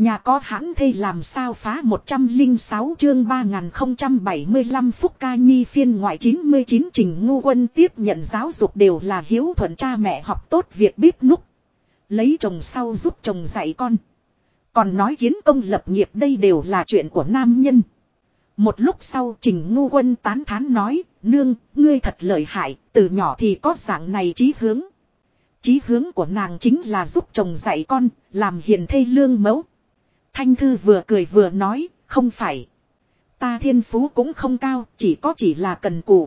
Nhà có hãn thê làm sao phá 106 chương 3075 Phúc Ca Nhi phiên ngoại 99 Trình Ngu Quân tiếp nhận giáo dục đều là hiếu thuận cha mẹ học tốt việc bếp núc. Lấy chồng sau giúp chồng dạy con. Còn nói kiến công lập nghiệp đây đều là chuyện của nam nhân. Một lúc sau Trình Ngu Quân tán thán nói, nương, ngươi thật lợi hại, từ nhỏ thì có dạng này chí hướng. Chí hướng của nàng chính là giúp chồng dạy con, làm hiền thê lương mẫu. Thanh Thư vừa cười vừa nói, không phải. Ta thiên phú cũng không cao, chỉ là cần cù.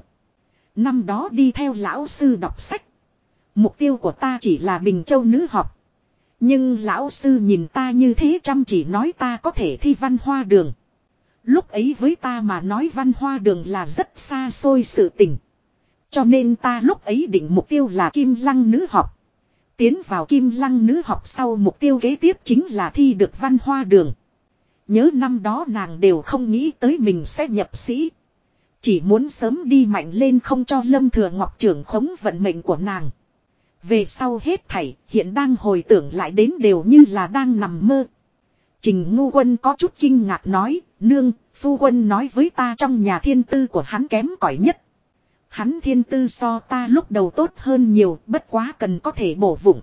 Năm đó đi theo lão sư đọc sách. Mục tiêu của ta chỉ là Bình Châu nữ học. Nhưng lão sư nhìn ta như thế chăm chỉ nói ta có thể thi văn hoa đường. Lúc ấy với ta mà nói văn hoa đường là rất xa xôi sự tình. Cho nên ta lúc ấy định mục tiêu là Kim Lăng nữ học. Tiến vào Kim Lăng nữ học sau mục tiêu kế tiếp chính là thi được văn hoa đường. Nhớ năm đó nàng đều không nghĩ tới mình sẽ nhập sĩ. Chỉ muốn sớm đi mạnh lên không cho Lâm Thừa Ngọc trưởng khống vận mệnh của nàng. Về sau hết thảy hiện đang hồi tưởng lại đến đều như là đang nằm mơ. Trình Ngu Quân có chút kinh ngạc nói, nương, phu quân nói với ta trong nhà thiên tư của hắn kém cỏi nhất. Hắn thiên tư so ta lúc đầu tốt hơn nhiều, bất quá cần có thể bổ vụng.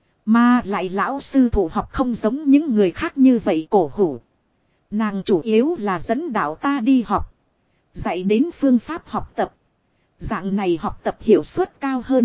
Mà lại lão sư thủ học không giống những người khác như vậy cổ hủ. Nàng chủ yếu là dẫn đạo ta đi học. Dạy đến phương pháp học tập. Dạng này học tập hiệu suất cao hơn.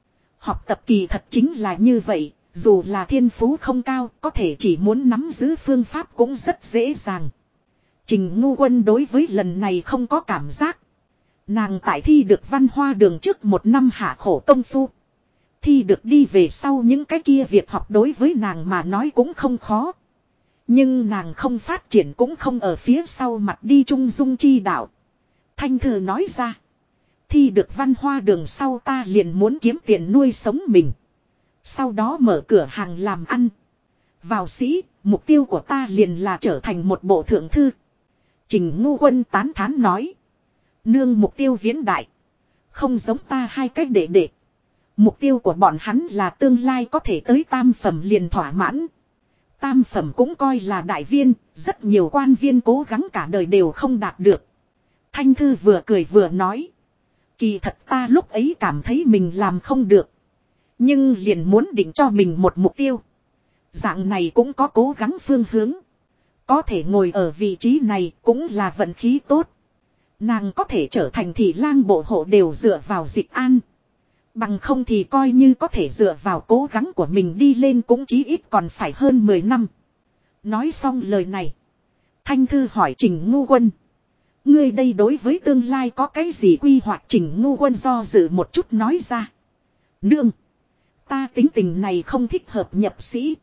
Học tập kỳ thật chính là như vậy, dù là thiên phú không cao, có thể chỉ muốn nắm giữ phương pháp cũng rất dễ dàng. Trình Ngu Quân đối với lần này không có cảm giác. Nàng tại thi được văn hoa đường trước một năm hạ khổ công phu. Thi được đi về sau những cái kia việc học đối với nàng mà nói cũng không khó. Nhưng nàng không phát triển cũng không ở phía sau mặt đi trung dung chi đạo. Thanh Thư nói ra. Thi được văn hoa đường sau ta liền muốn kiếm tiền nuôi sống mình. Sau đó mở cửa hàng làm ăn. Vào sĩ, mục tiêu của ta liền là trở thành một bộ thượng thư. Trình Ngu Quân tán thán nói. Nương mục tiêu viễn đại. Không giống ta hai cách đệ đệ. Mục tiêu của bọn hắn là tương lai có thể tới tam phẩm liền thỏa mãn. Tam phẩm cũng coi là đại viên, rất nhiều quan viên cố gắng cả đời đều không đạt được. Thanh Thư vừa cười vừa nói. Kỳ thật ta lúc ấy cảm thấy mình làm không được. Nhưng liền muốn định cho mình một mục tiêu. Dạng này cũng có cố gắng phương hướng. Có thể ngồi ở vị trí này cũng là vận khí tốt. Nàng có thể trở thành thị lang bộ hộ đều dựa vào Dịch An. Bằng không thì coi như có thể dựa vào cố gắng của mình đi lên cũng chí ít còn phải hơn 10 năm. Nói xong lời này. Thanh Thư hỏi Trình Ngu Quân. Ngươi đây đối với tương lai có cái gì quy hoạch? Trình Ngu Quân do dự một chút nói ra. Nương. Ta tính tình này không thích hợp nhập sĩ.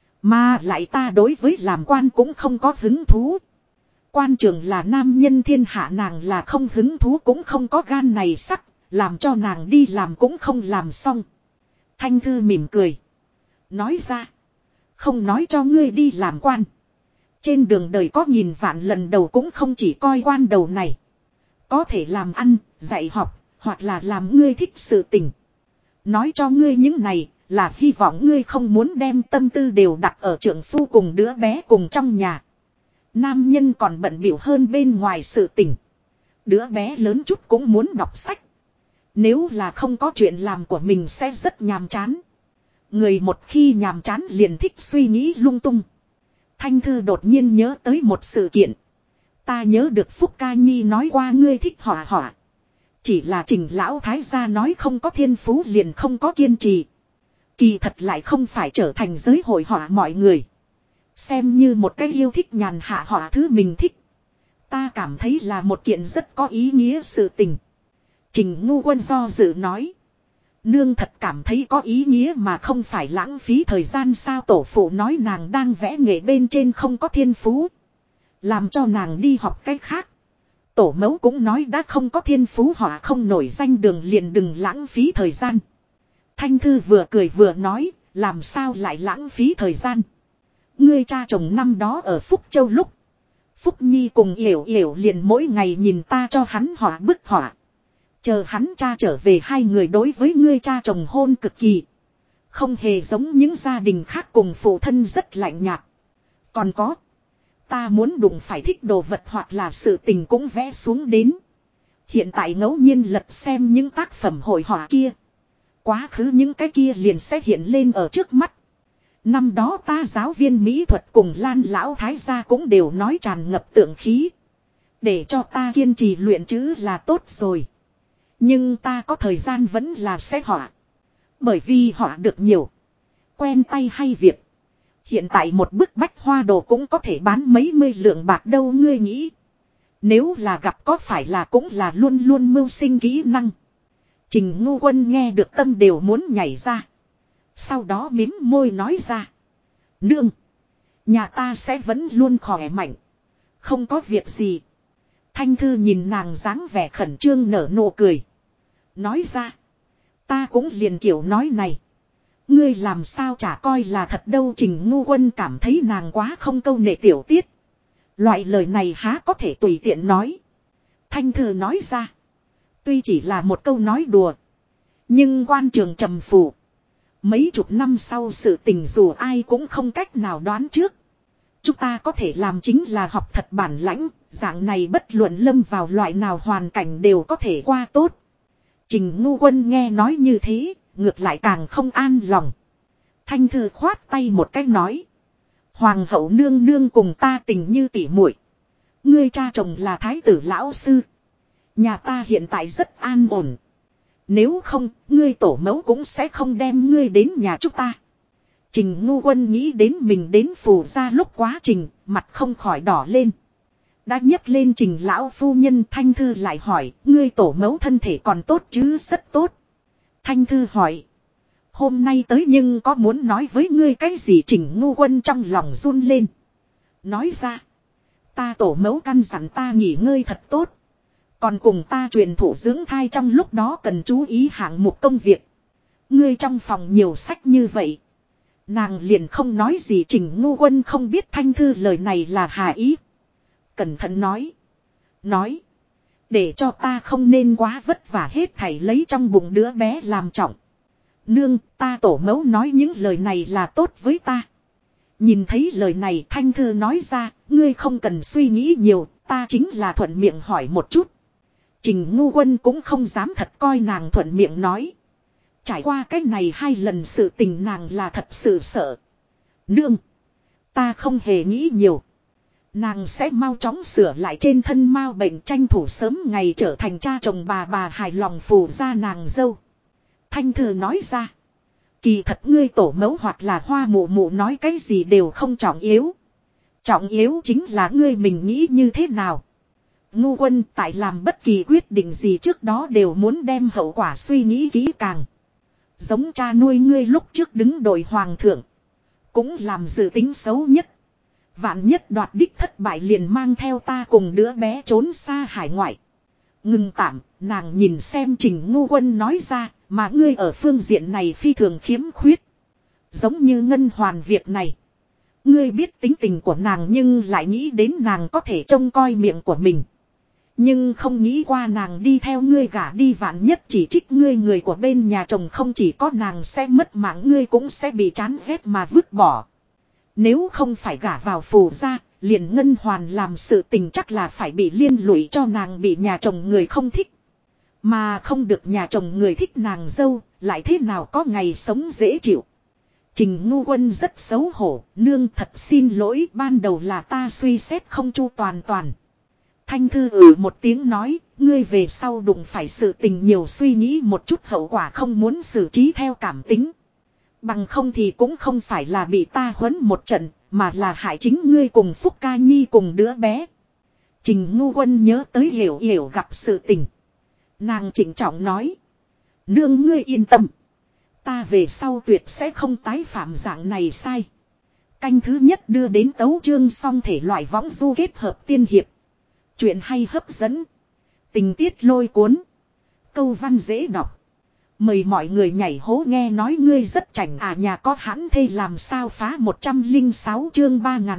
Mà lại ta đối với làm quan cũng không có hứng thú. Quan trường là nam nhân thiên hạ nàng là không hứng thú cũng không có gan này sắc. Làm cho nàng đi làm cũng không làm xong. Thanh Thư mỉm cười. Nói ra. Không nói cho ngươi đi làm quan. Trên đường đời có nghìn vạn lần đầu cũng không chỉ coi quan đầu này. Có thể làm ăn, dạy học, hoặc là làm ngươi thích sự tình. Nói cho ngươi những này là hy vọng ngươi không muốn đem tâm tư đều đặt ở trượng phu cùng đứa bé cùng trong nhà. Nam nhân còn bận bịu hơn bên ngoài sự tình. Đứa bé lớn chút cũng muốn đọc sách. Nếu là không có chuyện làm của mình sẽ rất nhàm chán. Người một khi nhàm chán liền thích suy nghĩ lung tung. Thanh Thư đột nhiên nhớ tới một sự kiện. Ta nhớ được Phúc Ca Nhi nói qua ngươi thích họa họa. Chỉ là Trình lão thái gia nói không có thiên phú liền không có kiên trì. Kỳ thật lại không phải trở thành giới hội họa mọi người. Xem như một cái yêu thích nhàn hạ họa thứ mình thích. Ta cảm thấy là một kiện rất có ý nghĩa sự tình. Trình Ngu Quân do dự nói. Nương thật cảm thấy có ý nghĩa mà không phải lãng phí thời gian sao? Tổ phụ nói nàng đang vẽ nghệ bên trên không có thiên phú. Làm cho nàng đi học cách khác. Tổ mẫu cũng nói đã không có thiên phú họa không nổi danh đường liền đừng lãng phí thời gian. Thanh Thư vừa cười vừa nói, làm sao lại lãng phí thời gian. Ngươi cha chồng năm đó ở Phúc Châu lúc. Phúc Nhi cùng Yểu Yểu liền mỗi ngày nhìn ta cho hắn họa bức họa. Chờ hắn cha trở về hai người đối với ngươi cha chồng hôn cực kỳ. Không hề giống những gia đình khác cùng phụ thân rất lạnh nhạt. Còn có. Ta muốn đụng phải thích đồ vật hoặc là sự tình cũng vẽ xuống đến. Hiện tại ngẫu nhiên lật xem những tác phẩm hội họa kia. Quá khứ những cái kia liền sẽ hiện lên ở trước mắt. Năm đó ta giáo viên mỹ thuật cùng Lan lão thái gia cũng đều nói tràn ngập tượng khí. Để cho ta kiên trì luyện chữ là tốt rồi. Nhưng ta có thời gian vẫn là sẽ họa. Bởi vì họa được nhiều. Quen tay hay việc. Hiện tại một bức bách hoa đồ cũng có thể bán mấy mươi lượng bạc đâu ngươi nghĩ. Nếu là gặp có phải là cũng là luôn luôn mưu sinh kỹ năng. Trình Ngu Quân nghe được tâm đều muốn nhảy ra. Sau đó mím môi nói ra. Nương. Nhà ta sẽ vẫn luôn khỏe mạnh. Không có việc gì. Thanh Thư nhìn nàng dáng vẻ khẩn trương nở nụ cười. Nói ra. Ta cũng liền kiểu nói này. Ngươi làm sao chả coi là thật đâu. Trình Ngu Quân cảm thấy nàng quá không câu nệ tiểu tiết. Loại lời này há có thể tùy tiện nói. Thanh Thư nói ra. Tuy chỉ là một câu nói đùa. Nhưng quan trường trầm phủ. Mấy chục năm sau sự tình dù ai cũng không cách nào đoán trước. Chúng ta có thể làm chính là học thật bản lãnh. Dạng này bất luận lâm vào loại nào hoàn cảnh đều có thể qua tốt. Trình Ngu Quân nghe nói như thế. Ngược lại càng không an lòng. Thanh Thư khoát tay một cách nói. Hoàng hậu nương nương cùng ta tình như tỉ muội. Ngươi cha chồng là thái tử lão sư. Nhà ta hiện tại rất an ổn. Nếu không, ngươi tổ mẫu cũng sẽ không đem ngươi đến nhà chúng ta. Trình Ngu Quân nghĩ đến mình đến Phù Gia lúc quá trình, mặt không khỏi đỏ lên. Đã nhấc lên Trình lão phu nhân. Thanh Thư lại hỏi, ngươi tổ mẫu thân thể còn tốt chứ? Rất tốt. Thanh Thư hỏi. Hôm nay tới nhưng có muốn nói với ngươi cái gì? Trình Ngu Quân trong lòng run lên. Nói ra. Ta tổ mẫu căn dặn ta nghỉ ngơi thật tốt. Còn cùng ta truyền thụ dưỡng thai trong lúc đó cần chú ý hạng mục công việc. Ngươi trong phòng nhiều sách như vậy. Nàng liền không nói gì. Trình Ngu Quân không biết Thanh Thư lời này là hà ý. Cẩn thận nói. Nói. Để cho ta không nên quá vất vả hết thảy lấy trong bụng đứa bé làm trọng. Nương, ta tổ mẫu nói những lời này là tốt với ta. Nhìn thấy lời này Thanh Thư nói ra, ngươi không cần suy nghĩ nhiều, ta chính là thuận miệng hỏi một chút. Trình Ngu Quân cũng không dám thật coi nàng thuận miệng nói. Trải qua cái này 2 lần sự tình nàng là thật sự sợ. Nương, ta không hề nghĩ nhiều. Nàng sẽ mau chóng sửa lại trên thân mau bệnh, tranh thủ sớm ngày trở thành cha chồng bà hài lòng Phù Gia nàng dâu. Thanh Thư nói ra. Kỳ thật ngươi tổ mẫu hoặc là Hoa mụ mụ nói cái gì đều không trọng yếu. Trọng yếu chính là ngươi mình nghĩ như thế nào. Ngu Quân tại làm bất kỳ quyết định gì trước đó đều muốn đem hậu quả suy nghĩ kỹ càng. Giống cha nuôi ngươi lúc trước đứng đội hoàng thượng. Cũng làm dự tính xấu nhất. Vạn nhất đoạt đích thất bại liền mang theo ta cùng đứa bé trốn xa hải ngoại. Ngừng tạm, nàng nhìn xem Trình Ngu Quân nói ra, mà ngươi ở phương diện này phi thường khiếm khuyết. Giống như Ngân Hoàn việc này. Ngươi biết tính tình của nàng nhưng lại nghĩ đến nàng có thể trông coi miệng của mình. Nhưng không nghĩ qua nàng đi theo ngươi gả đi, vạn nhất chỉ trích ngươi người của bên nhà chồng không chỉ có nàng sẽ mất mạng, ngươi cũng sẽ bị chán ghét mà vứt bỏ. Nếu không phải gả vào Phù Gia, liền Ngân Hoàn làm sự tình chắc là phải bị liên lụy cho nàng bị nhà chồng người không thích. Mà không được nhà chồng người thích nàng dâu, lại thế nào có ngày sống dễ chịu. Trình Ngu Quân rất xấu hổ, nương thật xin lỗi, ban đầu là ta suy xét không chu toàn. Thanh Thư một tiếng nói, ngươi về sau đụng phải sự tình nhiều suy nghĩ một chút, hậu quả không muốn xử trí theo cảm tính. Bằng không thì cũng không phải là bị ta huấn một trận, mà là hại chính ngươi cùng Phúc Ca Nhi cùng đứa bé. Trình Ngu Quân nhớ tới Hiểu Hiểu gặp sự tình. Nàng trịnh trọng nói. Nương ngươi yên tâm. Ta về sau tuyệt sẽ không tái phạm dạng này sai. Canh thứ nhất đưa đến tấu chương xong thể loại võng du kết hợp tiên hiệp. Chuyện hay hấp dẫn. Tình tiết lôi cuốn. Câu văn dễ đọc. Mời mọi người nhảy hố nghe nói ngươi rất chảnh à, nhà có hãn thê làm sao phá 106 chương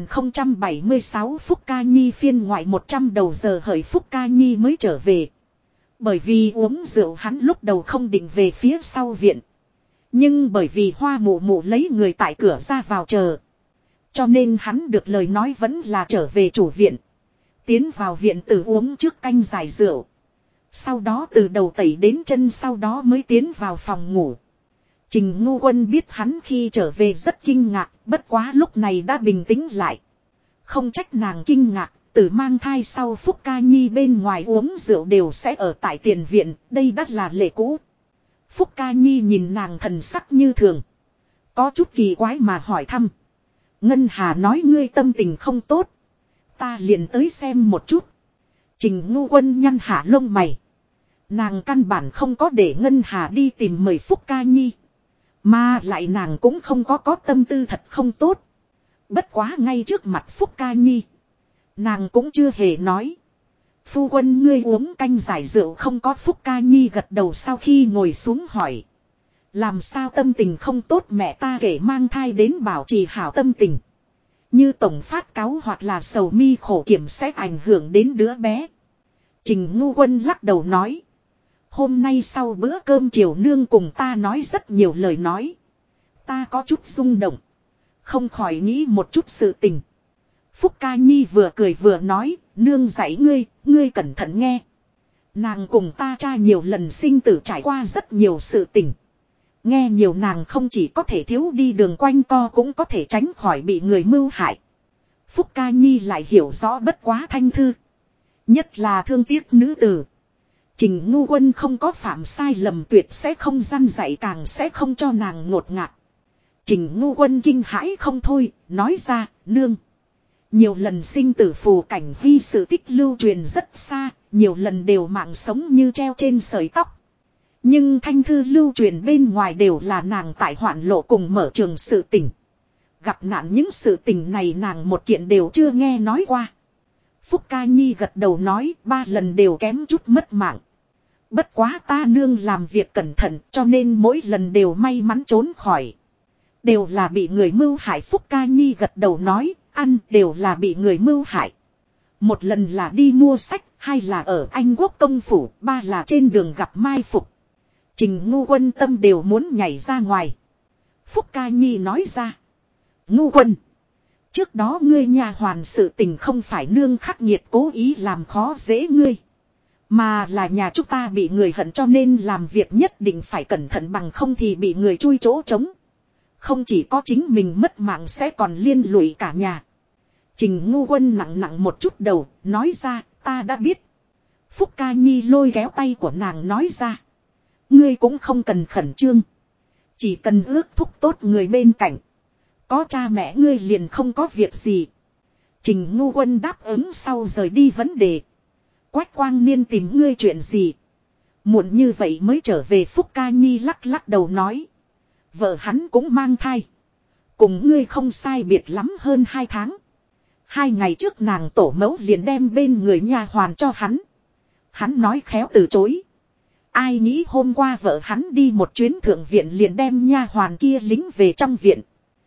3076 Phúc Ca Nhi phiên ngoại 100 đầu giờ hởi Phúc Ca Nhi mới trở về. Bởi vì uống rượu hắn lúc đầu không định về phía sau viện. Nhưng bởi vì Hoa mụ mụ lấy người tại cửa ra vào chờ. Cho nên hắn được lời nói vẫn là trở về chủ viện. Tiến vào viện tử uống trước canh giải rượu. Sau đó từ đầu tẩy đến chân, sau đó mới tiến vào phòng ngủ. Trình Ngô Quân biết hắn khi trở về rất kinh ngạc, bất quá lúc này đã bình tĩnh lại. Không trách nàng kinh ngạc, từ mang thai sau Phúc Ca Nhi bên ngoài uống rượu đều sẽ ở tại tiền viện, đây đã là lệ cũ. Phúc Ca Nhi nhìn nàng thần sắc như thường. Có chút kỳ quái mà hỏi thăm. Ngân Hà nói ngươi tâm tình không tốt. Ta liền tới xem một chút. Trình Ngô Quân nhăn hạ lông mày. Nàng căn bản không có để Ngân Hà đi tìm mời Phúc Ca Nhi. Mà lại nàng cũng không có tâm tư thật không tốt. Bất quá ngay trước mặt Phúc Ca Nhi. Nàng cũng chưa hề nói. Phu quân ngươi uống canh giải rượu không có. Phúc Ca Nhi gật đầu sau khi ngồi xuống hỏi. Làm sao tâm tình không tốt, mẹ ta kể mang thai đến bảo trì hảo tâm tình. Như tổng phát cáu hoặc là sầu mi khổ kiểm sẽ ảnh hưởng đến đứa bé. Trình Ngô Quân lắc đầu nói. Hôm nay sau bữa cơm chiều nương cùng ta nói rất nhiều lời nói. Ta có chút rung động. Không khỏi nghĩ một chút sự tình. Phúc Ca Nhi vừa cười vừa nói. Nương dạy ngươi, ngươi cẩn thận nghe. Nàng cùng ta cha nhiều lần sinh tử trải qua rất nhiều sự tình. Nghe nhiều nàng không chỉ có thể thiếu đi đường quanh co cũng có thể tránh khỏi bị người mưu hại. Phúc Ca Nhi lại hiểu rõ bất quá Thanh Thư. Nhất là thương tiếc nữ tử. Trình Ngô Quân không có phạm sai lầm tuyệt sẽ không gian dạy, càng sẽ không cho nàng ngột ngạt. Trình Ngô Quân kinh hãi không thôi, nói ra, nương. Nhiều lần sinh tử phù cảnh vi sự tích lưu truyền rất xa, nhiều lần đều mạng sống như treo trên sợi tóc. Nhưng Thanh Thư lưu truyền bên ngoài đều là nàng tại hoạn lộ cùng mở trường sự tình. Gặp nạn những sự tình này nàng một kiện đều chưa nghe nói qua. Phúc Ca Nhi gật đầu nói 3 lần đều kém chút mất mạng. Bất quá ta nương làm việc cẩn thận cho nên mỗi lần đều may mắn trốn khỏi. Đều là bị người mưu hại. Phúc Ca Nhi gật đầu nói ăn đều là bị người mưu hại. Một lần là đi mua sách, 2 là ở Anh Quốc công phủ, 3 là trên đường gặp mai phục. Trình Ngô Quân tâm đều muốn nhảy ra ngoài. Phúc Ca Nhi nói ra. Ngô Quân. Trước đó ngươi nhà hoàn sự tình không phải nương khắc nghiệt cố ý làm khó dễ ngươi. Mà là nhà chúng ta bị người hận cho nên làm việc nhất định phải cẩn thận, bằng không thì bị người chui chỗ trống. Không chỉ có chính mình mất mạng sẽ còn liên lụy cả nhà. Trình Ngô Quân nặng nặng một chút đầu, nói ra, ta đã biết. Phúc Ca Nhi lôi kéo tay của nàng nói ra. Ngươi cũng không cần khẩn trương. Chỉ cần ước thúc tốt người bên cạnh. Có cha mẹ ngươi liền không có việc gì. Trình Ngô Quân đáp ứng sau rời đi vấn đề. Quách Quang Niên tìm ngươi chuyện gì? Muộn như vậy mới trở về. Phúc Ca Nhi lắc lắc đầu nói. Vợ hắn cũng mang thai. Cùng ngươi không sai biệt lắm hơn 2 tháng. 2 ngày trước nàng tổ mẫu liền đem bên người nha hoàn cho hắn. Hắn nói khéo từ chối. Ai nghĩ hôm qua vợ hắn đi một chuyến thượng viện liền đem nha hoàn kia lính về trong viện.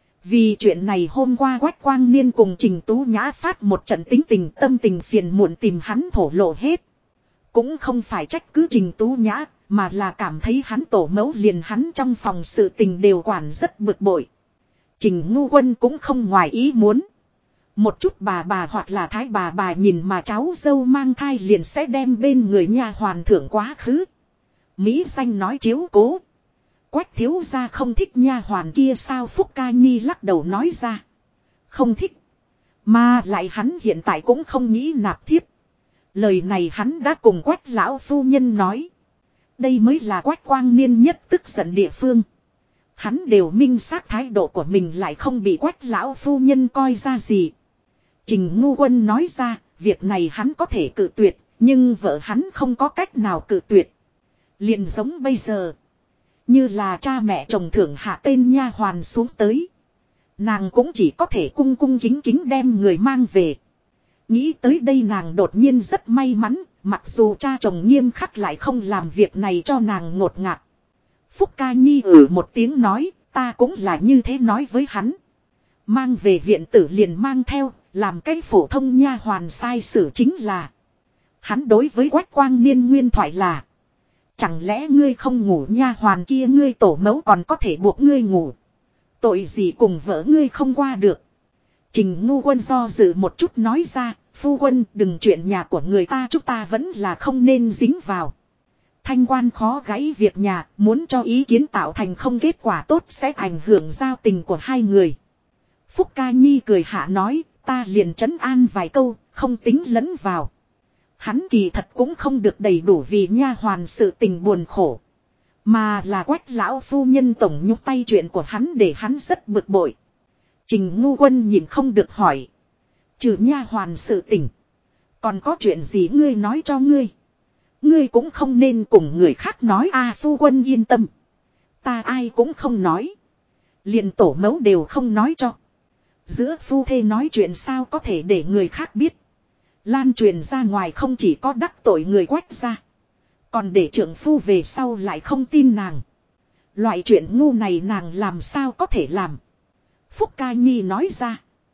Vì chuyện này hôm qua Quách Quang Niên cùng Trình Tú Nhã phát một trận tính tình, tâm tình phiền muộn tìm hắn thổ lộ hết. Cũng không phải trách cứ Trình Tú Nhã, mà là cảm thấy hắn tổ mẫu liền hắn trong phòng sự tình đều quản rất bực bội. Trình Ngô Quân cũng không ngoài ý muốn. Một chút bà hoặc là thái bà nhìn mà cháu dâu mang thai liền sẽ đem bên người nha hoàn thưởng quá khứ. Mỹ danh nói chiếu cố. Quách thiếu gia không thích nha hoàn kia sao? Phúc Ca Nhi lắc đầu nói ra. Không thích. Mà lại hắn hiện tại cũng không nghĩ nạp thiếp. Lời này hắn đã cùng Quách lão phu nhân nói. Đây mới là Quách Quang Niên nhất tức giận địa phương. Hắn đều minh xác thái độ của mình lại không bị Quách lão phu nhân coi ra gì. Trình Ngô Quân nói ra, việc này hắn có thể cự tuyệt, nhưng vợ hắn không có cách nào cự tuyệt. Liền giống bây giờ. Như là cha mẹ chồng thưởng hạ tên nha hoàn xuống tới. Nàng cũng chỉ có thể cung cung kính kính đem người mang về. Nghĩ tới đây nàng đột nhiên rất may mắn, mặc dù cha chồng nghiêm khắc lại không làm việc này cho nàng ngột ngạt. Phúc Ca Nhi một tiếng nói, ta cũng là như thế nói với hắn. Mang về viện tử liền mang theo, làm cái phổ thông nha hoàn sai sử chính là. Hắn đối với Quách Quang Niên nguyên thoại là. Chẳng lẽ ngươi không ngủ nha hoàn kia ngươi tổ mẫu còn có thể buộc ngươi ngủ. Tội gì cùng vợ ngươi không qua được. Trình Ngu Quân do dự một chút nói ra, phu quân đừng chuyện nhà của người ta, chúng ta vẫn là không nên dính vào. Thanh quan khó gãy việc nhà, muốn cho ý kiến tạo thành không kết quả tốt sẽ ảnh hưởng giao tình của hai người. Phúc Ca Nhi cười hạ nói, ta liền trấn an vài câu, không tính lẫn vào. Hắn kỳ thật cũng không được đầy đủ vì nha hoàn sự tình buồn khổ. Mà là Quách lão phu nhân tổng nhúc tay chuyện của hắn để hắn rất bực bội. Trình Ngu Quân nhìn không được hỏi. Trừ nha hoàn sự tình. Còn có chuyện gì ngươi nói cho ngươi? Ngươi cũng không nên cùng người khác nói a. Phu quân yên tâm. Ta ai cũng không nói. Liền tổ mẫu đều không nói cho. Giữa phu thê nói chuyện sao có thể để người khác biết. Lan truyền ra ngoài không chỉ có đắc tội người Quách ra. Còn để trưởng phu về sau lại không tin nàng. Loại chuyện ngu này nàng làm sao có thể làm. Phúc Ca Nhi nói ra.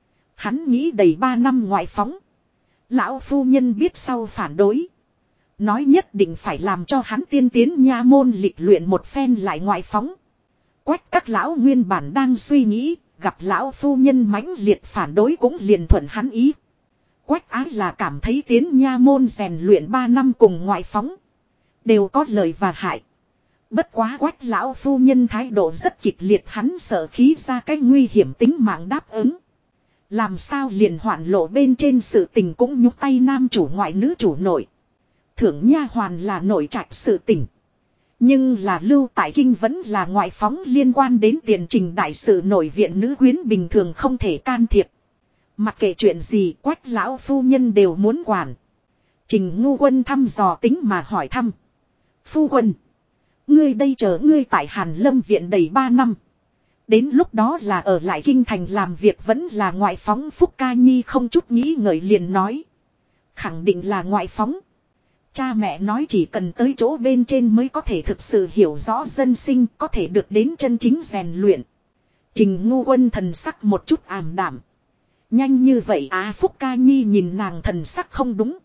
Hắn nghĩ đầy 3 năm ngoại phóng. Lão phu nhân biết sau phản đối. Nói nhất định phải làm cho hắn tiên tiến nha môn lịch luyện một phen lại ngoại phóng. Quách các lão nguyên bản đang suy nghĩ. Gặp lão phu nhân mãnh liệt phản đối cũng liền thuận hắn ý. Quách ái là cảm thấy tiến nha môn rèn luyện 3 năm cùng ngoại phóng. Đều có lợi và hại. Bất quá Quách lão phu nhân thái độ rất kịch liệt, hắn sợ khí ra cái nguy hiểm tính mạng đáp ứng. Làm sao liền hoạn lộ bên trên sự tình cũng nhúc tay nam chủ ngoại nữ chủ nội. Thưởng nha hoàn là nội trạch sự tình. Nhưng là lưu tại kinh vẫn là ngoại phóng liên quan đến tiền trình đại sự nội viện nữ quyến bình thường không thể can thiệp. Mặc kệ chuyện gì Quách lão phu nhân đều muốn quản. Trình Ngu Quân thăm dò tính mà hỏi thăm. Phu quân. Ngươi đây chờ ngươi tại Hàn Lâm viện đầy 3 năm. Đến lúc đó là ở lại kinh thành làm việc vẫn là ngoại phóng. Phúc Ca Nhi không chút nghĩ ngợi liền nói. Khẳng định là ngoại phóng. Cha mẹ nói chỉ cần tới chỗ bên trên mới có thể thực sự hiểu rõ dân sinh, có thể được đến chân chính rèn luyện. Trình Ngu Quân thần sắc một chút ảm đạm. Nhanh như vậy à? Phúc Ca Nhi nhìn nàng thần sắc không đúng.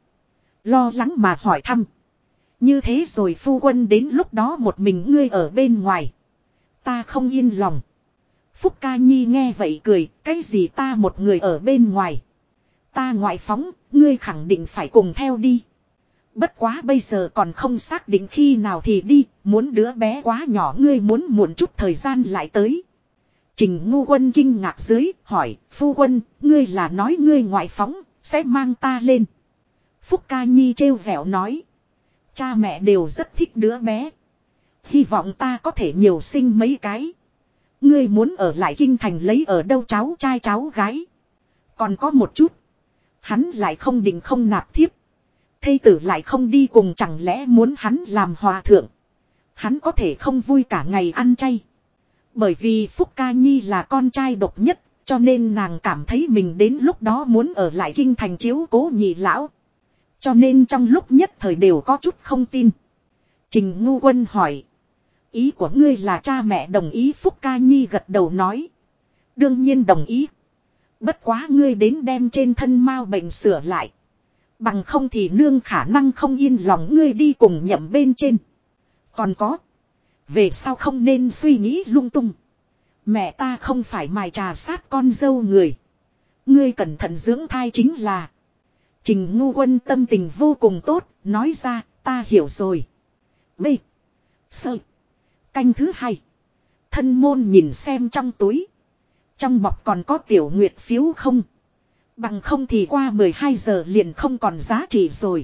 Lo lắng mà hỏi thăm. Như thế rồi phu quân đến lúc đó một mình ngươi ở bên ngoài. Ta không yên lòng. Phúc Ca Nhi nghe vậy cười, cái gì ta một người ở bên ngoài. Ta ngoại phóng, ngươi khẳng định phải cùng theo đi. Bất quá bây giờ còn không xác định khi nào thì đi, muốn đứa bé quá nhỏ ngươi muốn muộn chút thời gian lại tới. Trình Ngu Quân kinh ngạc dưới, hỏi, phu quân, ngươi là nói ngươi ngoại phóng, sẽ mang ta lên. Phúc Ca Nhi trêu vẻo nói. Cha mẹ đều rất thích đứa bé. Hy vọng ta có thể nhiều sinh mấy cái. Ngươi muốn ở lại kinh thành lấy ở đâu cháu trai cháu gái. Còn có một chút. Hắn lại không định không nạp thiếp. Thây tử lại không đi cùng, chẳng lẽ muốn hắn làm hòa thượng. Hắn có thể không vui cả ngày ăn chay. Bởi vì Phúc Ca Nhi là con trai độc nhất. Cho nên nàng cảm thấy mình đến lúc đó muốn ở lại kinh thành chiếu cố nhị lão. Cho nên trong lúc nhất thời đều có chút không tin. Trình Ngu Quân hỏi. Ý của ngươi là cha mẹ đồng ý? Phúc Ca Nhi gật đầu nói. Đương nhiên đồng ý. Bất quá ngươi đến đem trên thân mao bệnh sửa lại. Bằng không thì nương khả năng không yên lòng ngươi đi cùng nhậm bên trên. Còn có. Về sau không nên suy nghĩ lung tung. Mẹ ta không phải mài trà sát con dâu người. Ngươi cẩn thận dưỡng thai chính là. Trình Ngu Quân tâm tình vô cùng tốt, nói ra, ta hiểu rồi. B. Sơ. Canh thứ 2. Thân môn nhìn xem trong túi. Trong bọc còn có tiểu nguyệt phiếu không? Bằng không thì qua 12 giờ liền không còn giá trị rồi.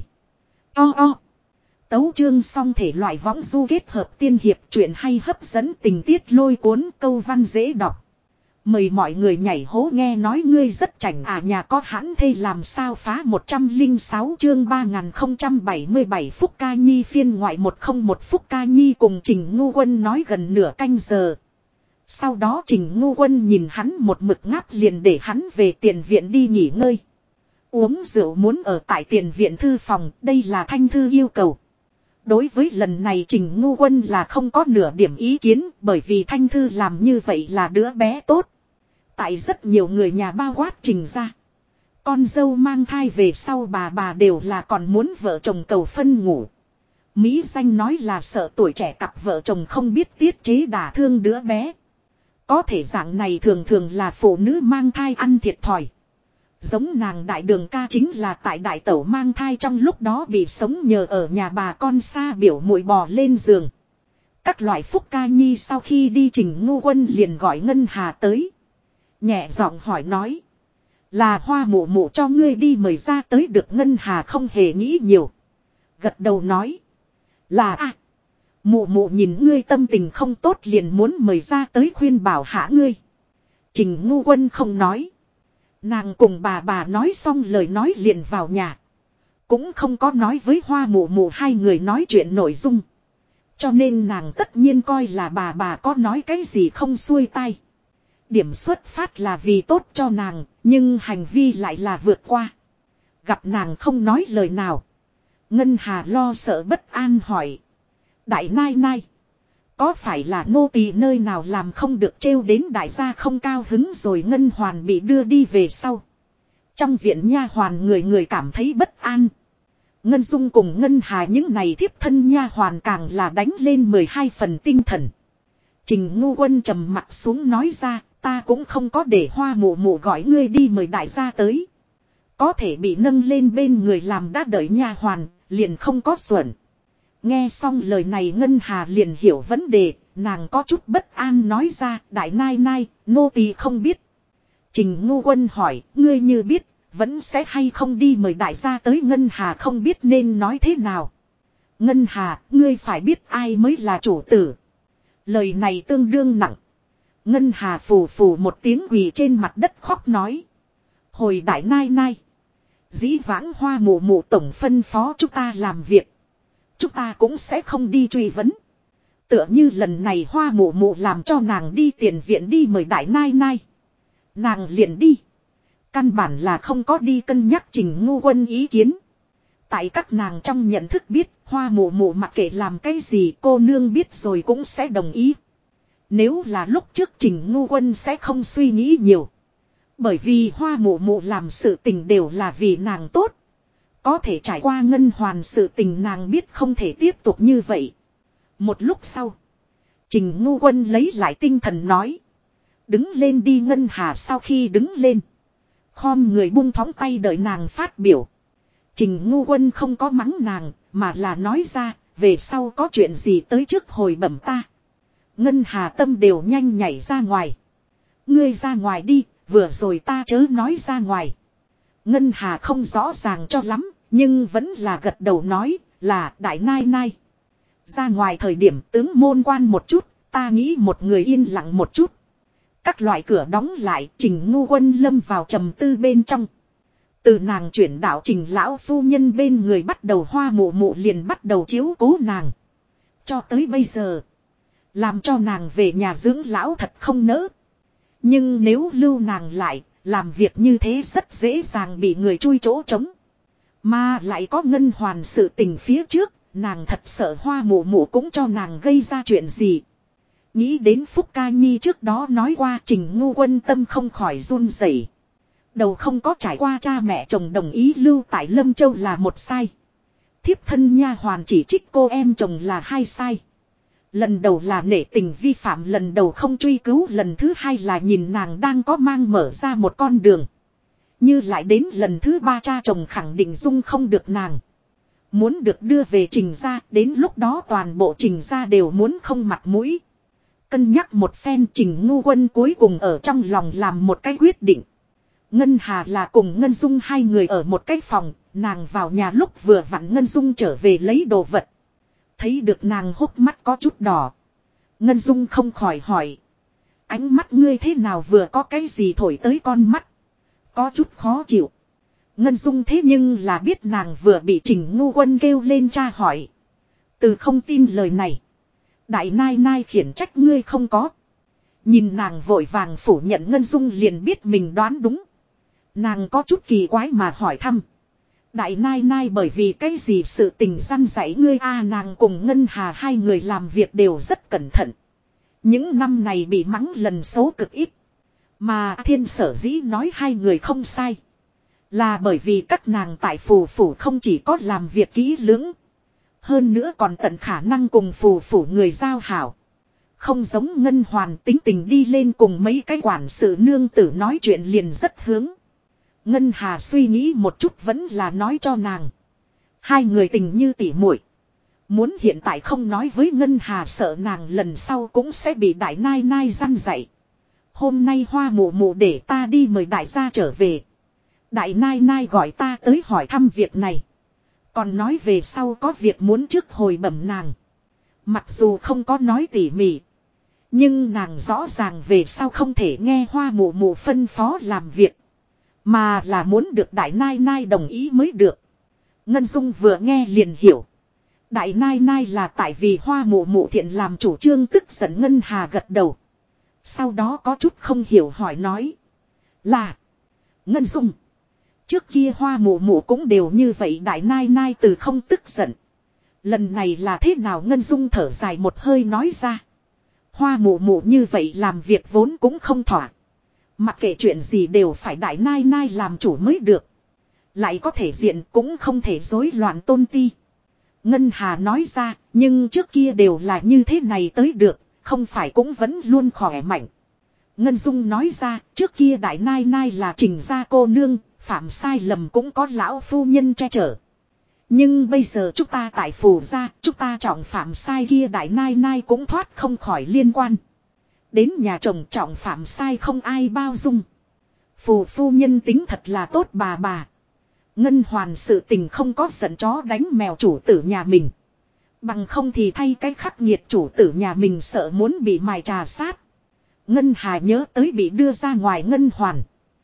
Tấu chương xong thể loại võng du kết hợp tiên hiệp, truyện hay hấp dẫn, tình tiết lôi cuốn, câu văn dễ đọc. Mời mọi người nhảy hố nghe nói ngươi rất chảnh à, nhà có hãn thê làm sao phá 106 chương 3077 Phúc Ca Nhi phiên ngoại 101. Phúc Ca Nhi cùng Trình Ngu Quân nói gần nửa canh giờ. Sau đó Trình Ngu Quân nhìn hắn một mực ngáp liền để hắn về tiền viện đi nghỉ ngơi. Uống rượu muốn ở tại tiền viện thư phòng, đây là Thanh Thư yêu cầu. Đối với lần này Trình Ngu Quân là không có nửa điểm ý kiến, bởi vì Thanh Thư làm như vậy là đứa bé tốt. Tại rất nhiều người nhà bao quát Trình ra. Con dâu mang thai về sau bà đều là còn muốn vợ chồng cầu phân ngủ. Mỹ danh nói là sợ tuổi trẻ cặp vợ chồng không biết tiết chế đả thương đứa bé. Có thể dạng này thường thường là phụ nữ mang thai ăn thiệt thòi. Giống nàng đại đường ca chính là tại đại tẩu mang thai trong lúc đó bị sống nhờ ở nhà bà con xa biểu muội bò lên giường. Các loại phúc ca nhi sau khi đi Trình Ngu Quân liền gọi Ngân Hà tới. Nhẹ giọng hỏi nói. Là Hoa mụ mụ cho ngươi đi mời ra tới được. Ngân Hà không hề nghĩ nhiều. Gật đầu nói. Là mụ mụ nhìn ngươi tâm tình không tốt liền muốn mời ra tới khuyên bảo hạ ngươi. Trình Ngu Quân không nói. Nàng cùng bà nói xong lời nói liền vào nhà. Cũng không có nói với Hoa mụ mụ hai người nói chuyện nội dung. Cho nên nàng tất nhiên coi là bà có nói cái gì không xuôi tai. Điểm xuất phát là vì tốt cho nàng, nhưng hành vi lại là vượt qua. Gặp nàng không nói lời nào. Ngân Hà lo sợ bất an hỏi. Đại nai nai. Có phải là nô tỳ nơi nào làm không được trêu đến đại gia không cao hứng rồi. Ngân Hoàn bị đưa đi về sau. Trong viện nha hoàn người người cảm thấy bất an. Ngân Dung cùng Ngân Hà những này thiếp thân nha hoàn càng là đánh lên 12 phần tinh thần. Trình Ngu Quân trầm mặt xuống nói ra, ta cũng không có để Hoa mụ mụ gọi ngươi đi mời đại gia tới. Có thể bị nâng lên bên người làm đã đợi nha hoàn, liền không có xuẩn. Nghe xong lời này Ngân Hà liền hiểu vấn đề, nàng có chút bất an nói ra, đại nai nai, nô tỳ không biết. Trình Ngu Quân hỏi, ngươi như biết, vẫn sẽ hay không đi mời đại gia tới. Ngân Hà không biết nên nói thế nào. Ngân Hà, ngươi phải biết ai mới là chủ tử. Lời này tương đương nặng. Ngân Hà phù phù một tiếng quỳ trên mặt đất khóc nói. Hồi đại nai nai. Dĩ vãng Hoa mụ mụ tổng phân phó chúng ta làm việc. Chúng ta cũng sẽ không đi truy vấn. Tựa như lần này Hoa mụ mụ làm cho nàng đi tiền viện đi mời đại nai nai. Nàng liền đi. Căn bản là không có đi cân nhắc Trình Ngu Quân ý kiến. Tại các nàng trong nhận thức biết Hoa mụ mụ mặc kệ làm cái gì cô nương biết rồi cũng sẽ đồng ý. Nếu là lúc trước Trình Ngu Quân sẽ không suy nghĩ nhiều. Bởi vì Hoa mụ mụ làm sự tình đều là vì nàng tốt. Có thể trải qua Ngân Hoàn sự tình nàng biết không thể tiếp tục như vậy. Một lúc sau. Trình Ngu Quân lấy lại tinh thần nói. Đứng lên đi. Ngân Hà sau khi đứng lên. Khom người buông thõng tay đợi nàng phát biểu. Trình Ngu Quân không có mắng nàng mà là nói ra. Về sau có chuyện gì tới trước hồi bẩm ta. Ngân Hà tâm đều nhanh nhảy ra ngoài. Ngươi ra ngoài đi. Vừa rồi ta chớ nói ra ngoài. Ngân Hà không rõ ràng cho lắm. Nhưng vẫn là gật đầu nói là đại nai nai. Ra ngoài thời điểm tướng môn quan một chút. Ta nghĩ một người yên lặng một chút. Các loại cửa đóng lại. Trình Ngu Quân lâm vào trầm tư bên trong. Từ nàng chuyển đạo Trình lão phu nhân bên người bắt đầu Hoa mụ mụ liền bắt đầu chiếu cố nàng. Cho tới bây giờ. Làm cho nàng về nhà dưỡng lão thật không nỡ. Nhưng nếu lưu nàng lại. Làm việc như thế rất dễ dàng bị người chui chỗ trống. Mà lại có Ngân Hoàn sự tình phía trước. Nàng thật sợ Hoa mụ mụ cũng cho nàng gây ra chuyện gì. Nghĩ đến Phúc Ca Nhi trước đó nói qua Trình Ngu Quân tâm không khỏi run rẩy. Đầu không có trải qua cha mẹ chồng đồng ý lưu tại Lâm Châu là một sai. Thiếp thân nha hoàn chỉ trích cô em chồng là hai sai. Lần đầu là nể tình vi phạm, lần đầu không truy cứu, lần thứ hai là nhìn nàng đang có mang mở ra một con đường. Như lại đến lần thứ ba cha chồng khẳng định dung không được nàng. Muốn được đưa về Trình gia, đến lúc đó toàn bộ Trình gia đều muốn không mặt mũi. Cân nhắc một phen Trình Ngu Quân cuối cùng ở trong lòng làm một cái quyết định. Ngân Hà là cùng Ngân Dung hai người ở một cái phòng, nàng vào nhà lúc vừa vặn Ngân Dung trở về lấy đồ vật. Thấy được nàng hốc mắt có chút đỏ. Ngân Dung không khỏi hỏi. Ánh mắt ngươi thế nào vừa có cái gì thổi tới con mắt. Có chút khó chịu. Ngân Dung thế nhưng là biết nàng vừa bị Trình Ngu Quân kêu lên tra hỏi. Từ không tin lời này. Đại nai nai khiển trách ngươi không có. Nhìn nàng vội vàng phủ nhận Ngân Dung liền biết mình đoán đúng. Nàng có chút kỳ quái mà hỏi thăm. Đại nai nai bởi vì cái gì sự tình răn dạy ngươi nàng cùng Ngân Hà hai người làm việc đều rất cẩn thận. Những năm này bị mắng lần số cực ít. Mà Thiên sở dĩ nói hai người không sai. Là bởi vì các nàng tại phù phủ không chỉ có làm việc kỹ lưỡng. Hơn nữa còn tận khả năng cùng phù phủ người giao hảo. Không giống Ngân Hoàn tính tình đi lên cùng mấy cái quản sự nương tử nói chuyện liền rất hướng. Ngân Hà suy nghĩ một chút vẫn là nói cho nàng. Hai người tình như tỉ muội. Muốn hiện tại không nói với Ngân Hà sợ nàng lần sau cũng sẽ bị Đại Nai Nai răn dạy. Hôm nay Hoa mụ mụ để ta đi mời đại gia trở về. Đại Nai Nai gọi ta tới hỏi thăm việc này. Còn nói về sau có việc muốn trước hồi bẩm nàng. Mặc dù không có nói tỉ mỉ. Nhưng nàng rõ ràng về sau không thể nghe Hoa mụ mụ phân phó làm việc. Mà là muốn được Đại Nai Nai đồng ý mới được. Ngân Dung vừa nghe liền hiểu. Đại Nai Nai là tại vì Hoa mụ mụ thiện làm chủ trương tức giận. Ngân Hà gật đầu. Sau đó có chút không hiểu hỏi nói. Là. Ngân Dung. Trước kia Hoa mụ mụ cũng đều như vậy. Đại Nai Nai từ không tức giận. Lần này là thế nào? Ngân Dung thở dài một hơi nói ra. Hoa mụ mụ như vậy làm việc vốn cũng không thỏa. Mặc kệ chuyện gì đều phải Đại Nai Nai làm chủ mới được. Lại có thể diện cũng không thể rối loạn tôn ti. Ngân Hà nói ra, nhưng trước kia đều là như thế này tới được, không phải cũng vẫn luôn khỏe mạnh. Ngân Dung nói ra, trước kia Đại Nai Nai là Trình gia cô nương, phạm sai lầm cũng có lão phu nhân che chở. Nhưng bây giờ chúng ta tại Phù gia, chúng ta trọng phạm sai kia Đại Nai Nai cũng thoát không khỏi liên quan. Đến nhà chồng trọng phạm sai không ai bao dung. Phù phu nhân tính thật là tốt bà. Ngân Hoàn sự tình không có giận chó đánh mèo chủ tử nhà mình. Bằng không thì thay cái khắc nghiệt chủ tử nhà mình sợ muốn bị mài trà sát. Ngân Hà nhớ tới bị đưa ra ngoài Ngân Hoàn.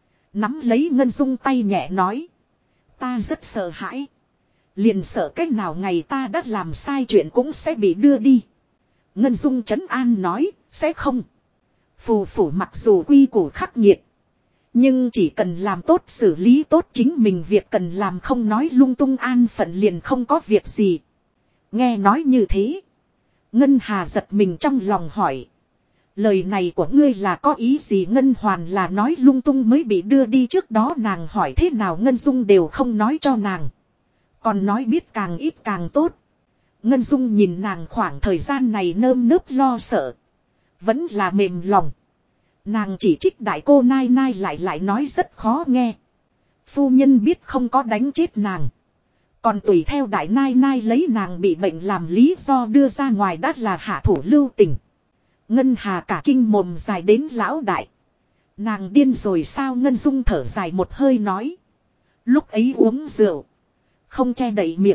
Nắm lấy Ngân Dung tay nhẹ nói. Ta rất sợ hãi. Liền sợ cách nào ngày ta đã làm sai chuyện cũng sẽ bị đưa đi. Ngân Dung trấn an nói, sẽ không. Phù phủ mặc dù quy củ khắc nghiệt. Nhưng chỉ cần làm tốt xử lý tốt chính mình việc cần làm không nói lung tung an phận liền không có việc gì. Nghe nói như thế. Ngân Hà giật mình trong lòng hỏi. Lời này của ngươi là có ý gì? Ngân Hoàn là nói lung tung mới bị đưa đi trước đó nàng hỏi thế nào Ngân Dung đều không nói cho nàng. Còn nói biết càng ít càng tốt. Ngân Dung nhìn nàng khoảng thời gian này nơm nớp lo sợ. Vẫn là mềm lòng. Nàng chỉ trích đại cô Nai Nai lại nói rất khó nghe. Phu nhân biết không có đánh chết nàng. Còn tùy theo đại Nai Nai lấy nàng bị bệnh làm lý do đưa ra ngoài đắt là hạ thủ lưu tình. Ngân Hà cả kinh mồm dài đến lão đại. Nàng điên rồi sao? Ngân Dung thở dài một hơi nói. Lúc ấy uống rượu. Không che đậy miệng.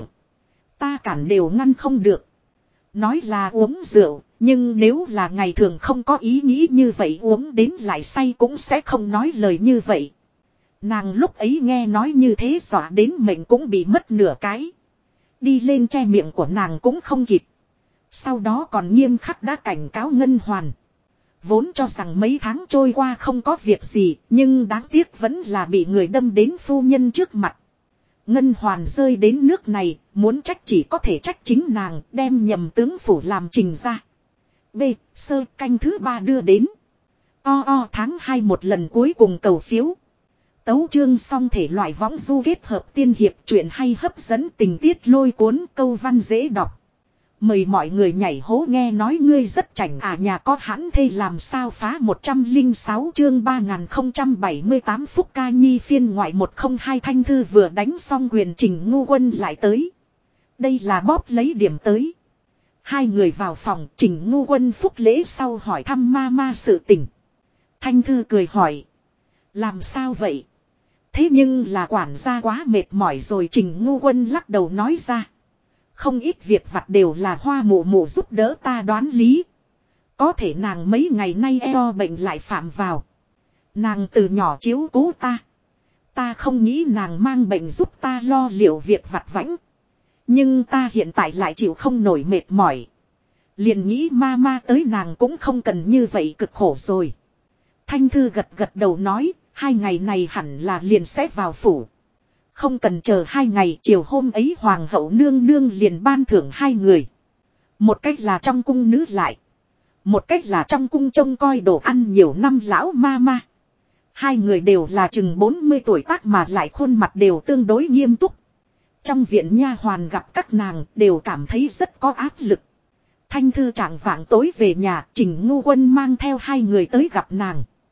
Ta cản đều ngăn không được. Nói là uống rượu. Nhưng nếu là ngày thường không có ý nghĩ như vậy uống đến lại say cũng sẽ không nói lời như vậy. Nàng lúc ấy nghe nói như thế dọa đến mệnh cũng bị mất nửa cái. Đi lên che miệng của nàng cũng không kịp. Sau đó còn nghiêm khắc đã cảnh cáo Ngân Hoàn. Vốn cho rằng mấy tháng trôi qua không có việc gì, nhưng đáng tiếc vẫn là bị người đâm đến phu nhân trước mặt. Ngân Hoàn rơi đến nước này, muốn trách chỉ có thể trách chính nàng, đem nhầm tướng phủ làm trình ra. B. Sơ canh thứ 3 đưa đến. Tháng 2 một lần cuối cùng cầu phiếu. Tấu chương xong thể loại võng du kết hợp tiên hiệp truyện hay hấp dẫn tình tiết lôi cuốn câu văn dễ đọc. Mời mọi người nhảy hố nghe nói ngươi rất chảnh nhà có hãn thê làm sao phá 106 chương 3078 Phúc Ca Nhi phiên ngoại 102 Thanh Thư vừa đánh xong quyền Trình Ngu Quân lại tới. Đây là bóp lấy điểm tới. Hai người vào phòng Trình Ngu Quân phúc lễ sau hỏi thăm ma sự tình. Thanh Thư cười hỏi. Làm sao vậy? Thế nhưng là quản gia quá mệt mỏi rồi. Trình Ngu Quân lắc đầu nói ra. Không ít việc vặt đều là Hoa mụ mụ giúp đỡ ta đoán lý. Có thể nàng mấy ngày nay eo bệnh lại phạm vào. Nàng từ nhỏ chiếu cố ta. Ta không nghĩ nàng mang bệnh giúp ta lo liệu việc vặt vãnh. Nhưng ta hiện tại lại chịu không nổi mệt mỏi. Liền nghĩ ma tới nàng cũng không cần như vậy cực khổ rồi. Thanh Thư gật đầu nói, 2 ngày này hẳn là liền sẽ vào phủ. Không cần chờ 2 ngày, chiều hôm ấy hoàng hậu nương nương liền ban thưởng 2 người. Một cách là trong cung nữ lại. Một cách là trong cung trông coi đồ ăn nhiều năm lão ma. 2 người đều là chừng 40 tuổi tác mà lại khuôn mặt đều tương đối nghiêm túc. Trong viện nha hoàn gặp các nàng đều cảm thấy rất có áp lực. Thanh Thư trạng vạng tối về nhà, Trình Ngu Quân mang theo 2 người tới gặp nàng.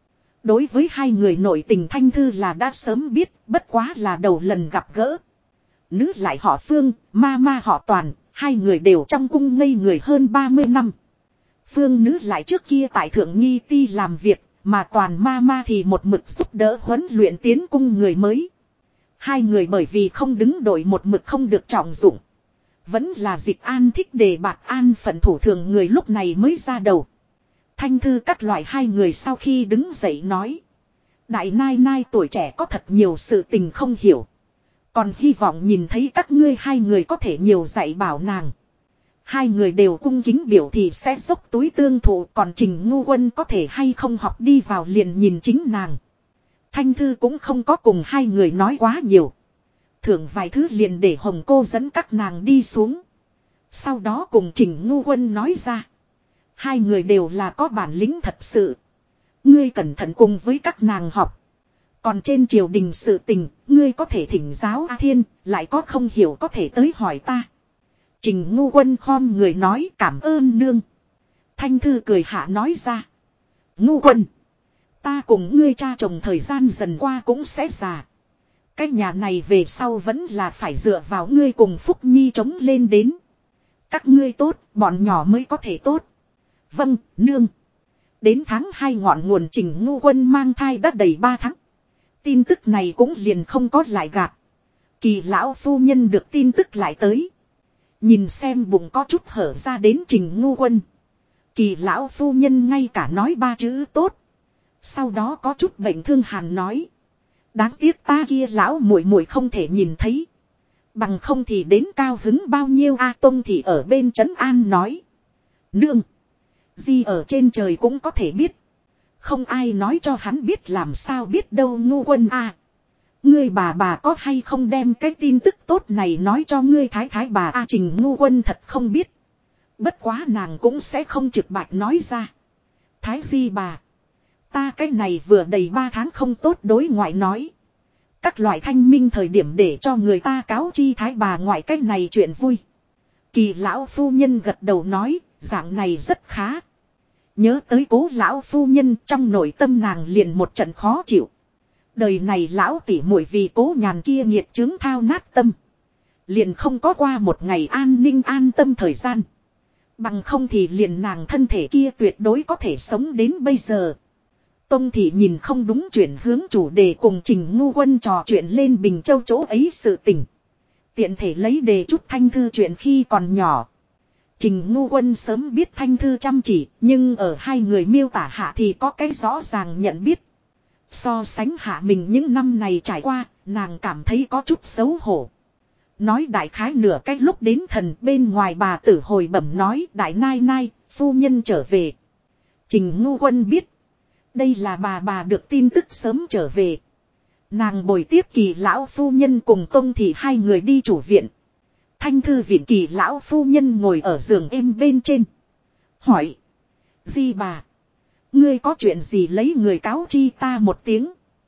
Đối với hai người nội tình Thanh Thư là đã sớm biết, bất quá là đầu lần gặp gỡ. Nữ lại họ Phương, ma họ Toàn, hai người đều trong cung ngây người hơn 30 năm. Phương nữ lại trước kia tại Thượng Nghi Ti làm việc, mà Toàn ma thì một mực giúp đỡ huấn luyện tiến cung người mới. Hai người bởi vì không đứng đội một mực không được trọng dụng. Vẫn là Dịch An thích đề bạt an phận thủ thường người lúc này mới ra đầu. Thanh Thư các loại hai người sau khi đứng dậy nói. Đại nai nai tuổi trẻ có thật nhiều sự tình không hiểu. Còn hy vọng nhìn thấy các ngươi hai người có thể nhiều dạy bảo nàng. Hai người đều cung kính biểu thì sẽ dốc túi tương thụ, còn Trình Ngu Quân có thể hay không học đi vào liền nhìn chính nàng. Thanh Thư cũng không có cùng hai người nói quá nhiều. Thưởng vài thứ liền để Hồng Cô dẫn các nàng đi xuống. Sau đó cùng Trình Ngu Quân nói ra. Hai người đều là có bản lĩnh thật sự. Ngươi cẩn thận cùng với các nàng học. Còn trên triều đình sự tình, ngươi có thể thỉnh giáo A Thiên, lại có không hiểu có thể tới hỏi ta. Trình Ngu Quân khom người nói cảm ơn nương. Thanh Thư cười hạ nói ra. Ngu Quân, ta cùng ngươi cha chồng thời gian dần qua cũng sẽ già. Cái nhà này về sau vẫn là phải dựa vào ngươi cùng Phúc Nhi chống lên đến. Các ngươi tốt, bọn nhỏ mới có thể tốt. Vâng, nương. Đến tháng 2 ngọn nguồn Trình Ngu Quân mang thai đã đầy 3 tháng. Tin tức này cũng liền không có lại gạt. Kỳ lão phu nhân được tin tức lại tới. Nhìn xem bụng có chút hở ra đến Trình Ngu Quân. Kỳ lão phu nhân ngay cả nói 3 chữ tốt. Sau đó có chút bệnh thương hàn nói. Đáng tiếc ta kia lão muội muội không thể nhìn thấy. Bằng không thì đến cao hứng bao nhiêu A Tông thì ở bên trấn an nói. Nương. Di ở trên trời cũng có thể biết. Không ai nói cho hắn biết làm sao biết đâu Ngu Quân A. Ngươi bà có hay không đem cái tin tức tốt này nói cho ngươi thái thái bà A Trình Ngu Quân thật không biết. Bất quá nàng cũng sẽ không trực bạch nói ra. Thái di bà. Ta cái này vừa đầy 3 tháng không tốt đối ngoại nói. Các loại thanh minh thời điểm để cho người ta cáo chi thái bà ngoại cái này chuyện vui. Kỳ lão phu nhân gật đầu nói, dạng này rất khá. Nhớ tới cố lão phu nhân trong nội tâm nàng liền một trận khó chịu. Đời này lão tỉ muội vì cố nhàn kia nghiệt chứng thao nát tâm. Liền không có qua một ngày an ninh an tâm thời gian. Bằng không thì liền nàng thân thể kia tuyệt đối có thể sống đến bây giờ. Tông thị nhìn không đúng chuyển hướng chủ đề cùng Trình Ngu Quân trò chuyện lên Bình Châu chỗ ấy sự tình. Tiện thể lấy đề chút Thanh Thư chuyện khi còn nhỏ. Trình Ngu Quân sớm biết Thanh Thư chăm chỉ, nhưng ở hai người miêu tả hạ thì có cái rõ ràng nhận biết. So sánh hạ mình những năm này trải qua, nàng cảm thấy có chút xấu hổ. Nói đại khái nửa cách lúc đến thần bên ngoài bà tử hồi bẩm nói đại nai nai, phu nhân trở về. Trình Ngu Quân biết. Đây là bà được tin tức sớm trở về. Nàng bồi tiếp Kỳ lão phu nhân cùng Tông thị hai người đi chủ viện. Thanh Thư viện Kỳ lão phu nhân ngồi ở giường êm bên trên. Hỏi. Di bà. Ngươi có chuyện gì lấy người cáo chi ta một tiếng.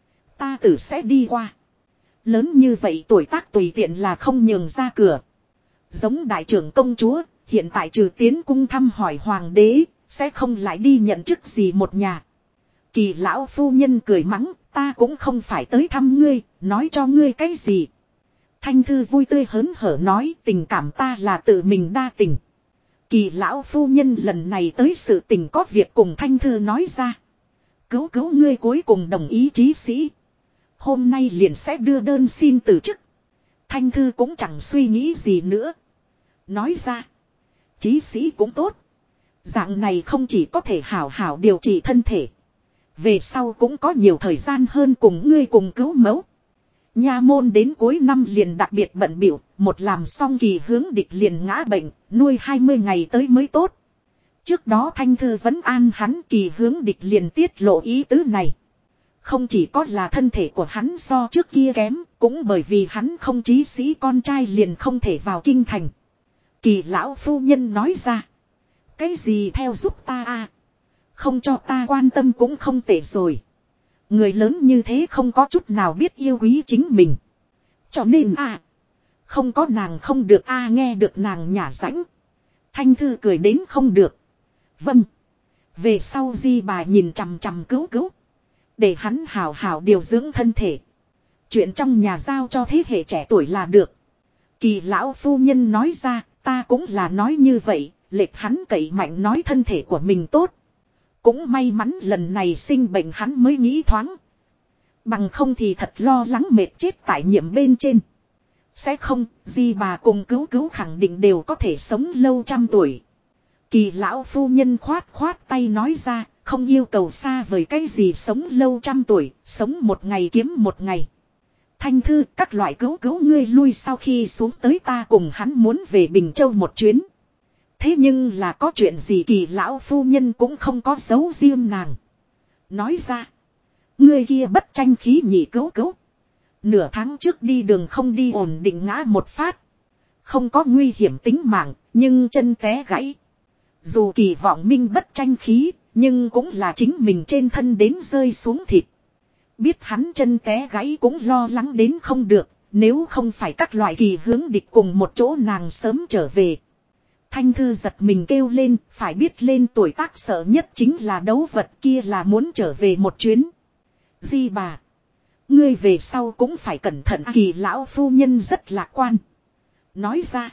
Ta tự sẽ đi qua. Lớn như vậy tuổi tác tùy tiện là không nhường ra cửa. Giống đại trưởng công chúa. Hiện tại trừ tiến cung thăm hỏi hoàng đế. Sẽ không lại đi nhận chức gì một nhà. Kỳ lão phu nhân cười mắng. Ta cũng không phải tới thăm ngươi. Nói cho ngươi cái gì. Thanh Thư vui tươi hớn hở nói tình cảm ta là tự mình đa tình. Kỳ lão phu nhân lần này tới sự tình có việc cùng Thanh Thư nói ra. Cứu ngươi cuối cùng đồng ý chí sĩ. Hôm nay liền sẽ đưa đơn xin từ chức. Thanh Thư cũng chẳng suy nghĩ gì nữa. Nói ra. Chí sĩ cũng tốt. Dạng này không chỉ có thể hảo hảo điều trị thân thể. Về sau cũng có nhiều thời gian hơn cùng ngươi cùng cứu mẫu. Nha môn đến cuối năm liền đặc biệt bận bịu, một làm xong Kỳ Hướng Địch liền ngã bệnh, nuôi 20 ngày tới mới tốt. Trước đó Thanh Thư vẫn an hắn Kỳ Hướng Địch liền tiết lộ ý tứ này. Không chỉ có là thân thể của hắn so trước kia kém, cũng bởi vì hắn không chí sĩ con trai liền không thể vào kinh thành. Kỳ lão phu nhân nói ra. Cái gì theo giúp ta à? Không cho ta quan tâm cũng không tệ rồi. Người lớn như thế không có chút nào biết yêu quý chính mình. Cho nên không có nàng không được nghe được nàng nhả rãnh. Thanh Thư cười đến không được. Vâng. Về sau di bà nhìn chằm chằm cứu. Để hắn hào hào điều dưỡng thân thể. Chuyện trong nhà giao cho thế hệ trẻ tuổi là được. Kỳ lão phu nhân nói ra, ta cũng là nói như vậy, lệch hắn cậy mạnh nói thân thể của mình tốt. Cũng may mắn lần này sinh bệnh hắn mới nghĩ thoáng. Bằng không thì thật lo lắng mệt chết tại nhiệm bên trên. Sẽ không, di bà cùng cứu cứu khẳng định đều có thể sống lâu trăm tuổi. Kỳ lão phu nhân khoát khoát tay nói ra, không yêu cầu xa vời cái gì sống lâu trăm tuổi, sống một ngày kiếm một ngày. Thanh Thư, các loại cứu cứu ngươi lui sau khi xuống tới ta cùng hắn muốn về Bình Châu một chuyến. Thế nhưng là có chuyện gì Kỳ lão phu nhân cũng không có giấu riêng nàng. Nói ra, ngươi kia bất tranh khí nhị cứu cứu. Nửa tháng trước đi đường không đi ổn định ngã một phát. Không có nguy hiểm tính mạng, nhưng chân té gãy. Dù kỳ vọng minh bất tranh khí, nhưng cũng là chính mình trên thân đến rơi xuống thịt. Biết hắn chân té gãy cũng lo lắng đến không được, nếu không phải các loại kỳ hướng địch cùng một chỗ nàng sớm trở về. Thanh Thư giật mình kêu lên, phải biết lên tuổi tác sợ nhất chính là đấu vật kia là muốn trở về một chuyến. Di bà, ngươi về sau cũng phải cẩn thận. Kỳ lão phu nhân rất lạc quan. Nói ra,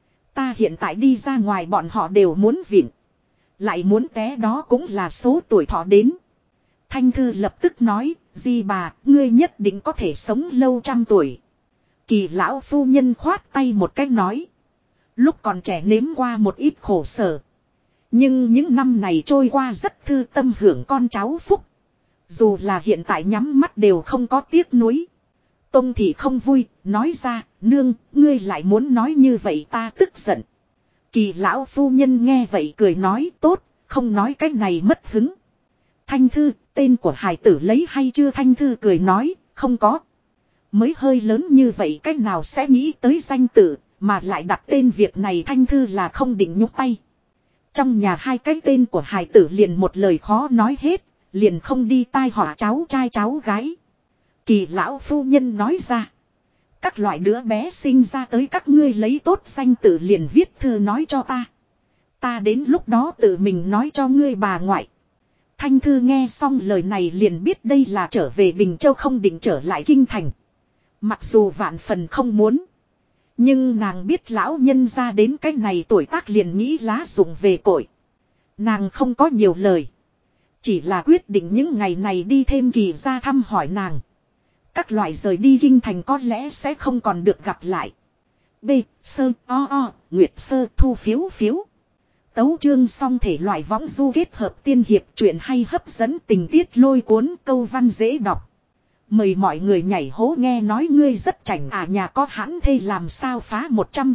ta hiện tại đi ra ngoài bọn họ đều muốn vịn. Lại muốn té đó cũng là số tuổi thọ đến. Thanh Thư lập tức nói, di bà, ngươi nhất định có thể sống lâu trăm tuổi. Kỳ lão phu nhân khoát tay một cách nói. Lúc còn trẻ nếm qua một ít khổ sở. Nhưng những năm này trôi qua rất thư tâm hưởng con cháu phúc. Dù là hiện tại nhắm mắt đều không có tiếc nuối. Tông thị không vui, nói ra, nương, ngươi lại muốn nói như vậy ta tức giận. Kỳ lão phu nhân nghe vậy cười nói tốt, không nói cái này mất hứng. Thanh Thư, tên của hài tử lấy hay chưa? Thanh Thư cười nói, không có. Mới hơi lớn như vậy cách nào sẽ nghĩ tới danh tự, mà lại đặt tên việc này Thanh Thư là không định nhúc tay. Trong nhà hai cái tên của hài tử liền một lời khó nói hết, liền không đi tai họa cháu trai cháu gái. Kỳ lão phu nhân nói ra, các loại đứa bé sinh ra tới các ngươi lấy tốt danh tự liền viết thư nói cho ta. Ta đến lúc đó tự mình nói cho ngươi bà ngoại. Thanh Thư nghe xong lời này liền biết đây là trở về Bình Châu không định trở lại kinh thành. Mặc dù vạn phần không muốn. Nhưng nàng biết lão nhân ra đến cái này tuổi tác liền nghĩ lá dụng về cội. Nàng không có nhiều lời. Chỉ là quyết định những ngày này đi thêm Kỳ ra thăm hỏi nàng. Các loại rời đi kinh thành có lẽ sẽ không còn được gặp lại. B. Sơ. O. Nguyệt Sơ thu phiếu phiếu. Tấu chương xong thể loại võng du kết hợp tiên hiệp truyện hay hấp dẫn tình tiết lôi cuốn câu văn dễ đọc. Mời mọi người nhảy hố nghe nói ngươi rất chảnh nhà có hãn thê làm sao phá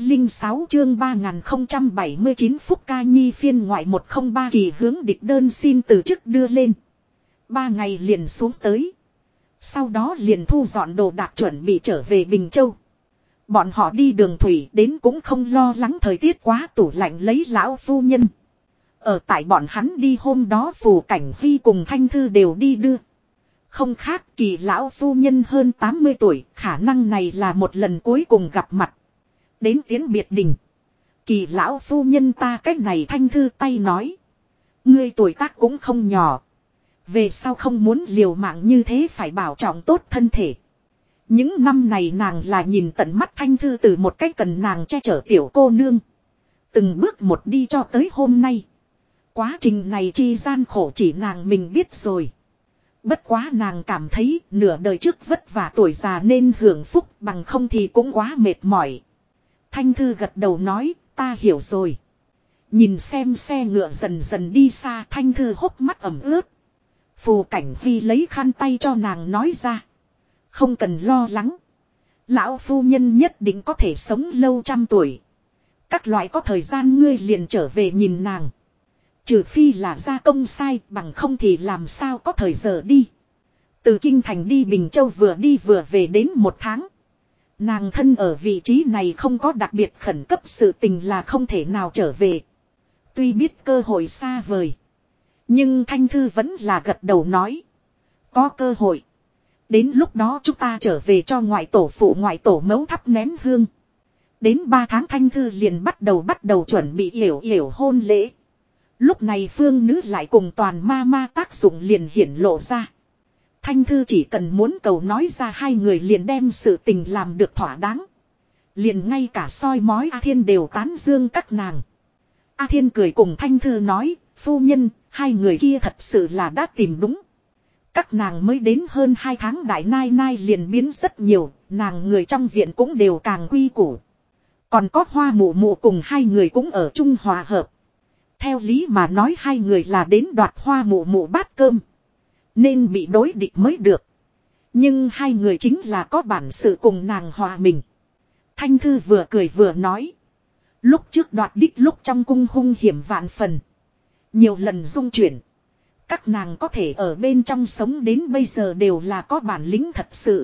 106 chương 3079 Phúc Ca Nhi phiên ngoại 103 Kỳ hướng địch đơn xin từ chức đưa lên. 3 ngày liền xuống tới. Sau đó liền thu dọn đồ đạc chuẩn bị trở về Bình Châu. Bọn họ đi đường thủy đến cũng không lo lắng thời tiết quá tủ lạnh lấy lão phu nhân. Ở tại bọn hắn đi hôm đó Phù Cảnh Huy cùng Thanh Thư đều đi đưa. Không khác Kỳ lão phu nhân hơn 80 tuổi, khả năng này là một lần cuối cùng gặp mặt. Đến tiến biệt đình. Kỳ lão phu nhân ta cách này Thanh Thư tay nói. Ngươi tuổi tác cũng không nhỏ. Về sau không muốn liều mạng như thế phải bảo trọng tốt thân thể. Những năm này nàng là nhìn tận mắt Thanh Thư từ một cách cần nàng che chở tiểu cô nương. Từng bước một đi cho tới hôm nay. Quá trình này chi gian khổ chỉ nàng mình biết rồi. Bất quá nàng cảm thấy nửa đời trước vất vả tuổi già nên hưởng phúc bằng không thì cũng quá mệt mỏi. Thanh Thư gật đầu nói ta hiểu rồi. Nhìn xem xe ngựa dần dần đi xa Thanh Thư hốc mắt ẩm ướt. Phù Cảnh Huy lấy khăn tay cho nàng nói ra. Không cần lo lắng. Lão phu nhân nhất định có thể sống lâu trăm tuổi. Các loại có thời gian ngươi liền trở về nhìn nàng. Trừ phi là gia công sai bằng không thì làm sao có thời giờ đi. Từ Kinh Thành đi Bình Châu vừa đi vừa về đến 1 tháng. Nàng thân ở vị trí này không có đặc biệt khẩn cấp sự tình là không thể nào trở về. Tuy biết cơ hội xa vời. Nhưng Thanh Thư vẫn là gật đầu nói. Có cơ hội. Đến lúc đó chúng ta trở về cho ngoại tổ phụ ngoại tổ mẫu thắp nén hương. Đến 3 tháng Thanh Thư liền bắt đầu chuẩn bị yểu hôn lễ. Lúc này phương nữ lại cùng toàn ma tác dụng liền hiển lộ ra. Thanh Thư chỉ cần muốn cầu nói ra hai người liền đem sự tình làm được thỏa đáng. Liền ngay cả soi mói A Thiên đều tán dương các nàng. A Thiên cười cùng Thanh Thư nói, phu nhân, hai người kia thật sự là đã tìm đúng. Các nàng mới đến hơn 2 tháng đại nai nai liền biến rất nhiều, nàng người trong viện cũng đều càng quy củ. Còn có Hoa Mụ Mụ cùng hai người cũng ở chung hòa hợp. Theo lý mà nói hai người là đến đoạt Hoa Mụ Mụ bát cơm. Nên bị đối địch mới được. Nhưng hai người chính là có bản sự cùng nàng hòa mình. Thanh Thư vừa cười vừa nói. Lúc trước đoạt đích lúc trong cung hung hiểm vạn phần. Nhiều lần dung chuyển. Các nàng có thể ở bên trong sống đến bây giờ đều là có bản lĩnh thật sự.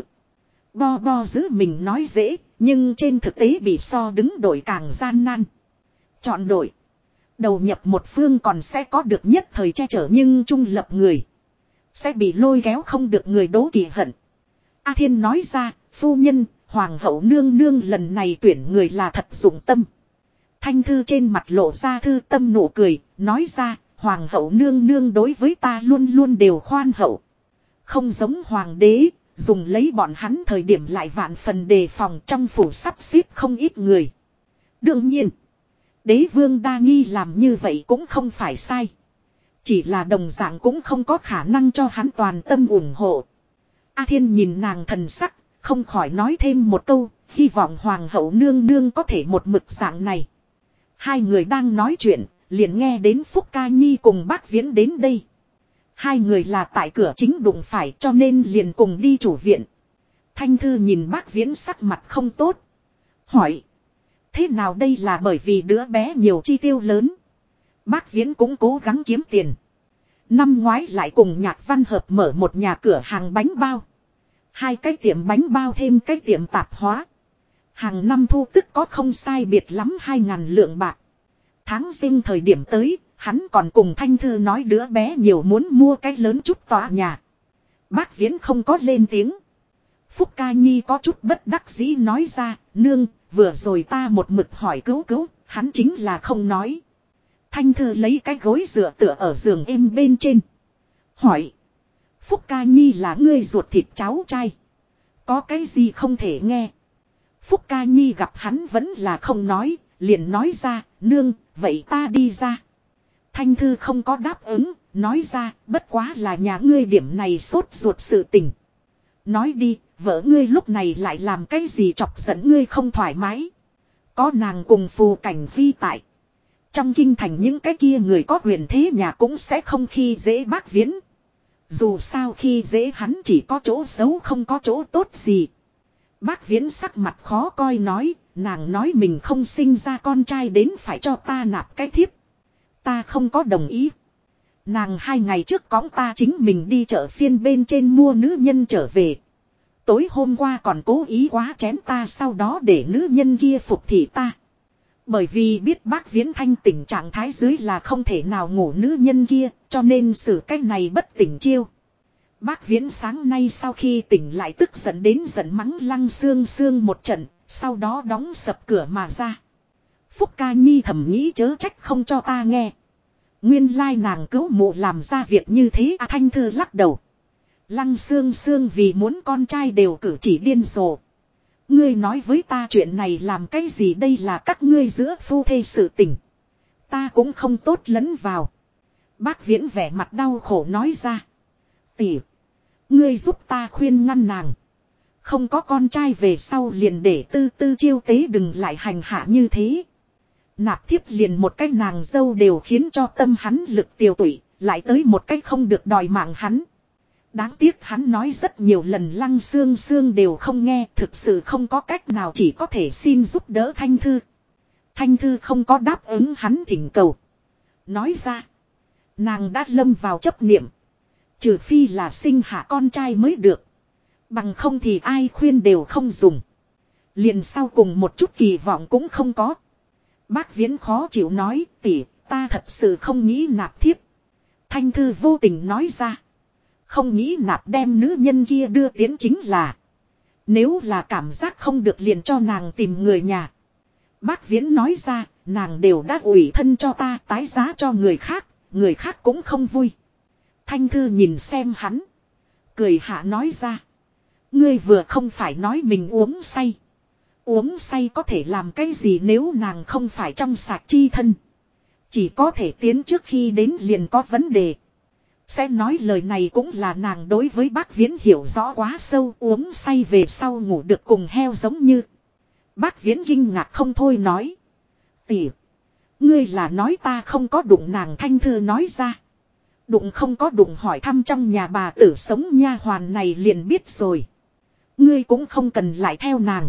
Bo bo giữ mình nói dễ, nhưng trên thực tế bị so đứng đội càng gian nan. Chọn đội. Đầu nhập một phương còn sẽ có được nhất thời che chở nhưng trung lập người. Sẽ bị lôi kéo không được người đố kỵ hận. A Thiên nói ra, phu nhân, Hoàng hậu nương nương lần này tuyển người là thật dụng tâm. Thanh Thư trên mặt lộ ra thư tâm nụ cười, nói ra, Hoàng hậu nương nương đối với ta luôn luôn đều khoan hậu. Không giống hoàng đế, dùng lấy bọn hắn thời điểm lại vạn phần đề phòng trong phủ sắp xếp không ít người. Đương nhiên, đế vương đa nghi làm như vậy cũng không phải sai. Chỉ là đồng dạng cũng không có khả năng cho hắn toàn tâm ủng hộ. A Thiên nhìn nàng thần sắc, không khỏi nói thêm một câu, hy vọng Hoàng hậu nương nương có thể một mực dạng này. Hai người đang nói chuyện, liền nghe đến Phúc Ca Nhi cùng bác Viễn đến đây. Hai người là tại cửa chính đụng phải cho nên liền cùng đi chủ viện. Thanh Thư nhìn bác Viễn sắc mặt không tốt. Hỏi. Thế nào đây là bởi vì đứa bé nhiều chi tiêu lớn. Bác Viễn cũng cố gắng kiếm tiền. Năm ngoái lại cùng Nhạc Văn Hợp mở một nhà cửa hàng bánh bao. Hai cái tiệm bánh bao thêm cái tiệm tạp hóa. Hàng năm thu tức có không sai biệt lắm 2.000 lượng bạc. Tháng sinh thời điểm tới, hắn còn cùng Thanh Thư nói đứa bé nhiều muốn mua cái lớn chút tòa nhà. Bác Viễn không có lên tiếng. Phúc Ca Nhi có chút bất đắc dĩ nói ra, nương, vừa rồi ta một mực hỏi cứu, hắn chính là không nói. Thanh Thư lấy cái gối dựa tựa ở giường êm bên trên. Hỏi. Phúc Ca Nhi là ngươi ruột thịt cháu trai. Có cái gì không thể nghe. Phúc Ca Nhi gặp hắn vẫn là không nói, liền nói ra, nương, vậy ta đi ra. Thanh Thư không có đáp ứng, nói ra, bất quá là nhà ngươi điểm này sốt ruột sự tình. Nói đi, vợ ngươi lúc này lại làm cái gì chọc giận ngươi không thoải mái. Có nàng cùng phù cảnh vi tại. Trong kinh thành những cái kia người có quyền thế nhà cũng sẽ không khi dễ bác Viễn. Dù sao khi dễ hắn chỉ có chỗ xấu không có chỗ tốt gì. Bác Viễn sắc mặt khó coi nói, nàng nói mình không sinh ra con trai đến phải cho ta nạp cái thiếp. Ta không có đồng ý. Nàng 2 ngày trước cõng ta chính mình đi chợ phiên bên trên mua nữ nhân trở về. Tối hôm qua còn cố ý quá chén ta sau đó để nữ nhân kia phục thị ta. Bởi vì biết bác Viễn thanh tình trạng thái dưới là không thể nào ngủ nữ nhân kia, cho nên xử cách này bất tỉnh chiêu. Bác Viễn sáng nay sau khi tỉnh lại tức giận đến giận mắng Lăng Xương Xương một trận, sau đó đóng sập cửa mà ra. Phúc Ca Nhi thầm nghĩ chớ trách không cho ta nghe. Nguyên lai nàng cứu mụ làm ra việc như thế. Thanh Thư lắc đầu. Lăng Xương Xương vì muốn con trai đều cử chỉ điên rồ. Ngươi nói với ta chuyện này làm cái gì đây là các ngươi giữa phu thê sự tình. Ta cũng không tốt lẫn vào. Bác Viễn vẻ mặt đau khổ nói ra. Tỷ. Ngươi giúp ta khuyên ngăn nàng. Không có con trai về sau liền để tư tư chiêu tế đừng lại hành hạ như thế. Nạp thiếp liền một cái nàng dâu đều khiến cho tâm hắn lực tiêu tụy. Lại tới một cách không được đòi mạng hắn. Đáng tiếc hắn nói rất nhiều lần Lăng Xương Xương đều không nghe. Thực sự không có cách nào chỉ có thể xin giúp đỡ Thanh Thư. Thanh Thư không có đáp ứng hắn thỉnh cầu. Nói ra. Nàng đã lâm vào chấp niệm. Trừ phi là sinh hạ con trai mới được. Bằng không thì ai khuyên đều không dùng. Liền sau cùng một chút kỳ vọng cũng không có. Bác Viễn khó chịu nói tỷ ta thật sự không nghĩ nạp thiếp. Thanh Thư vô tình nói ra. Không nghĩ nạp đem nữ nhân kia đưa tiến chính là. Nếu là cảm giác không được liền cho nàng tìm người nhà. Bác Viễn nói ra nàng đều đã ủy thân cho ta tái giá cho người khác cũng không vui. Thanh Thư nhìn xem hắn. Cười hạ nói ra. Ngươi vừa không phải nói mình uống say. Uống say có thể làm cái gì nếu nàng không phải trong sạch chi thân. Chỉ có thể tiến trước khi đến liền có vấn đề. Sẽ nói lời này cũng là nàng đối với bác Viễn hiểu rõ quá sâu, uống say về sau ngủ được cùng heo giống như. Bác Viễn kinh ngạc không thôi nói. Tỷ, ngươi là nói ta không có đụng nàng. Thanh Thư nói ra. Đụng không có đụng hỏi thăm trong nhà bà tử sống nha hoàn này liền biết rồi. Ngươi cũng không cần lại theo nàng.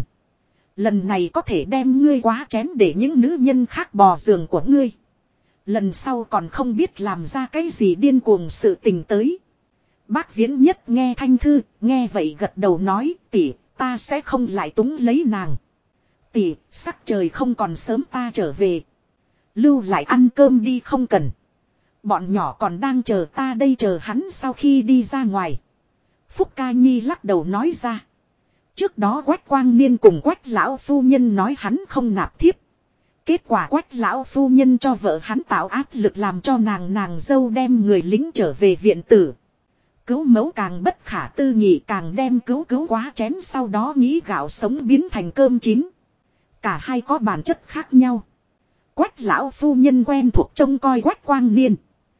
Lần này có thể đem ngươi quá chén để những nữ nhân khác bò giường của ngươi. Lần sau còn không biết làm ra cái gì điên cuồng sự tình tới. Bác Viễn Nhất nghe Thanh Thư, nghe vậy gật đầu nói, tỷ, ta sẽ không lại túng lấy nàng. Tỷ, sắc trời không còn sớm ta trở về. Lưu lại ăn cơm đi không cần. Bọn nhỏ còn đang chờ ta đây chờ hắn sau khi đi ra ngoài. Phúc Ca Nhi lắc đầu nói ra. Trước đó Quách Quang Niên cùng Quách lão phu nhân nói hắn không nạp thiếp. Kết quả Quách lão phu nhân cho vợ hắn tạo áp lực làm cho nàng dâu đem người lính trở về viện tử. Cứu mẫu càng bất khả tư nghị càng đem cứu quá chén sau đó nghĩ gạo sống biến thành cơm chín. Cả hai có bản chất khác nhau. Quách lão phu nhân quen thuộc trông coi Quách Quang Niên.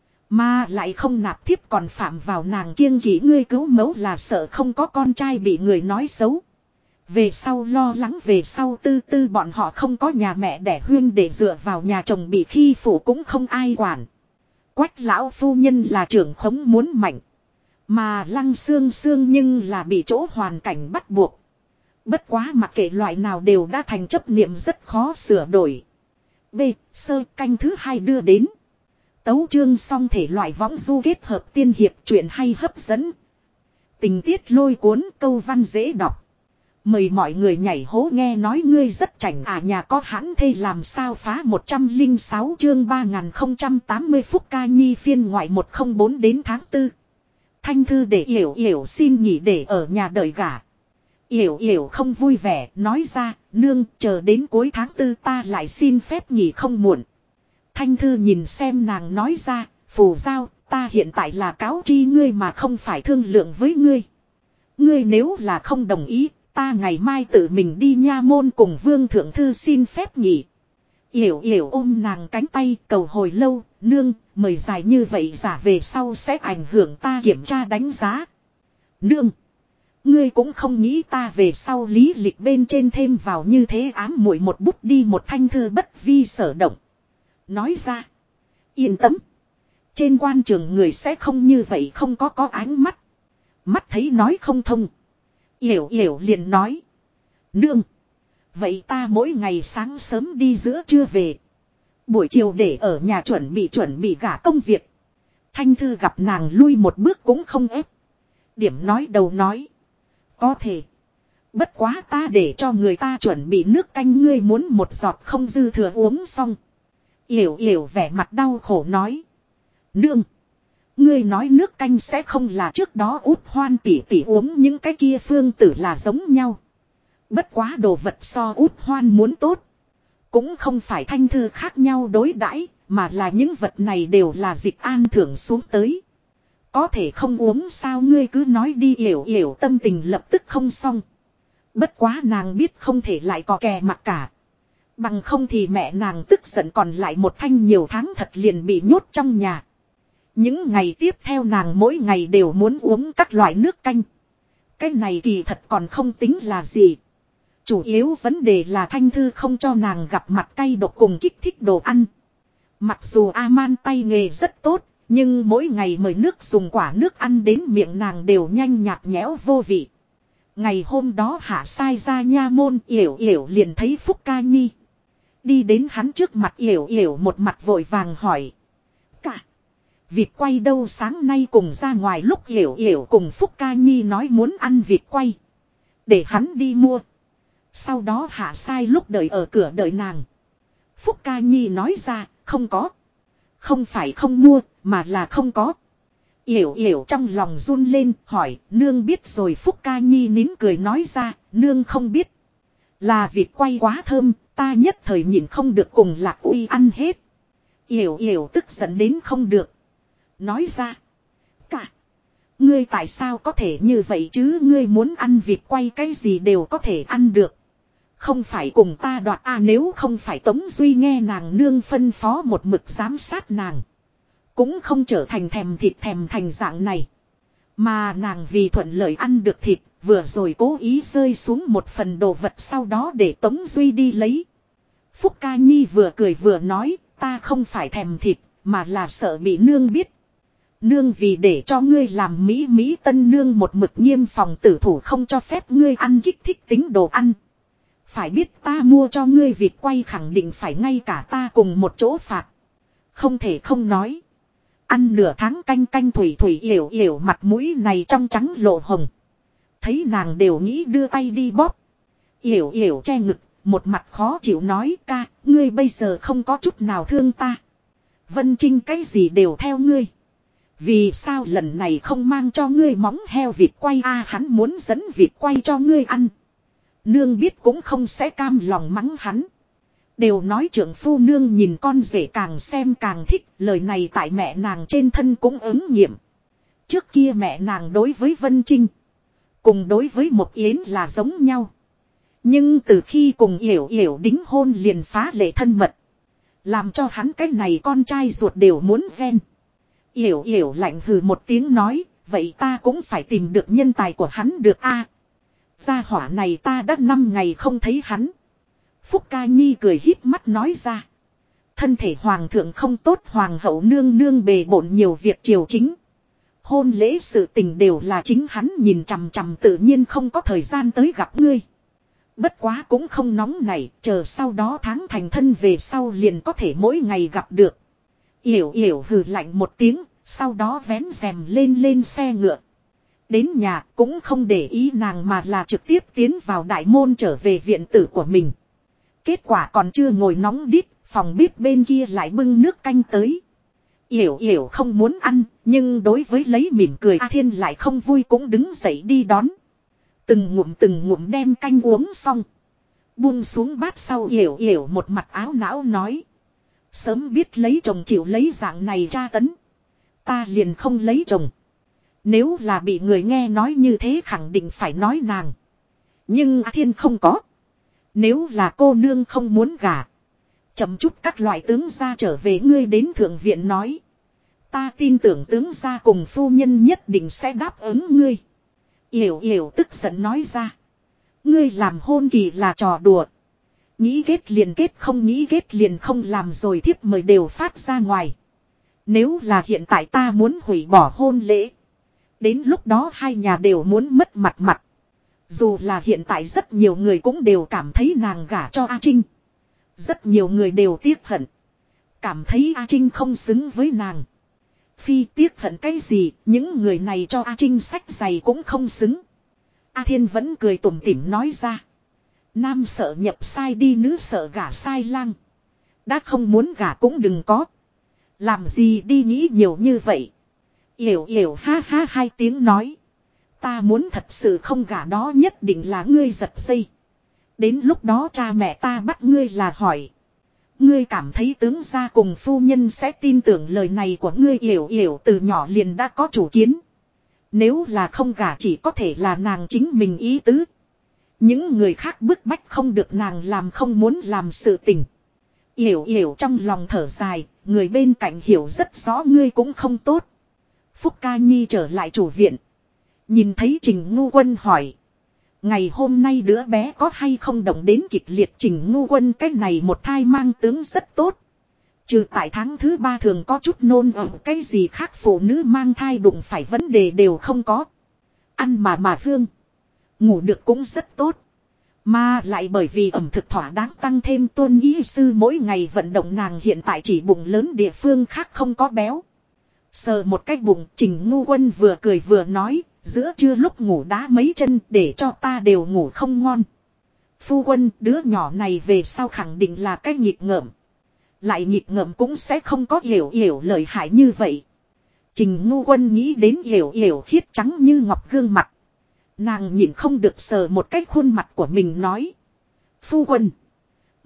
Mà lại không nạp thiếp còn phạm vào nàng kiêng kỵ ngươi cứu mẫu là sợ không có con trai bị người nói xấu. Về sau lo lắng về sau tư tư bọn họ không có nhà mẹ đẻ huyên để dựa vào nhà chồng bị khi phụ cũng không ai quản. Quách lão phu nhân là trưởng khống muốn mạnh. Mà Lăng Xương Xương nhưng là bị chỗ hoàn cảnh bắt buộc. Bất quá mặc kệ loại nào đều đã thành chấp niệm rất khó sửa đổi. B. Sơ canh thứ 2 đưa đến. Tấu chương xong thể loại võng du kết hợp tiên hiệp truyện hay hấp dẫn. Tình tiết lôi cuốn câu văn dễ đọc. Mời mọi người nhảy hố nghe nói ngươi rất chảnh à nhà có hãn thê làm sao phá 106 chương 3080 Phúc Ca Nhi phiên ngoại 104 đến tháng 4. Thanh Thư để Yểu Yểu xin nghỉ để ở nhà đợi gả. Yểu Yểu không vui vẻ nói ra nương chờ đến cuối tháng 4 ta lại xin phép nghỉ không muộn. Thanh Thư nhìn xem nàng nói ra phù giao ta hiện tại là cáo chi ngươi mà không phải thương lượng với ngươi. Ngươi nếu là không đồng ý ta ngày mai tự mình đi nha môn cùng Vương Thượng Thư xin phép nghỉ. Yểu Yểu ôm nàng cánh tay cầu hồi lâu, nương, mời dài như vậy giả về sau sẽ ảnh hưởng ta kiểm tra đánh giá. Nương, ngươi cũng không nghĩ ta về sau lý lịch bên trên thêm vào như thế ám muội một bút đi một Thanh Thư bất vi sở động. Nói ra, yên tâm, trên quan trường người sẽ không như vậy không có ánh mắt. Mắt thấy nói không thông. Yểu Yểu liền nói. Nương. Vậy ta mỗi ngày sáng sớm đi giữa trưa về. Buổi chiều để ở nhà chuẩn bị gả công việc. Thanh Thư gặp nàng lui một bước cũng không ép. Điểm nói đầu nói. Có thể. Bất quá ta để cho người ta chuẩn bị nước canh ngươi muốn một giọt không dư thừa uống xong. Yểu Yểu vẻ mặt đau khổ nói. Nương. Ngươi nói nước canh sẽ không là trước đó Út Hoan tỷ tỷ uống những cái kia phương tử là giống nhau. Bất quá đồ vật so Út Hoan muốn tốt. Cũng không phải Thanh Thư khác nhau đối đãi mà là những vật này đều là dịch an thưởng xuống tới. Có thể không uống sao ngươi cứ nói đi Yểu Yểu tâm tình lập tức không xong. Bất quá nàng biết không thể lại có kè mặc cả. Bằng không thì mẹ nàng tức giận còn lại một thanh nhiều tháng thật liền bị nhốt trong nhà. Những ngày tiếp theo nàng mỗi ngày đều muốn uống các loại nước canh. Cái này kỳ thật còn không tính là gì. Chủ yếu vấn đề là Thanh Thư không cho nàng gặp mặt cay độc cùng kích thích đồ ăn. Mặc dù A-man tay nghề rất tốt, nhưng mỗi ngày mời nước dùng quả nước ăn đến miệng nàng đều nhanh nhạt nhẽo vô vị. Ngày hôm đó hạ sai ra nha môn Yểu Yểu liền thấy Phúc Ca Nhi. Đi đến hắn trước mặt Yểu Yểu một mặt vội vàng hỏi. Cả. Vịt quay đâu sáng nay cùng ra ngoài lúc Yểu Yểu cùng Phúc Ca Nhi nói muốn ăn vịt quay. Để hắn đi mua. Sau đó hạ sai lúc đợi ở cửa đợi nàng. Phúc Ca Nhi nói ra không có. Không phải không mua mà là không có. Yểu Yểu trong lòng run lên hỏi nương biết rồi. Phúc Ca Nhi nín cười nói ra nương không biết. Là vịt quay quá thơm ta nhất thời nhìn không được cùng Lạc Uy ăn hết. Yểu Yểu tức giận đến không được. Nói ra. Cả. Ngươi tại sao có thể như vậy chứ, ngươi muốn ăn vịt quay cái gì đều có thể ăn được. Không phải cùng ta đoạt à, nếu không phải Tống Duy nghe nàng nương phân phó một mực giám sát nàng. Cũng không trở thành thèm thịt thèm thành dạng này. Mà nàng vì thuận lợi ăn được thịt, vừa rồi cố ý rơi xuống một phần đồ vật sau đó để Tống Duy đi lấy. Phúc Ca Nhi vừa cười vừa nói, ta không phải thèm thịt, mà là sợ bị nương biết. Nương vì để cho ngươi làm mỹ tân nương một mực nghiêm phòng tử thủ không cho phép ngươi ăn kích thích tính đồ ăn. Phải biết ta mua cho ngươi vịt quay khẳng định phải ngay cả ta cùng một chỗ phạt. Không thể không nói. Ăn nửa tháng canh canh thủy thủy yểu yểu mặt mũi này trong trắng lộ hồng. Thấy nàng đều nghĩ đưa tay đi bóp. Yểu yểu che ngực, một mặt khó chịu nói ca, ngươi bây giờ không có chút nào thương ta. Vân Trinh cái gì đều theo ngươi. Vì sao lần này không mang cho ngươi móng heo vịt quay a, hắn muốn dẫn vịt quay cho ngươi ăn. Nương biết cũng không sẽ cam lòng mắng hắn. Đều nói trưởng phu nương nhìn con rể càng xem càng thích, lời này tại mẹ nàng trên thân cũng ứng nghiệm. Trước kia mẹ nàng đối với Vân Trinh, cùng đối với một Yến là giống nhau. Nhưng từ khi cùng Yểu Yểu đính hôn liền phá lệ thân mật. Làm cho hắn cái này con trai ruột đều muốn ven. Yểu Yểu lạnh hừ một tiếng nói, vậy ta cũng phải tìm được nhân tài của hắn được a. Gia hỏa này ta đã 5 ngày không thấy hắn. Phúc Ca Nhi cười híp mắt nói ra. Thân thể hoàng thượng không tốt, hoàng hậu nương nương bề bộn nhiều việc triều chính. Hôn lễ sự tình đều là chính hắn nhìn chằm chằm, tự nhiên không có thời gian tới gặp ngươi. Bất quá cũng không nóng này, chờ sau đó tháng thành thân về sau liền có thể mỗi ngày gặp được. Yểu Yểu hừ lạnh một tiếng, sau đó vén rèm lên xe ngựa. Đến nhà cũng không để ý nàng mà là trực tiếp tiến vào đại môn trở về viện tử của mình. Kết quả còn chưa ngồi nóng đít, phòng bếp bên kia lại bưng nước canh tới. Yểu Yểu không muốn ăn, nhưng đối với lấy mỉm cười A Thiên lại không vui cũng đứng dậy đi đón. Từng ngụm đem canh uống xong. Buông xuống bát sau, Yểu Yểu một mặt áo não nói. Sớm biết lấy chồng chịu lấy dạng này tra tấn, ta liền không lấy chồng. Nếu là bị người nghe nói như thế khẳng định phải nói nàng. Nhưng A Thiên không có. Nếu là cô nương không muốn gả, chậm chút các loại tướng gia trở về ngươi đến thượng viện nói. Ta tin tưởng tướng gia cùng phu nhân nhất định sẽ đáp ứng ngươi. Yểu Yểu tức giận nói ra. Ngươi làm hôn kỳ là trò đùa. Nghĩ kết liền kết, không nghĩ kết liền không làm, rồi thiếp mời đều phát ra ngoài. Nếu là hiện tại ta muốn hủy bỏ hôn lễ, đến lúc đó hai nhà đều muốn mất mặt. Dù là hiện tại rất nhiều người cũng đều cảm thấy nàng gả cho A Trinh. Rất nhiều người đều tiếc hận, cảm thấy A Trinh không xứng với nàng. Phi tiếc hận cái gì, những người này cho A Trinh sách giày cũng không xứng. A Thiên vẫn cười tủm tỉm nói ra. Nam sợ nhập sai đi, nữ sợ gả sai lang. Đã không muốn gả cũng đừng có. Làm gì đi nghĩ nhiều như vậy. Yểu Yểu ha ha hai tiếng nói. Ta muốn thật sự không gả đó nhất định là ngươi giật dây. Đến lúc đó cha mẹ ta bắt ngươi là hỏi. Ngươi cảm thấy tướng gia cùng phu nhân sẽ tin tưởng lời này của ngươi. Yểu Yểu từ nhỏ liền đã có chủ kiến. Nếu là không gả chỉ có thể là nàng chính mình ý tứ. Những người khác bức bách không được nàng làm không muốn làm sự tình. Yểu Yểu trong lòng thở dài, người bên cạnh hiểu rất rõ ngươi cũng không tốt. Phúc Ca Nhi trở lại chủ viện. Nhìn thấy Trình Ngu Quân hỏi. Ngày hôm nay đứa bé có hay không động đến kịch liệt? Trình Ngu Quân cái này một thai mang tướng rất tốt. Trừ tại tháng thứ 3 thường có chút nôn ẩm, cái gì khác phụ nữ mang thai đụng phải vấn đề đều không có. Ăn mà hương. Ngủ được cũng rất tốt. Mà lại bởi vì ẩm thực thỏa đáng tăng thêm tuân y sư mỗi ngày vận động, nàng hiện tại chỉ bụng lớn, địa phương khác không có béo. Sờ một cái bụng, Trình Ngu Quân vừa cười vừa nói, giữa trưa lúc ngủ đá mấy chân để cho ta đều ngủ không ngon. Phu quân, đứa nhỏ này về sau khẳng định là cái nghịch ngợm. Lại nghịch ngợm cũng sẽ không có Yểu Yểu lợi hại như vậy. Trình Ngu Quân nghĩ đến Yểu Yểu khiết trắng như ngọc gương mặt. Nàng nhịn không được sờ một cái khuôn mặt của mình nói. Phu quân,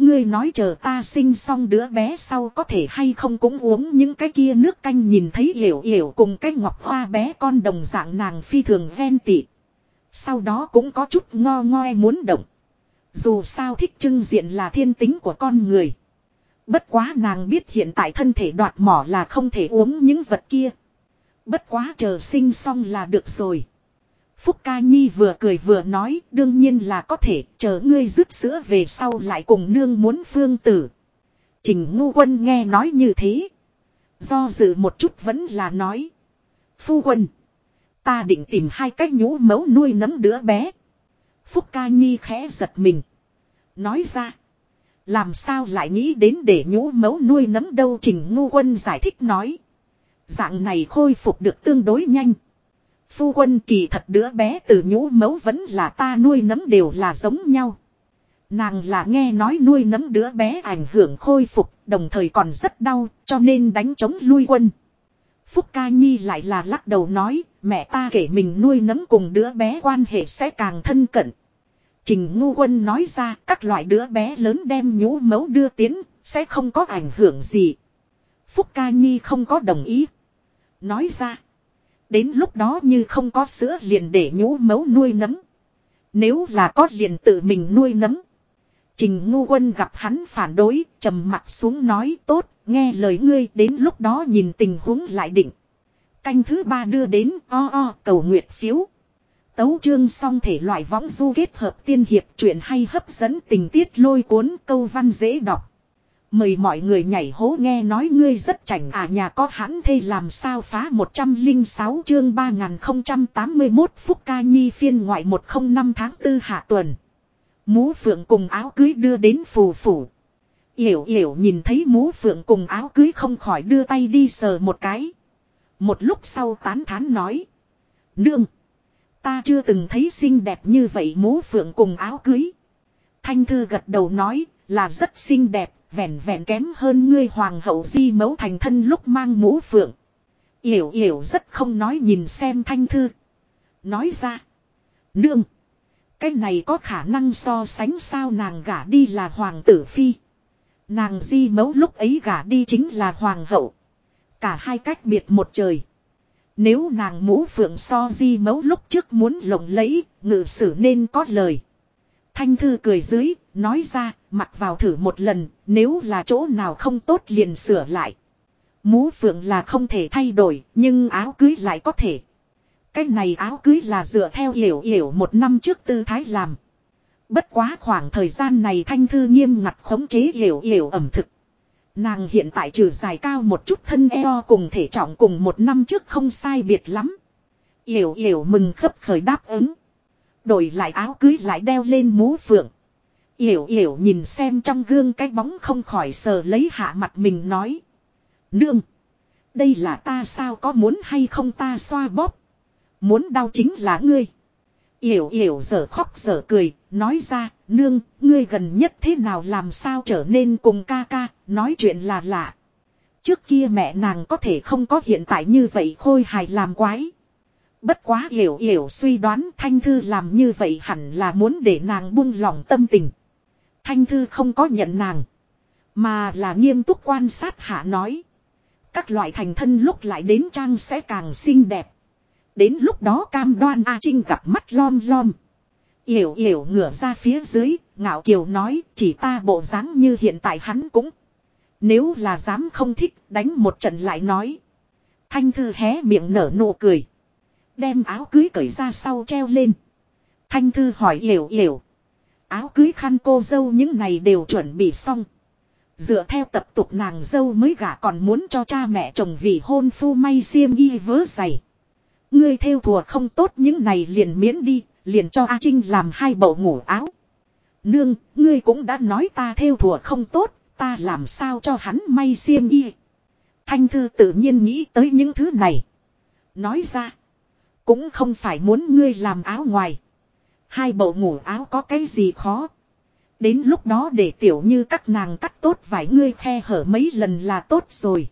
Ngươi nói chờ ta sinh xong đứa bé sau có thể hay không cũng uống những cái kia nước canh, nhìn thấy Yểu Yểu cùng cái ngọc hoa bé con đồng dạng, nàng phi thường ghen tị. Sau đó cũng có chút ngo ngoe muốn động. Dù sao thích trưng diện là thiên tính của con người. Bất quá nàng biết hiện tại thân thể đoạt mỏ là không thể uống những vật kia. Bất quá chờ sinh xong là được rồi. Phúc Ca Nhi vừa cười vừa nói, đương nhiên là có thể, chờ ngươi dứt sữa về sau lại cùng nương muốn phương tử. Trình Ngu Quân nghe nói như thế. Do dự một chút vẫn là nói. Phu quân, ta định tìm 2 cái nhũ mẫu nuôi nấng đứa bé. Phúc Ca Nhi khẽ giật mình. Nói ra. Làm sao lại nghĩ đến để nhũ mẫu nuôi nấng đâu? Trình Ngu Quân giải thích nói. Dạng này khôi phục được tương đối nhanh. Phu quân, kỳ thật đứa bé từ nhũ mẫu vẫn là ta nuôi nấng đều là giống nhau. Nàng là nghe nói nuôi nấng đứa bé ảnh hưởng khôi phục, đồng thời còn rất đau, cho nên đánh chống lui quân. Phúc Ca Nhi lại là lắc đầu nói, mẹ ta kể mình nuôi nấng cùng đứa bé quan hệ sẽ càng thân cận. Trình Ngu Quân nói ra, các loại đứa bé lớn đem nhũ mẫu đưa tiến, sẽ không có ảnh hưởng gì. Phúc Ca Nhi không có đồng ý. Nói ra. Đến lúc đó như không có sữa liền để nhũ mẫu nuôi nấng. Nếu là có liền tự mình nuôi nấng. Trình Ngu Quân gặp hắn phản đối, trầm mặt xuống nói tốt, nghe lời ngươi, đến lúc đó nhìn tình huống lại định. Canh thứ 3 đưa đến cầu nguyệt phiếu. Tấu chương xong thể loại võng du kết hợp tiên hiệp, truyện hay hấp dẫn, tình tiết lôi cuốn, câu văn dễ đọc. Mời mọi người nhảy hố. Nghe nói ngươi rất chảnh à, nhà có hãn thê làm sao phá 106 chương 3081 Phúc Ca Nhi phiên ngoại 105 tháng 4 hạ tuần. Mũ phượng cùng áo cưới đưa đến phù phủ. Yểu Yểu nhìn thấy mũ phượng cùng áo cưới không khỏi đưa tay đi sờ một cái. Một lúc sau tán thán nói. Nương, ta chưa từng thấy xinh đẹp như vậy mũ phượng cùng áo cưới. Thanh Thư gật đầu nói là rất xinh đẹp. Vẹn vẹn kém hơn ngươi hoàng hậu Di mẫu thành thân lúc mang mũ phượng. Yểu Yểu rất không nói nhìn xem Thanh Thư. Nói ra. Nương, cái này có khả năng so sánh sao? Nàng gả đi là hoàng tử phi. Nàng Di mẫu lúc ấy gả đi chính là hoàng hậu. Cả hai cách biệt một trời. Nếu nàng mũ phượng so Di mẫu lúc trước muốn lộng lẫy, ngự sử nên có lời. Thanh Thư cười dưới, nói ra, mặc vào thử một lần, nếu là chỗ nào không tốt liền sửa lại. Mũ phượng là không thể thay đổi, nhưng áo cưới lại có thể. Cái này áo cưới là dựa theo Yểu Yểu 1 năm trước tư thái làm. Bất quá khoảng thời gian này Thanh Thư nghiêm ngặt khống chế Yểu Yểu ẩm thực. Nàng hiện tại trừ dài cao một chút thân eo cùng thể trọng cùng 1 năm trước không sai biệt lắm. Yểu Yểu mừng khấp khởi đáp ứng. Đổi lại áo cưới lại đeo lên mũ phượng. Yểu Yểu nhìn xem trong gương cái bóng không khỏi sờ lấy hạ mặt mình nói. Nương, đây là ta sao, có muốn hay không ta xoa bóp? Muốn đau chính là ngươi. Yểu Yểu dở khóc dở cười, nói ra, nương, ngươi gần nhất thế nào làm sao trở nên cùng ca ca, nói chuyện là lạ. Trước kia mẹ nàng có thể không có hiện tại như vậy khôi hài làm quái. Bất quá Yểu Yểu suy đoán Thanh Thư làm như vậy hẳn là muốn để nàng buông lỏng tâm tình. Thanh Thư không có nhận nàng, mà là nghiêm túc quan sát hạ nói. Các loại thành thân lúc lại đến trang sẽ càng xinh đẹp. Đến lúc đó cam đoan A Trinh gặp mắt lom lom. Yểu Yểu ngửa ra phía dưới, ngạo kiều nói, chỉ ta bộ dáng như hiện tại hắn cũng. Nếu là dám không thích, đánh một trận lại nói. Thanh Thư hé miệng nở nụ cười. Đem áo cưới cởi ra sau treo lên. Thanh Thư hỏi Yểu Yểu. Áo cưới khăn cô dâu những này đều chuẩn bị xong. Dựa theo tập tục nàng dâu mới gả còn muốn cho cha mẹ chồng vì hôn phu may xiêm y vớ giày. Ngươi thêu thùa không tốt những này liền miễn đi, liền cho A Trinh làm 2 bộ ngủ áo. Nương, ngươi cũng đã nói ta thêu thùa không tốt, ta làm sao cho hắn may xiêm y. Thanh Thư tự nhiên nghĩ tới những thứ này. Nói ra, cũng không phải muốn ngươi làm áo ngoài. 2 bộ ngủ áo có cái gì khó. Đến lúc đó để tiểu như các nàng cắt tốt vải ngươi khe hở mấy lần là tốt rồi.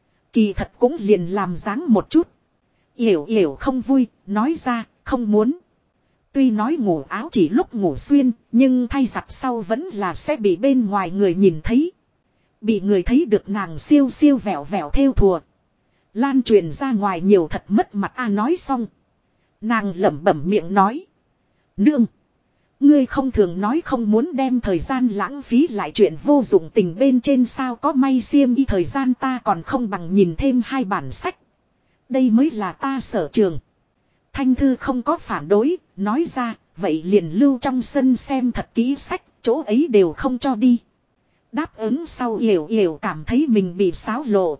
Kỳ thật cũng liền làm dáng một chút. Yểu Yểu không vui, nói ra, không muốn. Tuy nói ngủ áo chỉ lúc ngủ xuyên, nhưng thay giặt sau vẫn là sẽ bị bên ngoài người nhìn thấy. Bị người thấy được nàng siêu siêu vẹo vẹo theo thùa. Lan truyền ra ngoài nhiều thật mất mặt nói xong. Nàng lẩm bẩm miệng nói. Nương. Ngươi không thường nói không muốn đem thời gian lãng phí lại chuyện vô dụng tình bên trên sao có may xiêm y thời gian ta còn không bằng nhìn thêm 2 bản sách. Đây mới là ta sở trường. Thanh Thư không có phản đối, nói ra, vậy liền lưu trong sân xem thật kỹ sách, chỗ ấy đều không cho đi. Đáp ứng sau Yểu Yểu cảm thấy mình bị xáo lộ.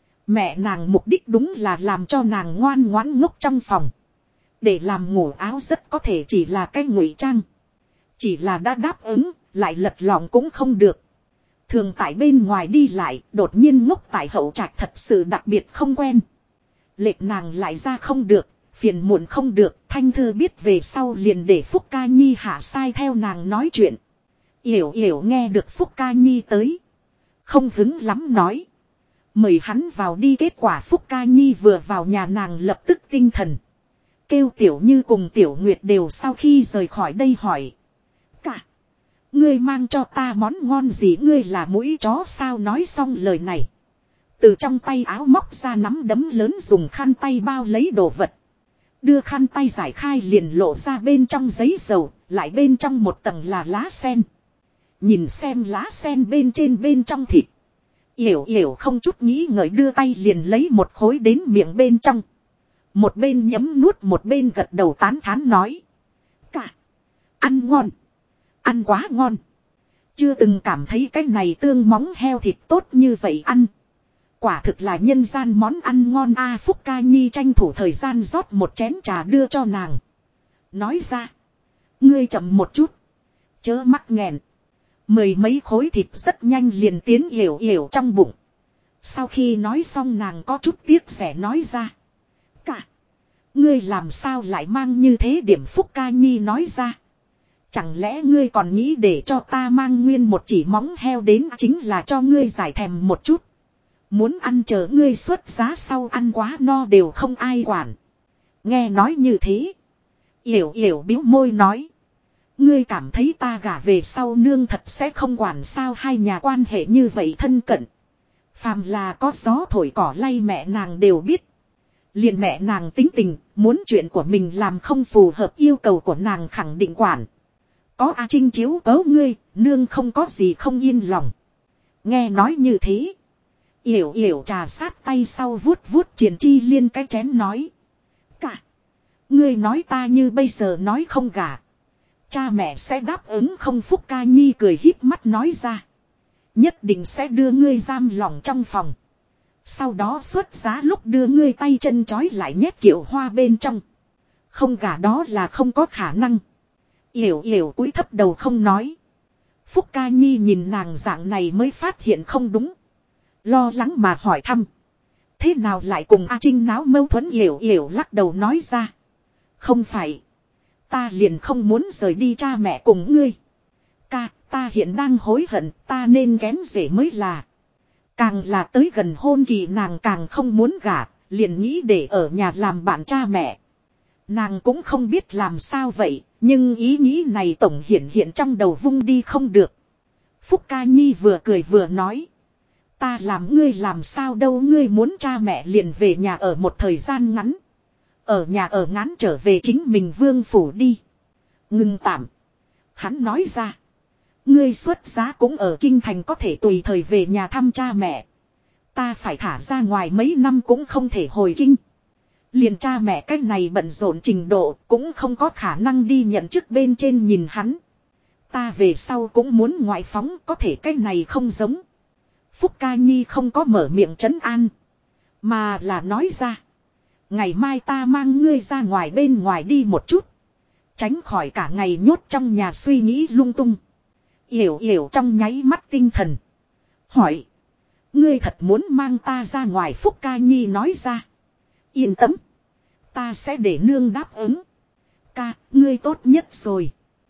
Mẹ nàng mục đích đúng là làm cho nàng ngoan ngoãn ngốc trong phòng. Để làm ngủ áo rất có thể chỉ là cái ngụy trang. Chỉ là đã đáp ứng, lại lật lọng cũng không được. Thường tại bên ngoài đi lại, đột nhiên ngốc tại hậu trạch thật sự đặc biệt không quen. Lệch nàng lại ra không được, phiền muộn không được, Thanh Thư biết về sau liền để Phúc Ca Nhi hạ sai theo nàng nói chuyện. Yểu Yểu nghe được Phúc Ca Nhi tới. Không hứng lắm nói. Mời hắn vào đi, kết quả Phúc Ca Nhi vừa vào nhà nàng lập tức tinh thần. Kêu Tiểu Như cùng Tiểu Nguyệt đều sau khi rời khỏi đây hỏi. Cả. Ngươi mang cho ta món ngon gì, ngươi là mũi chó sao? Nói xong lời này. Từ trong tay áo móc ra nắm đấm lớn dùng khăn tay bao lấy đồ vật. Đưa khăn tay giải khai liền lộ ra bên trong giấy dầu, lại bên trong một tầng là lá sen. Nhìn xem lá sen bên trong thịt. Yểu Yểu không chút nghĩ ngợi đưa tay liền lấy một khối đến miệng bên trong. Một bên nhấm nuốt một bên gật đầu tán thán nói. Cả. Ăn ngon. Ăn quá ngon. Chưa từng cảm thấy cái này tương móng heo thịt tốt như vậy ăn. Quả thực là nhân gian món ăn ngon a. Phúc Ca Nhi tranh thủ thời gian rót một chén trà đưa cho nàng. Nói ra. Ngươi chậm một chút. Chớ mắc nghẹn. 10 mấy khối thịt rất nhanh liền tiến Yểu Yểu trong bụng. Sau khi nói xong nàng có chút tiếc rẻ nói ra. Cả. Ngươi làm sao lại mang như thế điểm? Phúc Ca Nhi nói ra. Chẳng lẽ ngươi còn nghĩ để cho ta mang nguyên một chỉ móng heo đến, chính là cho ngươi giải thèm một chút. Muốn ăn chờ ngươi xuất giá sau ăn quá no đều không ai quản. Nghe nói như thế. Yểu Yểu bĩu môi nói. Ngươi cảm thấy ta gả về sau nương thật sẽ không quản sao? Hai nhà quan hệ như vậy thân cận. Phàm là có gió thổi cỏ lay mẹ nàng đều biết. Liền mẹ nàng tính tình, muốn chuyện của mình làm không phù hợp yêu cầu của nàng khẳng định quản. Có A Trinh chiếu cố ngươi, nương không có gì không yên lòng. Nghe nói như thế. Yểu Yểu trà sát tay sau vuốt vuốt Triền Chi Liên cái chén nói. Cả. Ngươi nói ta như bây giờ nói không gả. Cha mẹ sẽ đáp ứng không? Phúc Ca Nhi cười híp mắt nói ra. Nhất định sẽ đưa ngươi giam lỏng trong phòng. Sau đó xuất giá lúc đưa ngươi tay chân trói lại nhét kiệu hoa bên trong. Không gả đó là không có khả năng. Yểu Yểu cúi thấp đầu không nói. Phúc Ca Nhi nhìn nàng dạng này mới phát hiện không đúng. Lo lắng mà hỏi thăm. Thế nào lại cùng A Trinh náo mâu thuẫn? Yểu Yểu lắc đầu nói ra. Không phải. Ta liền không muốn rời đi cha mẹ cùng ngươi. Ca, ta hiện đang hối hận, ta nên kén rể mới là. Càng là tới gần hôn kỳ nàng càng không muốn gả, liền nghĩ để ở nhà làm bạn cha mẹ. Nàng cũng không biết làm sao vậy, nhưng ý nghĩ này tổng hiện trong đầu vung đi không được. Phúc Ca Nhi vừa cười vừa nói. Ta làm ngươi làm sao đâu, ngươi muốn cha mẹ liền về nhà ở một thời gian ngắn. Ở nhà ở ngắn trở về chính mình vương phủ đi. Ngừng tạm. Hắn nói ra. Ngươi xuất giá cũng ở kinh thành có thể tùy thời về nhà thăm cha mẹ. Ta phải thả ra ngoài mấy năm cũng không thể hồi kinh. Liền cha mẹ cách này bận rộn trình độ cũng không có khả năng đi nhận chức bên trên nhìn hắn. Ta về sau cũng muốn ngoại phóng, có thể cách này không giống. Phúc Ca Nhi không có mở miệng trấn an. Mà là nói ra. Ngày mai ta mang ngươi ra ngoài bên ngoài đi một chút. Tránh khỏi cả ngày nhốt trong nhà suy nghĩ lung tung. Yểu Yểu trong nháy mắt tinh thần. Hỏi. Ngươi thật muốn mang ta ra ngoài? Phúc Ca Nhi nói ra. Yên tâm. Ta sẽ để nương đáp ứng. Ca, ngươi tốt nhất rồi.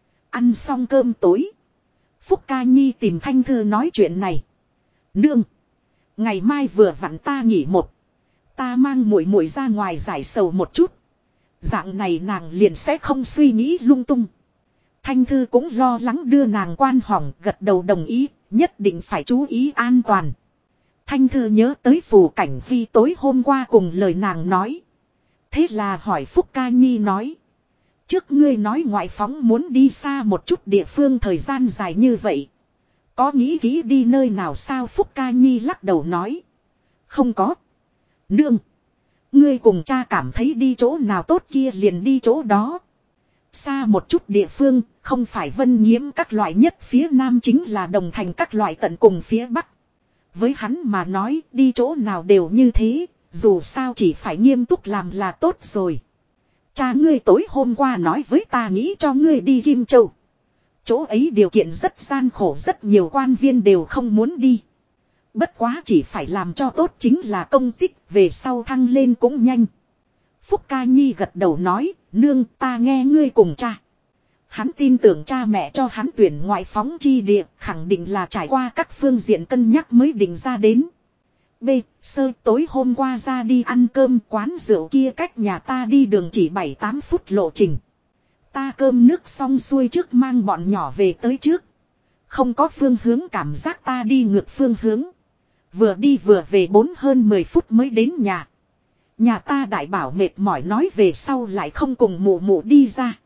Ăn xong cơm tối. Phúc Ca Nhi tìm Thanh Thư nói chuyện này. Nương. Ngày mai vừa vặn ta nghỉ một. Ta mang muội muội ra ngoài giải sầu một chút. Dạng này nàng liền sẽ không suy nghĩ lung tung. Thanh Thư cũng lo lắng đưa nàng quan hỏng, gật đầu đồng ý, nhất định phải chú ý an toàn. Thanh Thư nhớ tới Phù Cảnh Huy tối hôm qua cùng lời nàng nói. Thế là hỏi Phúc Ca Nhi nói. Trước ngươi nói ngoại phóng muốn đi xa một chút địa phương thời gian dài như vậy. Có nghĩ kỹ đi nơi nào sao? Phúc Ca Nhi lắc đầu nói. Không có. Nương. Ngươi cùng cha cảm thấy đi chỗ nào tốt kia liền đi chỗ đó. Xa một chút địa phương, không phải Vân Nhiễm các loại nhất phía nam chính là Đồng Thành các loại tận cùng phía bắc. Với hắn mà nói đi chỗ nào đều như thế, dù sao chỉ phải nghiêm túc làm là tốt rồi. Cha ngươi tối hôm qua nói với ta nghĩ cho ngươi đi Kim Châu. Chỗ ấy điều kiện rất gian khổ, rất nhiều quan viên đều không muốn đi. Bất quá chỉ phải làm cho tốt chính là công tích, về sau thăng lên cũng nhanh. Phúc Ca Nhi gật đầu nói, nương ta nghe ngươi cùng cha. Hắn tin tưởng cha mẹ cho hắn tuyển ngoại phóng chi địa, khẳng định là trải qua các phương diện cân nhắc mới định ra đến. B. Sơ tối hôm qua ra đi ăn cơm, quán rượu kia cách nhà ta đi đường chỉ 7-8 phút lộ trình. Ta cơm nước xong xuôi trước mang bọn nhỏ về tới trước. Không có phương hướng, cảm giác ta đi ngược phương hướng. Vừa đi vừa về 4 hơn 10 phút mới đến nhà. Nhà ta đại bảo mệt mỏi nói về sau lại không cùng mụ mụ đi ra.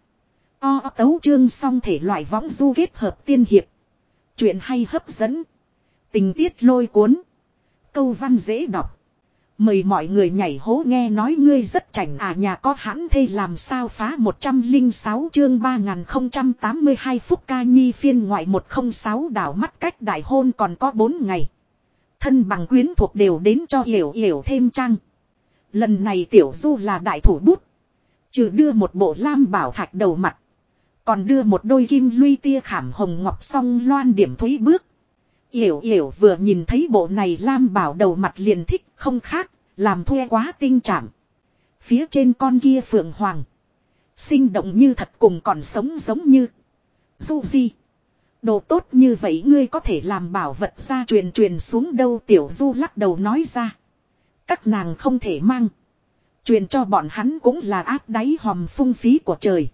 Tấu chương xong thể loại võng du kết hợp tiên hiệp. Chuyện hay hấp dẫn. Tình tiết lôi cuốn. Câu văn dễ đọc. Mời mọi người nhảy hố nghe nói ngươi rất chảnh à, nhà có hãn thê làm sao phá 106 chương 3082 Phúc Ca Nhi phiên ngoại 106 đảo mắt cách đại hôn còn có 4 ngày. Thân bằng quyến thuộc đều đến cho hiểu hiểu thêm trang. Lần này Tiểu Du là đại thủ bút. Trừ đưa một bộ lam bảo thạch đầu mặt. Còn đưa một đôi kim luy tia khảm hồng ngọc song loan điểm thúy bước. Hiểu hiểu vừa nhìn thấy bộ này lam bảo đầu mặt liền thích, không khác, làm thuê quá tinh trảm. Phía trên con kia phượng hoàng. Sinh động như thật, cùng còn sống giống như. Du di. Đồ tốt như vậy ngươi có thể làm bảo vật ra truyền xuống đâu? Tiểu Du lắc đầu nói ra. Các nàng không thể mang. Truyền cho bọn hắn cũng là áp đáy hòm phung phí của trời.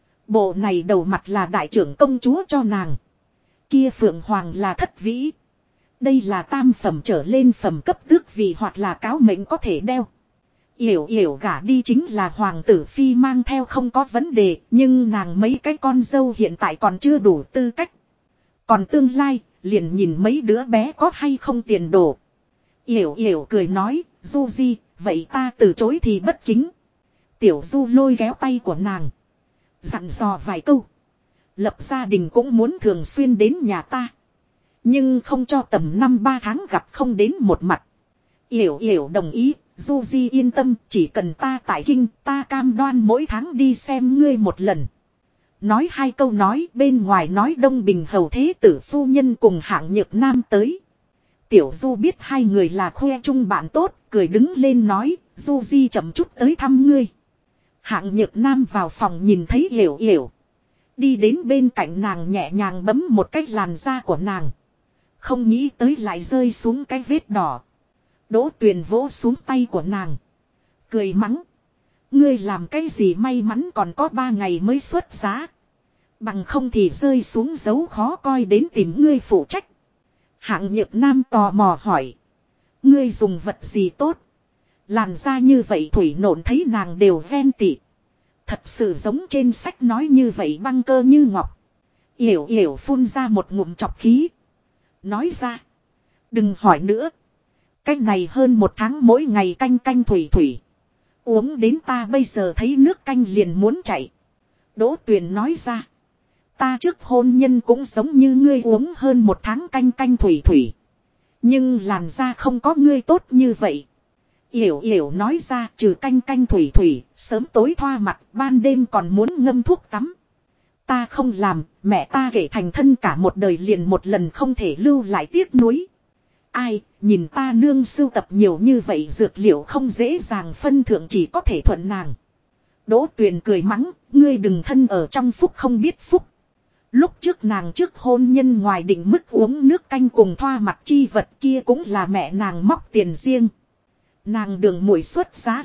Bộ này đầu mặt là đại trưởng công chúa cho nàng. Kia phượng hoàng là thất vĩ. Đây là tam phẩm trở lên phẩm cấp tước vị hoặc là cáo mệnh có thể đeo. Hiểu hiểu gả đi chính là hoàng tử phi mang theo không có vấn đề. Nhưng nàng mấy cái con dâu hiện tại còn chưa đủ tư cách. Còn tương lai liền nhìn mấy đứa bé có hay không tiền đồ. Hiểu hiểu cười nói, Du Di, vậy ta từ chối thì bất kính. Tiểu Du lôi kéo tay của nàng. Dặn dò vài câu. Lập gia đình cũng muốn thường xuyên đến nhà ta. Nhưng không cho tầm 5-3 tháng gặp không đến một mặt. Hiểu hiểu đồng ý, Du Di yên tâm, chỉ cần ta tại kinh, ta cam đoan mỗi tháng đi xem ngươi một lần. Nói hai câu nói, bên ngoài nói Đông Bình hầu thế tử phu nhân cùng Hạng Nhược Nam tới. Tiểu Du biết hai người là khoe chung bạn tốt, cười đứng lên nói, Du Di chậm chút tới thăm ngươi. Hạng Nhược Nam vào phòng nhìn thấy hiểu hiểu. Đi đến bên cạnh nàng nhẹ nhàng bấm một cái làn da của nàng. Không nghĩ tới lại rơi xuống cái vết đỏ. Đỗ Tuyền vỗ xuống tay của nàng. Cười mắng. Ngươi làm cái gì may mắn còn có 3 ngày mới xuất giá. Bằng không thì rơi xuống dấu khó coi đến tìm ngươi phụ trách. Hạng Nhược Nam tò mò hỏi. Ngươi dùng vật gì tốt? Làn da như vậy thủy nộn thấy nàng đều ven tị. Thật sự giống trên sách nói như vậy, băng cơ như ngọc. Hiểu hiểu phun ra một ngụm chọc khí. Nói ra. Đừng hỏi nữa. Cách này hơn 1 tháng mỗi ngày canh canh thủy thủy. Uống đến ta bây giờ thấy nước canh liền muốn chảy. Đỗ Tuyền nói ra. Ta trước hôn nhân cũng giống như ngươi uống hơn 1 tháng canh canh thủy thủy. Nhưng làn da không có ngươi tốt như vậy. Hiểu hiểu nói ra, trừ canh canh thủy thủy, sớm tối thoa mặt, ban đêm còn muốn ngâm thuốc tắm. Ta không làm, mẹ ta kể thành thân cả một đời liền một lần không thể lưu lại tiếc nuối. Ai, nhìn ta nương sưu tập nhiều như vậy dược liệu không dễ dàng phân thượng, chỉ có thể thuận nàng. Đỗ Tuyền cười mắng, ngươi đừng thân ở trong phúc không biết phúc. Lúc trước nàng trước hôn nhân ngoài định mức uống nước canh cùng thoa mặt chi vật kia cũng là mẹ nàng móc tiền riêng. Nàng đường muội xuất giá lúc,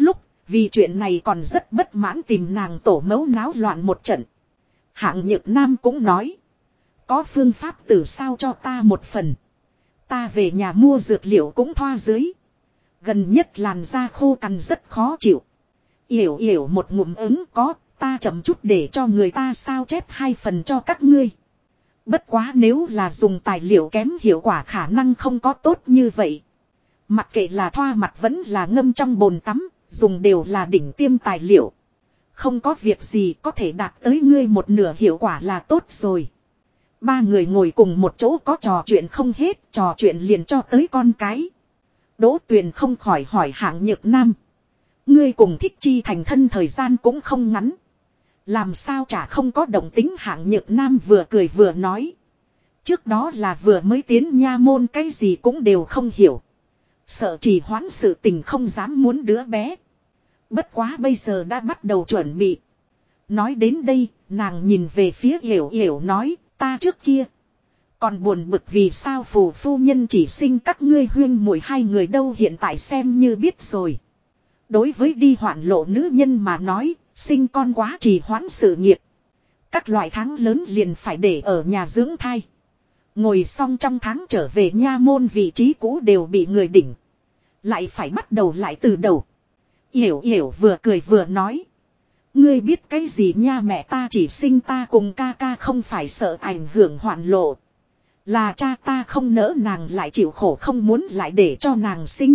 Vì chuyện này còn rất bất mãn tìm nàng tổ mẫu náo loạn một trận. Hạng Nhược Nam cũng nói. Có phương pháp từ sao cho ta một phần. Ta về nhà mua dược liệu cũng thoa dưới. Gần nhất làn da khô cằn rất khó chịu. Yểu yểu một ngụm ứng có, ta chậm chút để cho người ta sao chép 2 phần cho các ngươi. Bất quá nếu là dùng tài liệu kém hiệu quả khả năng không có tốt như vậy. Mặc kệ là thoa mặt vẫn là ngâm trong bồn tắm, dùng đều là đỉnh tiêm tài liệu. Không có việc gì có thể đạt tới ngươi một nửa hiệu quả là tốt rồi. 3 người ngồi cùng một chỗ có trò chuyện không hết, trò chuyện liền cho tới con cái. Đỗ Tuyền không khỏi hỏi Hạng Nhược Nam. Ngươi cùng Thích Chi thành thân thời gian cũng không ngắn. Làm sao chả không có động tính. Hạng Nhược Nam vừa cười vừa nói. Trước đó là vừa mới tiến nha môn, cái gì cũng đều không hiểu. Sợ trì hoãn sự tình không dám muốn đứa bé. Bất quá bây giờ đã bắt đầu chuẩn bị. Nói đến đây, nàng nhìn về phía Yểu Yểu nói, ta trước kia còn buồn bực vì sao phù phu nhân chỉ sinh các ngươi huyên muội 2 người đâu, hiện tại xem như biết rồi. Đối với đi hoạn lộ nữ nhân mà nói, sinh con quá trì hoãn sự nghiệp. Các loại tháng lớn liền phải để ở nhà dưỡng thai. Ngồi xong trong tháng trở về nha môn vị trí cũ đều bị người đỉnh. Lại phải bắt đầu lại từ đầu. Yểu Yểu vừa cười vừa nói. Ngươi biết cái gì nha, mẹ ta chỉ sinh ta cùng ca ca không phải sợ ảnh hưởng hoạn lộ. Là cha ta không nỡ nàng lại chịu khổ không muốn lại để cho nàng sinh.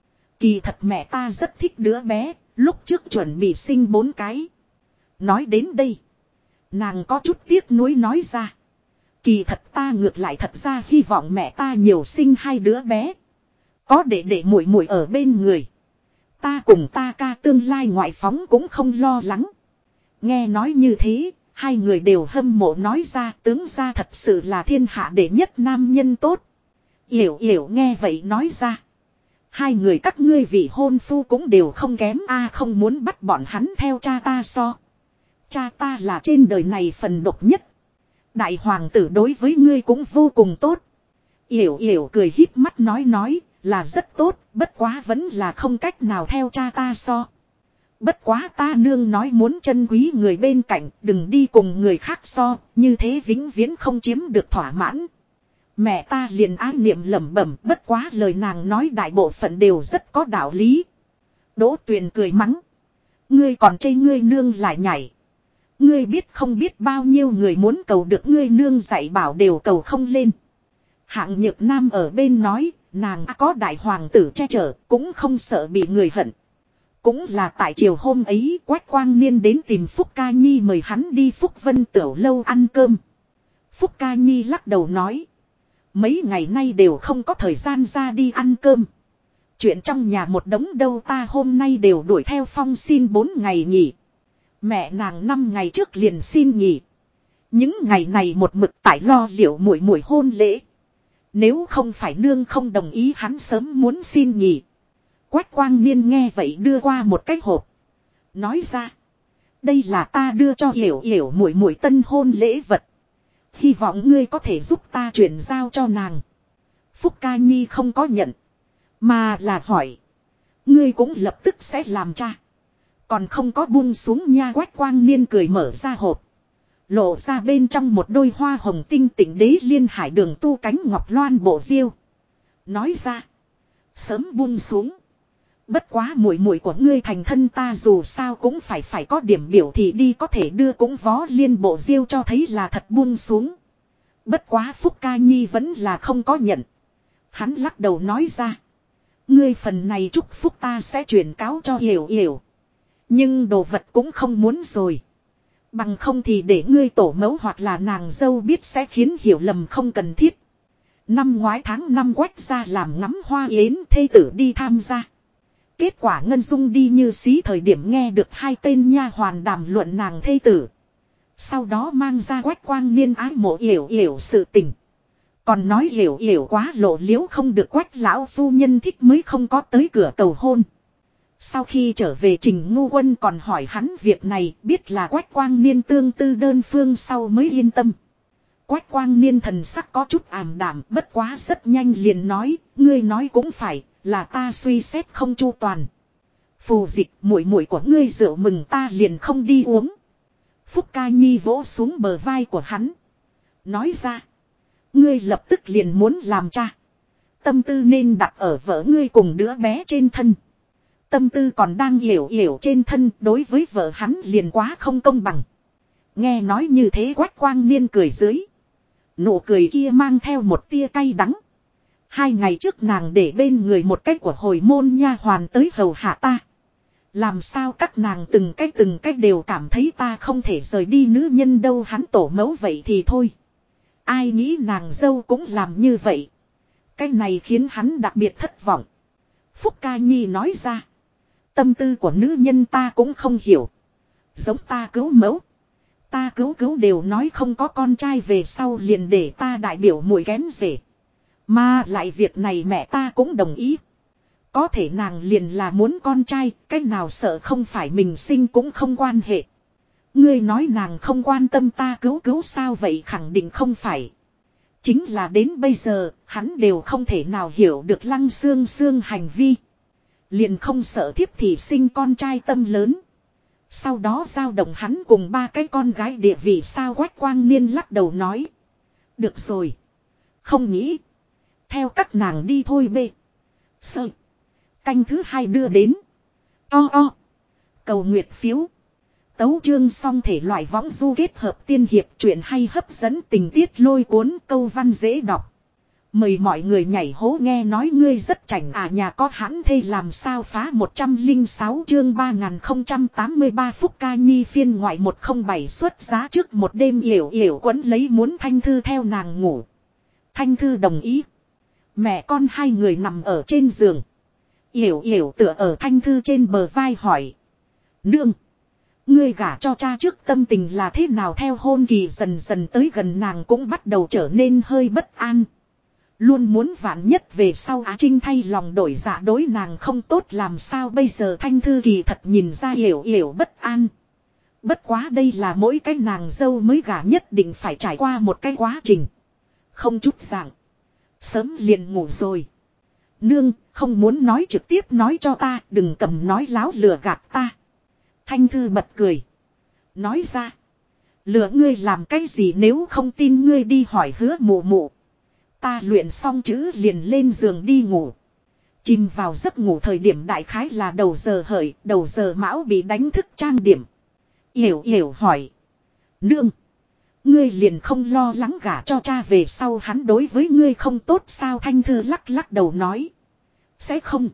Kỳ thật mẹ ta rất thích đứa bé, lúc trước chuẩn bị sinh 4 cái. Nói đến đây, nàng có chút tiếc nuối nói ra. Kỳ thật ta ngược lại thật ra hy vọng mẹ ta nhiều sinh 2 đứa bé. Có để muội muội ở bên người. Ta cùng ta ca tương lai ngoại phóng cũng không lo lắng. Nghe nói như thế, 2 người đều hâm mộ nói ra, tướng gia thật sự là thiên hạ đệ nhất nam nhân tốt. Yểu Yểu nghe vậy nói ra. 2 người các ngươi vị hôn phu cũng đều không kém a, không muốn bắt bọn hắn theo cha ta so. Cha ta là trên đời này phần độc nhất. Đại hoàng tử đối với ngươi cũng vô cùng tốt. Yểu Yểu cười híp mắt nói là rất tốt, bất quá vẫn là không cách nào theo cha ta so. Bất quá ta nương nói muốn trân quý người bên cạnh, đừng đi cùng người khác so, như thế vĩnh viễn không chiếm được thỏa mãn. Mẹ ta liền ái niệm lẩm bẩm, bất quá lời nàng nói đại bộ phận đều rất có đạo lý. Đỗ Tuyền cười mắng. Ngươi còn chê ngươi nương lại nhảy. Ngươi biết không biết bao nhiêu người muốn cầu được ngươi nương dạy bảo đều cầu không lên. Hạng Nhược Nam ở bên nói, nàng có đại hoàng tử che chở, cũng không sợ bị người hận. Cũng là tại chiều hôm ấy Quách Quang Niên đến tìm Phúc Ca Nhi mời hắn đi Phúc Vân Tiểu Lâu ăn cơm. Phúc Ca Nhi lắc đầu nói. Mấy ngày nay đều không có thời gian ra đi ăn cơm. Chuyện trong nhà một đống đâu, ta hôm nay đều đuổi theo Phong xin 4 ngày nghỉ. Mẹ nàng 5 ngày trước liền xin nghỉ. Những ngày này một mực tại lo liệu muội muội hôn lễ. Nếu không phải nương không đồng ý hắn sớm muốn xin nghỉ. Quách Quang Niên nghe vậy đưa qua một cái hộp. Nói ra. Đây là ta đưa cho Yểu Yểu muội muội tân hôn lễ vật. Hy vọng ngươi có thể giúp ta chuyển giao cho nàng. Phúc Ca Nhi không có nhận. Mà là hỏi. Ngươi cũng lập tức sẽ làm cha. Còn không có buông xuống nha. Quách Quang Niên cười mở ra hộp. Lộ ra bên trong một đôi hoa hồng tinh tịnh đế liên hải đường tu cánh ngọc loan bộ diêu. Nói ra. Sớm buông xuống. Bất quá muội muội của ngươi thành thân ta dù sao cũng phải có điểm biểu thị đi, có thể đưa cũng vó liên bộ diêu cho thấy là thật buông xuống. Bất quá Phúc Ca Nhi vẫn là không có nhận. Hắn lắc đầu nói ra. Ngươi phần này chúc phúc ta sẽ truyền cáo cho Yểu Yểu. Nhưng đồ vật cũng không muốn rồi. Bằng không thì để ngươi tổ mẫu hoặc là nàng dâu biết sẽ khiến hiểu lầm không cần thiết. Năm ngoái tháng 5 Quách ra làm ngắm hoa yến, thê tử đi tham gia. Kết quả Ngân Dung đi như xí thời điểm nghe được 2 tên nha hoàn đàm luận nàng thê tử. Sau đó mang ra Quách Quang Niên ái mộ Yểu Yểu sự tình. Còn nói Yểu Yểu quá lộ liễu không được Quách lão phu nhân thích mới không có tới cửa cầu hôn. Sau khi trở về Trình Ngu Quân còn hỏi hắn việc này, biết là Quách Quang Niên tương tư đơn phương sau mới yên tâm. Quách Quang Niên thần sắc có chút ảm đạm, bất quá rất nhanh liền nói, ngươi nói cũng phải, là ta suy xét không chu toàn. Phù dịch muội muội của ngươi rượu mừng ta liền không đi uống. Phúc Ca Nhi vỗ xuống bờ vai của hắn. Nói ra. Ngươi lập tức liền muốn làm cha. Tâm tư nên đặt ở vợ ngươi cùng đứa bé trên thân. Tâm tư còn đang hiểu hiểu trên thân, đối với vợ hắn liền quá không công bằng. Nghe nói như thế Quách Quang Niên cười dưới. Nụ cười kia mang theo một tia cay đắng. 2 ngày trước nàng để bên người một cách của hồi môn nha hoàn tới hầu hạ ta. Làm sao các nàng từng cách đều cảm thấy ta không thể rời đi nữ nhân đâu, hắn tổ mẫu vậy thì thôi. Ai nghĩ nàng dâu cũng làm như vậy. Cái này khiến hắn đặc biệt thất vọng. Phúc Ca Nhi nói ra. Tâm tư của nữ nhân ta cũng không hiểu. Giống ta cứu mẫu. Ta cứu đều nói không có con trai về sau liền để ta đại biểu muội kén rể. Mà lại việc này mẹ ta cũng đồng ý. Có thể nàng liền là muốn con trai, cái nào sợ không phải mình sinh cũng không quan hệ. Ngươi nói nàng không quan tâm ta cứu sao vậy, khẳng định không phải. Chính là đến bây giờ, hắn đều không thể nào hiểu được Lăng Xương Xương hành vi. Liền không sợ thiếp thì sinh con trai tâm lớn. Sau đó giao động hắn cùng 3 cái con gái địa vị sao. Quách Quang Niên lắc đầu nói. Được rồi. Không nghĩ. Theo các nàng đi thôi bê. Sợ. Canh thứ 2 đưa đến. Cầu nguyệt phiếu. Tấu chương xong thể loại võng du kết hợp tiên hiệp truyện hay hấp dẫn tình tiết lôi cuốn, câu văn dễ đọc. Mời mọi người nhảy hố nghe nói ngươi rất chảnh à, nhà có hãn thê làm sao phá 106 chương 3083 Phúc Ca Nhi phiên ngoại 107 xuất giá trước một đêm yểu yểu quấn lấy muốn Thanh Thư theo nàng ngủ. Thanh Thư đồng ý. Mẹ con 2 người nằm ở trên giường. Yểu yểu tựa ở Thanh Thư trên bờ vai hỏi. Nương. Ngươi gả cho cha trước tâm tình là thế nào? Theo hôn kỳ dần dần tới gần nàng cũng bắt đầu trở nên hơi bất an. Luôn muốn vạn nhất về sau Á Trinh thay lòng đổi dạ đối nàng không tốt làm sao bây giờ. Thanh Thư kỳ thật nhìn ra yểu yểu bất an. Bất quá đây là mỗi cái nàng dâu mới gả nhất định phải trải qua một cái quá trình. Không chút dạng. Sớm liền ngủ rồi. Nương, không muốn nói trực tiếp nói cho ta, đừng cầm nói láo lừa gạt ta. Thanh Thư bật cười. Nói ra. Lừa ngươi làm cái gì, nếu không tin ngươi đi hỏi Hứa mụ mụ. Ta luyện xong chữ liền lên giường đi ngủ. Chìm vào giấc ngủ thời điểm đại khái là đầu giờ hợi, đầu giờ mão bị đánh thức trang điểm. Yểu yểu hỏi. Nương. Ngươi liền không lo lắng gả cho cha về sau hắn đối với ngươi không tốt sao? Thanh Thư lắc lắc đầu nói. Sẽ không.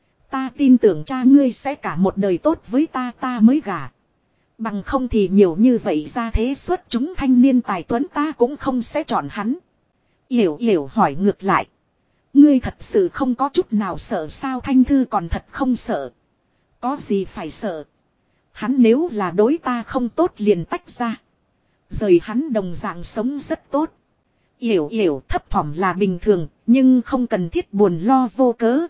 Ta tin tưởng cha ngươi sẽ cả một đời tốt với ta mới gả. Bằng không thì nhiều như vậy ra thế xuất chúng thanh niên tài tuấn ta cũng không sẽ chọn hắn. Yểu yểu hỏi ngược lại. Ngươi thật sự không có chút nào sợ sao? Thanh Thư còn thật không sợ. Có gì phải sợ. Hắn nếu là đối ta không tốt liền tách ra. Rời hắn đồng dạng sống rất tốt. Yểu yểu thấp thỏm là bình thường, nhưng không cần thiết buồn lo vô cớ.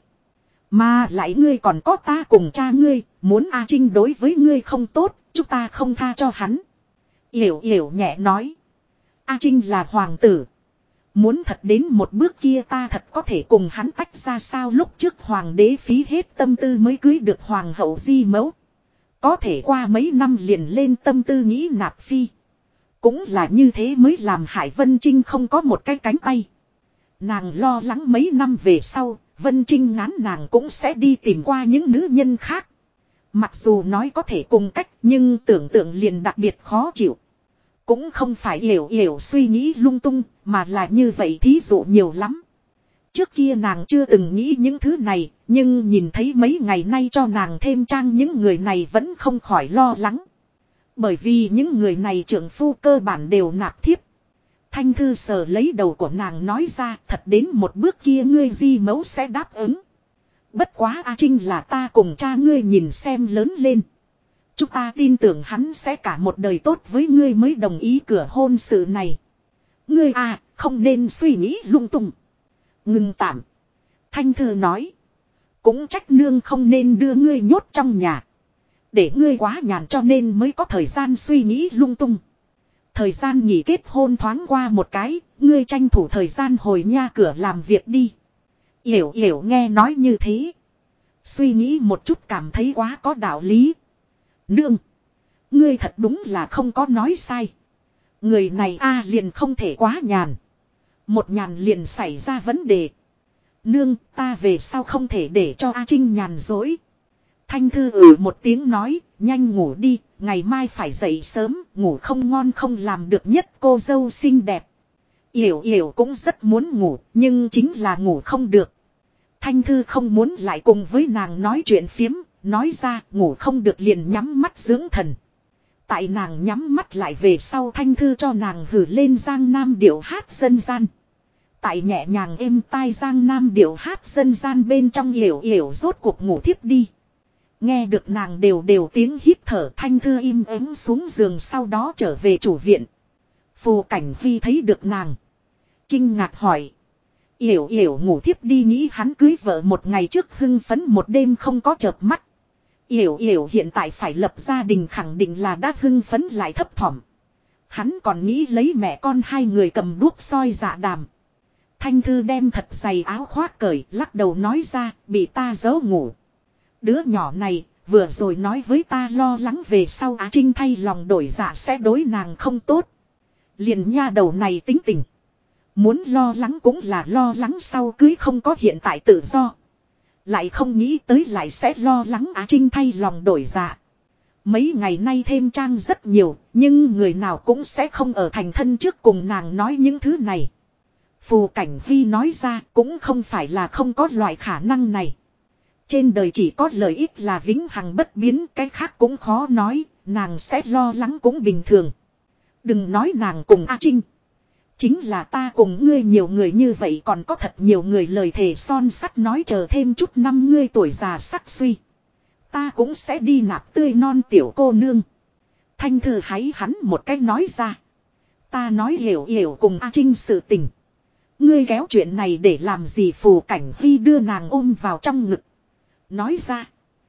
Mà lại ngươi còn có ta cùng cha ngươi, muốn A Trinh đối với ngươi không tốt, chúng ta không tha cho hắn. Yểu yểu nhẹ nói. A Trinh là hoàng tử. Muốn thật đến một bước kia ta thật có thể cùng hắn tách ra sao? Lúc trước hoàng đế phí hết tâm tư mới cưới được hoàng hậu di mẫu. Có thể qua mấy năm liền lên tâm tư nghĩ nạp phi. Cũng là như thế mới làm Hải Vân Trinh không có một cái cánh tay. Nàng lo lắng mấy năm về sau, Vân Trinh ngán nàng cũng sẽ đi tìm qua những nữ nhân khác. Mặc dù nói có thể cùng cách nhưng tưởng tượng liền đặc biệt khó chịu. Cũng không phải yểu yểu suy nghĩ lung tung, mà là như vậy thí dụ nhiều lắm. Trước kia nàng chưa từng nghĩ những thứ này, nhưng nhìn thấy mấy ngày nay cho nàng thêm trang những người này vẫn không khỏi lo lắng. Bởi vì những người này trưởng phu cơ bản đều nạp thiếp. Thanh Thư sờ lấy đầu của nàng nói ra, thật đến một bước kia ngươi di mẫu sẽ đáp ứng. Bất quá A Trinh là ta cùng cha ngươi nhìn xem lớn lên. Chúng ta tin tưởng hắn sẽ cả một đời tốt với ngươi mới đồng ý cửa hôn sự này. Ngươi à, không nên suy nghĩ lung tung. Ngừng tạm. Thanh Thư nói. Cũng trách nương không nên đưa ngươi nhốt trong nhà. Để ngươi quá nhàn cho nên mới có thời gian suy nghĩ lung tung. Thời gian nghỉ kết hôn thoáng qua một cái, ngươi tranh thủ thời gian hồi nha cửa làm việc đi. Yểu yểu nghe nói như thế. Suy nghĩ một chút cảm thấy quá có đạo lý. Nương. Ngươi thật đúng là không có nói sai. Người này liền không thể quá nhàn. Một nhàn liền xảy ra vấn đề. Nương, ta về sau không thể để cho A Trinh nhàn dối. Thanh Thư một tiếng nói, nhanh ngủ đi, ngày mai phải dậy sớm, ngủ không ngon không làm được nhất cô dâu xinh đẹp. Yểu Yểu cũng rất muốn ngủ, nhưng chính là ngủ không được. Thanh Thư không muốn lại cùng với nàng nói chuyện phiếm, nói ra ngủ không được liền nhắm mắt dưỡng thần. Tại nàng nhắm mắt lại về sau Thanh Thư cho nàng hử lên Giang Nam điệu hát dân gian. Tại nhẹ nhàng êm tai Giang Nam điệu hát dân gian bên trong Yểu Yểu rốt cuộc ngủ thiếp đi. Nghe được nàng đều đều tiếng hít thở Thanh Thư im ắng xuống giường sau đó trở về chủ viện. Phù Cảnh Huy thấy được nàng. Kinh ngạc hỏi. Yểu Yểu ngủ thiếp đi nghĩ hắn cưới vợ một ngày trước hưng phấn một đêm không có chợp mắt. Yểu Yểu hiện tại phải lập gia đình khẳng định là đã hưng phấn lại thấp thỏm. Hắn còn nghĩ lấy mẹ con hai người cầm đuốc soi dạ đàm. Thanh Thư đem thật dày áo khoác cởi lắc đầu nói ra bị ta giấu ngủ. Đứa nhỏ này vừa rồi nói với ta lo lắng về sau Á Trinh thay lòng đổi dạ sẽ đối nàng không tốt. Liền nha đầu này tính tình. Muốn lo lắng cũng là lo lắng sau cưới không có hiện tại tự do. Lại không nghĩ tới lại sẽ lo lắng Á Trinh thay lòng đổi dạ. Mấy ngày nay thêm trang rất nhiều, nhưng người nào cũng sẽ không ở thành thân trước cùng nàng nói những thứ này. Phù Cảnh Huy nói ra cũng không phải là không có loại khả năng này. Trên đời chỉ có lợi ích là vĩnh hằng bất biến, cái khác cũng khó nói, nàng sẽ lo lắng cũng bình thường. Đừng nói nàng cùng A Trinh. Chính là ta cùng ngươi nhiều người như vậy còn có thật nhiều người lời thề son sắt nói chờ thêm chút năm ngươi tuổi già sắc suy. Ta cũng sẽ đi nạp tươi non tiểu cô nương. Thanh Thư háy hắn một cách nói ra. Ta nói Hiểu Hiểu cùng A Trinh sự tình. Ngươi kéo chuyện này để làm gì Phù Cảnh Huy đưa nàng ôm vào trong ngực. Nói ra.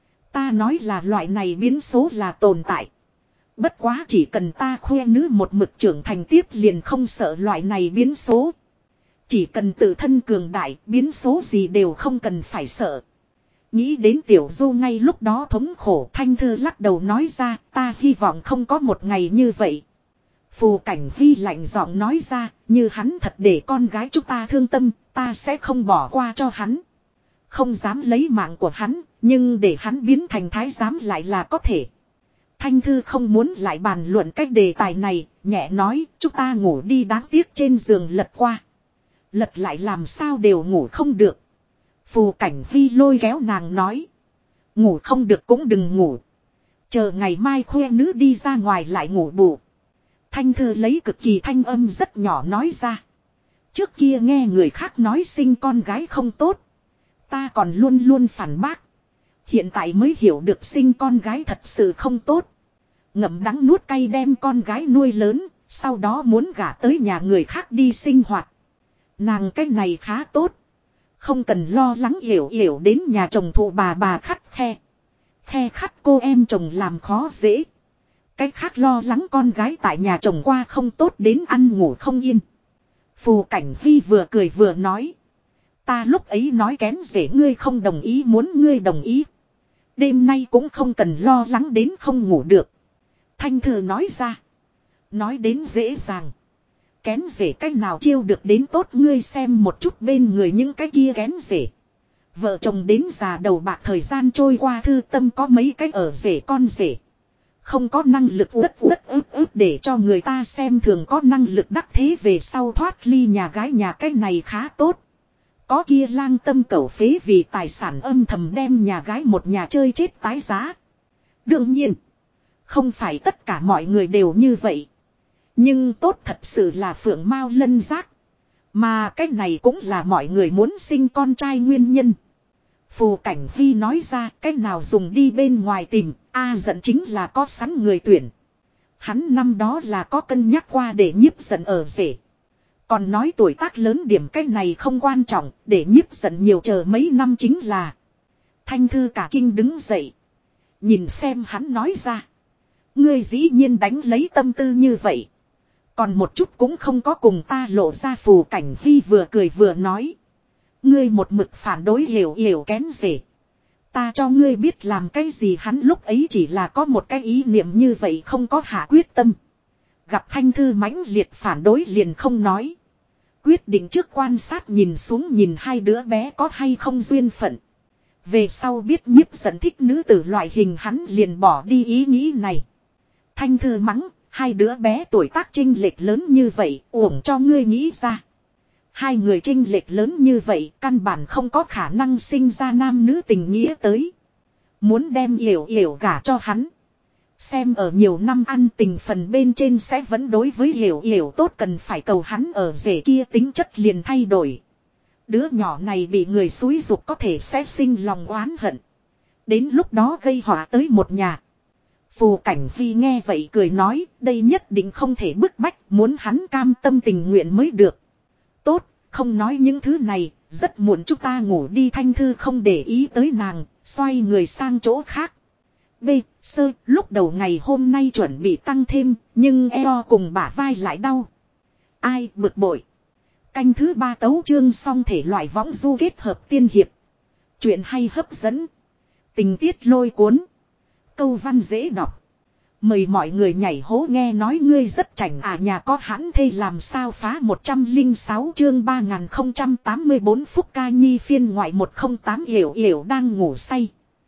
Ta nói là loại này biến số là tồn tại. Bất quá chỉ cần ta khoe nữ một mực trưởng thành tiếp liền không sợ loại này biến số. Chỉ cần tự thân cường đại biến số gì đều không cần phải sợ. Nghĩ đến Tiểu Du ngay lúc đó thống khổ Thanh Thư lắc đầu nói ra ta hy vọng không có một ngày như vậy. Phù Cảnh Huy lạnh giọng nói ra như hắn thật để con gái chúng ta thương tâm ta sẽ không bỏ qua cho hắn. Không dám lấy mạng của hắn nhưng để hắn biến thành thái giám lại là có thể. Thanh Thư không muốn lại bàn luận cách đề tài này, nhẹ nói, chúng ta ngủ đi đáng tiếc trên giường lật qua. Lật lại làm sao đều ngủ không được. Phù Cảnh Huy lôi kéo nàng nói. Ngủ không được cũng đừng ngủ. Chờ ngày mai khoe nữ đi ra ngoài lại ngủ bù. Thanh Thư lấy cực kỳ thanh âm rất nhỏ nói ra. Trước kia nghe người khác nói sinh con gái không tốt. Ta còn luôn luôn phản bác. Hiện tại mới hiểu được sinh con gái thật sự không tốt. Ngậm đắng nuốt cay đem con gái nuôi lớn, sau đó muốn gả tới nhà người khác đi sinh hoạt. Nàng cái này khá tốt. Không cần lo lắng Hiểu Hiểu đến nhà chồng thụ bà khắt khe. Khe khắt cô em chồng làm khó dễ. Cái khác lo lắng con gái tại nhà chồng qua không tốt đến ăn ngủ không yên. Phù Cảnh Huy vừa cười vừa nói. Ta lúc ấy nói kén rể ngươi không đồng ý muốn ngươi đồng ý. Đêm nay cũng không cần lo lắng đến không ngủ được. Thanh Thư nói ra. Nói đến dễ dàng. Kén rể cách nào chiêu được đến tốt ngươi xem một chút bên người những cái kia kén rể. Vợ chồng đến già đầu bạc thời gian trôi qua thư tâm có mấy cái ở rể con rể. Không có năng lực uất ức để cho người ta xem thường có năng lực đắc thế về sau thoát ly nhà gái nhà cái này khá tốt. Có kia lang tâm cẩu phế vì tài sản âm thầm đem nhà gái một nhà chơi chết tái giá. Đương nhiên, không phải tất cả mọi người đều như vậy. Nhưng tốt thật sự là phượng mao lân giác. Mà cái này cũng là mọi người muốn sinh con trai nguyên nhân. Phù Cảnh Huy nói ra cách nào dùng đi bên ngoài tìm, giận chính là có sẵn người tuyển. Hắn năm đó là có cân nhắc qua để nhiếp giận ở rể. Còn nói tuổi tác lớn điểm cách này không quan trọng, để nhiếp giận nhiều chờ mấy năm chính là. Thanh Thư cả kinh đứng dậy. Nhìn xem hắn nói ra. Ngươi dĩ nhiên đánh lấy tâm tư như vậy. Còn một chút cũng không có cùng ta lộ ra. Phù Cảnh Huy vừa cười vừa nói. Ngươi một mực phản đối Hiểu Hiểu kén rể. Ta cho ngươi biết làm cái gì, hắn lúc ấy chỉ là có một cái ý niệm như vậy, không có hạ quyết tâm. Gặp Thanh Thư mãnh liệt phản đối liền không nói. Quyết định trước quan sát nhìn xuống nhìn hai đứa bé có hay không duyên phận. Về sau biết Nhiếp Giận thích nữ tử loại hình hắn liền bỏ đi ý nghĩ này. Thanh Thư mắng, hai đứa bé tuổi tác chênh lệch lớn như vậy, uổng cho ngươi nghĩ ra. Hai người chênh lệch lớn như vậy, căn bản không có khả năng sinh ra nam nữ tình nghĩa tới. Muốn đem Yểu Yểu gả cho hắn. Xem ở nhiều năm ăn tình phần bên trên sẽ vẫn đối với Yểu Yểu tốt, cần phải cầu hắn ở rể kia tính chất liền thay đổi. Đứa nhỏ này bị người xúi giục có thể sẽ sinh lòng oán hận. Đến lúc đó gây họa tới một nhà. Phù Cảnh Hy nghe vậy cười nói, đây nhất định không thể bức bách, muốn hắn cam tâm tình nguyện mới được. Tốt, không nói những thứ này, rất muộn chúng ta ngủ đi. Thanh Thư không để ý tới nàng, xoay người sang chỗ khác. B. Sơ, lúc đầu ngày hôm nay chuẩn bị tăng thêm, nhưng eo cùng bả vai lại đau. Ai bực bội. Canh thứ 3 tấu chương xong, thể loại võng du kết hợp tiên hiệp. Chuyện hay hấp dẫn. Tình tiết lôi cuốn. Câu văn dễ đọc. Mời mọi người nhảy hố nghe nói ngươi rất chảnh à, nhà có hãn thê làm sao phá. 106 chương 3084 Phúc Ca Nhi phiên ngoại 108. Yểu Yểu đang ngủ say.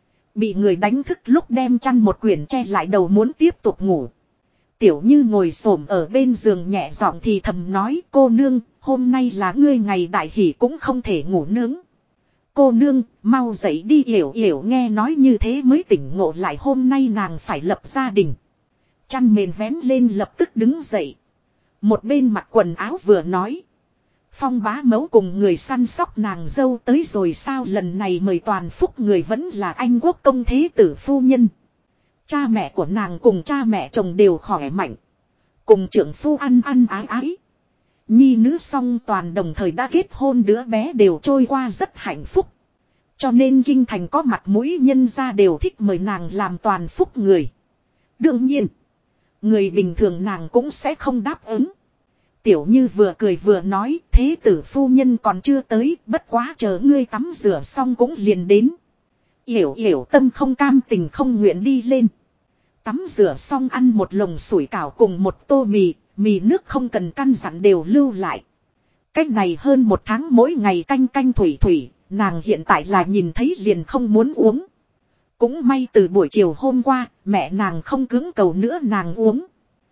Bị người đánh thức lúc đem chăn một quyển che lại đầu muốn tiếp tục ngủ. Tiểu Như ngồi xổm ở bên giường nhẹ giọng thì thầm nói, cô nương, hôm nay là ngươi ngày đại hỷ cũng không thể ngủ nướng. Cô nương, mau dậy đi. Yểu Yểu nghe nói như thế mới tỉnh ngộ lại hôm nay nàng phải lập gia đình. Chăn mền vén lên lập tức đứng dậy. Một bên mặc quần áo vừa nói. Phong bá mẫu cùng người săn sóc nàng dâu tới rồi sao, lần này mời toàn phúc người vẫn là Anh quốc công thế tử phu nhân. Cha mẹ của nàng cùng cha mẹ chồng đều khỏe mạnh. Cùng trưởng phu ăn ăn ái ái. Nhi nữ song toàn đồng thời đã kết hôn, đứa bé đều trôi qua rất hạnh phúc. Cho nên kinh thành có mặt mũi nhân gia đều thích mời nàng làm toàn phúc người. Đương nhiên, người bình thường nàng cũng sẽ không đáp ứng. Tiểu Như vừa cười vừa nói, thế tử phu nhân còn chưa tới, bất quá chờ ngươi tắm rửa xong cũng liền đến. Yểu Yểu tâm không cam tình không nguyện đi lên. Tắm rửa xong ăn một lồng sủi cảo cùng một tô mì, mì nước không cần căn dặn đều lưu lại. Cách này hơn một tháng mỗi ngày canh canh thủy thủy, nàng hiện tại là nhìn thấy liền không muốn uống. Cũng may từ buổi chiều hôm qua, mẹ nàng không cưỡng cầu nữa nàng uống.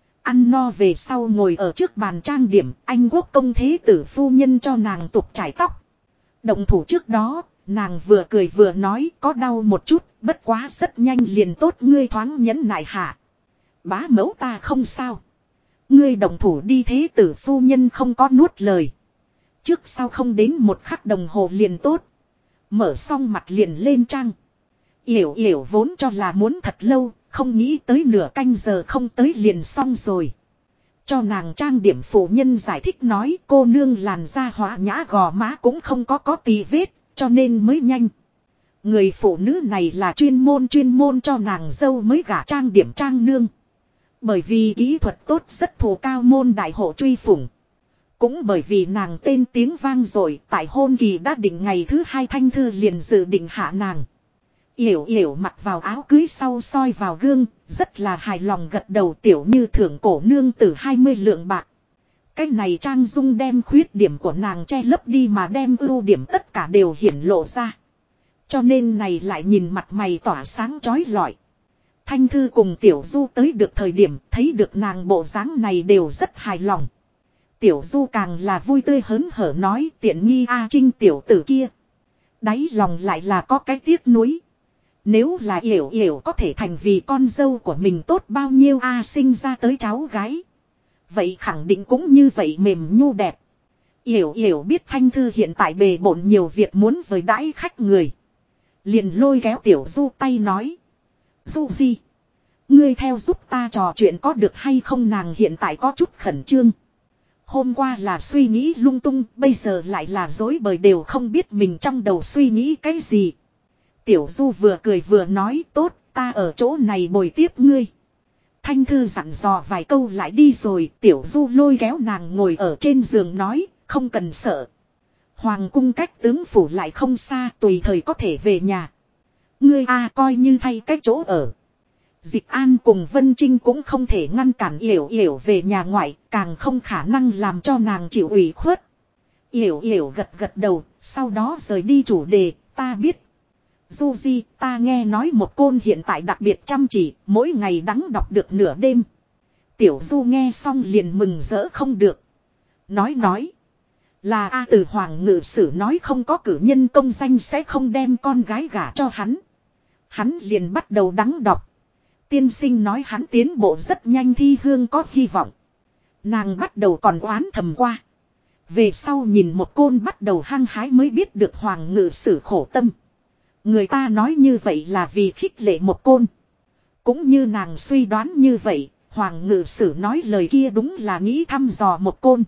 Ăn no về sau ngồi ở trước bàn trang điểm, Anh quốc công thế tử phu nhân cho nàng tục chải tóc. Động thủ trước đó, nàng vừa cười vừa nói có đau một chút, bất quá rất nhanh liền tốt, ngươi thoáng nhẫn nại hạ. Bá mẫu ta không sao. Ngươi động thủ đi. Thế tử phu nhân không có nuốt lời. Trước sau không đến một khắc đồng hồ liền tốt. Mở xong mặt liền lên trang. Yểu Yểu vốn cho là muốn thật lâu, không nghĩ tới nửa canh giờ không tới liền xong rồi. Cho nàng trang điểm phụ nhân giải thích nói, cô nương làn da hóa nhã gò má cũng không có tì vết, cho nên mới nhanh. Người phụ nữ này là chuyên môn cho nàng dâu mới gả trang điểm trang nương. Bởi vì kỹ thuật tốt rất thù cao môn đại hộ truy phủng. Cũng bởi vì nàng tên tiếng vang rồi, tại hôn kỳ đã định ngày thứ 2 Thanh Thư liền dự định hạ nàng. Yểu Yểu mặc vào áo cưới sau soi vào gương, rất là hài lòng gật đầu. Tiểu Như thưởng cổ nương tử 20 lượng bạc. Cái này trang dung đem khuyết điểm của nàng che lấp đi mà đem ưu điểm tất cả đều hiển lộ ra. Cho nên này lại nhìn mặt mày tỏa sáng chói lọi. Thanh Thư cùng Tiểu Du tới được thời điểm thấy được nàng bộ dáng này đều rất hài lòng. Tiểu Du càng là vui tươi hớn hở nói, tiện nghi A Trinh tiểu tử kia. Đáy lòng lại là có cái tiếc nuối. Nếu là Yểu Yểu có thể thành vì con dâu của mình tốt bao nhiêu a, sinh ra tới cháu gái. Vậy khẳng định cũng như vậy mềm nhu đẹp. Yểu Yểu biết Thanh Thư hiện tại bề bộn nhiều việc muốn với đãi khách người. Liền lôi kéo Tiểu Du tay nói. Du gì? Ngươi theo giúp ta trò chuyện có được hay không? Nàng hiện tại có chút khẩn trương. Hôm qua là suy nghĩ lung tung, bây giờ lại là dối bời, đều không biết mình trong đầu suy nghĩ cái gì. Tiểu Du vừa cười vừa nói, tốt, ta ở chỗ này bồi tiếp ngươi. Thanh Thư dặn dò vài câu lại đi rồi. Tiểu Du lôi kéo nàng ngồi ở trên giường nói, không cần sợ. Hoàng cung cách tướng phủ lại không xa, tùy thời có thể về nhà. Ngươi a coi như thay cái chỗ ở. Dịch An cùng Vân Trinh cũng không thể ngăn cản Yểu Yểu về nhà ngoại, càng không khả năng làm cho nàng chịu ủy khuất. Yểu Yểu gật gật đầu, sau đó rời đi chủ đề, ta biết. Du Di, ta nghe nói một côn hiện tại đặc biệt chăm chỉ, mỗi ngày đắng đọc được nửa đêm. Tiểu Du nghe xong liền mừng rỡ không được. Nói. Là A từ Hoàng Ngự Sử nói không có cử nhân công danh sẽ không đem con gái gả cho hắn. Hắn liền bắt đầu đắng đọc. Tiên sinh nói hắn tiến bộ rất nhanh thi hương có hy vọng. Nàng bắt đầu còn oán thầm qua. Về sau nhìn một côn bắt đầu hăng hái mới biết được Hoàng Ngự Sử khổ tâm. Người ta nói như vậy là vì khích lệ một côn. Cũng như nàng suy đoán như vậy, Hoàng Ngự Sử nói lời kia đúng là nghĩ thăm dò một côn.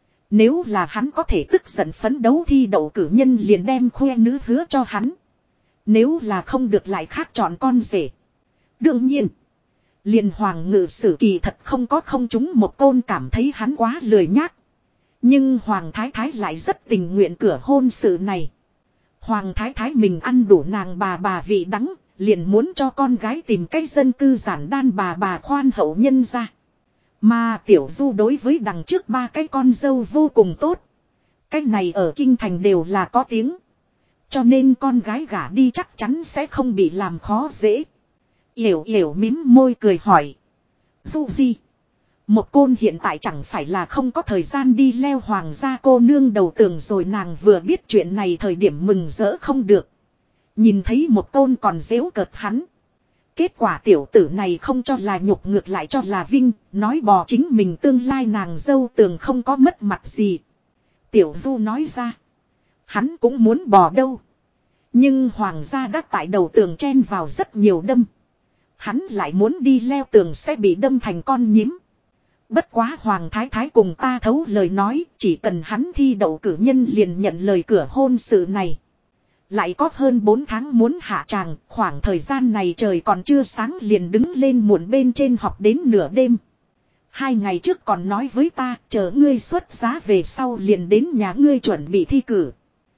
Nếu là hắn có thể tức giận phấn đấu thi đậu cử nhân liền đem khoe nữ hứa cho hắn. Nếu là không được lại khác chọn con rể. Đương nhiên, liền Hoàng Ngự Sử kỳ thật không có không chúng một côn cảm thấy hắn quá lười nhác. Nhưng Hoàng Thái Thái lại rất tình nguyện cửa hôn sự này. Hoàng Thái Thái mình ăn đủ nàng bà vị đắng, liền muốn cho con gái tìm cái dân cư giản đan bà khoan hậu nhân ra. Mà Tiểu Du đối với đằng trước ba cái con dâu vô cùng tốt. Cái này ở kinh thành đều là có tiếng. Cho nên con gái gả đi chắc chắn sẽ không bị làm khó dễ. Yểu Yểu mím môi cười hỏi. Du Di. Một côn hiện tại chẳng phải là không có thời gian đi leo hoàng gia cô nương đầu tường rồi, nàng vừa biết chuyện này thời điểm mừng rỡ không được. Nhìn thấy một côn còn giễu cợt hắn. Kết quả tiểu tử này không cho là nhục ngược lại cho là vinh, nói bò chính mình tương lai nàng dâu tường không có mất mặt gì. Tiểu Du nói ra. Hắn cũng muốn bò đâu. Nhưng hoàng gia đã tại đầu tường chen vào rất nhiều đâm. Hắn lại muốn đi leo tường sẽ bị đâm thành con nhím. Bất quá Hoàng Thái Thái cùng ta thấu lời nói, chỉ cần hắn thi đậu cử nhân liền nhận lời cửa hôn sự này. Lại có hơn 4 tháng muốn hạ tràng, khoảng thời gian này trời còn chưa sáng liền đứng lên muộn bên trên học đến nửa đêm. 2 ngày trước còn nói với ta, chờ ngươi xuất giá về sau liền đến nhà ngươi chuẩn bị thi cử.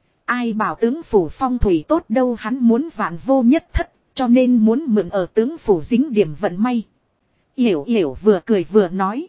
Ai bảo tướng phủ phong thủy tốt đâu, hắn muốn vạn vô nhất thất, cho nên muốn mượn ở tướng phủ dính điểm vận may. Yểu Yểu vừa cười vừa nói.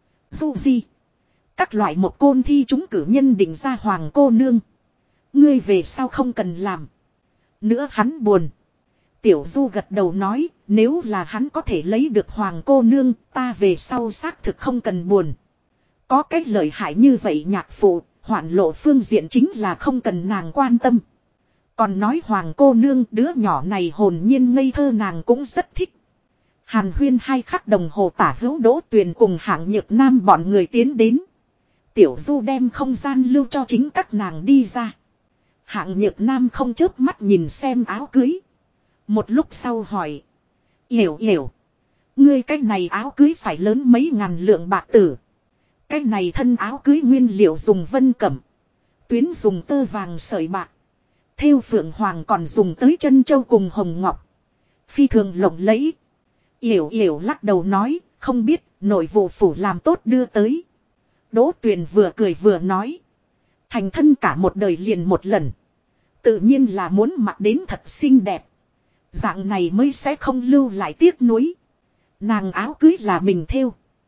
Du Di. Các loại một côn thi chúng cử nhân định ra hoàng cô nương. Ngươi về sau không cần làm. Nữa hắn buồn. Tiểu Du gật đầu nói. Nếu là hắn có thể lấy được hoàng cô nương. Ta về sau xác thực không cần buồn. Có cái lợi hại như vậy nhạc phụ. Hoạn lộ phương diện chính là không cần nàng quan tâm. Còn nói hoàng cô nương đứa nhỏ này hồn nhiên ngây thơ nàng cũng rất thích. Hàn huyên 2 khắc đồng hồ tả hữu Đỗ Tuyền cùng Hạng Nhược Nam bọn người tiến đến. Tiểu Du đem không gian lưu cho chính các nàng đi ra. Hạng Nhược Nam không chớp mắt nhìn xem áo cưới. Một lúc sau hỏi. Yểu Yểu. Ngươi cái này áo cưới phải lớn mấy ngàn lượng bạc tử. Cái này thân áo cưới nguyên liệu dùng vân cẩm. Tuyến dùng tơ vàng sợi bạc. Thêu phượng hoàng còn dùng tới chân châu cùng hồng ngọc. Phi thường lộng lẫy. Yểu Yểu lắc đầu nói, không biết, nội vụ phủ làm tốt đưa tới. Đỗ Tuyền vừa cười vừa nói. Thành thân cả một đời liền một lần. Tự nhiên là muốn mặc đến thật xinh đẹp. Dạng này mới sẽ không lưu lại tiếc nuối. Nàng áo cưới là mình thêu.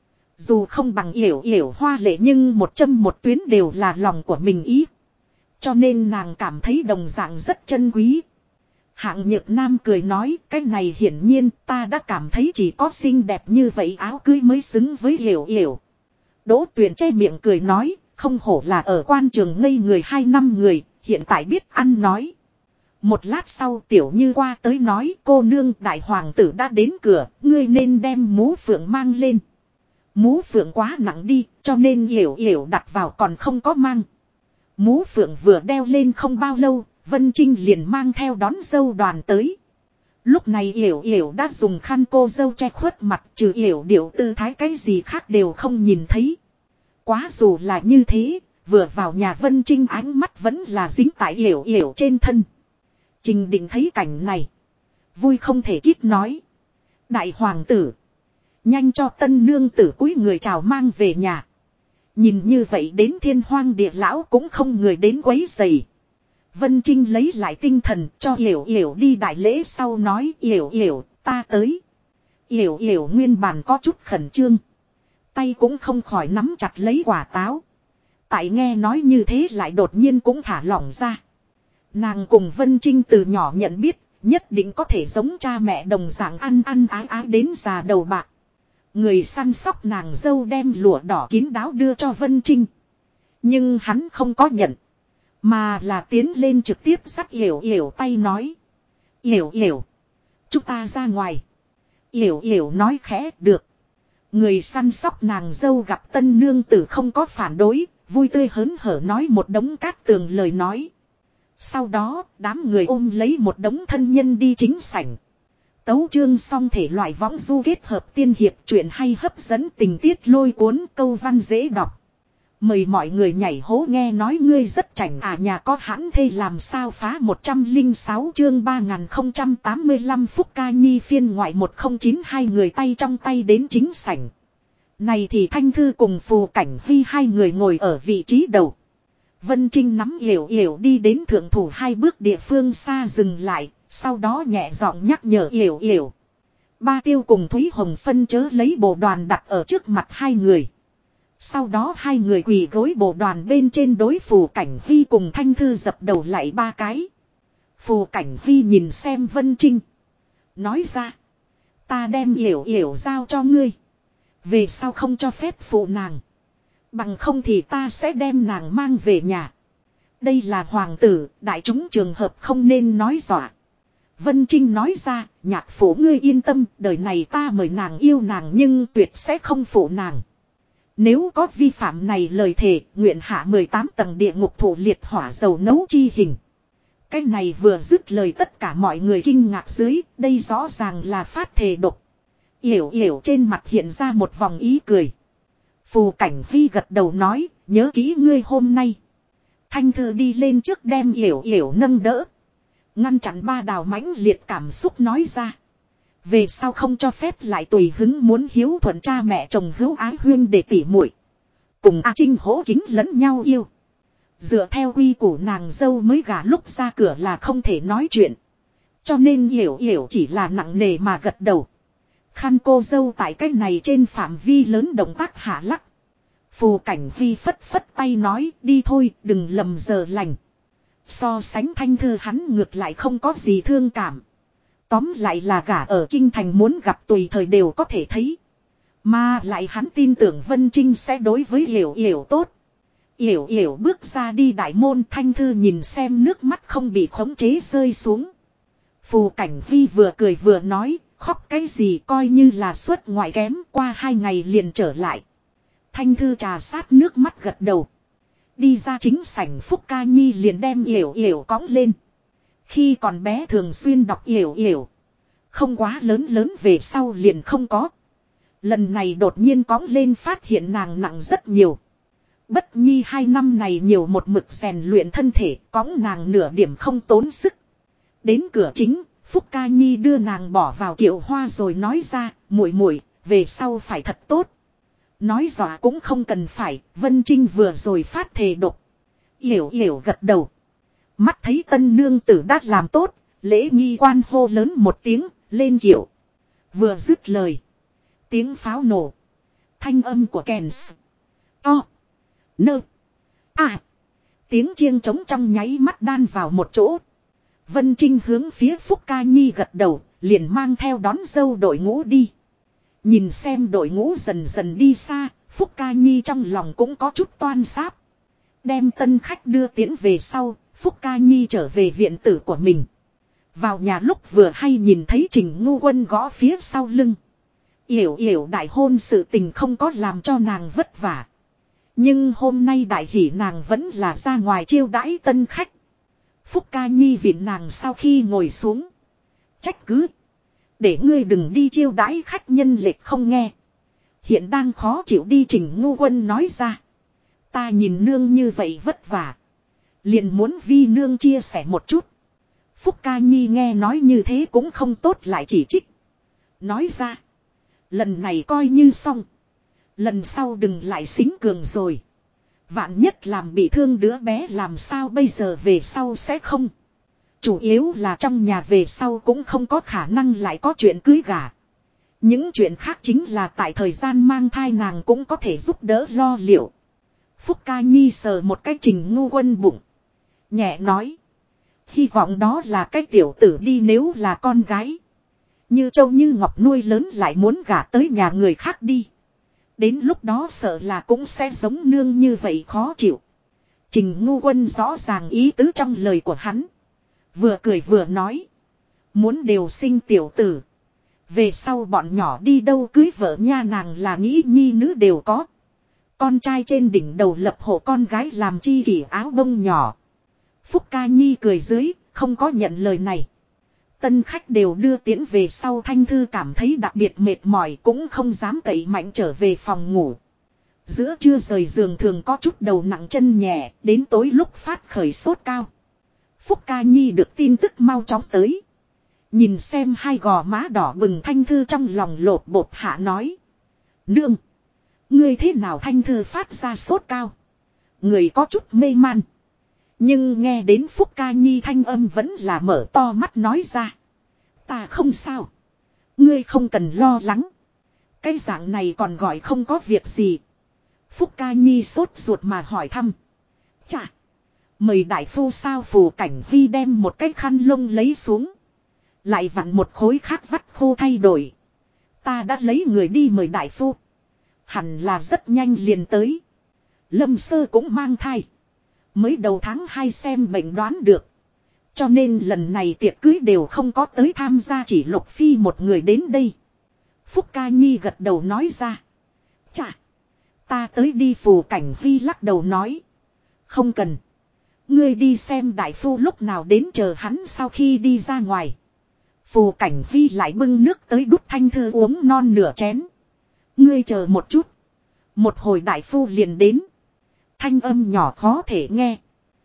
Dù không bằng Yểu Yểu hoa lệ nhưng một châm một tuyến đều là lòng của mình ý. Cho nên nàng cảm thấy đồng dạng rất chân quý. Hạng Nhược Nam cười nói, cái này hiển nhiên ta đã cảm thấy chỉ có xinh đẹp như vậy áo cưới mới xứng với Yểu Yểu. Đỗ Tuyền che miệng cười nói, không hổ là ở quan trường ngây người 2 năm người, hiện tại biết ăn nói. Một lát sau Tiểu Như qua tới nói, cô nương đại hoàng tử đã đến cửa, ngươi nên đem mũ phượng mang lên. Mũ phượng quá nặng đi, cho nên Yểu Yểu đặt vào còn không có mang. Mũ phượng vừa đeo lên không bao lâu, Vân Trinh liền mang theo đón dâu đoàn tới. Lúc này Yểu Yểu đã dùng khăn cô dâu che khuất mặt, trừ Yểu điệu tư thái cái gì khác đều không nhìn thấy. Quá dù là như thế, vừa vào nhà Vân Trinh ánh mắt vẫn là dính tại Yểu Yểu trên thân. Trình Định thấy cảnh này, vui không thể kít nói. Đại hoàng tử, nhanh cho tân nương tử cúi người chào mang về nhà. Nhìn như vậy đến thiên hoang địa lão cũng không người đến quấy rầy. Vân Trinh lấy lại tinh thần cho Yểu Yểu đi đại lễ sau nói Yểu Yểu ta tới. Yểu Yểu nguyên bản có chút khẩn trương. Tay cũng không khỏi nắm chặt lấy quả táo. Tại nghe nói như thế lại đột nhiên cũng thả lỏng ra. Nàng cùng Vân Trinh từ nhỏ nhận biết nhất định có thể giống cha mẹ đồng dạng ăn ăn ái ái đến già đầu bạc. Người săn sóc nàng dâu đem lụa đỏ kín đáo đưa cho Vân Trinh. Nhưng hắn không có nhận. Mà là tiến lên trực tiếp dắt Yểu Yểu tay nói. Yểu Yểu. Chúng ta ra ngoài. Yểu Yểu nói khẽ được. Người săn sóc nàng dâu gặp tân nương tử không có phản đối. Vui tươi hớn hở nói một đống cát tường lời nói. Sau đó đám người ôm lấy một đống thân nhân đi chính sảnh. Tấu chương xong thể loại võng du kết hợp tiên hiệp truyện hay hấp dẫn tình tiết lôi cuốn câu văn dễ đọc. Mời mọi người nhảy hố nghe nói ngươi rất chảnh à nhà có hãn thê làm sao phá 106 chương 3085 Phúc Ca Nhi phiên ngoại 1092 người tay trong tay đến chính sảnh. Này thì Thanh Thư cùng Phù Cảnh Huy hai người ngồi ở vị trí đầu. Vân Trinh nắm Yểu Yểu đi đến thượng thủ hai bước địa phương xa dừng lại, sau đó nhẹ giọng nhắc nhở Yểu Yểu. Ba Tiêu cùng Thúy Hồng phân chớ lấy bồ đoàn đặt ở trước mặt hai người. Sau đó hai người quỳ gối bồ đoàn bên trên đối Phù Cảnh Huy cùng Thanh Thư dập đầu lại ba cái. Phù Cảnh Huy nhìn xem Vân Trinh. Nói ra. Ta đem Yểu Yểu giao cho ngươi. Về sau không cho phép phụ nàng. Bằng không thì ta sẽ đem nàng mang về nhà. Đây là hoàng tử, đại chúng trường hợp không nên nói dọa. Vân Trinh nói ra, nhạc phụ ngươi yên tâm, đời này ta mời nàng yêu nàng nhưng tuyệt sẽ không phụ nàng. Nếu có vi phạm này lời thề, nguyện hạ 18 tầng địa ngục thủ liệt hỏa dầu nấu chi hình. Cái này vừa dứt lời tất cả mọi người kinh ngạc dưới, đây rõ ràng là phát thề độc. Yểu Yểu trên mặt hiện ra một vòng ý cười. Phù Cảnh Huy gật đầu nói, nhớ kỹ ngươi hôm nay. Thanh Thư đi lên trước đem Yểu Yểu nâng đỡ. Ngăn chặn ba đào mãnh liệt cảm xúc nói ra. Về sau không cho phép lại tùy hứng muốn hiếu thuận cha mẹ chồng hữu ái huyên để tỉ muội cùng A Trinh hỗ kính lẫn nhau yêu. Dựa theo quy củ nàng dâu mới gả lúc ra cửa là không thể nói chuyện. Cho nên Yểu Yểu chỉ là nặng nề mà gật đầu. Khăn cô dâu tại cái này trên phạm vi lớn động tác hạ lắc. Phù Cảnh Huy phất phất tay nói đi thôi đừng lầm giờ lành. So sánh Thanh Thư hắn ngược lại không có gì thương cảm. Tóm lại là gả ở kinh thành muốn gặp tùy thời đều có thể thấy. Mà lại hắn tin tưởng Vân Trinh sẽ đối với Yểu Yểu tốt. Yểu Yểu bước ra đi đại môn Thanh Thư nhìn xem nước mắt không bị khống chế rơi xuống. Phù Cảnh Huy vừa cười vừa nói. Khóc cái gì coi như là xuất ngoại kém qua 2 ngày liền trở lại. Thanh Thư trà sát nước mắt gật đầu. Đi ra chính sảnh Phúc Ca Nhi liền đem Yểu Yểu cõng lên. Khi còn bé thường xuyên đọc Yểu Yểu. Không quá lớn lớn về sau liền không có. Lần này đột nhiên cõng lên phát hiện nàng nặng rất nhiều. Bất Nhi 2 năm này nhiều một mực rèn luyện thân thể cõng nàng nửa điểm không tốn sức. Đến cửa chính. Phúc Ca Nhi đưa nàng bỏ vào kiệu hoa rồi nói ra, muội muội, về sau phải thật tốt. Nói dọa cũng không cần phải, Vân Trinh vừa rồi phát thề độc. Yểu Yểu gật đầu. Mắt thấy tân nương tử đã làm tốt, lễ nghi quan hô lớn một tiếng, lên kiệu. Vừa dứt lời. Tiếng pháo nổ. Thanh âm của kèn to. Nơ. À. Tiếng chiêng trống trong nháy mắt đan vào một chỗ. Vân Trinh hướng phía Phúc Ca Nhi gật đầu, liền mang theo đón dâu đội ngũ đi. Nhìn xem đội ngũ dần dần đi xa, Phúc Ca Nhi trong lòng cũng có chút toan sáp. Đem tân khách đưa tiễn về sau, Phúc Ca Nhi trở về viện tử của mình. Vào nhà lúc vừa hay nhìn thấy Trình Ngu Quân gõ phía sau lưng. Yểu Yểu đại hôn sự tình không có làm cho nàng vất vả. Nhưng hôm nay đại hỷ nàng vẫn là ra ngoài chiêu đãi tân khách. Phúc Ca Nhi viện nàng sau khi ngồi xuống. Trách cứ. Để ngươi đừng đi chiêu đãi khách nhân lệch không nghe. Hiện đang khó chịu đi Trình Ngu Quân nói ra. Ta nhìn nương như vậy vất vả. Liền muốn vi nương chia sẻ một chút. Phúc Ca Nhi nghe nói như thế cũng không tốt lại chỉ trích. Nói ra. Lần này coi như xong. Lần sau đừng lại xính cường rồi. Vạn nhất làm bị thương đứa bé làm sao bây giờ về sau sẽ không. Chủ yếu là trong nhà về sau cũng không có khả năng lại có chuyện cưới gả. Những chuyện khác chính là tại thời gian mang thai nàng cũng có thể giúp đỡ lo liệu. Phúc Ca Nhi sờ một cái Trình Ngu Quân bụng. Nhẹ nói. Hy vọng đó là cái tiểu tử đi, nếu là con gái. Như Châu Như Ngọc nuôi lớn lại muốn gả tới nhà người khác đi. Đến lúc đó sợ là cũng sẽ giống nương như vậy khó chịu. Trình Ngu Quân rõ ràng ý tứ trong lời của hắn. Vừa cười vừa nói. Muốn đều sinh tiểu tử. Về sau bọn nhỏ đi đâu cưới vợ nha, nàng là nghĩ nhi nữ đều có. Con trai trên đỉnh đầu lập hộ, con gái làm chi kỷ áo bông nhỏ. Phúc Ca Nhi cười dưới, không có nhận lời này. Tân khách đều đưa tiễn về sau, Thanh Thư cảm thấy đặc biệt mệt mỏi, cũng không dám cậy mạnh trở về phòng ngủ. Giữa trưa rời giường thường có chút đầu nặng chân nhẹ, đến tối lúc phát khởi sốt cao. Phúc Ca Nhi được tin tức mau chóng tới. Nhìn xem hai gò má đỏ bừng, Thanh Thư trong lòng lột bột hạ nói. Nương! Ngươi thế nào? Thanh Thư phát ra sốt cao. Người có chút mê man. Nhưng nghe đến Phúc Ca Nhi thanh âm vẫn là mở to mắt nói ra. Ta không sao. Ngươi không cần lo lắng. Cái dạng này còn gọi không có việc gì. Phúc Ca Nhi sốt ruột mà hỏi thăm. Chà! Mời đại phu sao? Phù Cảnh Huy đem một cái khăn lông lấy xuống. Lại vặn một khối khác vắt khô thay đổi. Ta đã lấy người đi mời đại phu. Hẳn là rất nhanh liền tới. Lâm Sơ cũng mang thai. Mới đầu tháng 2 xem bệnh đoán được. Cho nên lần này tiệc cưới đều không có tới tham gia, chỉ Lục Phi một người đến đây. Phúc Ca Nhi gật đầu nói ra. Chà! Ta tới đi. Phù Cảnh Huy lắc đầu nói. Không cần. Ngươi đi xem đại phu lúc nào đến, chờ hắn sau khi đi ra ngoài. Phù Cảnh Huy lại bưng nước tới đút Thanh Thư uống non nửa chén. Ngươi chờ một chút. Một hồi đại phu liền đến. Thanh âm nhỏ khó thể nghe.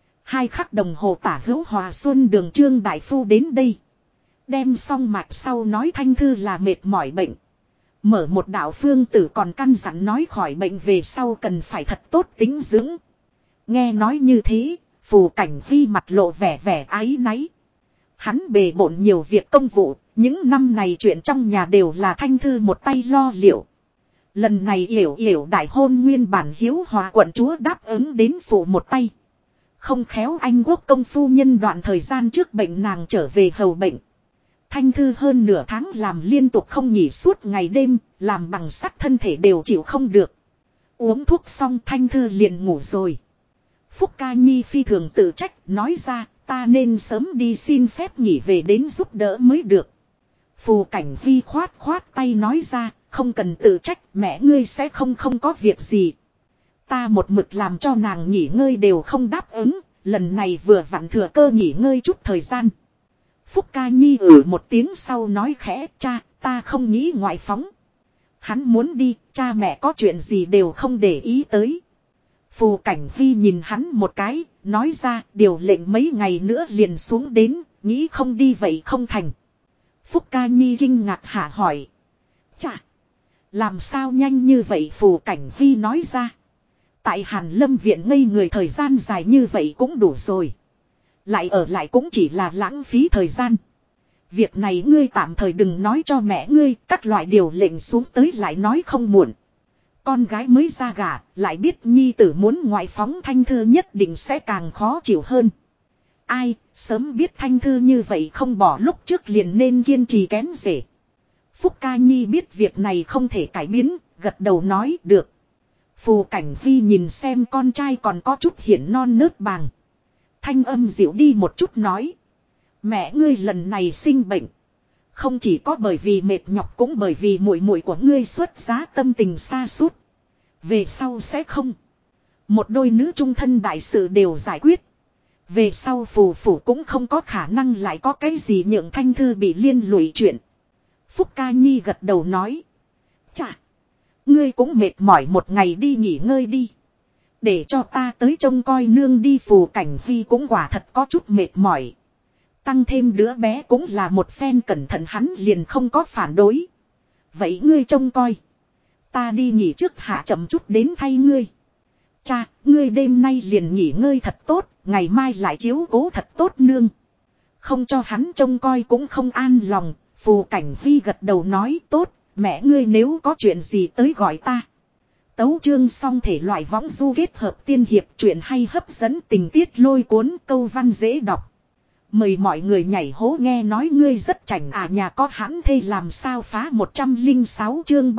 2 khắc đồng hồ tả hữu, Hòa Xuân Đường Trương đại phu đến đây. Đem xong mạch sau nói Thanh Thư là mệt mỏi bệnh. Mở một đạo phương tử, còn căn dặn nói khỏi bệnh về sau cần phải thật tốt tính dưỡng. Nghe nói như thế, Phù Cảnh Huy mặt lộ vẻ áy náy. Hắn bề bộn nhiều việc công vụ, những năm này chuyện trong nhà đều là Thanh Thư một tay lo liệu. Lần này yểu đại hôn nguyên bản Hiếu Hòa quận chúa đáp ứng đến phụ một tay. Không khéo Anh Quốc công phu nhân đoạn thời gian trước bệnh, nàng trở về hầu bệnh. Thanh Thư hơn nửa tháng làm liên tục không nghỉ suốt ngày đêm, làm bằng sắt thân thể đều chịu không được. Uống thuốc xong Thanh Thư liền ngủ rồi. Phúc Ca Nhi phi thường tự trách, nói ra ta nên sớm đi xin phép nghỉ về đến giúp đỡ mới được. Phù Cảnh Huy khoát tay nói ra, không cần tự trách, mẹ ngươi sẽ không có việc gì. Ta một mực làm cho nàng nghỉ ngơi đều không đáp ứng, lần này vừa vặn thừa cơ nghỉ ngơi chút thời gian. Phúc Ca Nhi một tiếng sau nói khẽ, cha, ta không nghĩ ngoại phóng. Hắn muốn đi, cha mẹ có chuyện gì đều không để ý tới. Phù Cảnh Huy nhìn hắn một cái, nói ra điều lệnh mấy ngày nữa liền xuống đến, nghĩ không đi vậy không thành. Phúc Ca Nhi kinh ngạc hạ hỏi. Chà! Làm sao nhanh như vậy? Phù Cảnh Huy nói ra. Tại Hàn Lâm viện ngây người thời gian dài như vậy cũng đủ rồi. Lại ở lại cũng chỉ là lãng phí thời gian. Việc này ngươi tạm thời đừng nói cho mẹ ngươi, các loại điều lệnh xuống tới lại nói không muộn. Con gái mới ra gả, lại biết nhi tử muốn ngoại phóng, Thanh Thư nhất định sẽ càng khó chịu hơn. Ai, sớm biết Thanh Thư như vậy không bỏ lúc trước liền nên kiên trì kén rể. Phúc Ca Nhi biết việc này không thể cải biến, gật đầu nói được. Phù Cảnh Huy nhìn xem con trai còn có chút hiển non nớt bàng. Thanh âm dịu đi một chút nói. Mẹ ngươi lần này sinh bệnh. Không chỉ có bởi vì mệt nhọc, cũng bởi vì muội của ngươi xuất giá tâm tình sa sút. Về sau sẽ không. Một đôi nữ trung thân đại sự đều giải quyết. Về sau phù phủ cũng không có khả năng lại có cái gì nhượng Thanh Thư bị liên lụy chuyện. Phúc Ca Nhi gật đầu nói. Chà! Ngươi cũng mệt mỏi, một ngày đi nghỉ ngơi đi. Để cho ta tới trông coi nương đi. Phù Cảnh Huy cũng quả thật có chút mệt mỏi. Tăng thêm đứa bé cũng là một phen cẩn thận, hắn liền không có phản đối. Vậy ngươi trông coi. Ta đi nghỉ trước, hạ chậm chút đến thay ngươi. Cha, ngươi đêm nay liền nghỉ ngơi thật tốt, ngày mai lại chiếu cố thật tốt nương. Không cho hắn trông coi cũng không an lòng, Phù Cảnh Huy gật đầu nói tốt, mẹ ngươi nếu có chuyện gì tới gọi ta. Tấu chương xong thể loại võng du kết hợp tiên hiệp truyện hay hấp dẫn tình tiết lôi cuốn câu văn dễ đọc. Mời mọi người nhảy hố nghe nói ngươi rất chảnh à nhà có hãn thê làm sao phá 106 chương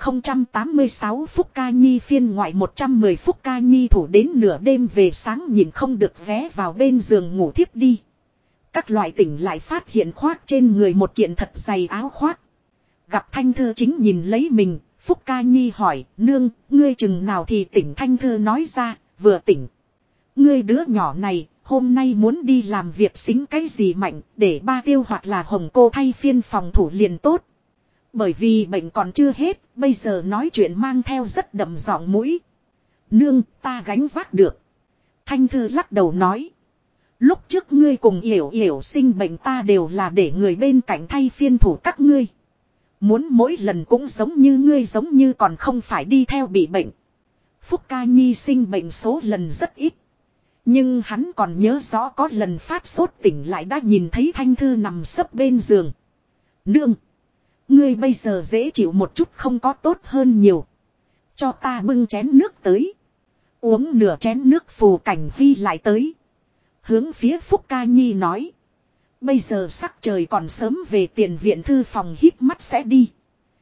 3086 Phúc Ca Nhi phiên ngoại 110 Phúc Ca Nhi thủ đến nửa đêm về sáng nhìn không được ghé vào bên giường ngủ thiếp đi. Các loại tỉnh lại phát hiện khoác trên người một kiện thật dày áo khoác. Gặp Thanh Thư chính nhìn lấy mình, Phúc Ca Nhi hỏi, nương, ngươi chừng nào thì tỉnh. Thanh Thư nói ra, vừa tỉnh. Ngươi đứa nhỏ này, hôm nay muốn đi làm việc xính cái gì mạnh, để ba Tiêu hoặc là Hồng cô thay phiên phòng thủ liền tốt. Bởi vì bệnh còn chưa hết, bây giờ nói chuyện mang theo rất đậm giọng mũi. Nương, ta gánh vác được. Thanh Thư lắc đầu nói. Lúc trước ngươi cùng Yểu Yểu sinh bệnh ta đều là để người bên cạnh thay phiên thủ các ngươi. Muốn mỗi lần cũng giống như ngươi giống như còn không phải đi theo bị bệnh. Phúc Ca Nhi sinh bệnh số lần rất ít. Nhưng hắn còn nhớ rõ có lần phát sốt tỉnh lại đã nhìn thấy Thanh Thư nằm sấp bên giường. Nương! Ngươi bây giờ dễ chịu một chút không có tốt hơn nhiều. Cho ta bưng chén nước tới. Uống nửa chén nước Phù Cảnh Huy lại tới. Hướng phía Phúc Ca Nhi nói. Bây giờ sắc trời còn sớm về tiền viện thư phòng hít mắt sẽ đi.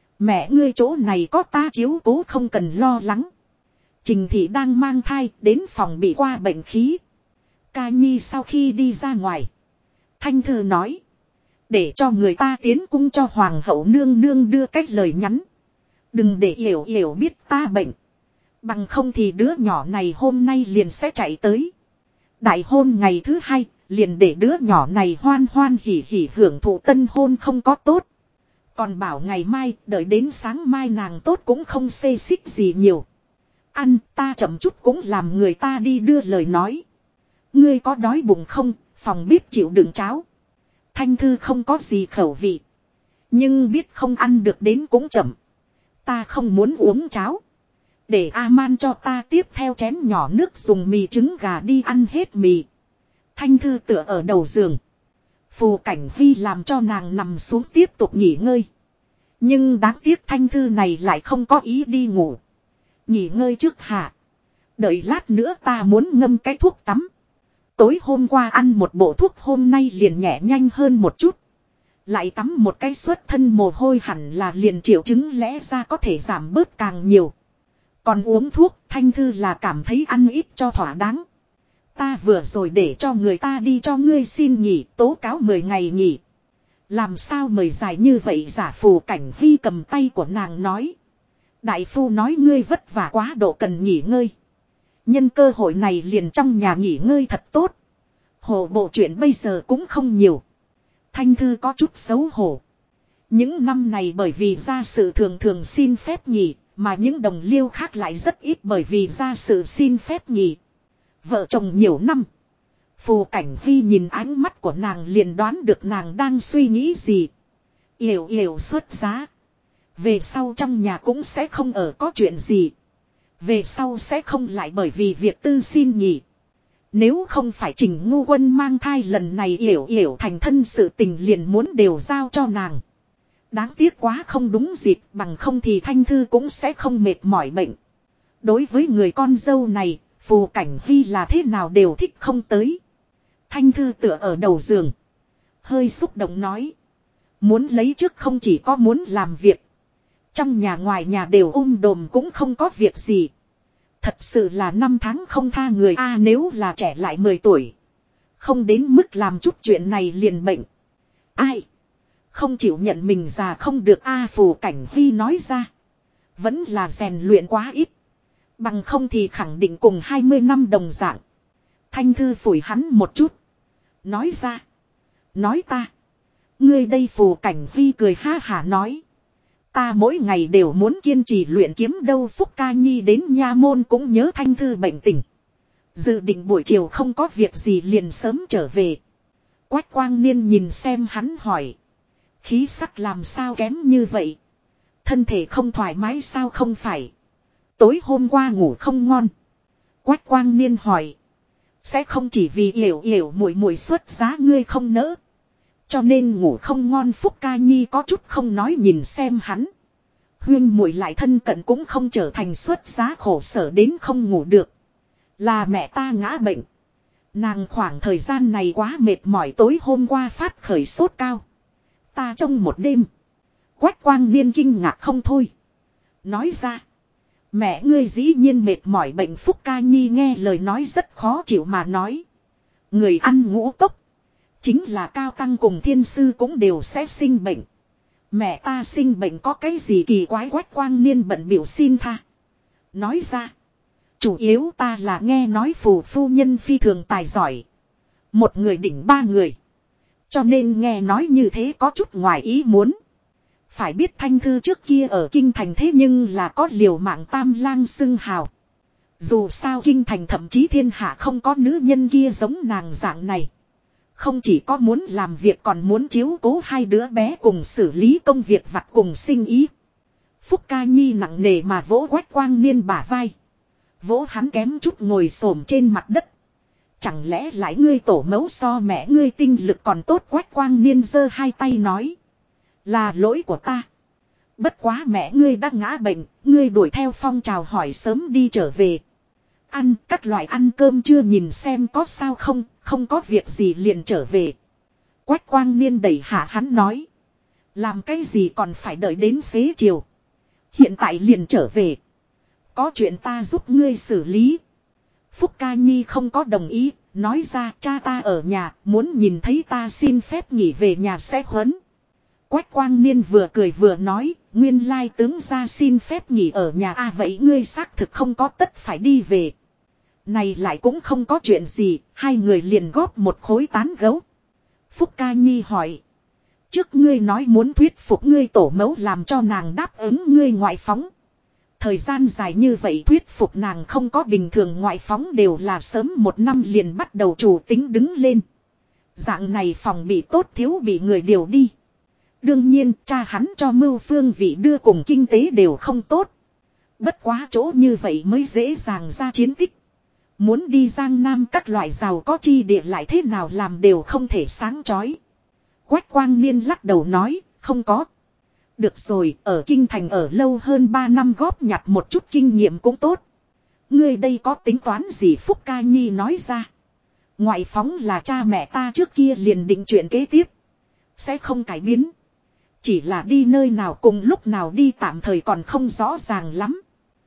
Mẹ ngươi chỗ này có ta chiếu cố không cần lo lắng. Trình Thị đang mang thai đến phòng bị qua bệnh khí. Ca Nhi sau khi đi ra ngoài. Thanh Thư nói. Để cho người ta tiến cung cho Hoàng hậu nương nương đưa cách lời nhắn. Đừng để Yểu Yểu biết ta bệnh. Bằng không thì đứa nhỏ này hôm nay liền sẽ chạy tới. Đại hôn ngày thứ hai, liền để đứa nhỏ này hoan hoan hỉ hỉ hưởng thụ tân hôn không có tốt. Còn bảo ngày mai, đợi đến sáng mai nàng tốt cũng không xê xích gì nhiều. Ăn ta chậm chút cũng làm người ta đi đưa lời nói. Ngươi có đói bụng không, phòng bếp chịu đựng cháo. Thanh Thư không có gì khẩu vị. Nhưng biết không ăn được đến cũng chậm. Ta không muốn uống cháo. Để A-man cho ta tiếp theo chén nhỏ nước dùng mì trứng gà đi ăn hết mì. Thanh Thư tựa ở đầu giường. Phù Cảnh Huy làm cho nàng nằm xuống tiếp tục nghỉ ngơi. Nhưng đáng tiếc Thanh Thư này lại không có ý đi ngủ. Nghỉ ngơi trước hạ. Đợi lát nữa ta muốn ngâm cái thuốc tắm. Tối hôm qua ăn một bộ thuốc hôm nay liền nhẹ nhanh hơn một chút. Lại tắm một cái xuất thân mồ hôi hẳn là liền triệu chứng lẽ ra có thể giảm bớt càng nhiều. Còn uống thuốc Thanh Thư là cảm thấy ăn ít cho thỏa đáng. Ta vừa rồi để cho người ta đi cho ngươi xin nghỉ tố cáo 10 ngày nghỉ. Làm sao mời dài như vậy giả Phù Cảnh Huy cầm tay của nàng nói. Đại phu nói ngươi vất vả quá độ cần nghỉ ngơi. Nhân cơ hội này liền trong nhà nghỉ ngơi thật tốt. Hồ bộ chuyện bây giờ cũng không nhiều. Thanh Thư có chút xấu hổ. Những năm này bởi vì gia sự thường thường xin phép nghỉ. Mà những đồng liêu khác lại rất ít bởi vì gia sự xin phép nghỉ. Vợ chồng nhiều năm. Phù Cảnh Huy nhìn ánh mắt của nàng liền đoán được nàng đang suy nghĩ gì. Yểu Yểu xuất giá. Về sau trong nhà cũng sẽ không ở có chuyện gì. Về sau sẽ không lại bởi vì việc tư xin nghỉ. Nếu không phải Trình Ngu Quân mang thai lần này Yểu Yểu thành thân sự tình liền muốn đều giao cho nàng. Đáng tiếc quá không đúng dịp bằng không thì Thanh Thư cũng sẽ không mệt mỏi bệnh. Đối với người con dâu này, Phù Cảnh Huy là thế nào đều thích không tới. Thanh Thư tựa ở đầu giường. Hơi xúc động nói. Muốn lấy trước không chỉ có muốn làm việc. Trong nhà ngoài nhà đều đồm cũng không có việc gì. Thật sự là 5 tháng không tha người a nếu là trẻ lại 10 tuổi. Không đến mức làm chút chuyện này liền bệnh. Ai? Không chịu nhận mình già không được a Phù Cảnh Huy nói ra. Vẫn là rèn luyện quá ít. Bằng không thì khẳng định cùng 20 năm đồng dạng. Thanh Thư phủi hắn một chút. Nói ra. Nói ta. Ngươi đây Phù Cảnh Huy cười ha hả nói. Ta mỗi ngày đều muốn kiên trì luyện kiếm đâu Phúc Ca Nhi đến nha môn cũng nhớ Thanh Thư bệnh tình. Dự định buổi chiều không có việc gì liền sớm trở về. Quách Quang Niên nhìn xem hắn hỏi. Khí sắc làm sao kém như vậy. Thân thể không thoải mái sao không phải. Tối hôm qua ngủ không ngon. Quách Quang Niên hỏi. Sẽ không chỉ vì Yểu Yểu muội muội xuất giá ngươi không nỡ. Cho nên ngủ không ngon. Phúc Ca Nhi có chút không nói nhìn xem hắn. Huyên muội lại thân cận cũng không trở thành xuất giá khổ sở đến không ngủ được. Là mẹ ta ngã bệnh. Nàng khoảng thời gian này quá mệt mỏi tối hôm qua phát khởi sốt cao. Ta trong một đêm. Quách Quang Niên kinh ngạc không thôi. Nói ra. Mẹ ngươi dĩ nhiên mệt mỏi bệnh. Phúc Ca Nhi nghe lời nói rất khó chịu mà nói. Người ăn ngũ cốc. Chính là Cao Tăng cùng Thiên Sư cũng đều sẽ sinh bệnh. Mẹ ta sinh bệnh có cái gì kỳ quái. Quách Quang Niên bận biểu xin tha. Nói ra. Chủ yếu ta là nghe nói phù phu nhân phi thường tài giỏi. Một người đỉnh ba người. Cho nên nghe nói như thế có chút ngoài ý muốn. Phải biết Thanh Thư trước kia ở Kinh Thành thế nhưng là có liều mạng tam lang xưng hào. Dù sao Kinh Thành thậm chí thiên hạ không có nữ nhân kia giống nàng dạng này. Không chỉ có muốn làm việc còn muốn chiếu cố hai đứa bé cùng xử lý công việc vặt cùng sinh ý. Phúc Ca Nhi nặng nề mà vỗ Quách Quang Niên bả vai. Vỗ hắn kém chút ngồi xổm trên mặt đất. Chẳng lẽ lại ngươi tổ mẫu so mẹ ngươi tinh lực còn tốt. Quách Quang Niên giơ hai tay nói. Là lỗi của ta. Bất quá mẹ ngươi đã ngã bệnh. Ngươi đuổi theo phong trào hỏi sớm đi trở về. Ăn các loại ăn cơm chưa nhìn xem có sao không. Không có việc gì liền trở về. Quách Quang Niên đẩy hạ hắn nói. Làm cái gì còn phải đợi đến xế chiều. Hiện tại liền trở về. Có chuyện ta giúp ngươi xử lý. Phúc Ca Nhi không có đồng ý. Nói ra cha ta ở nhà. Muốn nhìn thấy ta xin phép nghỉ về nhà sẽ huấn. Quách Quang Niên vừa cười vừa nói. Nguyên lai tướng gia xin phép nghỉ ở nhà. À vậy ngươi xác thực không có tất phải đi về. Này lại cũng không có chuyện gì. Hai người liền góp một khối tán gấu. Phúc Ca Nhi hỏi. Trước ngươi nói muốn thuyết phục ngươi tổ mẫu làm cho nàng đáp ứng ngươi ngoại phóng. Thời gian dài như vậy thuyết phục nàng không có bình thường ngoại phóng đều là sớm một năm liền bắt đầu chủ tính đứng lên. Dạng này phòng bị tốt thiếu bị người điều đi. Đương nhiên cha hắn cho mưu phương vị đưa cùng kinh tế đều không tốt. Bất quá chỗ như vậy mới dễ dàng ra chiến tích. Muốn đi Giang Nam các loại giàu có chi địa lại thế nào làm đều không thể sáng chói. Quách Quang Niên lắc đầu nói, không có. Được rồi, ở Kinh Thành ở lâu hơn 3 năm góp nhặt một chút kinh nghiệm cũng tốt. Ngươi đây có tính toán gì? Phúc Ca Nhi nói ra. Ngoại phóng là cha mẹ ta trước kia liền định chuyện kế tiếp. Sẽ không cải biến. Chỉ là đi nơi nào cùng lúc nào đi tạm thời còn không rõ ràng lắm.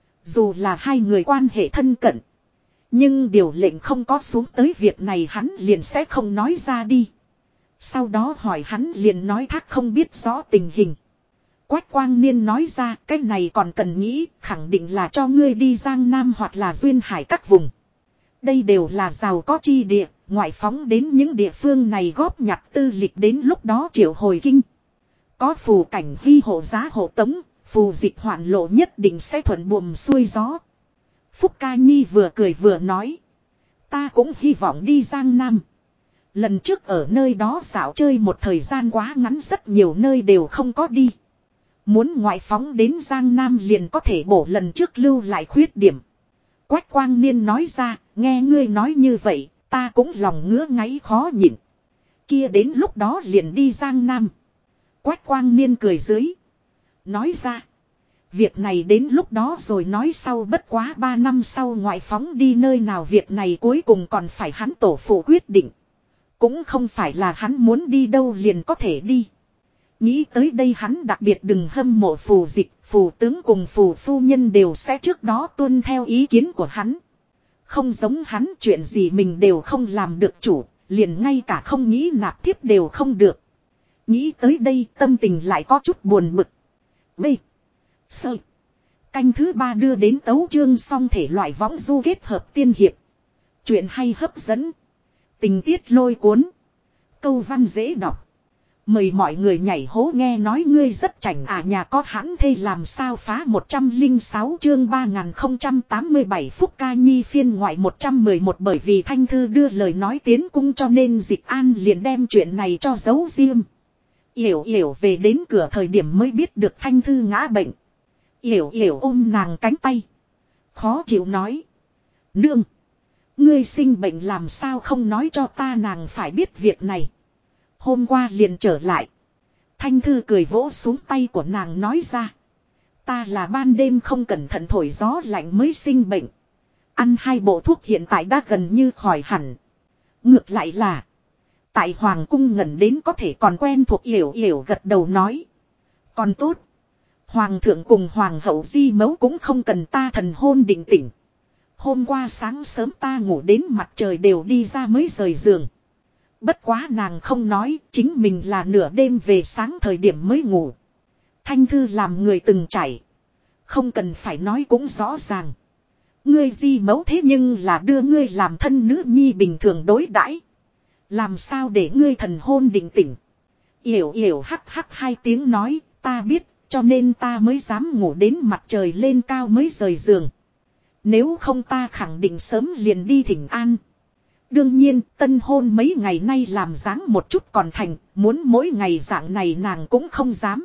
Dù là hai người quan hệ thân cận. Nhưng điều lệnh không có xuống tới việc này hắn liền sẽ không nói ra đi. Sau đó hỏi hắn liền nói thác không biết rõ tình hình. Quách Quang Niên nói ra cái này còn cần nghĩ khẳng định là cho ngươi đi Giang Nam hoặc là duyên hải các vùng. Đây đều là giàu có chi địa, ngoại phóng đến những địa phương này góp nhặt tư lịch đến lúc đó triệu hồi kinh. Có phù cảnh vi hộ giá hộ tống, phù dịch hoạn lộ nhất định sẽ thuận buồm xuôi gió. Phúc Ca Nhi vừa cười vừa nói. Ta cũng hy vọng đi Giang Nam. Lần trước ở nơi đó dạo chơi một thời gian quá ngắn rất nhiều nơi đều không có đi. Muốn ngoại phóng đến Giang Nam liền có thể bổ lần trước lưu lại khuyết điểm. Quách Quang Niên nói ra, nghe ngươi nói như vậy, ta cũng lòng ngứa ngáy khó nhịn. Kia đến lúc đó liền đi Giang Nam. Quách Quang Niên cười dưới. Nói ra, việc này đến lúc đó rồi nói sau bất quá 3 năm sau ngoại phóng đi nơi nào việc này cuối cùng còn phải hắn tổ phụ quyết định. Cũng không phải là hắn muốn đi đâu liền có thể đi. Nghĩ tới đây hắn đặc biệt đừng hâm mộ phù dịch, phù tướng cùng phù phu nhân đều sẽ trước đó tuân theo ý kiến của hắn. Không giống hắn chuyện gì mình đều không làm được chủ, liền ngay cả không nghĩ nạp thiếp đều không được. Nghĩ tới đây tâm tình lại có chút buồn bực. B. Sơ. Canh thứ 3 đưa đến tấu chương xong thể loại võng du kết hợp tiên hiệp. Chuyện hay hấp dẫn. Tình tiết lôi cuốn. Câu văn dễ đọc. Mời mọi người nhảy hố nghe nói ngươi rất chảnh à nhà có hãn thê làm sao phá 106 chương 3087 Phúc Ca Nhi phiên ngoại 111 bởi vì Thanh Thư đưa lời nói tiến cung cho nên Dịch An liền đem chuyện này cho giấu riêng. Yểu Yểu về đến cửa thời điểm mới biết được Thanh Thư ngã bệnh. Yểu Yểu ôm nàng cánh tay. Khó chịu nói. Nương. Ngươi sinh bệnh làm sao không nói cho ta, nàng phải biết việc này. Hôm qua liền trở lại. Thanh Thư cười vỗ xuống tay của nàng nói ra. Ta là ban đêm không cẩn thận thổi gió lạnh mới sinh bệnh. Ăn 2 bộ thuốc hiện tại đã gần như khỏi hẳn. Ngược lại là. Tại Hoàng cung ngẩn đến có thể còn quen thuộc Yểu Yểu gật đầu nói. Còn tốt. Hoàng thượng cùng Hoàng hậu di mẫu cũng không cần ta thần hôn định tỉnh. Hôm qua sáng sớm ta ngủ đến mặt trời đều đi ra mới rời giường. Bất quá nàng không nói, chính mình là nửa đêm về sáng thời điểm mới ngủ. Thanh Thư làm người từng trải. Không cần phải nói cũng rõ ràng. Ngươi di mẫu thế nhưng là đưa ngươi làm thân nữ nhi bình thường đối đãi. Làm sao để ngươi thần hôn định tỉnh. Yểu Yểu hắc hắc 2 tiếng nói, ta biết, cho nên ta mới dám ngủ đến mặt trời lên cao mới rời giường. Nếu không ta khẳng định sớm liền đi thỉnh an. Đương nhiên, tân hôn mấy ngày nay làm dáng một chút còn thành, muốn mỗi ngày dạng này nàng cũng không dám.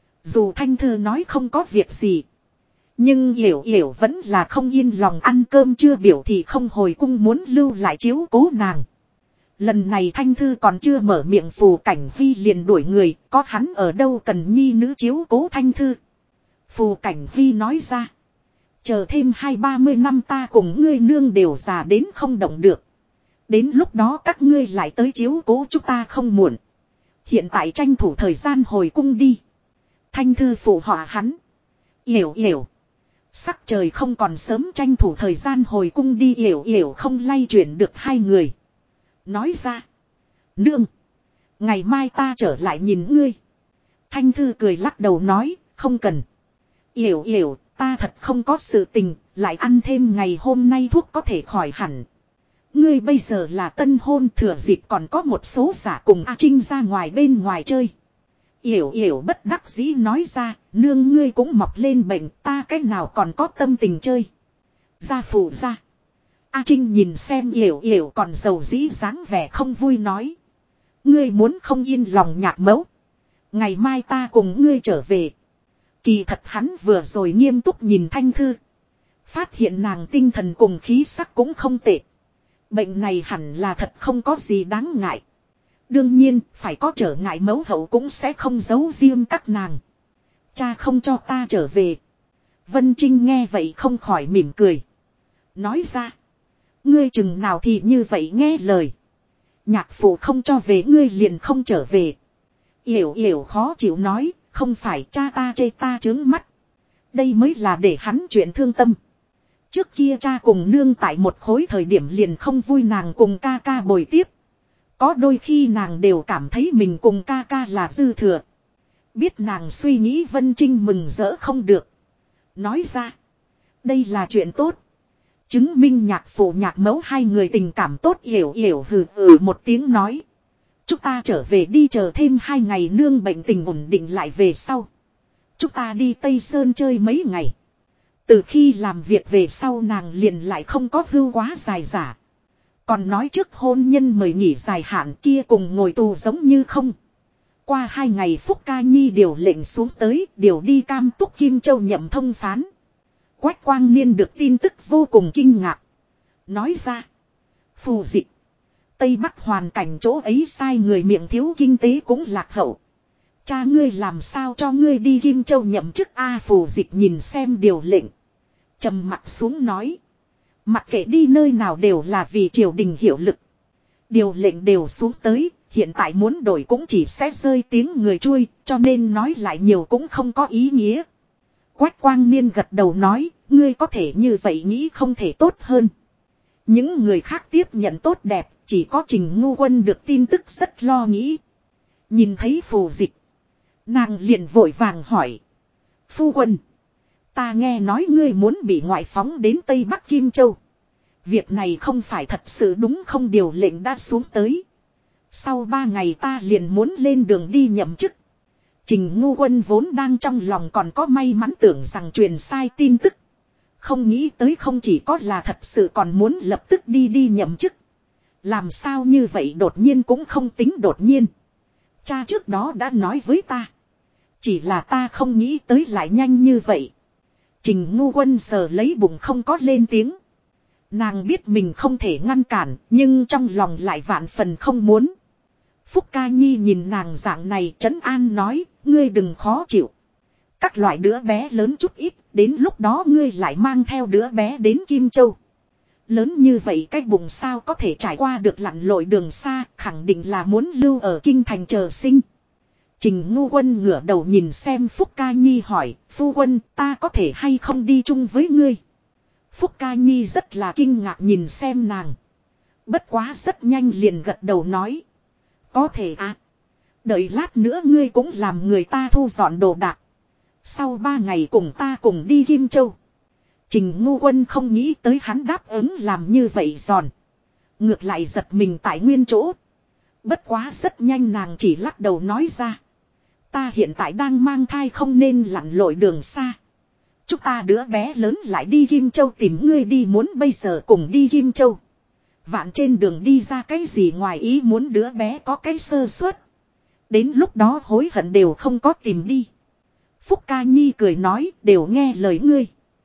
Dù Thanh Thư nói không có việc gì. Nhưng Yểu Yểu vẫn là không yên lòng ăn cơm chưa biểu thì không hồi cung muốn lưu lại chiếu cố nàng. Lần này Thanh Thư còn chưa mở miệng Phù Cảnh Huy liền đuổi người, có hắn ở đâu cần nhi nữ chiếu cố Thanh Thư. Phù Cảnh Huy nói ra. Chờ thêm 20-30 năm ta cùng ngươi nương đều già đến không động được. Đến lúc đó các ngươi lại tới chiếu cố chúng ta không muộn. Hiện tại tranh thủ thời gian hồi cung đi. Thanh Thư phụ họa hắn. Yểu Yểu. Sắc trời không còn sớm, tranh thủ thời gian hồi cung đi. Yểu Yểu không lay chuyển được 2 người. Nói ra. Nương. Ngày mai ta trở lại nhìn ngươi. Thanh Thư cười lắc đầu nói. Không cần. Yểu Yểu, ta thật không có sự tình. Lại ăn thêm ngày hôm nay thuốc có thể khỏi hẳn. Ngươi bây giờ là tân hôn, thừa dịp còn có một số giả cùng A Trinh ra ngoài bên ngoài chơi. Yểu Yểu bất đắc dĩ nói ra, nương ngươi cũng mọc lên bệnh, ta cách nào còn có tâm tình chơi. Gia phụ ra. A Trinh nhìn xem Yểu Yểu còn dầu dĩ dáng vẻ không vui nói. Ngươi muốn không yên lòng nhạc mẫu. Ngày mai ta cùng ngươi trở về. Kỳ thật hắn vừa rồi nghiêm túc nhìn Thanh Thư. Phát hiện nàng tinh thần cùng khí sắc cũng không tệ. Bệnh này hẳn là thật không có gì đáng ngại. Đương nhiên, phải có trở ngại mẫu hậu cũng sẽ không giấu riêng các nàng. Cha không cho ta trở về. Vân Trinh nghe vậy không khỏi mỉm cười. Nói ra. Ngươi chừng nào thì như vậy nghe lời. Nhạc phụ không cho về ngươi liền không trở về. Yểu Yểu khó chịu nói, không phải cha ta chê ta trướng mắt. Đây mới là để hắn chuyện thương tâm. Trước kia cha cùng nương tại một khối thời điểm liền không vui nàng cùng ca ca bồi tiếp. Có đôi khi nàng đều cảm thấy mình cùng ca ca là dư thừa. Biết nàng suy nghĩ Vân Trinh mừng rỡ không được. Nói ra. Đây là chuyện tốt. Chứng minh nhạc phụ nhạc mẫu 2 người tình cảm tốt. Yểu Yểu hừ một tiếng nói. Chúng ta trở về đi, chờ thêm 2 ngày nương bệnh tình ổn định lại về sau. Chúng ta đi Tây Sơn chơi mấy ngày. Từ khi làm việc về sau nàng liền lại không có hưu quá dài giả. Còn nói trước hôn nhân mời nghỉ dài hạn kia cùng ngồi tù giống như không. Qua 2 ngày Phúc Ca Nhi điều lệnh xuống tới, điều đi Cam Túc Kim Châu nhậm thông phán. Quách Quang Niên được tin tức vô cùng kinh ngạc. Nói ra. Phù dịch. Tây Bắc hoàn cảnh chỗ ấy sai người miệng thiếu kinh tế cũng lạc hậu. Cha ngươi làm sao cho ngươi đi Kim Châu nhậm chức A Phù dịch nhìn xem điều lệnh. Trầm mặt xuống nói. Mặc kệ đi nơi nào đều là vì triều đình hiệu lực. Điều lệnh đều xuống tới, hiện tại muốn đổi cũng chỉ sẽ rơi tiếng người chui, cho nên nói lại nhiều cũng không có ý nghĩa. Quách Quang Niên gật đầu nói, ngươi có thể như vậy nghĩ không thể tốt hơn. Những người khác tiếp nhận tốt đẹp, chỉ có Trình Ngu Quân được tin tức rất lo nghĩ. Nhìn thấy Phù dịch. Nàng liền vội vàng hỏi. Phu quân. Ta nghe nói ngươi muốn bị ngoại phóng đến Tây Bắc Kim Châu. Việc này không phải thật sự đúng không, điều lệnh đã xuống tới. Sau 3 ngày ta liền muốn lên đường đi nhậm chức. Trình Ngu Quân vốn đang trong lòng còn có may mắn tưởng rằng truyền sai tin tức. Không nghĩ tới không chỉ có là thật sự còn muốn lập tức đi nhậm chức. Làm sao như vậy đột nhiên cũng không tính đột nhiên. Cha trước đó đã nói với ta. Chỉ là ta không nghĩ tới lại nhanh như vậy. Trình Ngu Quân sờ lấy bụng không có lên tiếng. Nàng biết mình không thể ngăn cản, nhưng trong lòng lại vạn phần không muốn. Phúc Ca Nhi nhìn nàng dạng này trấn an nói, ngươi đừng khó chịu. Các loại đứa bé lớn chút ít, đến lúc đó ngươi lại mang theo đứa bé đến Kim Châu. Lớn như vậy cái bụng sao có thể trải qua được lặn lội đường xa, khẳng định là muốn lưu ở kinh thành chờ sinh. Trình Ngu Quân ngửa đầu nhìn xem Phúc Ca Nhi hỏi, phu quân ta có thể hay không đi chung với ngươi. Phúc Ca Nhi rất là kinh ngạc nhìn xem nàng. Bất quá rất nhanh liền gật đầu nói. Có thể à. Đợi lát nữa ngươi cũng làm người ta thu dọn đồ đạc. Sau 3 ngày cùng ta cùng đi Kim Châu. Trình Ngu Quân không nghĩ tới hắn đáp ứng làm như vậy giòn. Ngược lại giật mình tại nguyên chỗ. Bất quá rất nhanh nàng chỉ lắc đầu nói ra. Ta hiện tại đang mang thai không nên lặn lội đường xa. Chúng ta đứa bé lớn lại đi Kim Châu tìm ngươi đi muốn bây giờ cùng đi Kim Châu. Vạn trên đường đi ra cái gì ngoài ý muốn đứa bé có cái sơ suất. Đến lúc đó hối hận đều không có tìm đi. Phúc Ca Nhi cười nói đều nghe lời ngươi.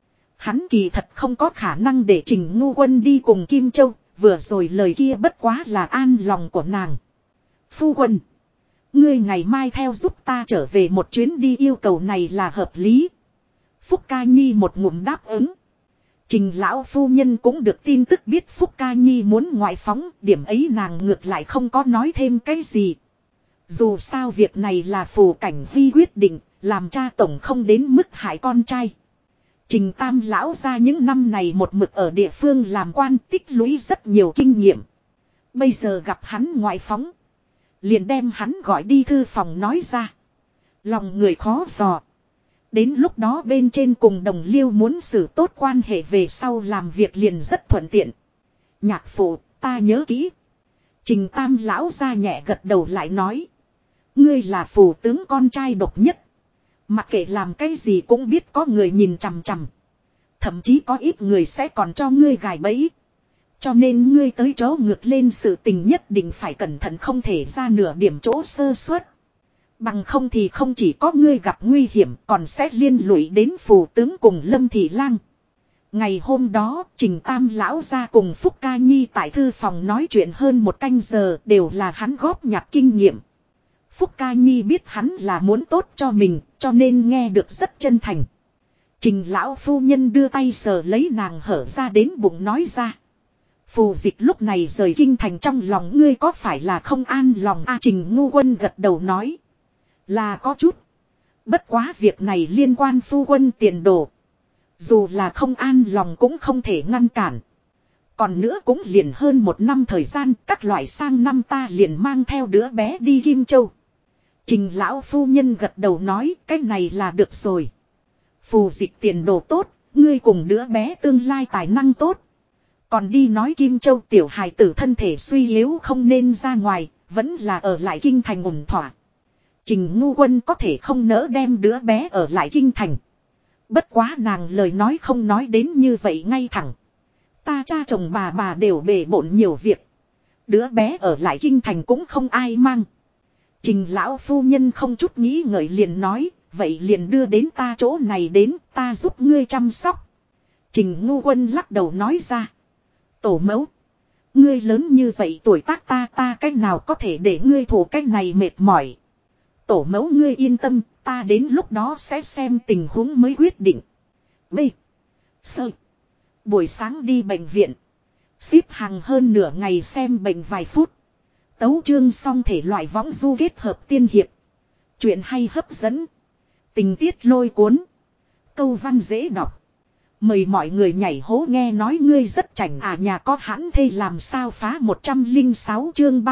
Hắn kỳ thật không có khả năng để Trình Ngu Quân đi cùng Kim Châu. Vừa rồi lời kia bất quá là an lòng của nàng. Phu quân. Ngươi ngày mai theo giúp ta trở về một chuyến đi yêu cầu này là hợp lý. Phúc Ca Nhi một ngụm đáp ứng. Trình lão phu nhân cũng được tin tức biết Phúc Ca Nhi muốn ngoại phóng, điểm ấy nàng ngược lại không có nói thêm cái gì. Dù sao việc này là Phù Cảnh Huy quyết định, làm cha tổng không đến mức hại con trai. Trình Tam lão ra những năm này một mực ở địa phương làm quan tích lũy rất nhiều kinh nghiệm. Bây giờ gặp hắn ngoại phóng. Liền đem hắn gọi đi thư phòng nói ra. Lòng người khó dò. Đến lúc đó bên trên cùng đồng liêu muốn xử tốt quan hệ về sau làm việc liền rất thuận tiện. Nhạc phụ, ta nhớ kỹ. Trình Tam lão ra nhẹ gật đầu lại nói. Ngươi là phù tướng con trai độc nhất. Mặc kệ làm cái gì cũng biết có người nhìn chằm chằm. Thậm chí có ít người sẽ còn cho ngươi gài bẫy. Cho nên ngươi tới chỗ ngược lên sự tình nhất định phải cẩn thận không thể ra nửa điểm chỗ sơ suất. Bằng không thì không chỉ có ngươi gặp nguy hiểm còn sẽ liên lụy đến phù tướng cùng Lâm Thị Lang. Ngày hôm đó Trình Tam lão ra cùng Phúc Ca Nhi tại thư phòng nói chuyện hơn 1 canh giờ đều là hắn góp nhặt kinh nghiệm. Phúc Ca Nhi biết hắn là muốn tốt cho mình cho nên nghe được rất chân thành. Trình lão phu nhân đưa tay sờ lấy nàng hở ra đến bụng nói ra. Phù Dịch lúc này rời kinh thành trong lòng ngươi có phải là không an lòng Trình Ngu Quân gật đầu nói. Là có chút. Bất quá việc này liên quan phu quân tiền đồ. Dù là không an lòng cũng không thể ngăn cản. Còn nữa cũng liền hơn 1 năm thời gian các loại sang năm ta liền mang theo đứa bé đi Kim Châu. Trình lão phu nhân gật đầu nói cái này là được rồi. Phù Dịch tiền đồ tốt, ngươi cùng đứa bé tương lai tài năng tốt. Còn đi nói Kim Châu tiểu hài tử thân thể suy yếu không nên ra ngoài, vẫn là ở lại kinh thành ổn thỏa. Trình Ngu Quân có thể không nỡ đem đứa bé ở lại kinh thành. Bất quá nàng lời nói không nói đến như vậy ngay thẳng. Ta cha chồng bà đều bề bộn nhiều việc. Đứa bé ở lại kinh thành cũng không ai mang. Trình lão phu nhân không chút nghĩ ngợi liền nói, vậy liền đưa đến ta chỗ này đến, ta giúp ngươi chăm sóc. Trình Ngu Quân lắc đầu nói ra. Tổ mẫu. Ngươi lớn như vậy tuổi tác ta cách nào có thể để ngươi thủ cách này mệt mỏi. Tổ mẫu ngươi yên tâm, ta đến lúc đó sẽ xem tình huống mới quyết định. B. Sơ. Buổi sáng đi bệnh viện. Xếp hàng hơn nửa ngày xem bệnh vài phút. Tấu chương xong thể loại võng du kết hợp tiên hiệp. Chuyện hay hấp dẫn. Tình tiết lôi cuốn. Câu văn dễ đọc. Mời mọi người nhảy hố nghe nói ngươi rất chảnh nhà có hãn thê làm sao phá 106 chương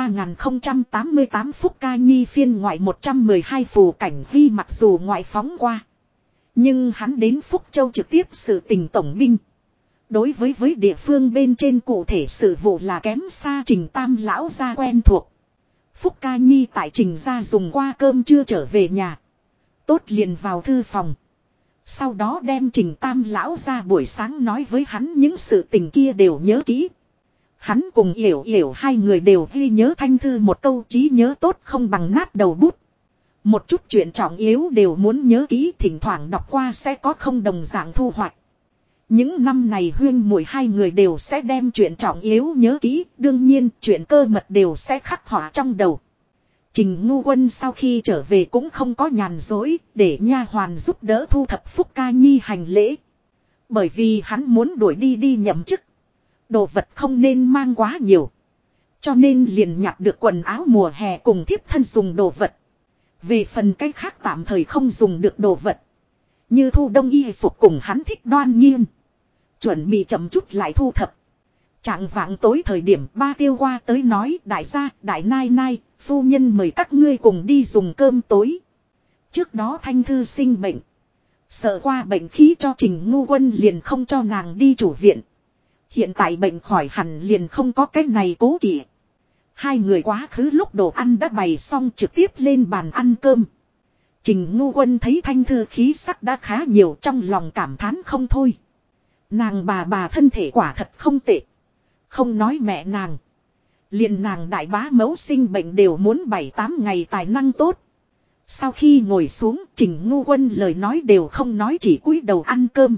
3088 Phúc Ca Nhi phiên ngoại 112 Phù Cảnh Huy mặc dù ngoại phóng qua. Nhưng hắn đến Phúc Châu trực tiếp sự tình tổng binh. Đối với địa phương bên trên cụ thể sự vụ là kém xa Trình Tam lão gia quen thuộc. Phúc Ca Nhi tại Trình gia dùng qua cơm chưa trở về nhà. Tốt liền vào thư phòng. Sau đó đem Trình Tam lão ra buổi sáng nói với hắn những sự tình kia đều nhớ kỹ. Hắn cùng Yểu Yểu hai người đều ghi nhớ thanh thư một câu trí nhớ tốt không bằng nát đầu bút. Một chút chuyện trọng yếu đều muốn nhớ kỹ thỉnh thoảng đọc qua sẽ có không đồng dạng thu hoạch. Những năm này huyên muội hai người đều sẽ đem chuyện trọng yếu nhớ kỹ, đương nhiên chuyện cơ mật đều sẽ khắc họa trong đầu. Trình Ngu Quân sau khi trở về cũng không có nhàn dối, để nha hoàn giúp đỡ thu thập Phúc Ca Nhi hành lễ. Bởi vì hắn muốn đuổi đi nhậm chức. Đồ vật không nên mang quá nhiều. Cho nên liền nhặt được quần áo mùa hè cùng thiếp thân dùng đồ vật. Về phần cái khác tạm thời không dùng được đồ vật. Như thu đông y phục cùng hắn thích Đoan Nghiên. Chuẩn bị chậm chút lại thu thập. Trạng vạng tối thời điểm ba tiêu qua tới nói đại gia, đại nai nai, phu nhân mời các ngươi cùng đi dùng cơm tối. Trước đó Thanh Thư sinh bệnh. Sợ qua bệnh khí cho Trình Ngu Quân liền không cho nàng đi chủ viện. Hiện tại bệnh khỏi hẳn liền không có cách này cố kỵ. Hai người quá khứ lúc đồ ăn đã bày xong trực tiếp lên bàn ăn cơm. Trình Ngu Quân thấy Thanh Thư khí sắc đã khá nhiều trong lòng cảm thán không thôi. Nàng bà thân thể quả thật không tệ. Không nói mẹ nàng. Liền nàng đại bá mẫu sinh bệnh đều muốn 7-8 ngày tài năng tốt. Sau khi ngồi xuống Trình Ngu Quân lời nói đều không nói chỉ cúi đầu ăn cơm.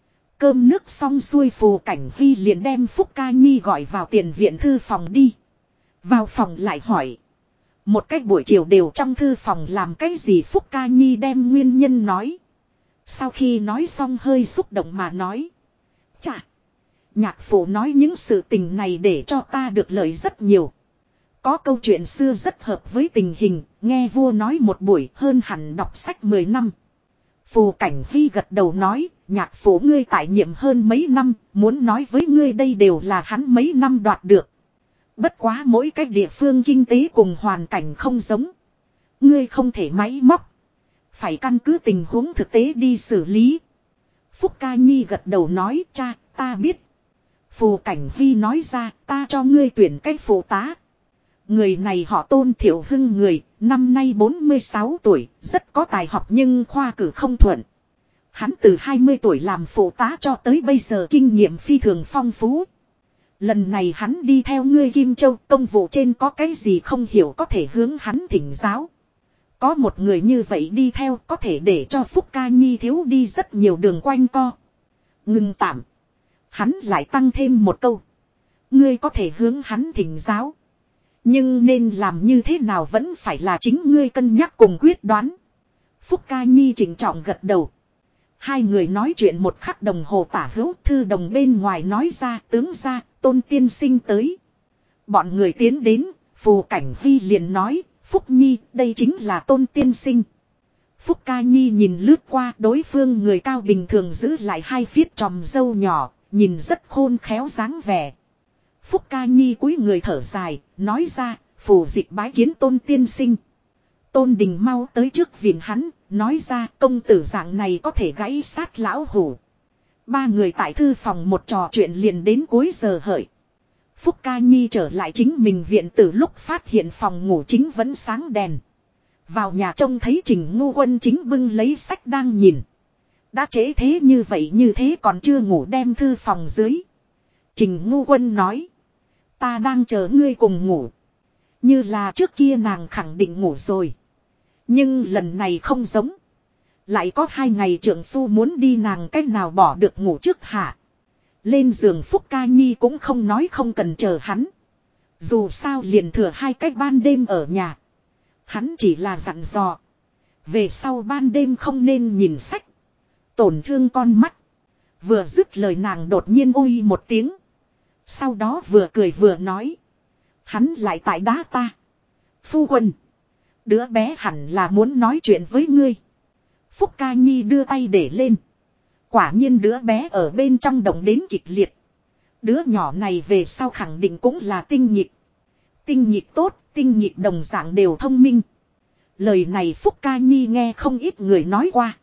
Cơm nước xong xuôi Phù Cảnh Huy liền đem Phúc Ca Nhi gọi vào tiền viện thư phòng đi. Vào phòng lại hỏi. Một cách buổi chiều đều trong thư phòng làm cái gì Phúc Ca Nhi đem nguyên nhân nói. Sau khi nói xong hơi xúc động mà nói. Chà. Nhạc phụ nói những sự tình này để cho ta được lợi rất nhiều. Có câu chuyện xưa rất hợp với tình hình, nghe vua nói một buổi hơn hẳn đọc sách 10 năm. Phù Cảnh Huy gật đầu nói, nhạc phụ ngươi tại nhiệm hơn mấy năm, muốn nói với ngươi đây đều là hắn mấy năm đoạt được. Bất quá mỗi cái địa phương kinh tế cùng hoàn cảnh không giống. Ngươi không thể máy móc. Phải căn cứ tình huống thực tế đi xử lý. Phúc Ca Nhi gật đầu nói, cha, ta biết. Phù Cảnh Huy nói ra, ta cho ngươi tuyển cách phụ tá. Người này họ Tôn Thiệu Hưng người, năm nay 46 tuổi, rất có tài học nhưng khoa cử không thuận. Hắn từ 20 tuổi làm phụ tá cho tới bây giờ kinh nghiệm phi thường phong phú. Lần này hắn đi theo ngươi Kim Châu, công vụ trên có cái gì không hiểu có thể hướng hắn thỉnh giáo. Có một người như vậy đi theo có thể để cho Phúc Ca Nhi thiếu đi rất nhiều đường quanh co. Ngừng tạm. Hắn lại tăng thêm một câu. Ngươi có thể hướng hắn thỉnh giáo. Nhưng nên làm như thế nào vẫn phải là chính ngươi cân nhắc cùng quyết đoán. Phúc Ca Nhi chỉnh trọng gật đầu. Hai người nói chuyện một khắc đồng hồ tả hữu thư đồng bên ngoài nói ra tướng ra Tôn tiên sinh tới. Bọn người tiến đến, Phù Cảnh Huy liền nói, Phúc Nhi đây chính là Tôn tiên sinh. Phúc Ca Nhi nhìn lướt qua đối phương người cao bình thường giữ lại hai phiết tròm râu nhỏ, nhìn rất khôn khéo dáng vẻ. Phúc Ca Nhi cúi người thở dài, nói ra, phù dịch bái kiến Tôn tiên sinh. Tôn Đình mau tới trước viện hắn, nói ra công tử dạng này có thể gãy sát lão hủ. Ba người tại thư phòng một trò chuyện liền đến cuối giờ hợi. Phúc Ca Nhi trở lại chính mình viện từ lúc phát hiện phòng ngủ chính vẫn sáng đèn. Vào nhà trông thấy Trình Ngu Quân chính bưng lấy sách đang nhìn. Đã trễ thế như thế còn chưa ngủ đem thư phòng dưới. Trình Ngu Quân nói. Ta đang chờ ngươi cùng ngủ. Như là trước kia nàng khẳng định ngủ rồi. Nhưng lần này không giống. Lại có 2 ngày trưởng phu muốn đi nàng cách nào bỏ được ngủ trước hả. Lên giường Phúc Ca Nhi cũng không nói không cần chờ hắn. Dù sao liền thừa 2 cách ban đêm ở nhà. Hắn chỉ là dặn dò. Về sau ban đêm không nên nhìn sách. Tổn thương con mắt. Vừa dứt lời nàng đột nhiên ôi một tiếng. Sau đó vừa cười vừa nói. Hắn lại tại đá ta. Phu quân. Đứa bé hẳn là muốn nói chuyện với ngươi. Phúc Ca Nhi đưa tay để lên. Quả nhiên đứa bé ở bên trong động đến kịch liệt. Đứa nhỏ này về sau khẳng định cũng là tinh nhịp. Tinh nhịp tốt, tinh nhịp đồng dạng đều thông minh. Lời này Phúc Ca Nhi nghe không ít người nói qua.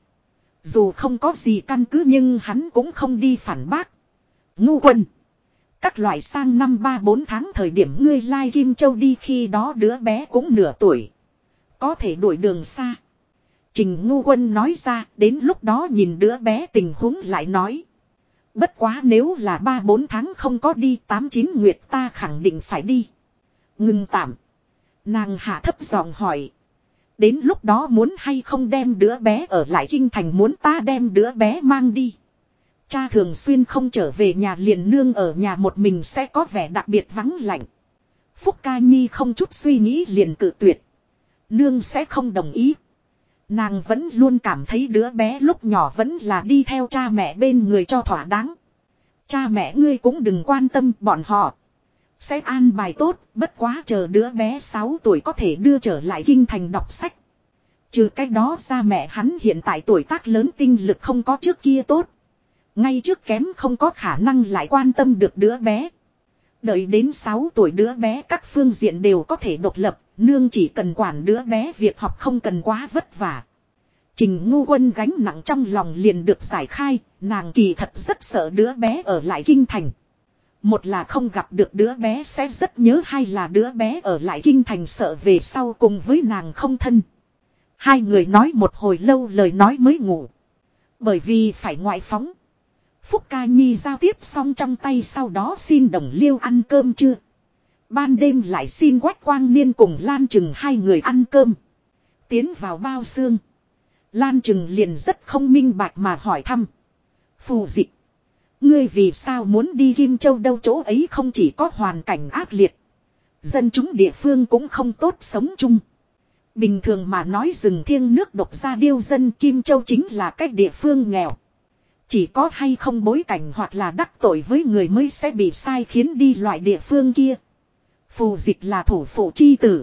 Dù không có gì căn cứ nhưng hắn cũng không đi phản bác. Ngu Quân. Các loại sang năm 3-4 tháng thời điểm ngươi lai Kim Châu đi khi đó đứa bé cũng nửa tuổi. Có thể đuổi đường xa. Trình Ngu Quân nói ra đến lúc đó nhìn đứa bé tình huống lại nói. Bất quá nếu là 3-4 tháng không có đi 8-9 nguyệt ta khẳng định phải đi. Ngừng tạm. Nàng hạ thấp giọng hỏi. Đến lúc đó muốn hay không đem đứa bé ở lại kinh thành muốn ta đem đứa bé mang đi. Cha thường xuyên không trở về nhà liền nương ở nhà một mình sẽ có vẻ đặc biệt vắng lạnh. Phúc Ca Nhi không chút suy nghĩ liền cự tuyệt. Nương sẽ không đồng ý. Nàng vẫn luôn cảm thấy đứa bé lúc nhỏ vẫn là đi theo cha mẹ bên người cho thỏa đáng. Cha mẹ ngươi cũng đừng quan tâm bọn họ. Sẽ an bài tốt, bất quá chờ đứa bé 6 tuổi có thể đưa trở lại kinh thành đọc sách. Trừ cách đó ra mẹ hắn hiện tại tuổi tác lớn tinh lực không có trước kia tốt. Ngay trước kém không có khả năng lại quan tâm được đứa bé. Đợi đến 6 tuổi đứa bé các phương diện đều có thể độc lập, nương chỉ cần quản đứa bé việc học không cần quá vất vả. Trình Ngu Quân gánh nặng trong lòng liền được giải khai, nàng kỳ thật rất sợ đứa bé ở lại kinh thành. Một là không gặp được đứa bé sẽ rất nhớ, hay là đứa bé ở lại kinh thành sợ về sau cùng với nàng không thân. Hai người nói một hồi lâu lời nói mới ngủ. Bởi vì phải ngoại phóng. Phúc Ca Nhi giao tiếp xong trong tay sau đó xin Đồng Liêu ăn cơm chưa. Ban đêm lại xin Quách Quang Niên cùng Lan Trừng hai người ăn cơm. Tiến vào bao xương. Lan Trừng liền rất không minh bạch mà hỏi thăm. Phù Dịch, ngươi vì sao muốn đi Kim Châu đâu, chỗ ấy không chỉ có hoàn cảnh ác liệt. Dân chúng địa phương cũng không tốt sống chung. Bình thường mà nói rừng thiêng nước độc ra điêu dân, Kim Châu chính là cách địa phương nghèo. Chỉ có hay không bối cảnh hoặc là đắc tội với người mới sẽ bị sai khiến đi loại địa phương kia. Phù Dịch là thủ phủ chi tử,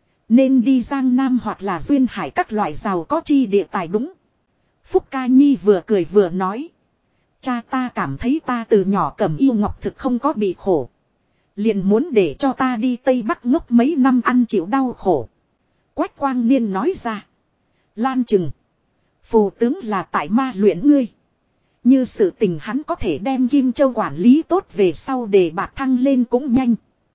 nên đi Giang Nam hoặc là Duyên Hải các loại giàu có chi địa tài đúng. Phúc Ca Nhi vừa cười vừa nói. Cha ta cảm thấy ta từ nhỏ cầm yêu ngọc thực không có bị khổ. Liền muốn để cho ta đi Tây Bắc ngốc mấy năm ăn chịu đau khổ. Quách Quang Niên nói ra. Lan Trừng, phù tướng là tại ma luyện ngươi. Như sự tình hắn có thể đem Kim Châu quản lý tốt về sau để bạc thăng lên cũng nhanh.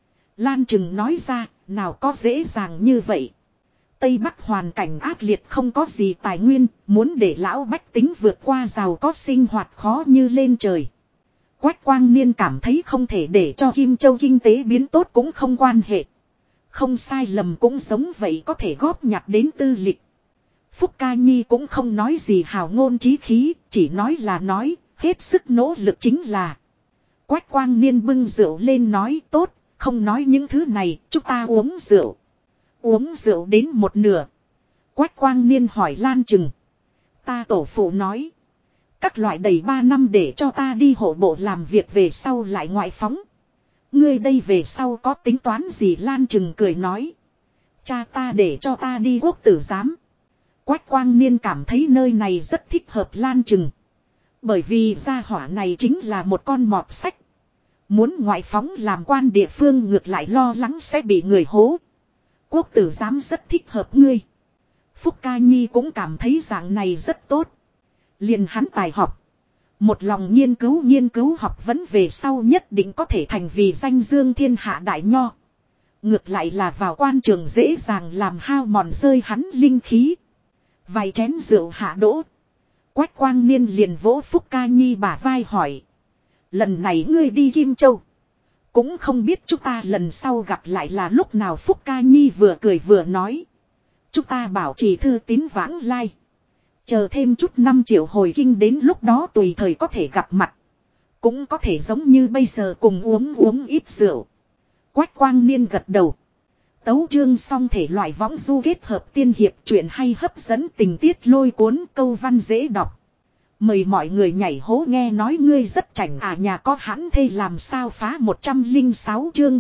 Lan Trừng nói ra, nào có dễ dàng như vậy. Tây Bắc hoàn cảnh ác liệt không có gì tài nguyên, muốn để lão bách tính vượt qua giàu có sinh hoạt khó như lên trời. Quách Quang Niên cảm thấy không thể để cho Kim Châu kinh tế biến tốt cũng không quan hệ. Không sai lầm cũng giống vậy có thể góp nhặt đến tư lịch. Phúc Ca Nhi cũng không nói gì hào ngôn chí khí, chỉ nói là nói, hết sức nỗ lực chính là. Quách Quang Niên bưng rượu lên nói tốt, không nói những thứ này, chúng ta uống rượu. Uống rượu đến một nửa. Quách Quang Niên hỏi Lan Trừng. Ta tổ phụ nói. Các loại đầy 3 năm để cho ta đi hộ bộ làm việc về sau lại ngoại phóng. Ngươi đây về sau có tính toán gì? Lan Trừng cười nói. Cha ta để cho ta đi quốc tử giám. Quách Quang Niên cảm thấy nơi này rất thích hợp Lan Trừng. Bởi vì gia hỏa này chính là một con mọt sách. Muốn ngoại phóng làm quan địa phương ngược lại lo lắng sẽ bị người hố. Quốc tử giám rất thích hợp ngươi. Phúc Ca Nhi cũng cảm thấy dạng này rất tốt. Liền hắn tài học. Một lòng nghiên cứu học vấn về sau nhất định có thể thành vì danh dương thiên hạ đại nho. Ngược lại là vào quan trường dễ dàng làm hao mòn rơi hắn linh khí. Vài chén rượu hạ đỗ. Quách Quang Niên liền vỗ Phúc Ca Nhi bả vai hỏi. Lần này ngươi đi Kim Châu. Cũng không biết chúng ta lần sau gặp lại là lúc nào. Phúc Ca Nhi vừa cười vừa nói. Chúng ta bảo trì thư tín vãng lai. Chờ thêm chút năm triệu hồi kinh đến lúc đó tùy thời có thể gặp mặt. Cũng có thể giống như bây giờ cùng uống ít rượu. Quách Quang Niên gật đầu. Tấu chương xong thể loại võng du kết hợp tiên hiệp truyện hay hấp dẫn tình tiết lôi cuốn câu văn dễ đọc. Mời mọi người nhảy hố nghe nói ngươi rất chảnh à, nhà có hãn thê làm sao phá 106 chương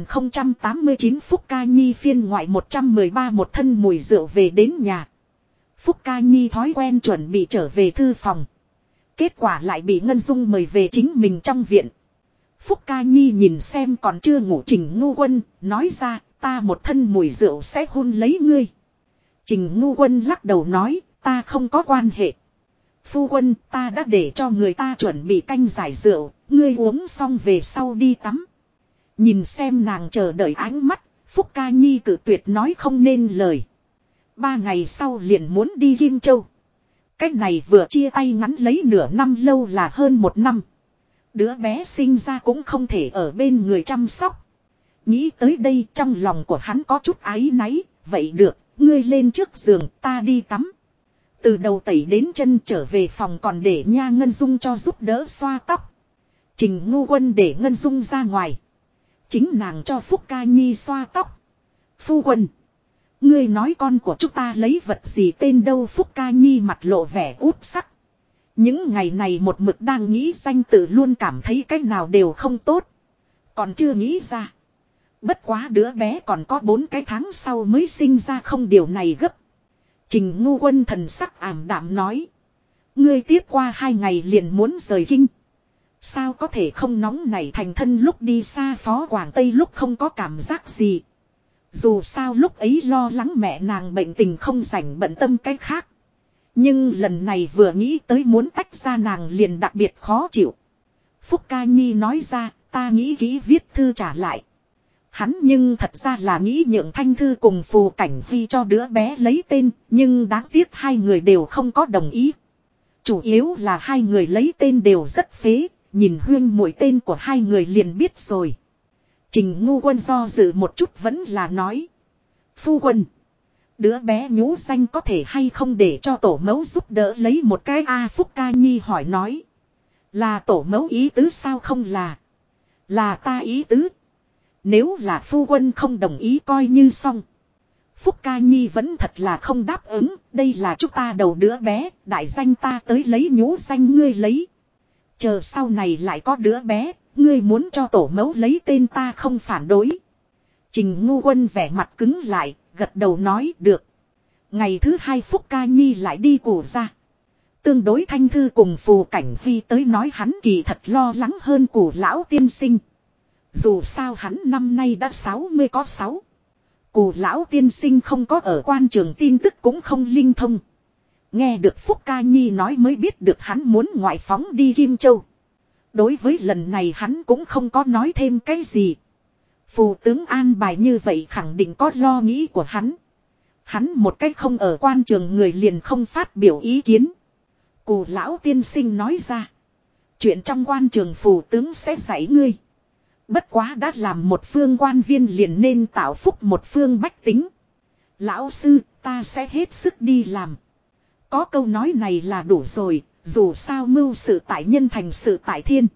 3089 Phúc Ca Nhi phiên ngoại 113 một thân mùi rượu về đến nhà. Phúc Ca Nhi thói quen chuẩn bị trở về thư phòng. Kết quả lại bị Ngân Dung mời về chính mình trong viện. Phúc Ca Nhi nhìn xem còn chưa ngủ Trình Ngu Quân, nói ra ta một thân mùi rượu sẽ hôn lấy ngươi. Trình Ngu Quân lắc đầu nói ta không có quan hệ. Phu quân, ta đã để cho người ta chuẩn bị canh giải rượu, ngươi uống xong về sau đi tắm. Nhìn xem nàng chờ đợi ánh mắt, Phúc Ca Nhi cự tuyệt nói không nên lời. 3 ngày sau liền muốn đi Kim Châu. Cách này vừa chia tay ngắn lấy nửa năm lâu là hơn 1 năm. Đứa bé sinh ra cũng không thể ở bên người chăm sóc. Nghĩ tới đây trong lòng của hắn có chút áy náy, vậy được, ngươi lên trước giường ta đi tắm. Từ đầu tẩy đến chân trở về phòng còn để nha Ngân Dung cho giúp đỡ xoa tóc. Trình Ngu Quân để Ngân Dung ra ngoài. Chính nàng cho Phúc Ca Nhi xoa tóc. Phu quân. Ngươi nói con của chúng ta lấy vật gì tên đâu? Phúc Ca Nhi mặt lộ vẻ út sắc. Những ngày này một mực đang nghĩ danh tự luôn cảm thấy cách nào đều không tốt. Còn chưa nghĩ ra. Bất quá đứa bé còn có 4 cái tháng sau mới sinh ra không điều này gấp. Trình Ngu Quân thần sắc ảm đạm nói. Ngươi tiếp qua 2 ngày liền muốn rời kinh. Sao có thể không nóng nảy thành thân lúc đi xa Phó Quảng Tây lúc không có cảm giác gì. Dù sao lúc ấy lo lắng mẹ nàng bệnh tình không rảnh bận tâm cái khác. Nhưng lần này vừa nghĩ tới muốn tách ra nàng liền đặc biệt khó chịu. Phúc Ca Nhi nói ra, ta nghĩ kỹ viết thư trả lại. Hắn nhưng thật ra là nghĩ nhượng Thanh Thư cùng Phù Cảnh Huy cho đứa bé lấy tên, nhưng đáng tiếc hai người đều không có đồng ý. Chủ yếu là hai người lấy tên đều rất phế, nhìn Huyên mỗi tên của hai người liền biết rồi. Trình Ngu Quân do dự một chút vẫn là nói. Phu quân, đứa bé nhũ danh có thể hay không để cho tổ mẫu giúp đỡ lấy một cái Phúc Ca Nhi hỏi nói. Là tổ mẫu ý tứ sao? Không là. Là ta ý tứ. Nếu là phu quân không đồng ý coi như xong. Phúc Ca Nhi vẫn thật là không đáp ứng. Đây là chúng ta đầu đứa bé. Đại danh ta tới lấy nhũ danh ngươi lấy. Chờ sau này lại có đứa bé. Ngươi muốn cho tổ mẫu lấy tên ta không phản đối. Trình Ngu Quân vẻ mặt cứng lại. Gật đầu nói được. Ngày thứ 2 Phúc Ca Nhi lại đi Cù ra. Tương đối Thanh Thư cùng Phù Cảnh Huy tới nói hắn kỳ thật lo lắng hơn Cù lão tiên sinh. Dù sao hắn năm nay đã 60 có 6. Cù lão tiên sinh không có ở quan trường tin tức cũng không linh thông. Nghe được Phúc Ca Nhi nói mới biết được hắn muốn ngoại phóng đi Kim Châu. Đối với lần này hắn cũng không có nói thêm cái gì. Phù tướng an bài như vậy khẳng định có lo nghĩ của hắn. Hắn một cách không ở quan trường người liền không phát biểu ý kiến. Cù lão tiên sinh nói ra. Chuyện trong quan trường phù tướng sẽ dạy ngươi. Bất quá đã làm một phương quan viên liền nên tạo phúc một phương bách tính. Lão sư, ta sẽ hết sức đi làm. Có câu nói này là đủ rồi, dù sao mưu sự tại nhân thành sự tại thiên.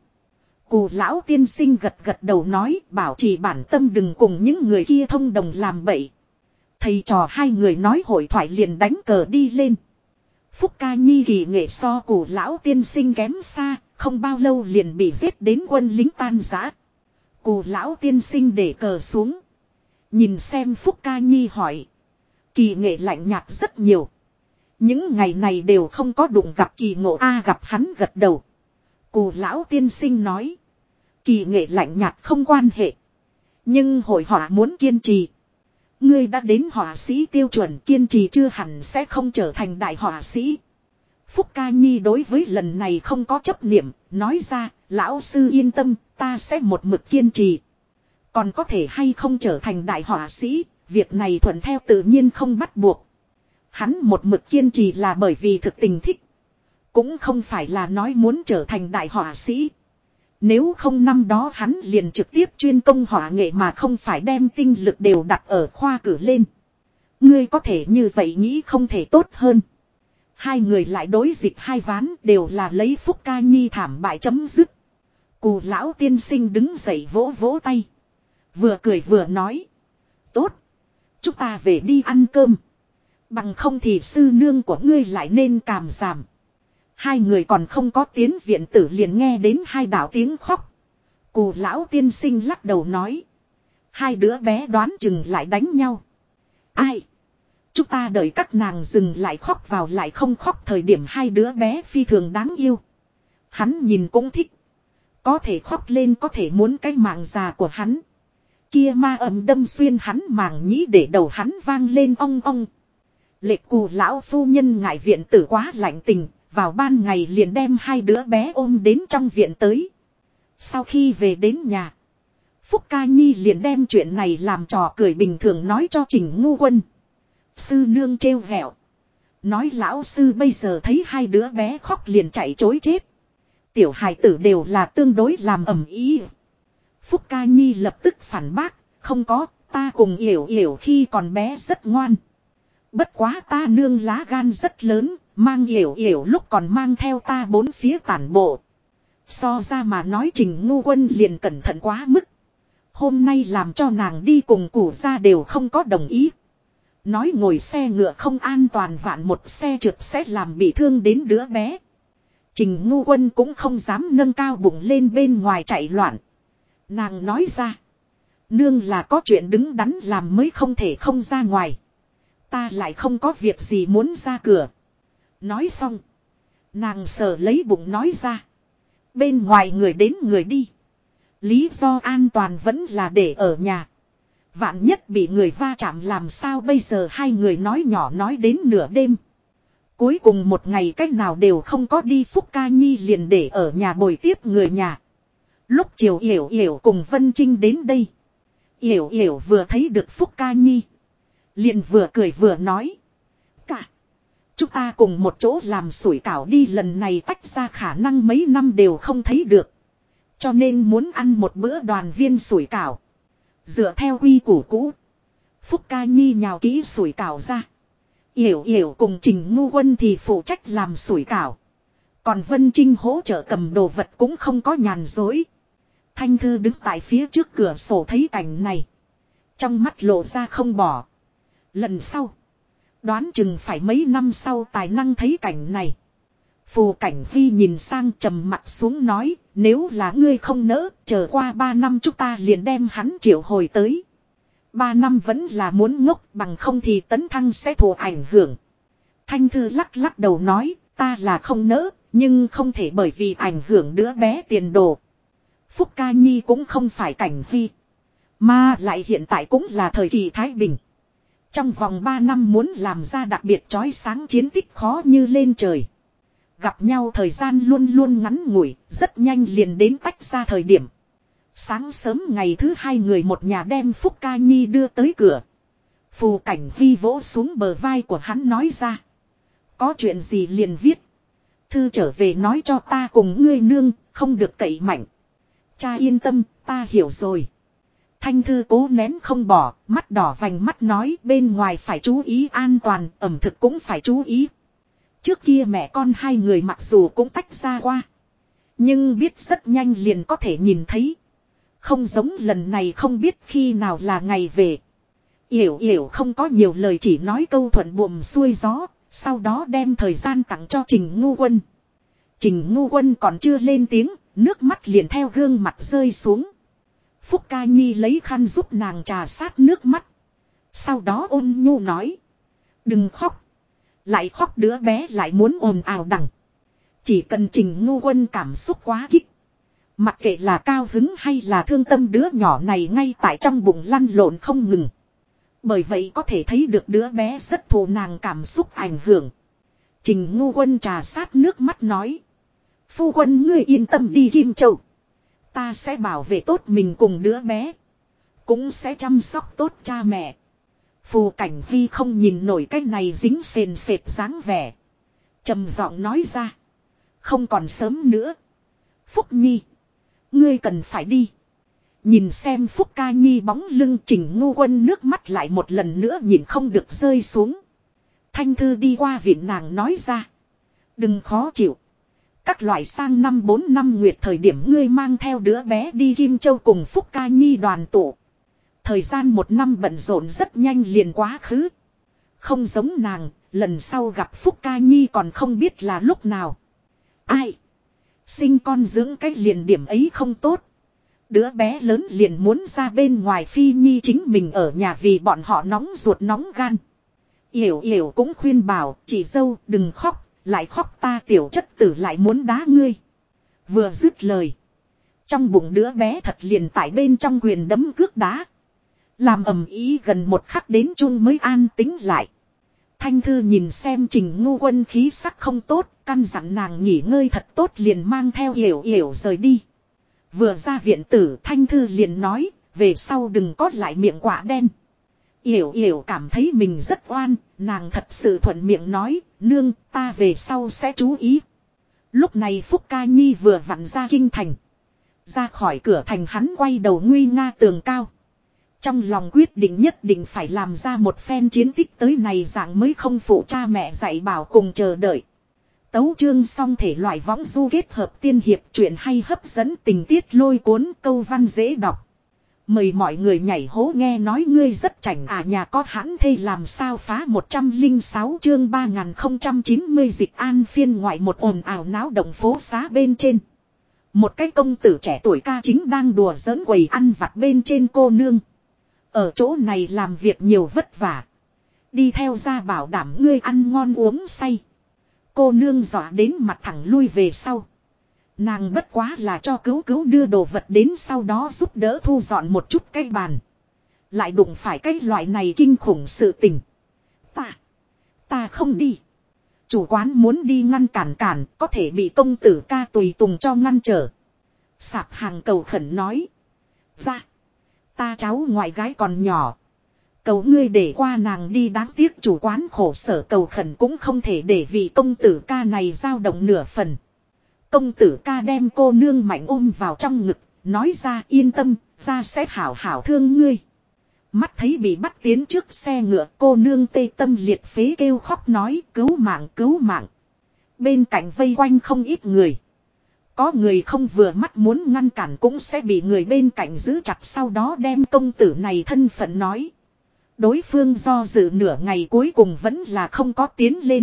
Cù lão tiên sinh gật gật đầu nói, bảo trì bản tâm đừng cùng những người kia thông đồng làm bậy. Thầy trò hai người nói hội thoại liền đánh cờ đi lên. Phúc Ca Nhi kỳ nghệ so cù lão tiên sinh kém xa, không bao lâu liền bị giết đến quân lính tan rã. Cù lão tiên sinh để cờ xuống. Nhìn xem Phúc Ca Nhi hỏi. Kỳ nghệ lạnh nhạt rất nhiều. Những ngày này đều không có đụng gặp kỳ ngộ gặp hắn gật đầu. Cù lão tiên sinh nói. Kỳ nghệ lạnh nhạt không quan hệ. Nhưng hội họa muốn kiên trì. Ngươi đã đến họa sĩ tiêu chuẩn kiên trì chưa hẳn sẽ không trở thành đại họa sĩ. Phúc Ca Nhi đối với lần này không có chấp niệm, nói ra, lão sư yên tâm, ta sẽ một mực kiên trì. Còn có thể hay không trở thành đại họa sĩ, việc này thuận theo tự nhiên không bắt buộc. Hắn một mực kiên trì là bởi vì thực tình thích. Cũng không phải là nói muốn trở thành đại họa sĩ. Nếu không năm đó hắn liền trực tiếp chuyên công họa nghệ mà không phải đem tinh lực đều đặt ở khoa cử lên. Ngươi có thể như vậy nghĩ không thể tốt hơn. Hai người lại đối dịch hai ván đều là lấy Phúc Ca Nhi thảm bại chấm dứt. Cù lão tiên sinh đứng dậy vỗ vỗ tay. Vừa cười vừa nói. Tốt. Chúng ta về đi ăn cơm. Bằng không thì sư nương của ngươi lại nên càm giảm. Hai người còn không có tiến viện tử liền nghe đến hai đạo tiếng khóc. Cù lão tiên sinh lắc đầu nói. Hai đứa bé đoán chừng lại đánh nhau. Ai? Chúng ta đợi các nàng dừng lại khóc vào lại không khóc thời điểm hai đứa bé phi thường đáng yêu. Hắn nhìn cũng thích. Có thể khóc lên có thể muốn cái mạng già của hắn. Kia ma ầm đâm xuyên hắn màng nhĩ để đầu hắn vang lên ong ong. Lệch Cù lão phu nhân ngại viện tử quá lạnh tình. Vào ban ngày liền đem hai đứa bé ôm đến trong viện tới. Sau khi về đến nhà. Phúc Ca Nhi liền đem chuyện này làm trò cười bình thường nói cho Trình Ngu Quân. Sư nương trêu vẹo. Nói lão sư bây giờ thấy hai đứa bé khóc liền chạy chối chết. Tiểu hài tử đều là tương đối làm ầm ĩ. Phúc Ca Nhi lập tức phản bác. Không có, ta cùng Yểu Yểu khi còn bé rất ngoan. Bất quá ta nương lá gan rất lớn. Mang Yểu Yểu lúc còn mang theo ta bốn phía tản bộ. So ra mà nói Trình Ngu Quân liền cẩn thận quá mức. Hôm nay làm cho nàng đi cùng củ ra đều không có đồng ý. Nói ngồi xe ngựa không an toàn vạn một xe trượt sẽ làm bị thương đến đứa bé. Trình Ngu Quân cũng không dám nâng cao bụng lên bên ngoài chạy loạn. Nàng nói ra. Nương là có chuyện đứng đắn làm mới không thể không ra ngoài. Ta lại không có việc gì muốn ra cửa. Nói xong. Nàng sờ lấy bụng nói ra. Bên ngoài người đến người đi. Lý do an toàn vẫn là để ở nhà. Vạn nhất bị người va chạm làm sao bây giờ hai người nói nhỏ nói đến nửa đêm. Cuối cùng một ngày cách nào đều không có đi Phúc Ca Nhi liền để ở nhà bồi tiếp người nhà. Lúc chiều Yểu Yểu cùng Vân Trinh đến đây. Yểu Yểu vừa thấy được Phúc Ca Nhi. Liền vừa cười vừa nói. Cả. Chúng ta cùng một chỗ làm sủi cảo đi lần này tách ra khả năng mấy năm đều không thấy được. Cho nên muốn ăn một bữa đoàn viên sủi cảo. Dựa theo quy củ cũ. Phúc Ca Nhi nhào kỹ sủi cảo ra. Yểu Yểu cùng Trình Ngu Quân thì phụ trách làm sủi cảo. Còn Vân Trinh hỗ trợ cầm đồ vật cũng không có nhàn dối. Thanh Thư đứng tại phía trước cửa sổ thấy cảnh này. Trong mắt lộ ra không bỏ. Lần sau. Đoán chừng phải mấy năm sau tài năng thấy cảnh này. Phù Cảnh Huy nhìn sang trầm mặt xuống nói. Nếu là ngươi không nỡ. Chờ qua 3 năm chúng ta liền đem hắn triệu hồi tới. 3 năm vẫn là muốn ngốc. Bằng không thì tấn thăng sẽ thụ ảnh hưởng. Thanh Thư lắc lắc đầu nói. Ta là không nỡ. Nhưng không thể bởi vì ảnh hưởng đứa bé tiền đồ. Phúc Ca Nhi cũng không phải Cảnh Huy. Mà lại hiện tại cũng là thời kỳ Thái Bình. Trong vòng 3 năm muốn làm ra đặc biệt chói sáng chiến tích khó như lên trời. Gặp nhau thời gian luôn luôn ngắn ngủi, rất nhanh liền đến tách ra thời điểm. Sáng sớm ngày thứ 2 người một nhà đem Phúc Ca Nhi đưa tới cửa. Phù Cảnh Huy vỗ xuống bờ vai của hắn nói ra. Có chuyện gì liền viết. Thư trở về nói cho ta cùng ngươi nương, không được cậy mạnh. Cha yên tâm, ta hiểu rồi. Thanh Thư cố nén không bỏ, mắt đỏ vành mắt nói bên ngoài phải chú ý an toàn, ẩm thực cũng phải chú ý. Trước kia mẹ con hai người mặc dù cũng tách ra qua. Nhưng biết rất nhanh liền có thể nhìn thấy. Không giống lần này không biết khi nào là ngày về. Yểu Yểu không có nhiều lời chỉ nói câu thuận buồm xuôi gió, sau đó đem thời gian tặng cho Trình Ngu Quân. Trình Ngu Quân còn chưa lên tiếng, nước mắt liền theo gương mặt rơi xuống. Phúc Ca Nhi lấy khăn giúp nàng trà sát nước mắt. Sau đó ôn nhu nói. Đừng khóc. Lại khóc đứa bé lại muốn ồn ào đằng. Chỉ cần Trình Ngu Quân cảm xúc quá kích. Mặc kệ là cao hứng hay là thương tâm đứa nhỏ này ngay tại trong bụng lăn lộn không ngừng. Bởi vậy có thể thấy được đứa bé rất thù nàng cảm xúc ảnh hưởng. Trình Ngu Quân trà sát nước mắt nói. Phu quân ngươi yên tâm đi Kim Châu. Ta sẽ bảo vệ tốt mình cùng đứa bé. Cũng sẽ chăm sóc tốt cha mẹ. Phù Cảnh Huy không nhìn nổi cái này dính sền sệt dáng vẻ. Trầm giọng nói ra. Không còn sớm nữa. Phúc Nhi. Ngươi cần phải đi. Nhìn xem Phúc Ca Nhi bóng lưng Trình Ngu Quân nước mắt lại một lần nữa nhìn không được rơi xuống. Thanh Thư đi qua viện nàng nói ra. Đừng khó chịu. Các loại sang năm 4 năm nguyệt thời điểm ngươi mang theo đứa bé đi Kim Châu cùng Phúc Ca Nhi đoàn tụ. Thời gian 1 năm bận rộn rất nhanh liền quá khứ. Không giống nàng, lần sau gặp Phúc Ca Nhi còn không biết là lúc nào. Ai? Sinh con dưỡng cách liền điểm ấy không tốt. Đứa bé lớn liền muốn ra bên ngoài Phi Nhi chính mình ở nhà vì bọn họ nóng ruột nóng gan. Yểu Yểu cũng khuyên bảo, chị dâu đừng khóc. Lại khóc ta tiểu chất tử lại muốn đá ngươi. Vừa dứt lời. Trong bụng đứa bé thật liền tại bên trong quyền đấm cước đá. Làm ầm ý gần một khắc đến chung mới an tính lại. Thanh Thư nhìn xem Trình Ngu Quân khí sắc không tốt. Căn dặn nàng nghỉ ngơi thật tốt liền mang theo Yểu Yểu rời đi. Vừa ra viện tử Thanh Thư liền nói. Về sau đừng có lại miệng quả đen. Yểu Yểu cảm thấy mình rất oan. Nàng thật sự thuận miệng nói. Nương ta về sau sẽ chú ý. Lúc này Phúc Ca Nhi vừa vặn ra kinh thành. Ra khỏi cửa thành hắn quay đầu nguy nga tường cao. Trong lòng quyết định nhất định phải làm ra một phen chiến tích tới này dạng mới không phụ cha mẹ dạy bảo cùng chờ đợi. Tấu chương xong thể loại võng du kết hợp tiên hiệp truyện hay hấp dẫn tình tiết lôi cuốn câu văn dễ đọc. Mời mọi người nhảy hố nghe nói ngươi rất chảnh à nhà có hãn thê làm sao phá 106 chương 3090 dịch an phiên ngoại một ồn ào náo động phố xá bên trên. Một cái công tử trẻ tuổi ca chính đang đùa giỡn quầy ăn vặt bên trên cô nương. Ở chỗ này làm việc nhiều vất vả. Đi theo ra bảo đảm ngươi ăn ngon uống say. Cô nương dọa đến mặt thẳng lui về sau. Nàng bất quá là cho cứu đưa đồ vật đến sau đó giúp đỡ thu dọn một chút cái bàn. Lại đụng phải cái loại này kinh khủng sự tình. Ta không đi. Chủ quán muốn đi ngăn cản có thể bị công tử ca tùy tùng cho ngăn trở. Sạp hàng cầu khẩn nói. Ra. Ta cháu ngoại gái còn nhỏ. Cầu ngươi để qua nàng đi đáng tiếc chủ quán khổ sở cầu khẩn cũng không thể để vị công tử ca này dao động nửa phần. Công tử ca đem cô nương mạnh ôm vào trong ngực, nói ra yên tâm, ra sẽ hảo hảo thương ngươi. Mắt thấy bị bắt tiến trước xe ngựa cô nương tê tâm liệt phế kêu khóc nói cứu mạng cứu mạng. Bên cạnh vây quanh không ít người. Có người không vừa mắt muốn ngăn cản cũng sẽ bị người bên cạnh giữ chặt sau đó đem công tử này thân phận nói. Đối phương do dự nửa ngày cuối cùng vẫn là không có tiến lên.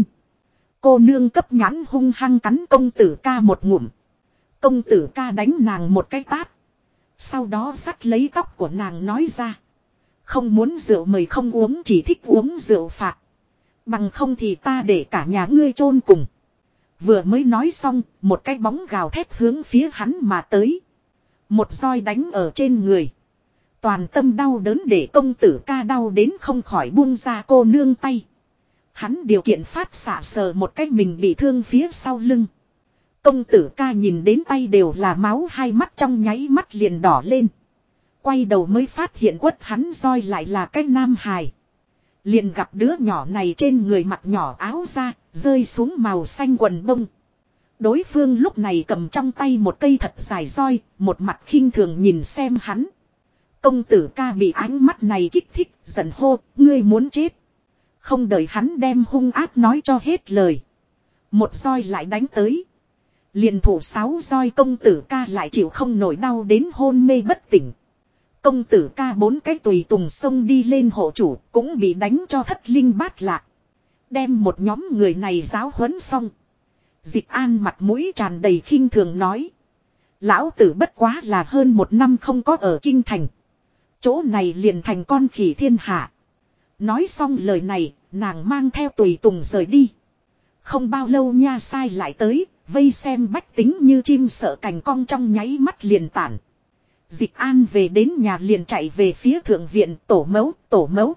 Cô nương cấp nhãn hung hăng cắn công tử ca một ngụm. Công tử ca đánh nàng một cái tát. Sau đó dắt lấy tóc của nàng nói ra. Không muốn rượu mời không uống chỉ thích uống rượu phạt. Bằng không thì ta để cả nhà ngươi chôn cùng. Vừa mới nói xong, một cái bóng gào thét hướng phía hắn mà tới. Một roi đánh ở trên người. Toàn tâm đau đớn để công tử ca đau đến không khỏi buông ra cô nương tay. Hắn điều kiện phát xạ sờ một cái mình bị thương phía sau lưng. Công tử ca nhìn đến tay đều là máu hai mắt trong nháy mắt liền đỏ lên. Quay đầu mới phát hiện quất hắn roi lại là cái nam hài. Liền gặp đứa nhỏ này trên người mặc nhỏ áo ra, rơi xuống màu xanh quần bông. Đối phương lúc này cầm trong tay một cây thật dài roi, một mặt khinh thường nhìn xem hắn. Công tử ca bị ánh mắt này kích thích, giận hô, ngươi muốn chết. Không đợi hắn đem hung ác nói cho hết lời. Một roi lại đánh tới. Liền thủ 6 roi công tử ca lại chịu không nổi đau đến hôn mê bất tỉnh. Công tử ca 4 cái tùy tùng xông đi lên hộ chủ cũng bị đánh cho thất linh bát lạc. Đem một nhóm người này giáo huấn xong. Dịch an mặt mũi tràn đầy khinh thường nói. Lão tử bất quá là hơn 1 năm không có ở kinh thành. Chỗ này liền thành con khỉ thiên hạ. Nói xong lời này, nàng mang theo tùy tùng rời đi. Không bao lâu nha sai lại tới, vây xem bách tính như chim sợ cành cong trong nháy mắt liền tản. Dịch an về đến nhà liền chạy về phía thượng viện tổ mẫu.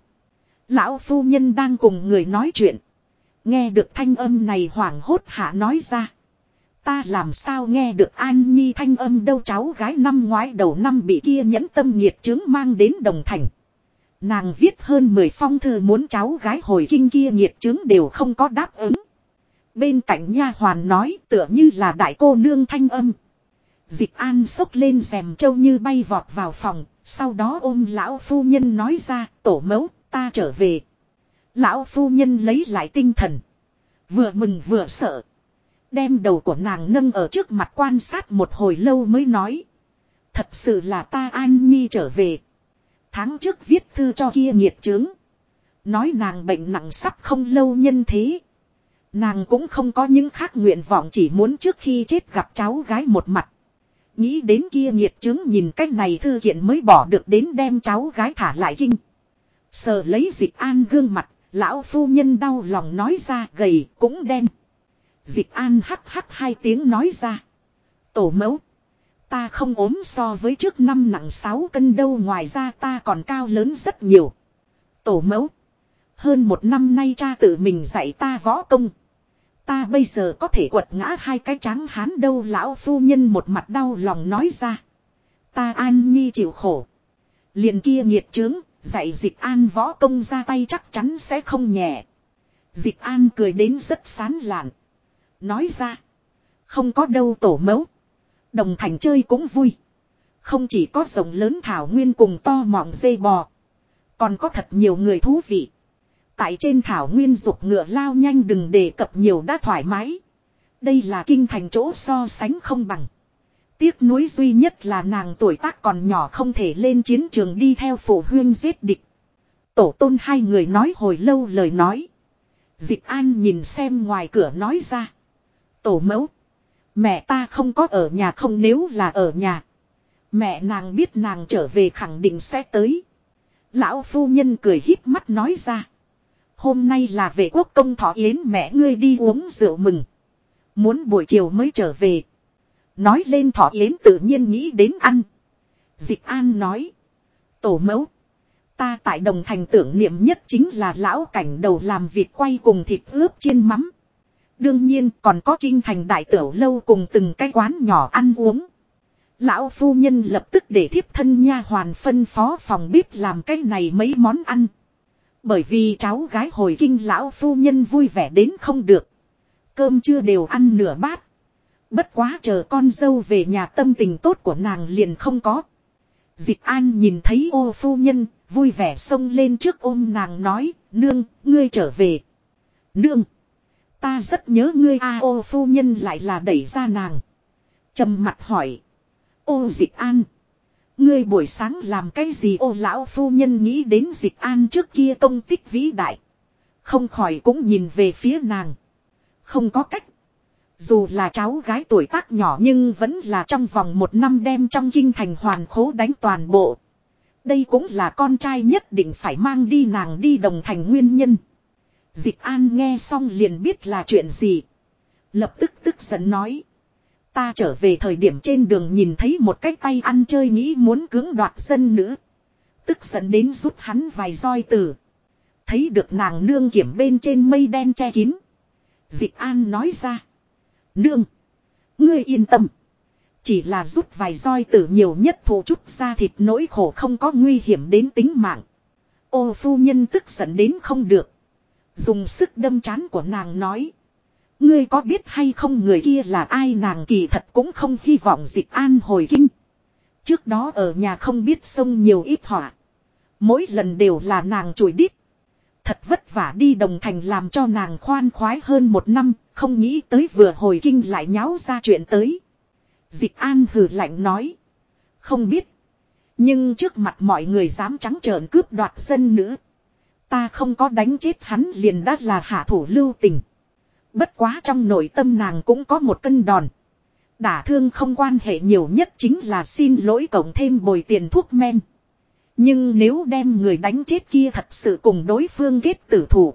Lão phu nhân đang cùng người nói chuyện. Nghe được thanh âm này hoảng hốt hạ nói ra. Ta làm sao nghe được An Nhi thanh âm đâu cháu gái năm ngoái đầu năm bị kia nhẫn tâm nghiệt chứng mang đến Đồng Thành. Nàng viết hơn 10 phong thư muốn cháu gái hồi kinh kia nghiệt chứng đều không có đáp ứng. Bên cạnh nha hoàn nói tựa như là đại cô nương thanh âm. Dịch an xốc lên rèm trâu như bay vọt vào phòng, sau đó ôm lão phu nhân nói ra tổ mẫu ta trở về. Lão phu nhân lấy lại tinh thần. Vừa mừng vừa sợ. Đem đầu của nàng nâng ở trước mặt quan sát một hồi lâu mới nói. Thật sự là ta An Nhi trở về. Tháng trước viết thư cho kia nghiệt chướng. Nói nàng bệnh nặng sắp không lâu nhân thế. Nàng cũng không có những khác nguyện vọng chỉ muốn trước khi chết gặp cháu gái một mặt. Nghĩ đến kia nghiệt chứng nhìn cách này thư kiện mới bỏ được đến đem cháu gái thả lại kinh. Sờ lấy Dịch an gương mặt, lão phu nhân đau lòng nói ra gầy cũng đen. Dịch an hắc hắc 2 tiếng nói ra. Tổ mẫu. Ta không ốm so với trước năm nặng 6 cân đâu ngoài ra ta còn cao lớn rất nhiều. Tổ mẫu. Hơn 1 năm nay cha tự mình dạy ta võ công. Ta bây giờ có thể quật ngã 2 cái tráng hán đâu lão phu nhân một mặt đau lòng nói ra. Ta An Nhi chịu khổ. Liền kia nghiệt chướng, dạy Dịch an võ công ra tay chắc chắn sẽ không nhẹ. Dịch an cười đến rất sán lạn. Nói ra. Không có đâu tổ mẫu. Đồng Thành chơi cũng vui. Không chỉ có rộng lớn thảo nguyên cùng to mọng dây bò. Còn có thật nhiều người thú vị. Tại trên thảo nguyên dục ngựa lao nhanh đừng đề cập nhiều đã thoải mái. Đây là kinh thành chỗ so sánh không bằng. Tiếc nuối duy nhất là nàng tuổi tác còn nhỏ không thể lên chiến trường đi theo phụ huynh giết địch. Tổ tôn hai người nói hồi lâu lời nói. Dịch An nhìn xem ngoài cửa nói ra. Tổ mẫu. Mẹ ta không có ở nhà không nếu là ở nhà. Mẹ nàng biết nàng trở về khẳng định sẽ tới. Lão phu nhân cười híp mắt nói ra. Hôm nay là về quốc công thọ yến mẹ ngươi đi uống rượu mừng. Muốn buổi chiều mới trở về. Nói lên thọ yến tự nhiên nghĩ đến ăn. Dịch An nói. Tổ mẫu. Ta tại Đồng Thành tưởng niệm nhất chính là lão cảnh đầu làm vịt quay cùng thịt ướp chiên mắm. Đương nhiên còn có kinh thành đại tửu lâu cùng từng cái quán nhỏ ăn uống. Lão phu nhân lập tức để thiếp thân nha hoàn phân phó phòng bếp làm cái này mấy món ăn. Bởi vì cháu gái hồi kinh lão phu nhân vui vẻ đến không được. Cơm chưa đều ăn nửa bát. Bất quá chờ con dâu về nhà tâm tình tốt của nàng liền không có. Dịch An nhìn thấy ô phu nhân, vui vẻ xông lên trước ôm nàng nói, nương, ngươi trở về. Nương, ta rất nhớ ngươi ô phu nhân lại là đẩy ra nàng. Trầm mặt hỏi. Ô Dịch An, ngươi buổi sáng làm cái gì ô lão phu nhân nghĩ đến Dịch An trước kia công tích vĩ đại. Không khỏi cũng nhìn về phía nàng. Không có cách. Dù là cháu gái tuổi tác nhỏ nhưng vẫn là trong vòng 1 năm đem trong kinh thành hoàn khố đánh toàn bộ. Đây cũng là con trai nhất định phải mang đi nàng đi Đồng Thành nguyên nhân. Dịch An nghe xong liền biết là chuyện gì. Lập tức tức giận nói. Ta trở về thời điểm trên đường nhìn thấy một cái tay ăn chơi nghĩ muốn cưỡng đoạt dân nữ. Tức giận đến rút hắn vài roi tử. Thấy được nàng nương kiểm bên trên mây đen che kín. Dịch An nói ra. Nương. Ngươi yên tâm. Chỉ là rút vài roi tử nhiều nhất thụ chút ra thịt nỗi khổ không có nguy hiểm đến tính mạng. Ô phu nhân tức giận đến không được. Dùng sức đâm trán của nàng nói. Ngươi có biết hay không người kia là ai nàng kỳ thật cũng không hy vọng Dịch An hồi kinh. Trước đó ở nhà không biết xông nhiều ít họa. Mỗi lần đều là nàng chùi đít. Thật vất vả đi Đồng Thành làm cho nàng khoan khoái hơn 1 năm, không nghĩ tới vừa hồi kinh lại nháo ra chuyện tới. Dịch An hừ lạnh nói. Không biết. Nhưng trước mặt mọi người dám trắng trợn cướp đoạt dân nữ. Ta không có đánh chết hắn liền đã là hạ thủ lưu tình. Bất quá trong nội tâm nàng cũng có một cân đòn. Đả thương không quan hệ nhiều nhất chính là xin lỗi cộng thêm bồi tiền thuốc men. Nhưng nếu đem người đánh chết kia thật sự cùng đối phương kết tử thủ.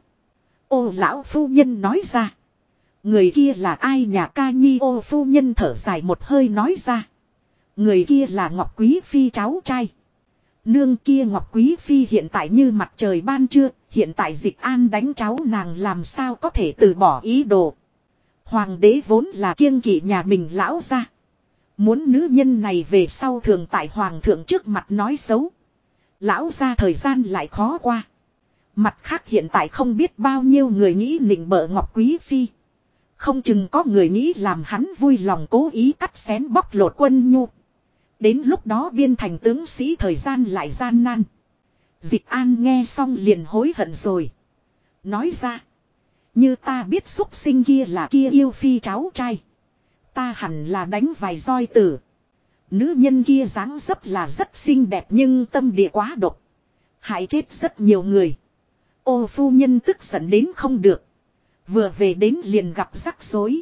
Ô lão phu nhân nói ra. Người kia là ai nhà ca nhi ô phu nhân thở dài một hơi nói ra. Người kia là Ngọc Quý Phi cháu trai. Nương kia Ngọc Quý Phi hiện tại như mặt trời ban trưa. Hiện tại Dịch An đánh cháu nàng làm sao có thể từ bỏ ý đồ. Hoàng đế vốn là kiêng kỵ nhà mình lão ra. Muốn nữ nhân này về sau thường tại hoàng thượng trước mặt nói xấu. Lão ra thời gian lại khó qua. Mặt khác hiện tại không biết bao nhiêu người nghĩ nịnh bợ Ngọc Quý Phi. Không chừng có người nghĩ làm hắn vui lòng cố ý cắt xén bóc lột quân nhu. Đến lúc đó biên thành tướng sĩ thời gian lại gian nan. Dịch An nghe xong liền hối hận rồi. Nói ra. Như ta biết xúc sinh kia là kia yêu phi cháu trai. Ta hẳn là đánh vài roi tử. Nữ nhân kia dáng dấp là rất xinh đẹp nhưng tâm địa quá độc. Hại chết rất nhiều người. Ô phu nhân tức giận đến không được. Vừa về đến liền gặp rắc rối.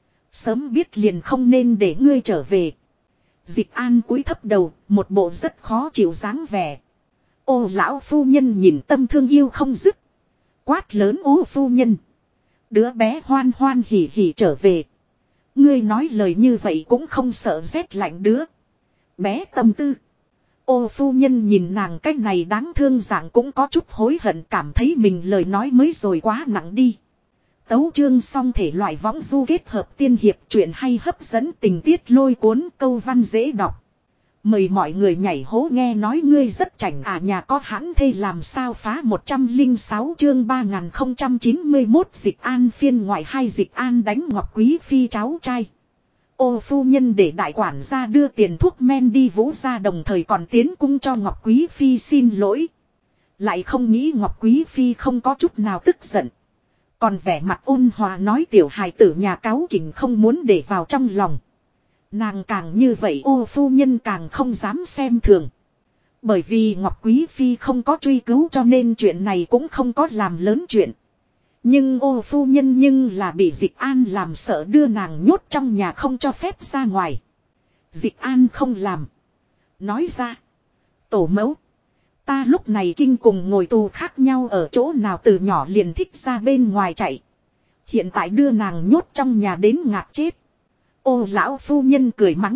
Sớm biết liền không nên để ngươi trở về. Dịch An cúi thấp đầu, một bộ rất khó chịu dáng vẻ. Ô lão phu nhân nhìn tâm thương yêu không dứt. Quát lớn ô phu nhân. Đứa bé hoan hoan hỉ hỉ trở về. Ngươi nói lời như vậy cũng không sợ rét lạnh đứa. Bé tâm tư. Ô phu nhân nhìn nàng cách này đáng thương dạng cũng có chút hối hận cảm thấy mình lời nói mới rồi quá nặng đi. Tấu chương xong thể loại võng du kết hợp tiên hiệp truyện hay hấp dẫn tình tiết lôi cuốn câu văn dễ đọc. Mời mọi người nhảy hố nghe nói ngươi rất chảnh à nhà có hãn thê làm sao phá 106 chương 3091 Dịch An phiên ngoại 2 Dịch An đánh Ngọc Quý Phi cháu trai. Ô phu nhân để đại quản gia đưa tiền thuốc men đi Vũ gia, đồng thời còn tiến cung cho Ngọc Quý Phi xin lỗi. Lại không nghĩ Ngọc Quý Phi không có chút nào tức giận. Còn vẻ mặt ôn hòa nói tiểu hài tử nhà cáu kỉnh không muốn để vào trong lòng. Nàng càng như vậy ô phu nhân càng không dám xem thường. Bởi vì Ngọc Quý Phi không có truy cứu cho nên chuyện này cũng không có làm lớn chuyện. Nhưng ô phu nhân nhưng là bị Dịch An làm sợ đưa nàng nhốt trong nhà không cho phép ra ngoài. Dịch An không làm. Nói ra. Tổ mẫu. Ta lúc này kinh cùng ngồi tù khác nhau ở chỗ nào, từ nhỏ liền thích ra bên ngoài chạy. Hiện tại đưa nàng nhốt trong nhà đến ngạt chết. Ô lão phu nhân cười mắng.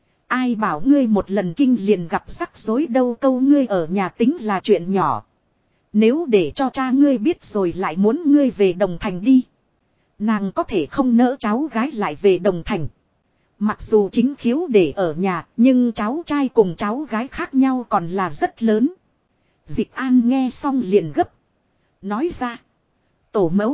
Ai bảo ngươi một lần kinh liền gặp rắc rối đâu, câu ngươi ở nhà tính là chuyện nhỏ. Nếu để cho cha ngươi biết rồi lại muốn ngươi về Đồng Thành đi. Nàng có thể không nỡ cháu gái lại về Đồng Thành. Mặc dù chính khiếu để ở nhà, nhưng cháu trai cùng cháu gái khác nhau còn là rất lớn. Dịch An nghe xong liền gấp. Nói ra. Tổ mẫu.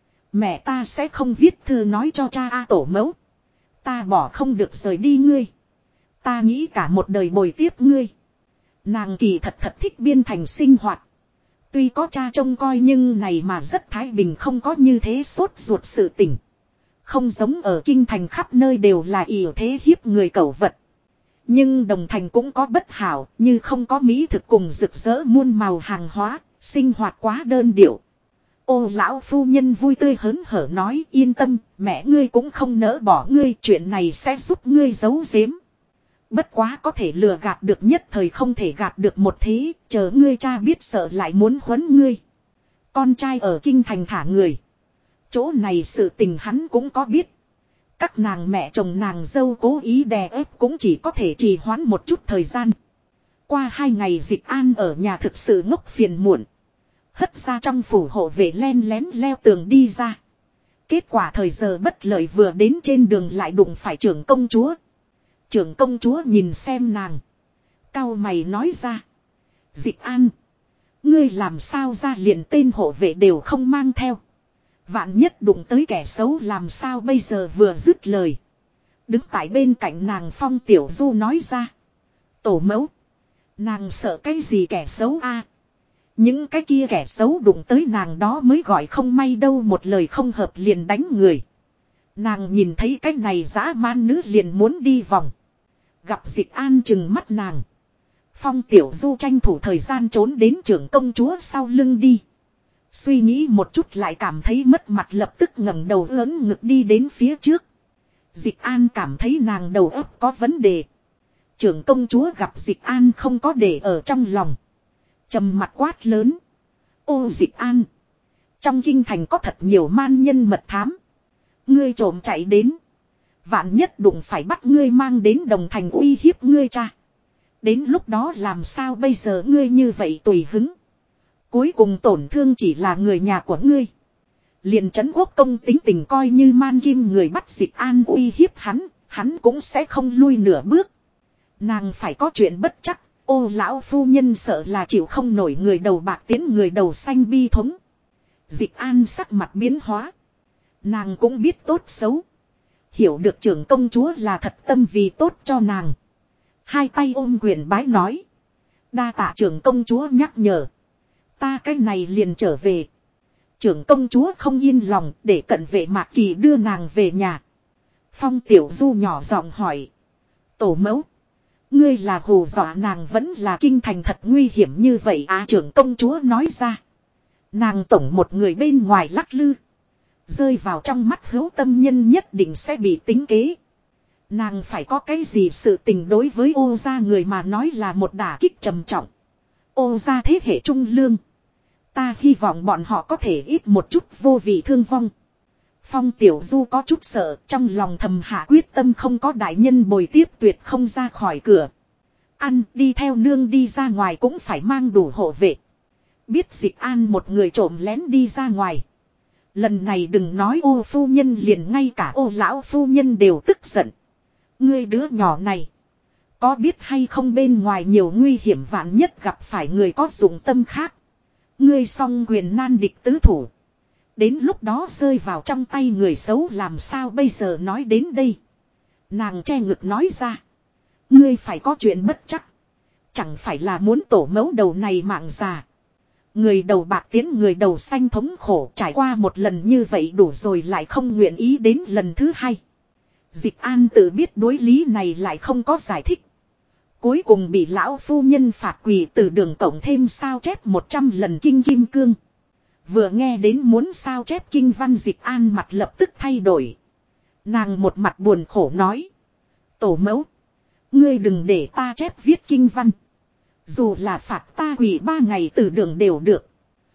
Mẹ ta sẽ không viết thư nói cho cha a tổ mẫu. Ta bỏ không được rời đi ngươi. Ta nghĩ cả một đời bồi tiếp ngươi. Nàng kỳ thật thích biên thành sinh hoạt. Tuy có cha trông coi nhưng này mà rất thái bình, không có như thế sốt ruột sự tình. Không giống ở kinh thành khắp nơi đều là ỷ thế hiếp người cẩu vật. Nhưng Đồng Thành cũng có bất hảo, như không có mỹ thực cùng rực rỡ muôn màu hàng hóa, sinh hoạt quá đơn điệu. Ô lão phu nhân vui tươi hớn hở nói yên tâm, mẹ ngươi cũng không nỡ bỏ ngươi, chuyện này sẽ giúp ngươi giấu giếm. Bất quá có thể lừa gạt được nhất thời không thể gạt được một thế, chờ ngươi cha biết sợ lại muốn huấn ngươi. Con trai ở kinh thành thả người. Chỗ này sự tình hắn cũng có biết. Các nàng mẹ chồng nàng dâu cố ý đè ép cũng chỉ có thể trì hoãn một chút thời gian. Qua 2 ngày Dịch An ở nhà thực sự ngốc phiền muộn. Hất ra trong phủ hộ vệ len lén leo tường đi ra. Kết quả thời giờ bất lợi vừa đến trên đường lại đụng phải trưởng công chúa. Trưởng công chúa nhìn xem nàng. Cau mày nói ra. Dịch An. Ngươi làm sao ra liền tên hộ vệ đều không mang theo. Vạn nhất đụng tới kẻ xấu làm sao bây giờ, vừa dứt lời. Đứng tại bên cạnh nàng Phong Tiểu Du nói ra. Tổ mẫu. Nàng sợ cái gì kẻ xấu a? Những cái kia kẻ xấu đụng tới nàng đó mới gọi không may đâu, một lời không hợp liền đánh người. Nàng nhìn thấy cái này dã man nữ liền muốn đi vòng. Gặp Dịch An chừng mắt nàng. Phong Tiểu Du tranh thủ thời gian trốn đến trưởng công chúa sau lưng đi. Suy nghĩ một chút lại cảm thấy mất mặt, lập tức ngẩng đầu ưỡn ngực đi đến phía trước. Dịch An cảm thấy nàng đầu óc có vấn đề. Trưởng công chúa gặp Dịch An không có để ở trong lòng. Trầm mặt quát lớn. Ô Dịch An. Trong kinh thành có thật nhiều man nhân mật thám. Ngươi trộm chạy đến. Vạn nhất đụng phải bắt ngươi mang đến Đồng Thành uy hiếp ngươi cha. Đến lúc đó làm sao bây giờ, ngươi như vậy tùy hứng. Cuối cùng tổn thương chỉ là người nhà của ngươi. Liền Trấn Quốc công tính tình coi như man kim người bắt Dịch An uy hiếp hắn cũng sẽ không lui nửa bước. Nàng phải có chuyện bất chắc, ô lão phu nhân sợ là chịu không nổi người đầu bạc tiến người đầu xanh bi thống. Dịch An sắc mặt biến hóa. Nàng cũng biết tốt xấu. Hiểu được trưởng công chúa là thật tâm vì tốt cho nàng. Hai tay ôm quyền bái nói. Đa tạ trưởng công chúa nhắc nhở. Ta cái này liền trở về. Trưởng công chúa không yên lòng để cận vệ Mạc Kỳ đưa nàng về nhà. Phong Tiểu Du nhỏ giọng hỏi. Tổ mẫu. Ngươi là hù dọa nàng vẫn là kinh thành thật nguy hiểm như vậy à? Trưởng công chúa nói ra. Nàng tổng một người bên ngoài lắc lư. Rơi vào trong mắt hữu tâm nhân nhất định sẽ bị tính kế. Nàng phải có cái gì sự tình đối với ô gia người mà nói là một đả kích trầm trọng. Ô gia thế hệ trung lương. Ta hy vọng bọn họ có thể ít một chút vô vị thương vong. Phong Tiểu Du có chút sợ, trong lòng thầm hạ quyết tâm không có đại nhân bồi tiếp tuyệt không ra khỏi cửa. Ăn đi theo nương đi ra ngoài cũng phải mang đủ hộ vệ. Biết Dịch An một người trộm lén đi ra ngoài. Lần này đừng nói ô phu nhân, liền ngay cả ô lão phu nhân đều tức giận. Ngươi đứa nhỏ này. Có biết hay không bên ngoài nhiều nguy hiểm, vạn nhất gặp phải người có dụng tâm khác. Ngươi song quyền nan địch tứ thủ. Đến lúc đó rơi vào trong tay người xấu làm sao bây giờ, nói đến đây. Nàng che ngực nói ra. Ngươi phải có chuyện bất chắc. Chẳng phải là muốn tổ mẫu đầu này mạng già. Người đầu bạc tiến người đầu xanh thống khổ trải qua một lần như vậy đủ rồi lại không nguyện ý đến lần thứ hai. Dịch An tự biết đối lý này lại không có giải thích. Cuối cùng bị lão phu nhân phạt quỳ từ đường cộng thêm sao chép 100 lần kinh kim cương. Vừa nghe đến muốn sao chép kinh văn Dịch An mặt lập tức thay đổi. Nàng một mặt buồn khổ nói. Tổ mẫu. Ngươi đừng để ta chép viết kinh văn. Dù là phạt ta quỳ 3 ngày từ đường đều được.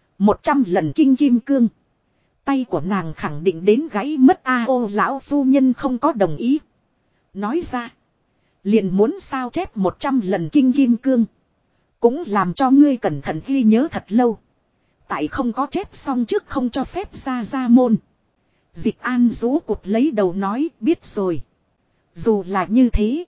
100 lần kinh kim cương. Tay của nàng khẳng định đến gãy mất ô lão phu nhân không có đồng ý. Nói ra. Liền muốn sao chép 100 lần kinh kim cương. Cũng làm cho ngươi cẩn thận ghi nhớ thật lâu. Tại không có chép xong trước không cho phép ra môn. Dịch An rũ cụt lấy đầu nói biết rồi. Dù là như thế.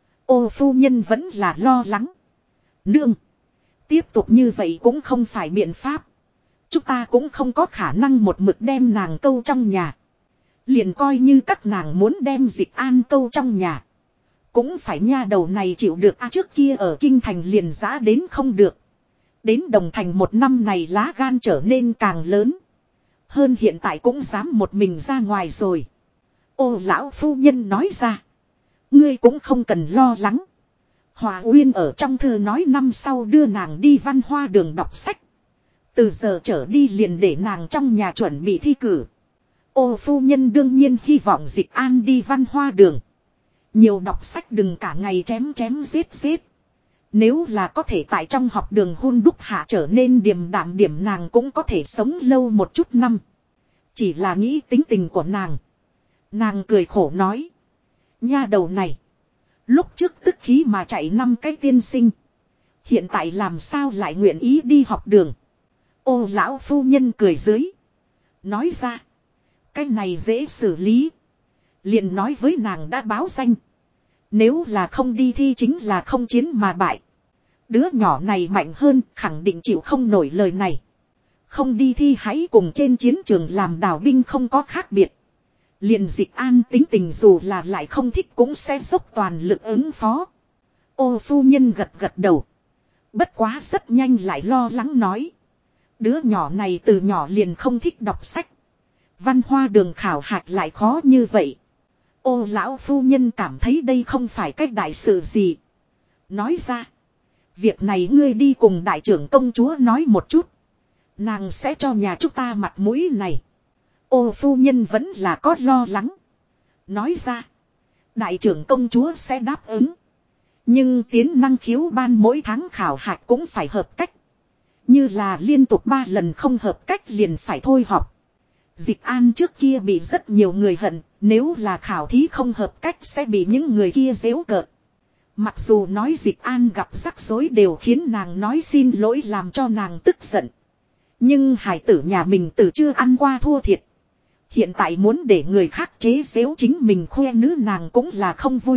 Ô phu nhân vẫn là lo lắng. Nương. Tiếp tục như vậy cũng không phải biện pháp. Chúng ta cũng không có khả năng một mực đem nàng câu trong nhà. Liền coi như các nàng muốn đem Dịch An câu trong nhà. Cũng phải nha đầu này chịu được trước kia ở kinh thành liền giã đến không được. Đến đồng thành một năm này lá gan trở nên càng lớn. Hơn hiện tại cũng dám một mình ra ngoài rồi. Ô lão phu nhân nói ra. Ngươi cũng không cần lo lắng. Hòa Uyên ở trong thư nói năm sau đưa nàng đi Văn Hoa Đường đọc sách. Từ giờ trở đi liền để nàng trong nhà chuẩn bị thi cử. Ô phu nhân đương nhiên hy vọng Dịch An đi Văn Hoa Đường. Nhiều đọc sách đừng cả ngày chém giết. Nếu là có thể tại trong học đường hôn đúc hạ trở nên điềm đạm điểm nàng cũng có thể sống lâu một chút năm. Chỉ là nghĩ tính tình của nàng. Nàng cười khổ nói. Nha đầu này. Lúc trước tức khí mà chạy 5 cái tiên sinh. Hiện tại làm sao lại nguyện ý đi học đường. Ô lão phu nhân cười dưới. Nói ra. Cái này dễ xử lý. Liền nói với nàng đã báo danh. Nếu là không đi thi chính là không chiến mà bại. Đứa nhỏ này mạnh hơn khẳng định chịu không nổi lời này. Không đi thi hãy cùng trên chiến trường làm đào binh không có khác biệt. Liền Dịch An tính tình dù là lại không thích cũng sẽ dốc toàn lực ứng phó. Ô phu nhân gật đầu. Bất quá rất nhanh lại lo lắng nói. Đứa nhỏ này từ nhỏ liền không thích đọc sách. Văn Hoa Đường khảo hạch lại khó như vậy. Ô lão phu nhân cảm thấy đây không phải cách đại sự gì. Nói ra. Việc này ngươi đi cùng đại trưởng công chúa nói một chút. Nàng sẽ cho nhà chúng ta mặt mũi này. Ô phu nhân vẫn là có lo lắng. Nói ra. Đại trưởng công chúa sẽ đáp ứng. Nhưng tiến năng khiếu ban mỗi tháng khảo hạch cũng phải hợp cách. Như là liên tục 3 lần không hợp cách liền phải thôi họp. Dịch An trước kia bị rất nhiều người hận. Nếu là khảo thí không hợp cách sẽ bị những người kia giễu cợt. Mặc dù nói Dịch An gặp rắc rối đều khiến nàng nói xin lỗi làm cho nàng tức giận. Nhưng hải tử nhà mình từ chưa ăn qua thua thiệt. Hiện tại muốn để người khác chế giễu chính mình khoe nữ nàng cũng là không vui.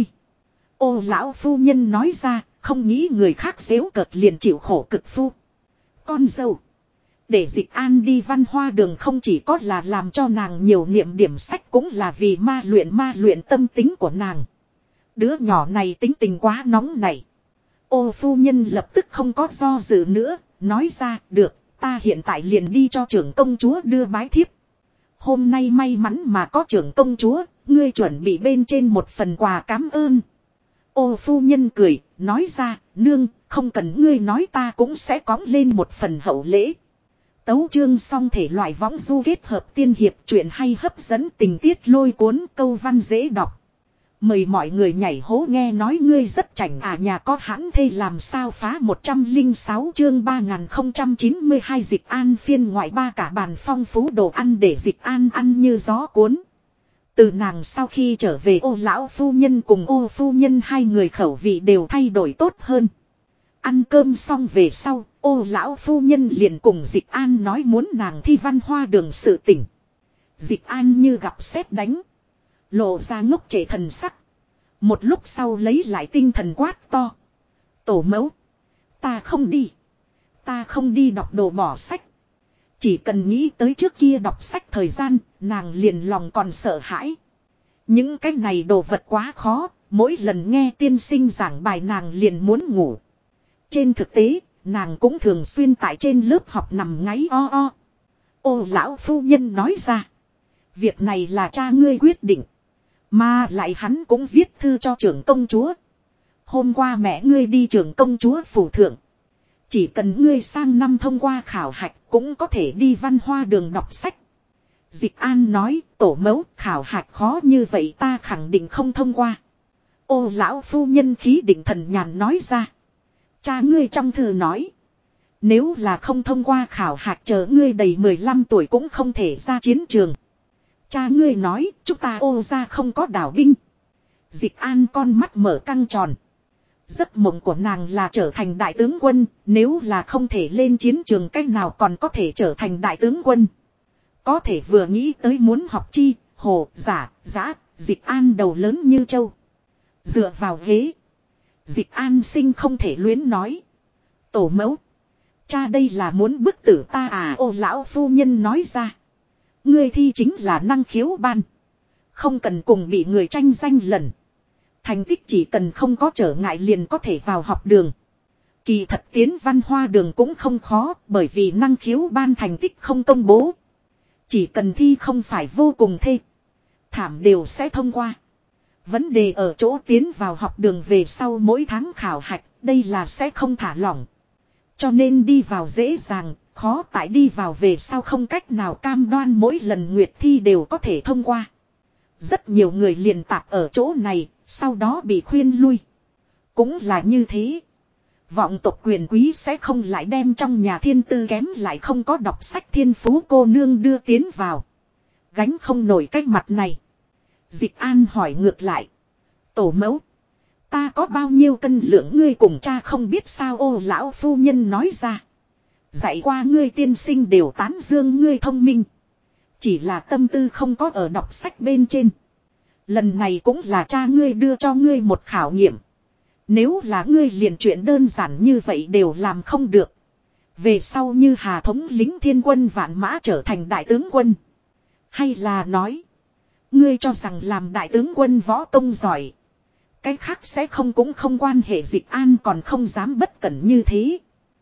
Ô lão phu nhân nói ra, không nghĩ người khác giễu cợt liền chịu khổ cực phu. Con dâu. Để Dịch An đi Văn Hoa Đường không chỉ có là làm cho nàng nhiều niệm điểm sách cũng là vì ma luyện tâm tính của nàng. Đứa nhỏ này tính tình quá nóng này. Ô phu nhân lập tức không có do dự nữa, nói ra, được, ta hiện tại liền đi cho trưởng công chúa đưa bái thiếp. Hôm nay may mắn mà có trưởng công chúa, ngươi chuẩn bị bên trên một phần quà cảm ơn. Ô phu nhân cười, nói ra, nương, không cần ngươi nói ta cũng sẽ cõng lên một phần hậu lễ. Tấu chương xong thể loại võng du kết hợp tiên hiệp truyện hay hấp dẫn tình tiết lôi cuốn câu văn dễ đọc. Mời mọi người nhảy hố nghe nói ngươi rất chảnh nhà có hãn thê làm sao phá 106 chương 3092 Dịch An phiên ngoại ba cả bàn phong phú đồ ăn để Dịch An ăn như gió cuốn. Từ nàng sau khi trở về ô lão phu nhân cùng ô phu nhân hai người khẩu vị đều thay đổi tốt hơn. Ăn cơm xong về sau, ô lão phu nhân liền cùng Dịch An nói muốn nàng thi Văn Hoa Đường sự tỉnh. Dịch An như gặp sét đánh. Lộ ra ngốc trệ thần sắc. Một lúc sau lấy lại tinh thần quát to. Tổ mẫu. Ta không đi. Ta không đi đọc đồ bỏ sách. Chỉ cần nghĩ tới trước kia đọc sách thời gian, nàng liền lòng còn sợ hãi. Những cái này đồ vật quá khó, mỗi lần nghe tiên sinh giảng bài nàng liền muốn ngủ. Trên thực tế, nàng cũng thường xuyên tại trên lớp học nằm ngáy o o. Ô lão phu nhân nói ra. Việc này là cha ngươi quyết định. Mà lại hắn cũng viết thư cho trưởng công chúa. Hôm qua mẹ ngươi đi trưởng công chúa phủ thượng. Chỉ cần ngươi sang năm thông qua khảo hạch cũng có thể đi văn hoa đường đọc sách. Dịch An nói tổ mẫu khảo hạch khó như vậy ta khẳng định không thông qua. Ô lão phu nhân khí định thần nhàn nói ra. Cha ngươi trong thư nói. Nếu là không thông qua khảo hạch chờ ngươi đầy 15 tuổi cũng không thể ra chiến trường. Cha ngươi nói chúng ta ô ra không có đảo binh. Dịch An con mắt mở căng tròn. Giấc mộng của nàng là trở thành đại tướng quân. Nếu là không thể lên chiến trường cách nào còn có thể trở thành đại tướng quân. Có thể vừa nghĩ tới muốn học chi, hồ, giả, giã, Dịch An đầu lớn như trâu. Dựa vào ghế. Dịch An sinh không thể luyến nói. Tổ mẫu. Cha đây là muốn bức tử ta à. Ô lão phu nhân nói ra. Ngươi thi chính là năng khiếu ban. Không cần cùng bị người tranh danh lần. Thành tích chỉ cần không có trở ngại liền có thể vào học đường. Kỳ thật tiến văn hoa đường cũng không khó. Bởi vì năng khiếu ban thành tích không công bố. Chỉ cần thi không phải vô cùng thê. Thảm đều sẽ thông qua. Vấn đề ở chỗ tiến vào học đường về sau mỗi tháng khảo hạch. Đây là sẽ không thả lỏng. Cho nên đi vào dễ dàng. Khó tại đi vào về sau không cách nào cam đoan mỗi lần nguyệt thi đều có thể thông qua. Rất nhiều người liền tạp ở chỗ này. Sau đó bị khuyên lui. Cũng là như thế. Vọng tộc quyền quý sẽ không lại đem trong nhà thiên tư kém lại không có đọc sách thiên phú cô nương đưa tiến vào. Gánh không nổi cái mặt này. Dịch An hỏi ngược lại. Tổ mẫu. Ta có bao nhiêu cân lượng ngươi cùng cha không biết sao. Ô lão phu nhân nói ra. Dạy qua ngươi tiên sinh đều tán dương ngươi thông minh. Chỉ là tâm tư không có ở đọc sách bên trên. Lần này cũng là cha ngươi đưa cho ngươi một khảo nghiệm. Nếu là ngươi liền chuyện đơn giản như vậy đều làm không được. Về sau như Hà thống lính thiên quân vạn mã trở thành đại tướng quân. Hay là nói. Ngươi cho rằng làm đại tướng quân võ công giỏi. Cái khác sẽ không cũng không quan hệ. Dịch An còn không dám bất cẩn như thế.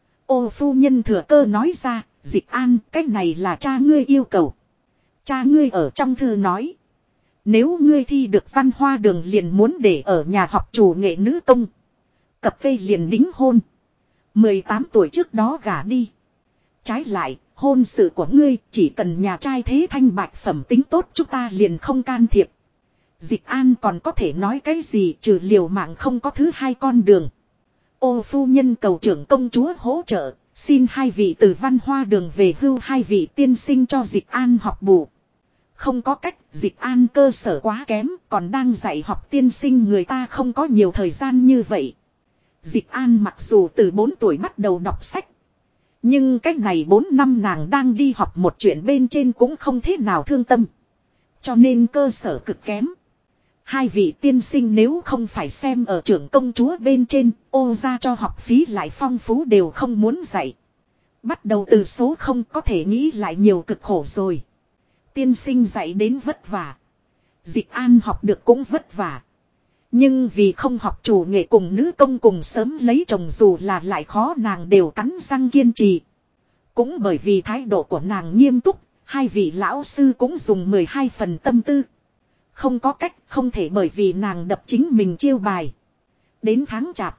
Ô phu nhân thừa cơ nói ra. Dịch An cái này là cha ngươi yêu cầu. Cha ngươi ở trong thư nói. Nếu ngươi thi được văn hoa đường liền muốn để ở nhà học chủ nghệ nữ tông. Cặp cây liền đính hôn. 18 tuổi trước đó gả đi. Trái lại, hôn sự của ngươi chỉ cần nhà trai thế thanh bạch phẩm tính tốt chúng ta liền không can thiệp. Dịch An còn có thể nói cái gì trừ liều mạng không có thứ hai con đường. Ô phu nhân cầu trưởng công chúa hỗ trợ, xin hai vị từ văn hoa đường về hưu hai vị tiên sinh cho Dịch An học bù. Không có cách, Dịch An cơ sở quá kém, còn đang dạy học tiên sinh người ta không có nhiều thời gian như vậy. Dịch An mặc dù từ 4 tuổi bắt đầu đọc sách. Nhưng cách này 4 năm nàng đang đi học một chuyện bên trên cũng không thế nào thương tâm. Cho nên cơ sở cực kém. Hai vị tiên sinh nếu không phải xem ở trưởng công chúa bên trên, ô ra cho học phí lại phong phú đều không muốn dạy. Bắt đầu từ số không có thể nghĩ lại nhiều cực khổ rồi. Tiên sinh dạy đến vất vả. Dịch An học được cũng vất vả. Nhưng vì không học chủ nghệ cùng nữ công cùng sớm lấy chồng dù là lại khó nàng đều cắn răng kiên trì. Cũng bởi vì thái độ của nàng nghiêm túc, hai vị lão sư cũng dùng 12 phần tâm tư. Không có cách, không thể bởi vì nàng đập chính mình chiêu bài. Đến tháng chạp,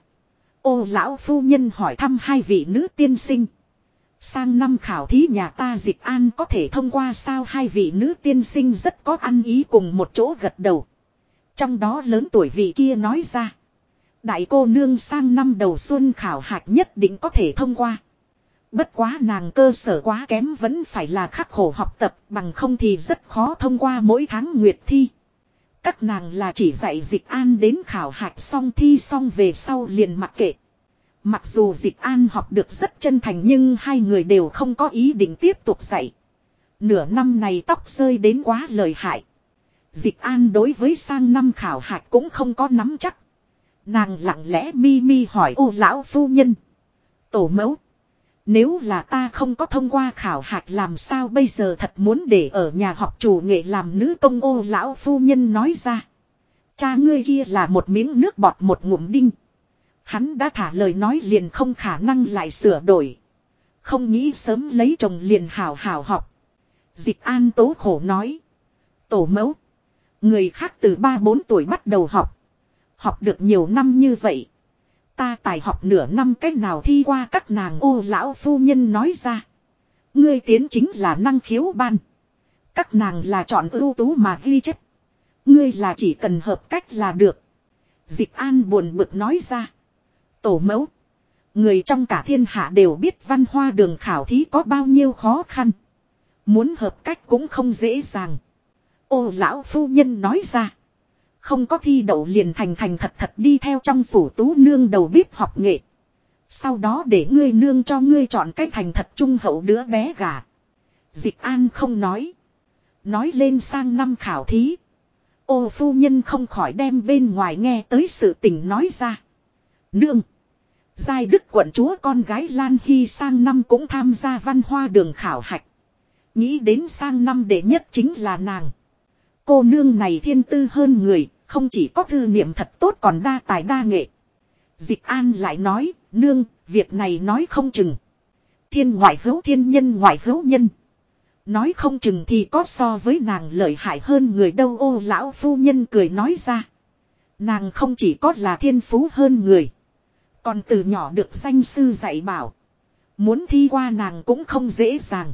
ô lão phu nhân hỏi thăm hai vị nữ tiên sinh. Sang năm khảo thí nhà ta Dịch An có thể thông qua sao hai vị nữ tiên sinh rất có ăn ý cùng một chỗ gật đầu. Trong đó lớn tuổi vị kia nói ra. Đại cô nương sang năm đầu xuân khảo hạch nhất định có thể thông qua. Bất quá nàng cơ sở quá kém vẫn phải là khắc khổ học tập bằng không thì rất khó thông qua mỗi tháng nguyệt thi. Các nàng là chỉ dạy Dịch An đến khảo hạch xong thi xong về sau liền mặc kệ. Mặc dù Dịch An học được rất chân thành nhưng hai người đều không có ý định tiếp tục dạy. Nửa năm này tóc rơi đến quá lợi hại. Dịch An đối với sang năm khảo hạch cũng không có nắm chắc. Nàng lặng lẽ mi mi hỏi ô lão phu nhân. Tổ mẫu. Nếu là ta không có thông qua khảo hạch làm sao bây giờ, thật muốn để ở nhà học chủ nghệ làm nữ công. Ô lão phu nhân nói ra. Cha ngươi kia là một miếng nước bọt một ngụm đinh. Hắn đã thả lời nói liền không khả năng lại sửa đổi. Không nghĩ sớm lấy chồng liền hảo hảo học. Dịch An tố khổ nói. Tổ mẫu. Người khác từ 3-4 tuổi bắt đầu học. Học được nhiều năm như vậy. Ta tài học nửa năm cách nào thi qua các nàng. Ô lão phu nhân nói ra. Ngươi tiến chính là năng khiếu ban. Các nàng là chọn ưu tú mà ghi chất. Ngươi là chỉ cần hợp cách là được. Dịch An buồn bực nói ra. Tổ mẫu. Người trong cả thiên hạ đều biết văn hoa đường khảo thí có bao nhiêu khó khăn. Muốn hợp cách cũng không dễ dàng. Ô lão phu nhân nói ra. Không có thi đậu liền thành thật thật đi theo trong phủ tú nương đầu bếp học nghệ. Sau đó để ngươi nương cho ngươi chọn cách thành thật trung hậu đứa bé gà. Dịch An không nói. Nói lên sang năm khảo thí. Ô phu nhân không khỏi đem bên ngoài nghe tới sự tình nói ra. Nương. Giai Đức quận chúa con gái Lan Hy sang năm cũng tham gia văn hoa đường khảo hạch. Nghĩ đến sang năm đệ nhất chính là nàng. Cô nương này thiên tư hơn người, không chỉ có thư niệm thật tốt còn đa tài đa nghệ. Dịch An lại nói, nương, việc này nói không chừng. Thiên ngoại hữu thiên nhân ngoại hữu nhân. Nói không chừng thì có so với nàng lợi hại hơn người đâu. Ô lão phu nhân cười nói ra. Nàng không chỉ có là thiên phú hơn người. Còn từ nhỏ được danh sư dạy bảo. Muốn thi qua nàng cũng không dễ dàng.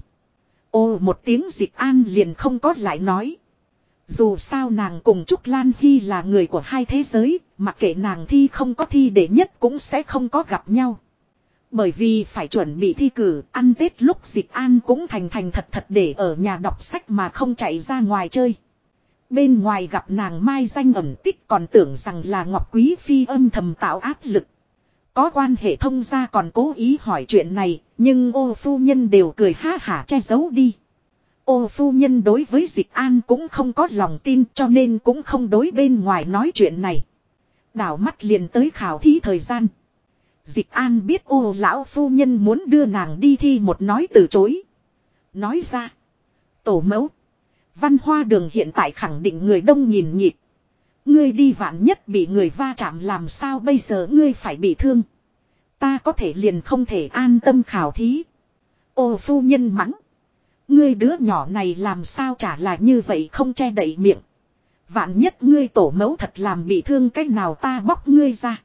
Ô một tiếng Dịch An liền không có lại nói. Dù sao nàng cùng Trúc Lan Hy là người của hai thế giới. Mặc kệ nàng thi không có thi đệ nhất cũng sẽ không có gặp nhau. Bởi vì phải chuẩn bị thi cử, ăn Tết lúc Dịch An cũng thành thật để ở nhà đọc sách mà không chạy ra ngoài chơi. Bên ngoài gặp nàng mai danh ẩn tích còn tưởng rằng là Ngọc Quý Phi âm thầm tạo áp lực. Có quan hệ thông gia còn cố ý hỏi chuyện này, nhưng ô phu nhân đều cười ha hả che giấu đi. Ô phu nhân đối với Dịch An cũng không có lòng tin cho nên cũng không đối bên ngoài nói chuyện này. Đảo mắt liền tới khảo thí thời gian. Dịch An biết ô lão phu nhân muốn đưa nàng đi thi một nói từ chối. Nói ra. Tổ mẫu. Văn hoa đường hiện tại khẳng định người đông nhìn nhịp. Ngươi đi vạn nhất bị người va chạm làm sao bây giờ, ngươi phải bị thương. Ta có thể liền không thể an tâm khảo thí. Ô phu nhân mắng. Ngươi đứa nhỏ này làm sao chả là như vậy không che đậy miệng. Vạn nhất ngươi tổ mẫu thật làm bị thương cách nào ta bóc ngươi ra.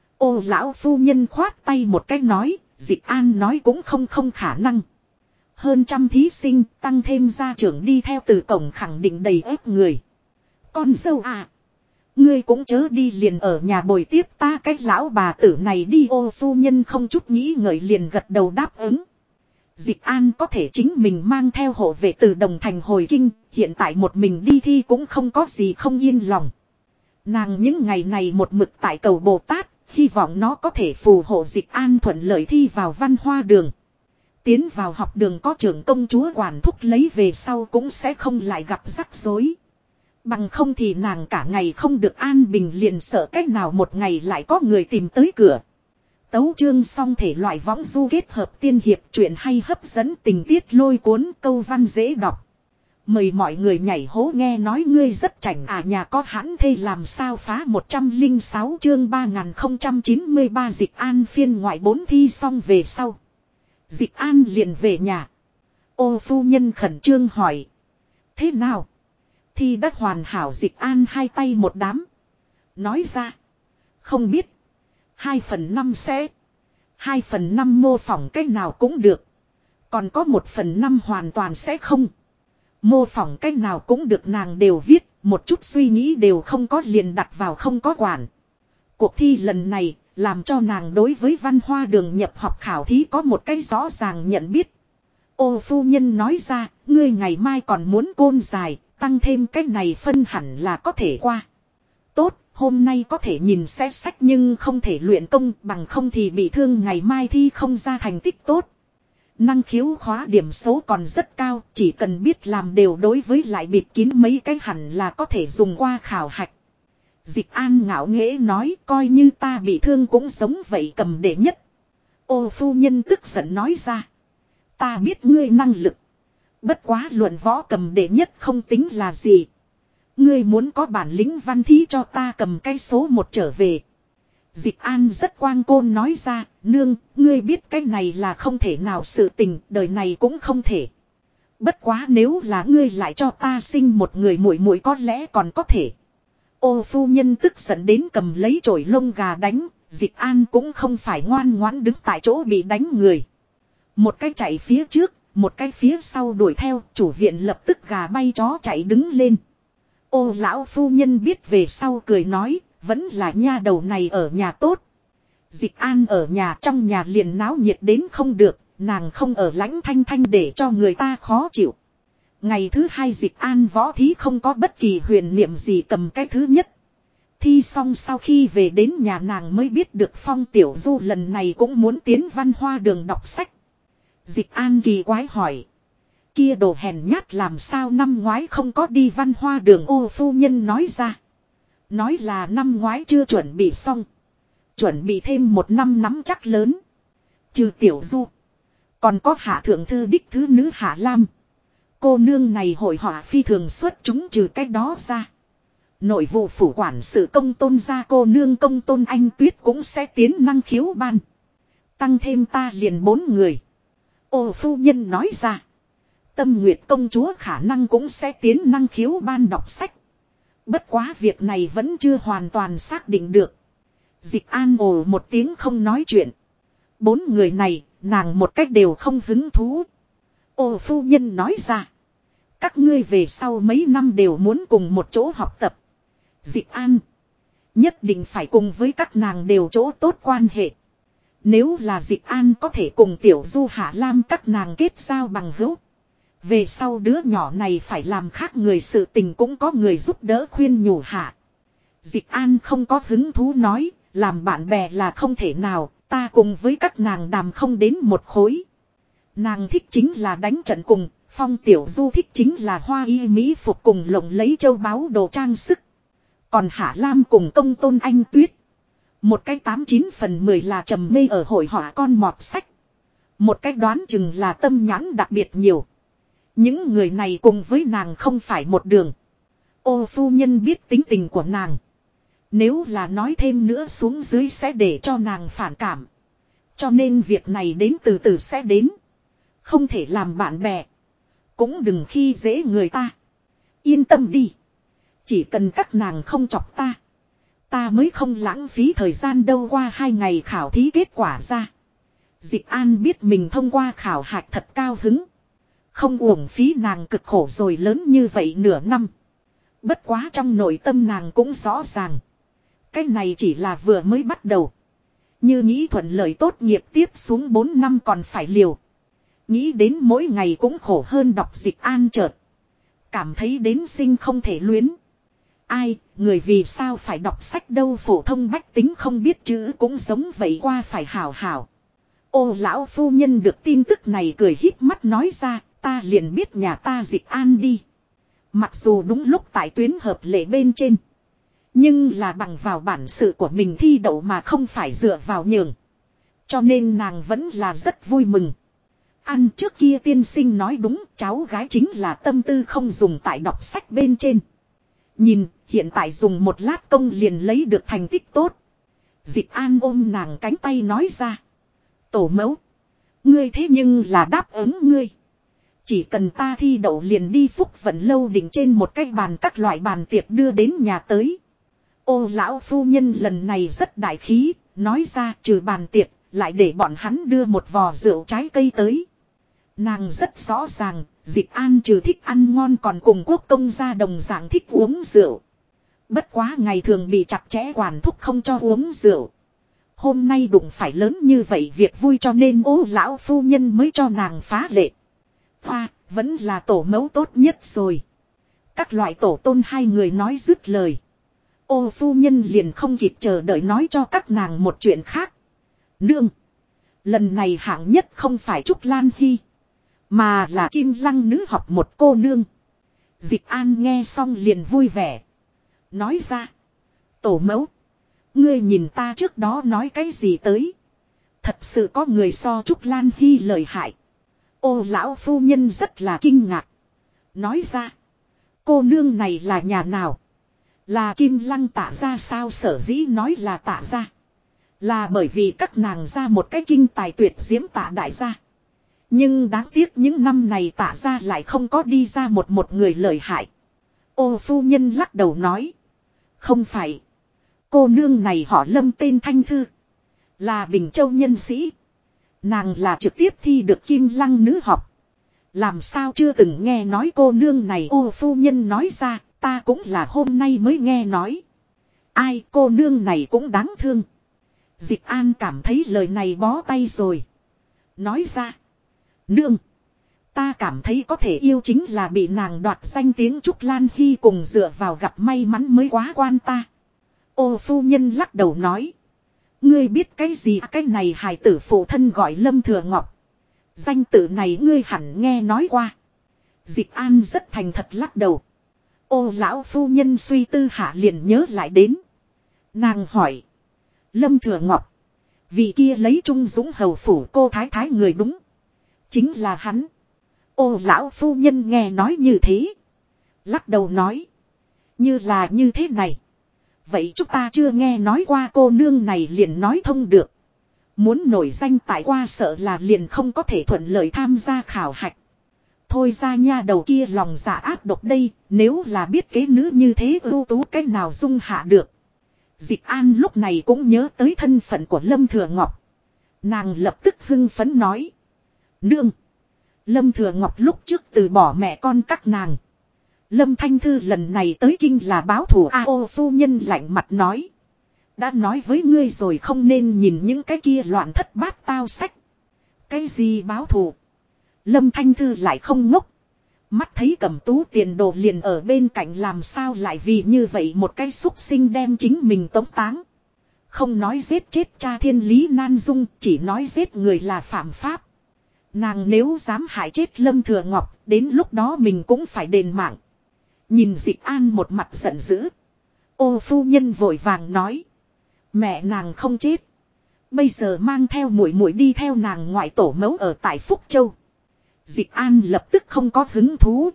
Ô lão phu nhân khoát tay một cách nói, Dịch An nói cũng không khả năng. Hơn trăm thí sinh tăng thêm gia trưởng đi theo từ cổng khẳng định đầy ép người. Con dâu à. Ngươi cũng chớ đi liền ở nhà bồi tiếp ta cái lão bà tử này đi. Ô phu nhân không chút nghĩ ngợi liền gật đầu đáp ứng. Dịch An có thể chính mình mang theo hộ vệ từ Đồng Thành hồi kinh, hiện tại một mình đi thi cũng không có gì không yên lòng. Nàng những ngày này một mực tại cầu Bồ Tát, hy vọng nó có thể phù hộ Dịch An thuận lợi thi vào văn hoa đường. Tiến vào học đường có trưởng công chúa quản thúc lấy về sau cũng sẽ không lại gặp rắc rối. Bằng không thì nàng cả ngày không được an bình liền sợ cách nào một ngày lại có người tìm tới cửa. Tấu chương xong thể loại võng du kết hợp tiên hiệp truyện hay hấp dẫn tình tiết lôi cuốn, câu văn dễ đọc. Mời mọi người nhảy hố nghe nói ngươi rất chảnh à, nhà có hãn thê làm sao phá 106 chương 3093 Dịch An phiên ngoại 4 thi xong về sau. Dịch An liền về nhà. Ô phu nhân khẩn trương hỏi. Thế nào? Thi đã hoàn hảo. Dịch An hai tay một đám. Nói ra. Không biết. 2/5 sẽ. 2/5 mô phỏng cách nào cũng được. Còn có 1/5 hoàn toàn sẽ không. Mô phỏng cách nào cũng được nàng đều viết. Một chút suy nghĩ đều không có liền đặt vào không có quản. Cuộc thi lần này làm cho nàng đối với văn hoa đường nhập học khảo thí có một cái rõ ràng nhận biết. Ô phu nhân nói ra, ngươi ngày mai còn muốn côn dài, tăng thêm cái này phân hẳn là có thể qua. Tốt, hôm nay có thể nhìn xét sách nhưng không thể luyện công, bằng không thì bị thương ngày mai thi không ra thành tích tốt. Năng khiếu khóa điểm số còn rất cao, chỉ cần biết làm đều đối với lại bịt kín mấy cái hẳn là có thể dùng qua khảo hạch. Dịch An ngạo nghễ nói coi như ta bị thương cũng giống vậy cầm đệ nhất. Ô phu nhân tức giận nói ra. Ta biết ngươi năng lực. Bất quá luận võ cầm đệ nhất không tính là gì. Ngươi muốn có bản lĩnh văn thí cho ta cầm cái số 1 trở về. Dịch An rất quang côn nói ra. Nương, ngươi biết cái này là không thể nào sự tình, đời này cũng không thể. Bất quá nếu là ngươi lại cho ta sinh một người muội muội có lẽ còn có thể. Ô phu nhân tức giận đến cầm lấy chổi lông gà đánh. Dịch An cũng không phải ngoan ngoãn đứng tại chỗ bị đánh người. Một cái chạy phía trước, một cái phía sau đuổi theo, chủ viện lập tức gà bay chó chạy đứng lên. Ô lão phu nhân biết về sau cười nói, vẫn là nha đầu này ở nhà tốt. Dịch An ở nhà, trong nhà liền náo nhiệt đến không được, nàng không ở lãnh thanh thanh để cho người ta khó chịu. Ngày thứ hai Dịch An võ thí không có bất kỳ huyền niệm gì cầm cái thứ nhất. Thi xong sau khi về đến nhà nàng mới biết được Phong Tiểu Du lần này cũng muốn tiến Văn Hoa Đường đọc sách. Dịch An kỳ quái hỏi. Kia đồ hèn nhát làm sao năm ngoái không có đi Văn Hoa Đường. Ô phu nhân nói ra. Nói là năm ngoái chưa chuẩn bị xong. Chuẩn bị thêm một năm nắm chắc lớn. Trừ Tiểu Du. Còn có Hạ Thượng Thư đích thứ nữ Hạ Lam. Cô nương này hội họa phi thường xuất chúng trừ cách đó ra. Nội vụ phủ quản sự Công Tôn gia cô nương Công Tôn Anh Tuyết cũng sẽ tiến năng khiếu ban. Tăng thêm ta liền 4 người. Ô phu nhân nói ra. Tâm Nguyệt công chúa khả năng cũng sẽ tiến năng khiếu ban đọc sách. Bất quá việc này vẫn chưa hoàn toàn xác định được. Dịch An ồ một tiếng không nói chuyện. 4 người này, nàng một cách đều không hứng thú. Ô phu nhân nói ra. Các ngươi về sau mấy năm đều muốn cùng một chỗ học tập. Dịch An. Nhất định phải cùng với các nàng đều chỗ tốt quan hệ. Nếu là Dịch An có thể cùng Tiểu Du Hạ Lam các nàng kết giao bằng hữu. Về sau đứa nhỏ này phải làm khác người sự tình cũng có người giúp đỡ khuyên nhủ hạ. Dịch An không có hứng thú nói, làm bạn bè là không thể nào, ta cùng với các nàng đàm không đến một khối. Nàng thích chính là đánh trận cùng, Phong Tiểu Du thích chính là hoa y mỹ phục cùng lộng lấy châu báu đồ trang sức. Còn Hạ Lam cùng Công Tôn Anh Tuyết. Một cái 89/10 là trầm mê ở hội họa con mọt sách. Một cái đoán chừng là tâm nhãn đặc biệt nhiều. Những người này cùng với nàng không phải một đường. Ô phu nhân biết tính tình của nàng. Nếu là nói thêm nữa xuống dưới sẽ để cho nàng phản cảm. Cho nên việc này đến từ từ sẽ đến. Không thể làm bạn bè. Cũng đừng khi dễ người ta. Yên tâm đi. Chỉ cần các nàng không chọc ta. Ta mới không lãng phí thời gian đâu. Qua 2 ngày khảo thí kết quả ra. Dịch An biết mình thông qua khảo hạch thật cao hứng. Không uổng phí nàng cực khổ rồi lớn như vậy nửa năm. Bất quá trong nội tâm nàng cũng rõ ràng. Cái này chỉ là vừa mới bắt đầu. Như nghĩ thuận lợi tốt nghiệp tiếp xuống 4 năm còn phải liều. Nghĩ đến mỗi ngày cũng khổ hơn đọc. Dịch An chợt cảm thấy đến sinh không thể luyến. Ai, người vì sao phải đọc sách đâu, phổ thông bách tính không biết chữ cũng giống vậy qua phải hảo hảo. Ô lão phu nhân được tin tức này cười híp mắt nói ra, ta liền biết nhà ta Dịch An đi. Mặc dù đúng lúc tại tuyến hợp lệ bên trên. Nhưng là bằng vào bản sự của mình thi đậu mà không phải dựa vào nhường. Cho nên nàng vẫn là rất vui mừng. Ăn trước kia tiên sinh nói đúng, cháu gái chính là tâm tư không dùng tại đọc sách bên trên. Nhìn, hiện tại dùng một lát công liền lấy được thành tích tốt. Dịch An ôm nàng cánh tay nói ra. Tổ mẫu. Ngươi thế nhưng là đáp ứng ngươi. Chỉ cần ta thi đậu liền đi Phúc Vận lâu đỉnh trên một cái bàn các loại bàn tiệc đưa đến nhà tới. Ô lão phu nhân lần này rất đại khí, nói ra trừ bàn tiệc, lại để bọn hắn đưa một vò rượu trái cây tới. Nàng rất rõ ràng, Dịch An trừ thích ăn ngon còn cùng Quốc công gia đồng dạng thích uống rượu. Bất quá ngày thường bị chặt chẽ quản thúc không cho uống rượu. Hôm nay đụng phải lớn như vậy việc vui cho nên ô lão phu nhân mới cho nàng phá lệ. Hoa, vẫn là tổ mẫu tốt nhất rồi. Các loại tổ tôn hai người nói dứt lời. Ô phu nhân liền không kịp chờ đợi nói cho các nàng một chuyện khác. Nương. Lần này hạng nhất không phải Trúc Lan Hy. Mà là Kim Lăng nữ học một cô nương. Dịch An nghe xong liền vui vẻ. Nói ra. Tổ mẫu. Ngươi nhìn ta trước đó nói cái gì tới. Thật sự có người so Trúc Lan Hy lợi hại. Ô lão phu nhân rất là kinh ngạc. Nói ra. Cô nương này là nhà nào? Là Kim Lăng Tạ gia sao? Sở dĩ nói là Tạ gia. Là bởi vì các nàng ra một cái kinh tài tuyệt diễm Tạ đại gia. Nhưng đáng tiếc những năm này Tạ gia lại không có đi ra một người lợi hại. Ô phu nhân lắc đầu nói. Không phải. Cô nương này họ Lâm tên Thanh Thư. Là Bình Châu nhân sĩ. Nàng là trực tiếp thi được Kim Lăng nữ học. Làm sao chưa từng nghe nói cô nương này? Ô phu nhân nói ra, ta cũng là hôm nay mới nghe nói. Ai, cô nương này cũng đáng thương. Dịch An cảm thấy lời này bó tay rồi. Nói ra. Nương. Ta cảm thấy có thể yêu chính là bị nàng đoạt danh tiếng Trúc Lan Hy cùng dựa vào gặp may mắn mới quá quan ta. Ô phu nhân lắc đầu nói. Ngươi biết cái gì? Cái này hài tử phụ thân gọi Lâm Thừa Ngọc. Danh tự này ngươi hẳn nghe nói qua. Dịch An rất thành thật lắc đầu. Ô lão phu nhân suy tư hạ liền nhớ lại đến. Nàng hỏi. Lâm Thừa Ngọc. Vị kia lấy Trung Dũng hầu phủ cô thái thái người đúng. Chính là hắn. Ô lão phu nhân nghe nói như thế. Lắc đầu nói. Như là như thế này. Vậy chúng ta chưa nghe nói qua cô nương này liền nói thông được. Muốn nổi danh tại qua sợ là liền không có thể thuận lợi tham gia khảo hạch. Thôi ra nha đầu kia lòng dạ ác độc đây. Nếu là biết kế nữ như thế ưu tú cách nào dung hạ được. Dịch An lúc này cũng nhớ tới thân phận của Lâm Thừa Ngọc. Nàng lập tức hưng phấn nói. Nương. Lâm Thừa Ngọc lúc trước từ bỏ mẹ con các nàng. Lâm Thanh Thư lần này tới kinh là báo thù. Ô phu nhân lạnh mặt nói. Đã nói với ngươi rồi không nên nhìn những cái kia loạn thất bát tao sách. Cái gì báo thù? Lâm Thanh Thư lại không ngốc. Mắt thấy Cẩm Tú tiền đồ liền ở bên cạnh làm sao lại vì như vậy một cái xúc sinh đem chính mình tống táng. Không nói giết chết cha Thiên Lý Nan Dung, chỉ nói giết người là phạm pháp. Nàng nếu dám hại chết Lâm Thừa Ngọc, đến lúc đó mình cũng phải đền mạng. Nhìn Dịch An một mặt giận dữ. Ô phu nhân vội vàng nói. Mẹ nàng không chết. Bây giờ mang theo muội muội đi theo nàng ngoại tổ mẫu ở tại Phúc Châu. Dịch An lập tức không có hứng thú.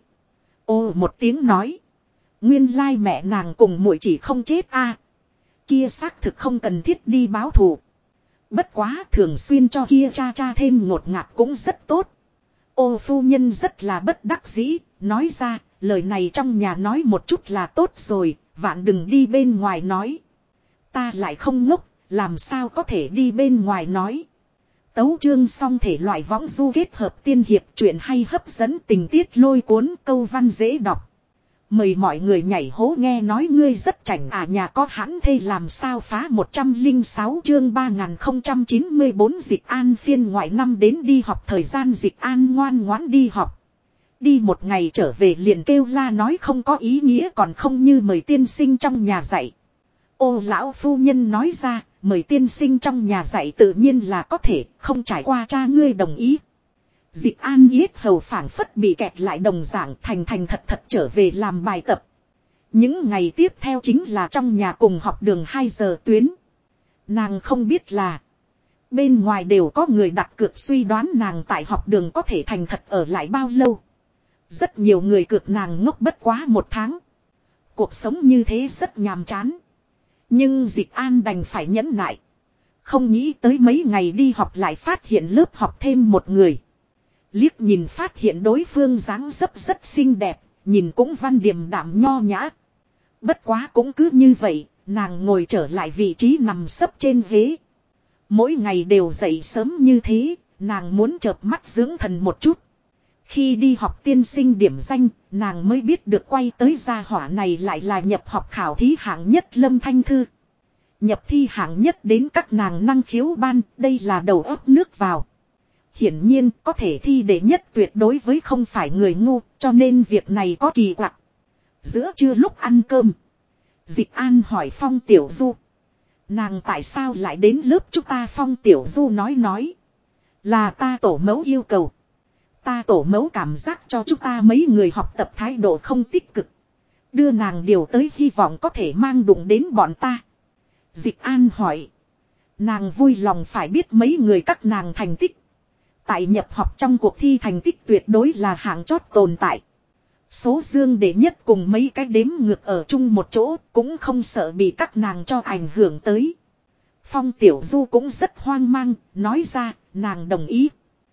Ô một tiếng nói. Nguyên lai mẹ nàng cùng muội chỉ không chết a. Kia xác thực không cần thiết đi báo thù. Bất quá thường xuyên cho kia cha thêm ngột ngạt cũng rất tốt. Ô phu nhân rất là bất đắc dĩ. Nói ra lời này trong nhà nói một chút là tốt rồi. Vạn đừng đi bên ngoài nói. Ta lại không ngốc. Làm sao có thể đi bên ngoài nói. Tấu chương xong thể loại võng du kết hợp tiên hiệp truyện hay hấp dẫn tình tiết lôi cuốn câu văn dễ đọc. Mời mọi người nhảy hố nghe nói ngươi rất chảnh nhà có hãn thê làm sao phá 106 chương 3094 Dịch An phiên ngoại năm đến đi học thời gian Dịch An ngoan ngoãn đi học. Đi một ngày trở về liền kêu la nói không có ý nghĩa còn không như mời tiên sinh trong nhà dạy. Ô lão phu nhân nói ra, mời tiên sinh trong nhà dạy tự nhiên là có thể, không trải qua cha ngươi đồng ý. Dịch An yết hầu phảng phất bị kẹt lại đồng dạng thành thật trở về làm bài tập. Những ngày tiếp theo chính là trong nhà cùng học đường 2 giờ tuyến. Nàng không biết là bên ngoài đều có người đặt cược suy đoán nàng tại học đường có thể thành thật ở lại bao lâu. Rất nhiều người cược nàng ngốc bất quá 1 tháng. Cuộc sống như thế rất nhàm chán. Nhưng Dịch An đành phải nhẫn nại. Không nghĩ tới mấy ngày đi học lại phát hiện lớp học thêm một người. Liếc nhìn phát hiện đối phương dáng dấp rất xinh đẹp, nhìn cũng văn điềm đạm nho nhã. Bất quá cũng cứ như vậy, nàng ngồi trở lại vị trí nằm sấp trên ghế. Mỗi ngày đều dậy sớm như thế, nàng muốn chợp mắt dưỡng thần một chút. Khi đi học tiên sinh điểm danh, nàng mới biết được quay tới gia hỏa này lại là nhập học khảo thí hạng nhất Lâm Thanh Thư. Nhập thi hạng nhất đến các nàng năng khiếu ban, đây là đầu óc nước vào. Hiển nhiên có thể thi đệ nhất tuyệt đối với không phải người ngu, cho nên việc này có kỳ quặc. Giữa trưa lúc ăn cơm, Dịch An hỏi Phong Tiểu Du. Nàng tại sao lại đến lớp chúng ta? Phong Tiểu Du nói. Là ta tổ mẫu yêu cầu. Ta tổ mẫu cảm giác cho chúng ta mấy người học tập thái độ không tích cực. Đưa nàng điều tới hy vọng có thể mang đụng đến bọn ta. Dịch An hỏi. Nàng vui lòng phải biết mấy người các nàng thành tích. Tại nhập học trong cuộc thi thành tích tuyệt đối là hạng chót tồn tại. Số dương đệ nhất cùng mấy cái đếm ngược ở chung một chỗ cũng không sợ bị các nàng cho ảnh hưởng tới. Phong Tiểu Du cũng rất hoang mang, nói ra, nàng đồng ý.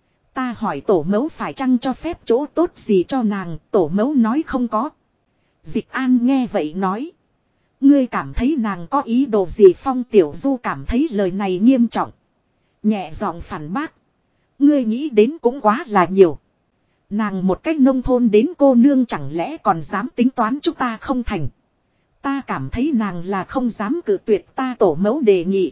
Ta hỏi tổ mẫu phải chăng cho phép chỗ tốt gì cho nàng, tổ mẫu nói không có. Dịch An nghe vậy nói. Ngươi cảm thấy nàng có ý đồ gì? Phong Tiểu Du cảm thấy lời này nghiêm trọng. Nhẹ giọng phản bác. Ngươi nghĩ đến cũng quá là nhiều. Nàng một cách nông thôn đến cô nương chẳng lẽ còn dám tính toán chúng ta không thành. Ta cảm thấy nàng là không dám cự tuyệt ta tổ mẫu đề nghị.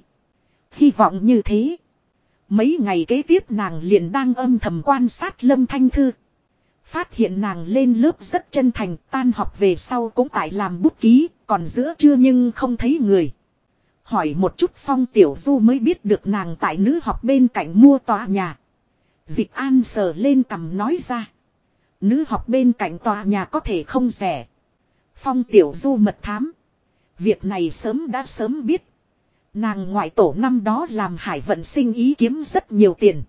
Hy vọng như thế. Mấy ngày kế tiếp nàng liền đang âm thầm quan sát Lâm Thanh Thư. Phát hiện nàng lên lớp rất chân thành, tan học về sau cũng tại làm bút ký, còn giữa trưa nhưng không thấy người. Hỏi một chút Phong Tiểu Du mới biết được nàng tại nữ học bên cạnh mua tòa nhà. Dịch An sờ lên cằm nói ra. Nữ học bên cạnh tòa nhà có thể không rẻ. Phong Tiểu Du mật thám. Việc này đã sớm biết. Nàng ngoại tổ năm đó làm hải vận sinh ý kiếm rất nhiều tiền.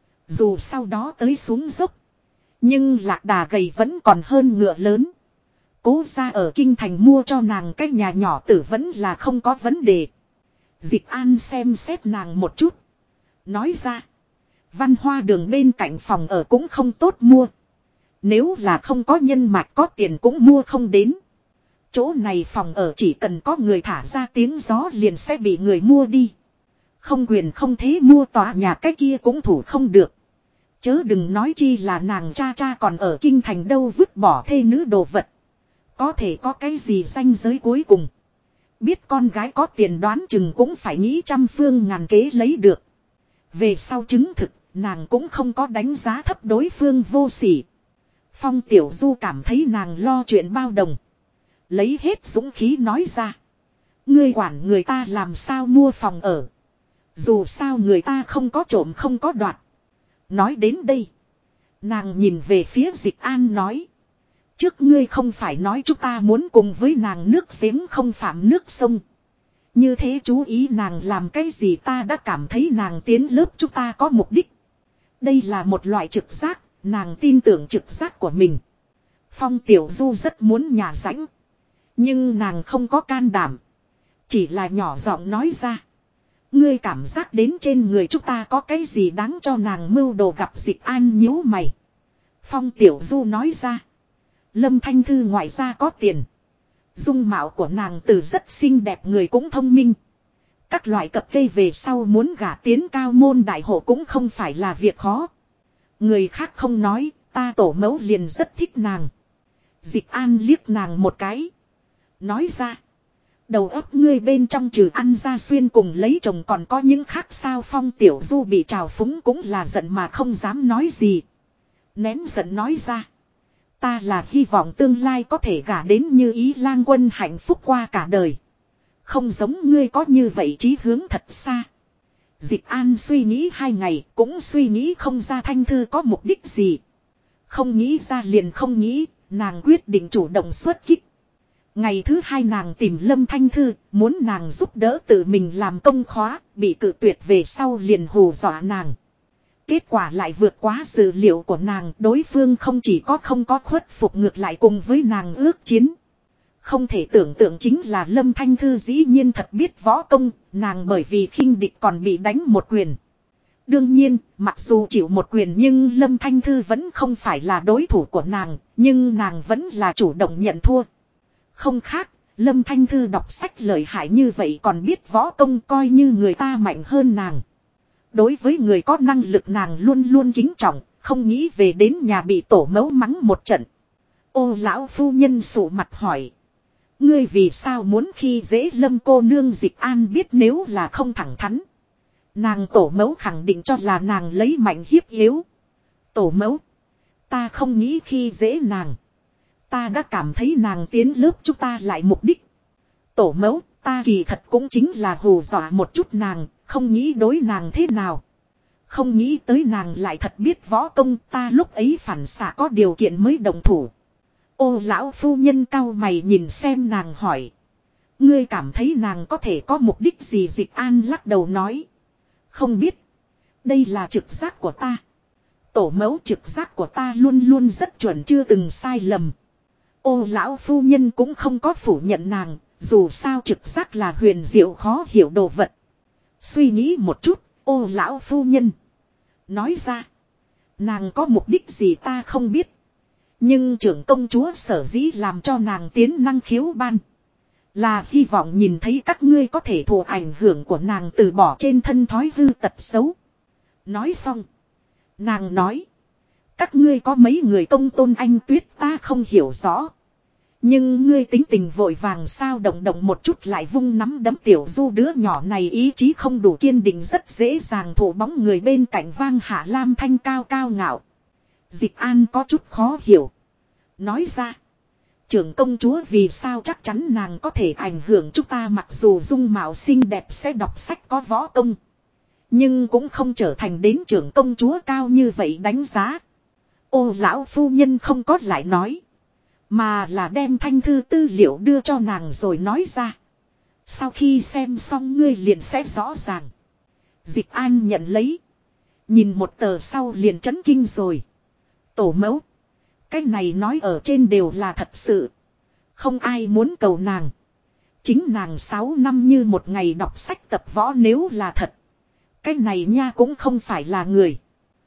Dù sau đó tới xuống dốc. Nhưng lạc đà gầy vẫn còn hơn ngựa lớn. Cố ra ở kinh thành mua cho nàng cái nhà nhỏ tử vẫn là không có vấn đề. Dịch An xem xét nàng một chút. Nói ra. Văn Hoa đường bên cạnh phòng ở cũng không tốt mua. Nếu là không có nhân mạch có tiền cũng mua không đến. Chỗ này phòng ở chỉ cần có người thả ra tiếng gió liền sẽ bị người mua đi. Không quyền không thế mua tòa nhà cái kia cũng thủ không được. Chớ đừng nói chi là nàng cha còn ở kinh thành đâu, vứt bỏ thê nữ đồ vật. Có thể có cái gì ranh giới cuối cùng. Biết con gái có tiền đoán chừng cũng phải nghĩ trăm phương ngàn kế lấy được. Về sau chứng thực, nàng cũng không có đánh giá thấp đối phương vô sỉ. Phong Tiểu Du cảm thấy nàng lo chuyện bao đồng. Lấy hết dũng khí nói ra. Ngươi quản người ta làm sao mua phòng ở. Dù sao người ta không có trộm không có đoạt. Nói đến đây. Nàng nhìn về phía Dịch An nói. Trước ngươi không phải nói chúng ta muốn cùng với nàng nước giếng không phạm nước sông. Như thế chú ý nàng làm cái gì, ta đã cảm thấy nàng tiến lớp chúng ta có mục đích. Đây là một loại trực giác, nàng tin tưởng trực giác của mình. Phong Tiểu Du rất muốn nhả rãnh. Nhưng nàng không có can đảm. Chỉ là nhỏ giọng nói ra. Ngươi cảm giác đến trên người chúng ta có cái gì đáng cho nàng mưu đồ? Gặp Dịch An nhíu mày. Phong Tiểu Du nói ra. Lâm Thanh Thư ngoại ra có tiền. Dung mạo của nàng từ rất xinh đẹp, người cũng thông minh. Các loại cập cây về sau muốn gả tiến cao môn đại hộ cũng không phải là việc khó. Người khác không nói, ta tổ mẫu liền rất thích nàng. Dịch An liếc nàng một cái. Nói ra. Đầu óc ngươi bên trong trừ ăn ra xuyên cùng lấy chồng còn có những khác sao? Phong Tiểu Du bị trào phúng cũng là giận mà không dám nói gì. Nén giận nói ra. Ta là hy vọng tương lai có thể gả đến Như Ý lang quân hạnh phúc qua cả đời. Không giống ngươi có như vậy chí hướng thật xa. Dịch An suy nghĩ 2 ngày cũng suy nghĩ không ra Thanh Thư có mục đích gì. Không nghĩ ra liền không nghĩ, nàng quyết định chủ động xuất kích. Ngày thứ 2 nàng tìm Lâm Thanh Thư, muốn nàng giúp đỡ tự mình làm công khóa, bị cự tuyệt về sau liền hù dọa nàng. Kết quả lại vượt quá dự liệu của nàng, đối phương không chỉ không có khuất phục, ngược lại cùng với nàng ước chiến. Không thể tưởng tượng chính là Lâm Thanh Thư dĩ nhiên thật biết võ công, nàng bởi vì khinh địch còn bị đánh một quyền. Đương nhiên, mặc dù chịu một quyền nhưng Lâm Thanh Thư vẫn không phải là đối thủ của nàng, nhưng nàng vẫn là chủ động nhận thua. Không khác, Lâm Thanh Thư đọc sách lợi hại như vậy còn biết võ công, coi như người ta mạnh hơn nàng. Đối với người có năng lực nàng luôn luôn kính trọng, không nghĩ về đến nhà bị tổ mẫu mắng một trận. Ô lão phu nhân sụ mặt hỏi. Ngươi vì sao muốn khi dễ Lâm cô nương? Dịch An biết nếu là không thẳng thắn. Nàng tổ mẫu khẳng định cho là nàng lấy mạnh hiếp yếu. Tổ mẫu. Ta không nghĩ khi dễ nàng. Ta đã cảm thấy nàng tiến lớp chúng ta lại mục đích. Tổ mẫu, ta kỳ thật cũng chính là hù dọa một chút nàng, không nghĩ đối nàng thế nào. Không nghĩ tới nàng lại thật biết võ công, ta lúc ấy phản xạ có điều kiện mới đồng thủ. Ô lão phu nhân cau mày nhìn xem nàng hỏi. Ngươi cảm thấy nàng có thể có mục đích gì? Dịch An lắc đầu nói. Không biết. Đây là trực giác của ta. Tổ mẫu trực giác của ta luôn luôn rất chuẩn chưa từng sai lầm. Ô lão phu nhân cũng không có phủ nhận nàng. Dù sao trực giác là huyền diệu khó hiểu đồ vật. Suy nghĩ một chút. Ô lão phu nhân nói ra. Nàng có mục đích gì ta không biết. Nhưng trưởng công chúa sở dĩ làm cho nàng tiến năng khiếu ban. Là hy vọng nhìn thấy các ngươi có thể thụ ảnh hưởng của nàng từ bỏ trên thân thói hư tật xấu. Nói xong. Nàng nói. Các ngươi có mấy người công tôn anh tuyết ta không hiểu rõ. Nhưng ngươi tính tình vội vàng sao động động một chút lại vung nắm đấm tiểu du đứa nhỏ này ý chí không đủ kiên định rất dễ dàng thụ bóng người bên cạnh vang hạ lam thanh cao cao ngạo. Dịch An có chút khó hiểu. Nói ra. Trưởng công chúa vì sao chắc chắn nàng có thể ảnh hưởng chúng ta mặc dù dung mạo xinh đẹp sẽ đọc sách có võ công. Nhưng cũng không trở thành đến trưởng công chúa cao như vậy đánh giá. Ô lão phu nhân không có lại nói. Mà là đem thanh thư tư liệu đưa cho nàng rồi nói ra. Sau khi xem xong ngươi liền sẽ rõ ràng. Dịch An nhận lấy. Nhìn một tờ sau liền chấn kinh rồi. Tổ mẫu. Cái này nói ở trên đều là thật sự. Không ai muốn cầu nàng. Chính nàng 6 năm như một ngày đọc sách tập võ nếu là thật. Cái này nha cũng không phải là người.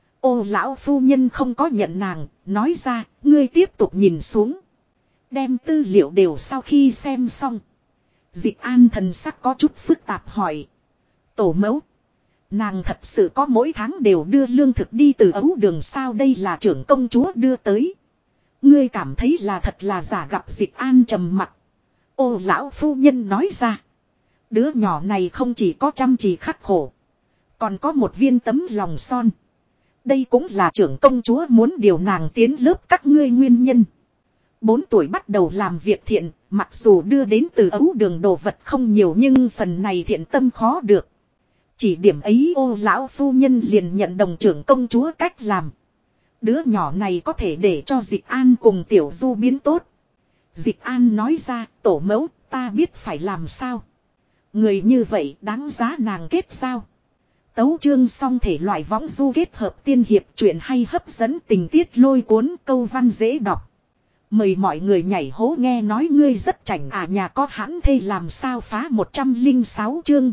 Ô lão phu nhân không có nhận nàng. Nói ra ngươi tiếp tục nhìn xuống. Đem tư liệu đều sau khi xem xong. Dịch An thần sắc có chút phức tạp hỏi. Tổ mẫu. Nàng thật sự có mỗi tháng đều đưa lương thực đi từ ấu đường sao đây là trưởng công chúa đưa tới. Ngươi cảm thấy là thật là giả gặp Dịch An trầm mặc. Ô lão phu nhân nói ra. Đứa nhỏ này không chỉ có chăm chỉ khắc khổ. Còn có một viên tấm lòng son. Đây cũng là trưởng công chúa muốn điều nàng tiến lớp các ngươi nguyên nhân. 4 tuổi bắt đầu làm việc thiện, mặc dù đưa đến từ ấu đường đồ vật không nhiều nhưng phần này thiện tâm khó được. Chỉ điểm ấy ô lão phu nhân liền nhận đồng trưởng công chúa cách làm. Đứa nhỏ này có thể để cho Dịch An cùng Tiểu Du biến tốt. Dịch An nói ra, tổ mẫu, ta biết phải làm sao. Người như vậy đáng giá nàng kết giao. Tấu chương xong thể loại võng du kết hợp tiên hiệp truyện hay hấp dẫn tình tiết lôi cuốn câu văn dễ đọc. Mời mọi người nhảy hố nghe nói ngươi rất chảnh à nhà có hãn thê làm sao phá 106 chương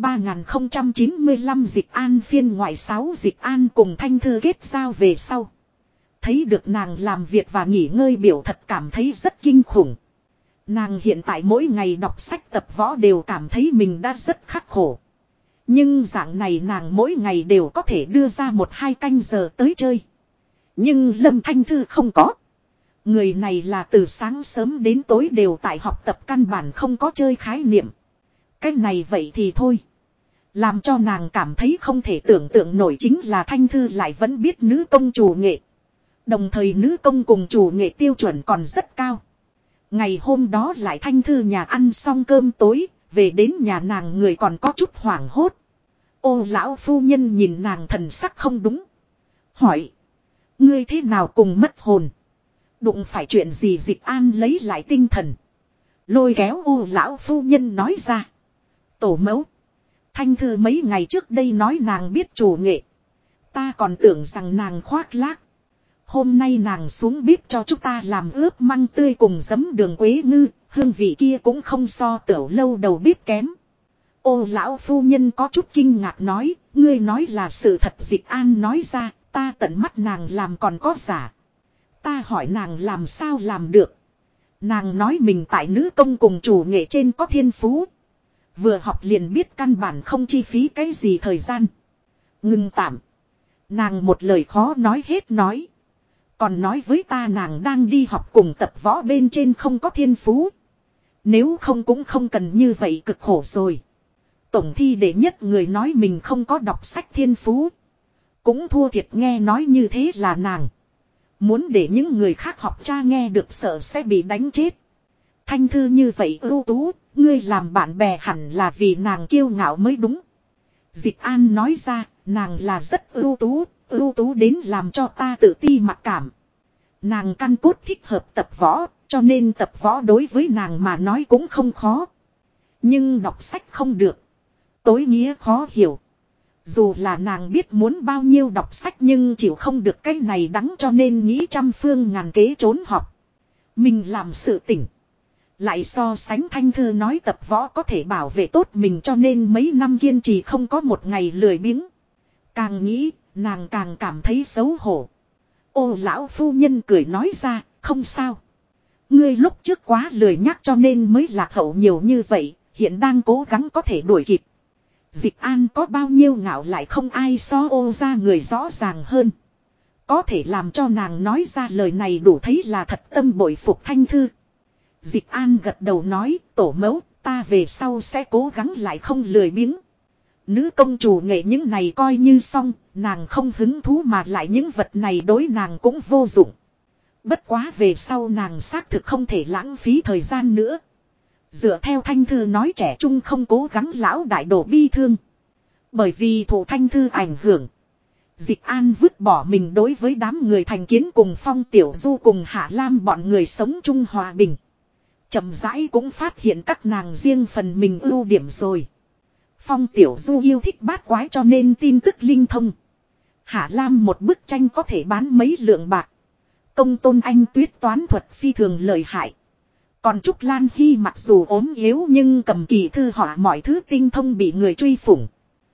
3095 Dịch An phiên ngoại 6 Dịch An cùng Thanh Thư kết giao về sau. Thấy được nàng làm việc và nghỉ ngơi biểu thật cảm thấy rất kinh khủng. Nàng hiện tại mỗi ngày đọc sách tập võ đều cảm thấy mình đã rất khắc khổ. Nhưng dạng này nàng mỗi ngày đều có thể đưa ra 1-2 canh giờ tới chơi. Nhưng Lâm Thanh Thư không có. Người này là từ sáng sớm đến tối đều tại học tập căn bản không có chơi khái niệm. Cái này vậy thì thôi. Làm cho nàng cảm thấy không thể tưởng tượng nổi chính là Thanh Thư lại vẫn biết nữ công chủ nghệ. Đồng thời nữ công cùng chủ nghệ tiêu chuẩn còn rất cao. Ngày hôm đó lại Thanh Thư nhà ăn xong cơm tối, về đến nhà nàng người còn có chút hoảng hốt. Ô lão phu nhân nhìn nàng thần sắc không đúng. Hỏi. Ngươi thế nào cùng mất hồn? Đụng phải chuyện gì Dịch An lấy lại tinh thần. Lôi kéo ô lão phu nhân nói ra. Tổ mẫu. Thanh Thư mấy ngày trước đây nói nàng biết chủ nghệ. Ta còn tưởng rằng nàng khoác lác. Hôm nay nàng xuống bếp cho chúng ta làm ướp măng tươi cùng giấm đường quế ngư. Hương vị kia cũng không so tiểu lâu đầu bếp kém. Ô lão phu nhân có chút kinh ngạc nói. Ngươi nói là sự thật Dịch An nói ra. Ta tận mắt nàng làm còn có giả. Ta hỏi nàng làm sao làm được. Nàng nói mình tại nữ công cùng chủ nghệ trên có thiên phú. Vừa học liền biết căn bản không chi phí cái gì thời gian. Ngừng tạm. Nàng một lời khó nói hết nói. Còn nói với ta nàng đang đi học cùng tập võ bên trên không có thiên phú. Nếu không cũng không cần như vậy cực khổ rồi. Tổng thi đệ nhất người nói mình không có đọc sách thiên phú. Cũng thua thiệt nghe nói như thế là nàng. Muốn để những người khác học cha nghe được sợ sẽ bị đánh chết. Thanh Thư như vậy ưu tú, ngươi làm bạn bè hẳn là vì nàng kiêu ngạo mới đúng. Dịch An nói ra, nàng là rất ưu tú đến làm cho ta tự ti mặc cảm. Nàng căn cốt thích hợp tập võ, cho nên tập võ đối với nàng mà nói cũng không khó. Nhưng đọc sách không được. Tối nghĩa khó hiểu. Dù là nàng biết muốn bao nhiêu đọc sách nhưng chịu không được cái này đắng cho nên nghĩ trăm phương ngàn kế trốn học. Mình làm sự tỉnh. Lại so sánh Thanh Thư nói tập võ có thể bảo vệ tốt mình cho nên mấy năm kiên trì không có một ngày lười biếng. Càng nghĩ, nàng càng cảm thấy xấu hổ. Ô lão phu nhân cười nói ra, không sao. Ngươi lúc trước quá lười nhắc cho nên mới lạc hậu nhiều như vậy, hiện đang cố gắng có thể đuổi kịp. Dịch An có bao nhiêu ngạo lại không ai so ô ra người rõ ràng hơn. Có thể làm cho nàng nói ra lời này đủ thấy là thật tâm bội phục Thanh Thư. Dịch An gật đầu nói, tổ mẫu, ta về sau sẽ cố gắng lại không lười biếng. Nữ công chủ nghệ những này coi như xong, nàng không hứng thú mà lại những vật này đối nàng cũng vô dụng. Bất quá về sau nàng xác thực không thể lãng phí thời gian nữa. Dựa theo Thanh Thư nói trẻ trung không cố gắng lão đại đổ bi thương. Bởi vì thụ Thanh Thư ảnh hưởng. Dịch An vứt bỏ mình đối với đám người thành kiến cùng Phong Tiểu Du cùng Hạ Lam bọn người sống chung hòa bình. Chậm rãi cũng phát hiện các nàng riêng phần mình ưu điểm rồi. Phong Tiểu Du yêu thích bát quái cho nên tin tức linh thông. Hạ Lam một bức tranh có thể bán mấy lượng bạc. Công Tôn Anh Tuyết toán thuật phi thường lợi hại. Còn Trúc Lan Hy mặc dù ốm yếu nhưng cầm kỳ thư họa mọi thứ tinh thông bị người truy phủng.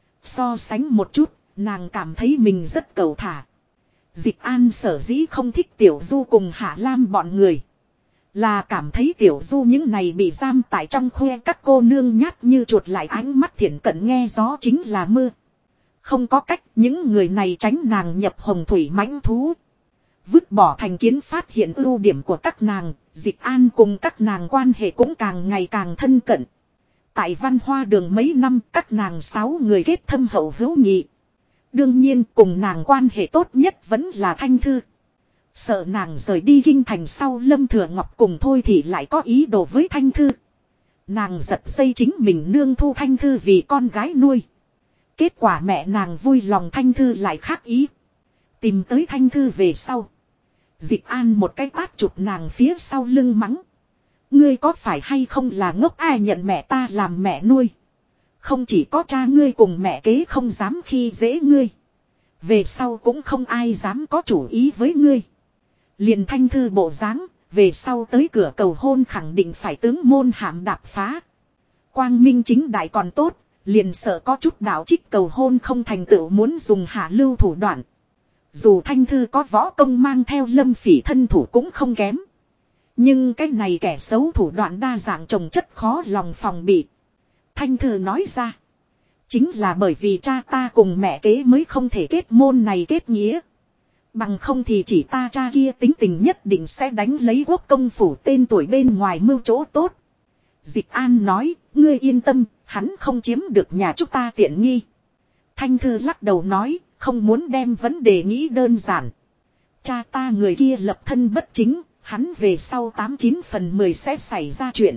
So sánh một chút, nàng cảm thấy mình rất cầu thả. Dịch An sở dĩ không thích Tiểu Du cùng Hạ Lam bọn người. Là cảm thấy Tiểu Du những này bị giam tại trong khoe các cô nương nhát như chuột lại ánh mắt thiển cận nghe gió chính là mưa. Không có cách những người này tránh nàng nhập hồng thủy mãnh thú. Vứt bỏ thành kiến phát hiện ưu điểm của các nàng, Dịch An cùng các nàng quan hệ cũng càng ngày càng thân cận. Tại Văn Hoa Đường mấy năm các nàng 6 người kết thâm hậu hữu nghị. Đương nhiên cùng nàng quan hệ tốt nhất vẫn là Thanh Thư. Sợ nàng rời đi kinh thành sau Lâm Thừa Ngọc cùng Thôi thì lại có ý đồ với Thanh Thư. Nàng giật dây chính mình nương thu Thanh Thư vì con gái nuôi. Kết quả mẹ nàng vui lòng Thanh Thư lại khác ý. Tìm tới Thanh Thư về sau. Dịch An một cái tát chụp nàng phía sau lưng mắng. Ngươi có phải hay không là ngốc ai nhận mẹ ta làm mẹ nuôi. Không chỉ có cha ngươi cùng mẹ kế không dám khi dễ ngươi. Về sau cũng không ai dám có chủ ý với ngươi. Liền Thanh Thư bộ dáng, về sau tới cửa cầu hôn khẳng định phải tướng môn hạm đạp phá. Quang minh chính đại còn tốt, liền sợ có chút đạo trích cầu hôn không thành tựu muốn dùng hạ lưu thủ đoạn. Dù Thanh Thư có võ công mang theo Lâm Phỉ thân thủ cũng không kém. Nhưng cái này kẻ xấu thủ đoạn đa dạng trồng chất khó lòng phòng bị. Thanh Thư nói ra. Chính là bởi vì cha ta cùng mẹ kế mới không thể kết môn này kết nghĩa. Bằng không thì chỉ ta cha kia tính tình nhất định sẽ đánh lấy quốc công phủ tên tuổi bên ngoài mưu chỗ tốt. Dịch An nói, ngươi yên tâm, hắn không chiếm được nhà chúng ta tiện nghi. Thanh Thư lắc đầu nói, không muốn đem vấn đề nghĩ đơn giản. Cha ta người kia lập thân bất chính, hắn về sau 89 phần 10 sẽ xảy ra chuyện.